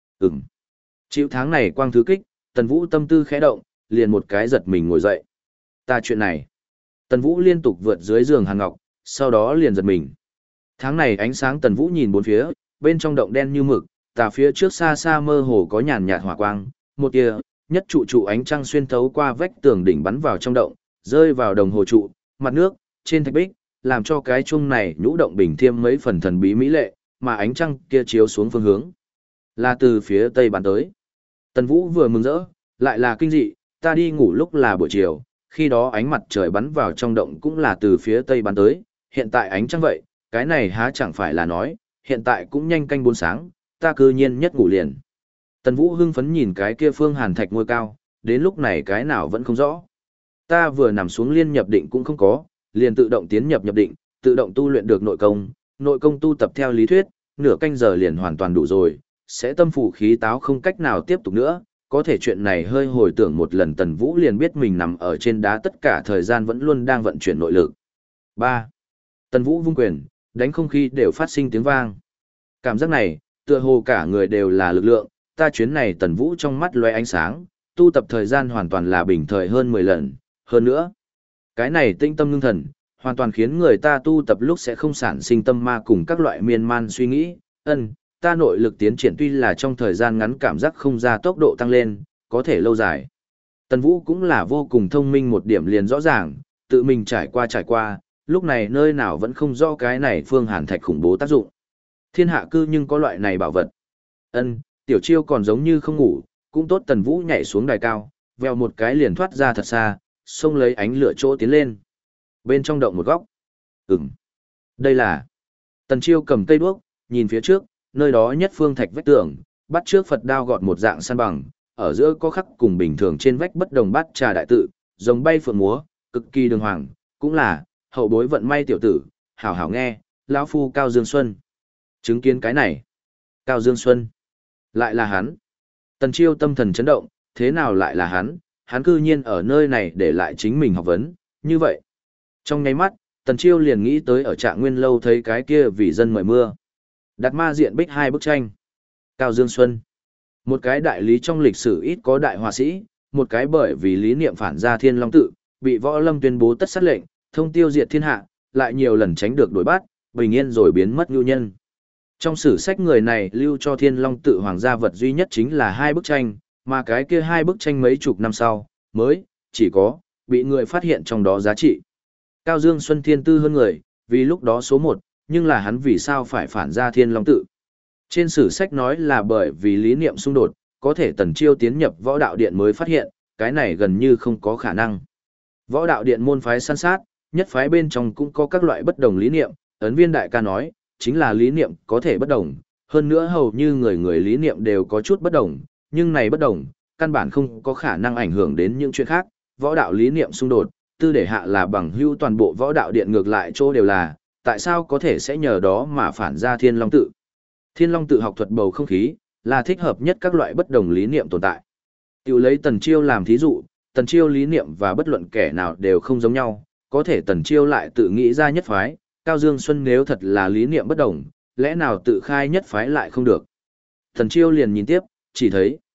Chịu tháng này quang thứ kích, Tần Vũ tâm tư khẽ động, liền một cái giật mình ngồi dậy. Ta chuyện này. Tần Vũ liên tục vượt dưới giường Hàn Ngọc, sau đó liền giật mình. Tháng này ánh sáng Tần Vũ nhìn bốn phía, bên trong động đen như mực, tà phía trước xa xa mơ hồ có nhàn nhạt hỏa quang, một tia, nhất trụ ánh trăng xuyên thấu qua vách tường đỉnh bắn vào trong động, rơi vào đồng hồ trụ, mặt nước, trên thạch bích, làm cho cái chuông này nhũ động bình thêm mấy phần thần bí mỹ lệ, mà ánh trăng kia chiếu xuống phương hướng là từ phía tây bắn tới. Tần Vũ vừa mừng rỡ, lại là kinh dị, ta đi ngủ lúc là buổi chiều, khi đó ánh mặt trời bắn vào trong động cũng là từ phía tây bắn tới, hiện tại ánh trăng vậy, cái này há chẳng phải là nói, hiện tại cũng nhanh canh 4 sáng, ta cư nhiên nhất ngủ liền. Tần Vũ hưng phấn nhìn cái kia phương hàn thạch ngôi cao, đến lúc này cái nào vẫn không rõ. Ta vừa nằm xuống liên nhập định cũng không có, liền tự động tiến nhập định, tự động tu luyện được nội công tu tập theo lý thuyết, nửa canh giờ liền hoàn toàn đủ rồi, sẽ tâm phủ khí táo không cách nào tiếp tục nữa, có thể chuyện này hơi hồi tưởng một lần Tần Vũ liền biết mình nằm ở trên đá tất cả thời gian vẫn luôn đang vận chuyển nội lực. 3. Tần Vũ vung quyền, đánh không khí đều phát sinh tiếng vang. Cảm giác này, tựa hồ cả người đều là lực lượng, ta chuyến này Tần Vũ trong mắt lóe ánh sáng, tu tập thời gian hoàn toàn là bình thời hơn 10 lần, hơn nữa. Cái này tinh tâm ngưng thần, hoàn toàn khiến người ta tu tập lúc sẽ không sản sinh tâm ma cùng các loại miên man suy nghĩ, ta nội lực tiến triển tuy là trong thời gian ngắn cảm giác không ra tốc độ tăng lên, có thể lâu dài. Tần Vũ cũng là vô cùng thông minh một điểm liền rõ ràng, tự mình trải qua, lúc này nơi nào vẫn không rõ cái này phương hàn thạch khủng bố tác dụng. Thiên hạ cư nhưng có loại này bảo vật. Tiểu Chiêu còn giống như không ngủ, cũng tốt Tần Vũ nhảy xuống đài cao, vèo một cái liền thoát ra thật xa, xông lấy ánh lửa chỗ tiến lên. Bên trong động một góc. Đây là. Tần Chiêu cầm cây đuốc, nhìn phía trước, nơi đó nhất phương thạch vách tường, bắt trước Phật đao gọt một dạng san bằng, ở giữa có khắc cùng bình thường trên vách bất đồng bát trà đại tự, rồng bay phượng múa, cực kỳ đường hoàng, cũng là hậu bối vận may tiểu tử, hảo hảo nghe, lão phu Cao Dương Xuân. Chứng kiến cái này, Cao Dương Xuân, lại là hắn. Tần Chiêu tâm thần chấn động, thế nào lại là hắn cư nhiên ở nơi này để lại chính mình học vấn, như vậy. Trong nháy mắt, Tần Chiêu liền nghĩ tới ở Trạng Nguyên lâu thấy cái kia vì dân mời mưa. Đặt ma diện bích 2 bức tranh. Cao Dương Xuân. Một cái đại lý trong lịch sử ít có đại họa sĩ, một cái bởi vì lý niệm phản ra Thiên Long tự, bị Võ Lâm tuyên bố tất sát lệnh, thông tiêu diệt thiên hạ, lại nhiều lần tránh được đuổi bắt, bình yên rồi biến mất nhu nhân. Trong sử sách người này lưu cho Thiên Long tự hoàng gia vật duy nhất chính là 2 bức tranh, mà cái kia 2 bức tranh mấy chục năm sau, mới, chỉ có, bị người phát hiện trong đó giá trị. Cao Dương Xuân thiên tư hơn người, vì lúc đó số 1, nhưng là hắn vì sao phải phản ra Thiên Long tự. Trên sử sách nói là bởi vì lý niệm xung đột, có thể Tần Chiêu tiến nhập võ đạo điện mới phát hiện, cái này gần như không có khả năng. Võ đạo điện môn phái săn sát, nhất phái bên trong cũng có các loại bất đồng lý niệm, ấn viên đại ca nói, chính là lý niệm có thể bất đồng, hơn nữa hầu như người người lý niệm đều có chút bất đồng, nhưng này bất đồng, căn bản không có khả năng ảnh hưởng đến những chuyện khác, võ đạo lý niệm xung đột, tư để hạ là bằng hữu toàn bộ võ đạo điện ngược lại chỗ đều là, tại sao có thể sẽ nhờ đó mà phản ra Thiên Long tự. Thiên Long tự học thuật bầu không khí, là thích hợp nhất các loại bất đồng lý niệm tồn tại. Tiểu lấy Tần Chiêu làm thí dụ, Tần Chiêu lý niệm và bất luận kẻ nào đều không giống nhau, có thể Tần Chiêu lại tự nghĩ ra nhất phái, Cao Dương Xuân nếu thật là lý niệm bất đồng, lẽ nào tự khai nhất phái lại không được. Tần Chiêu liền nhìn tiếp, chỉ thấy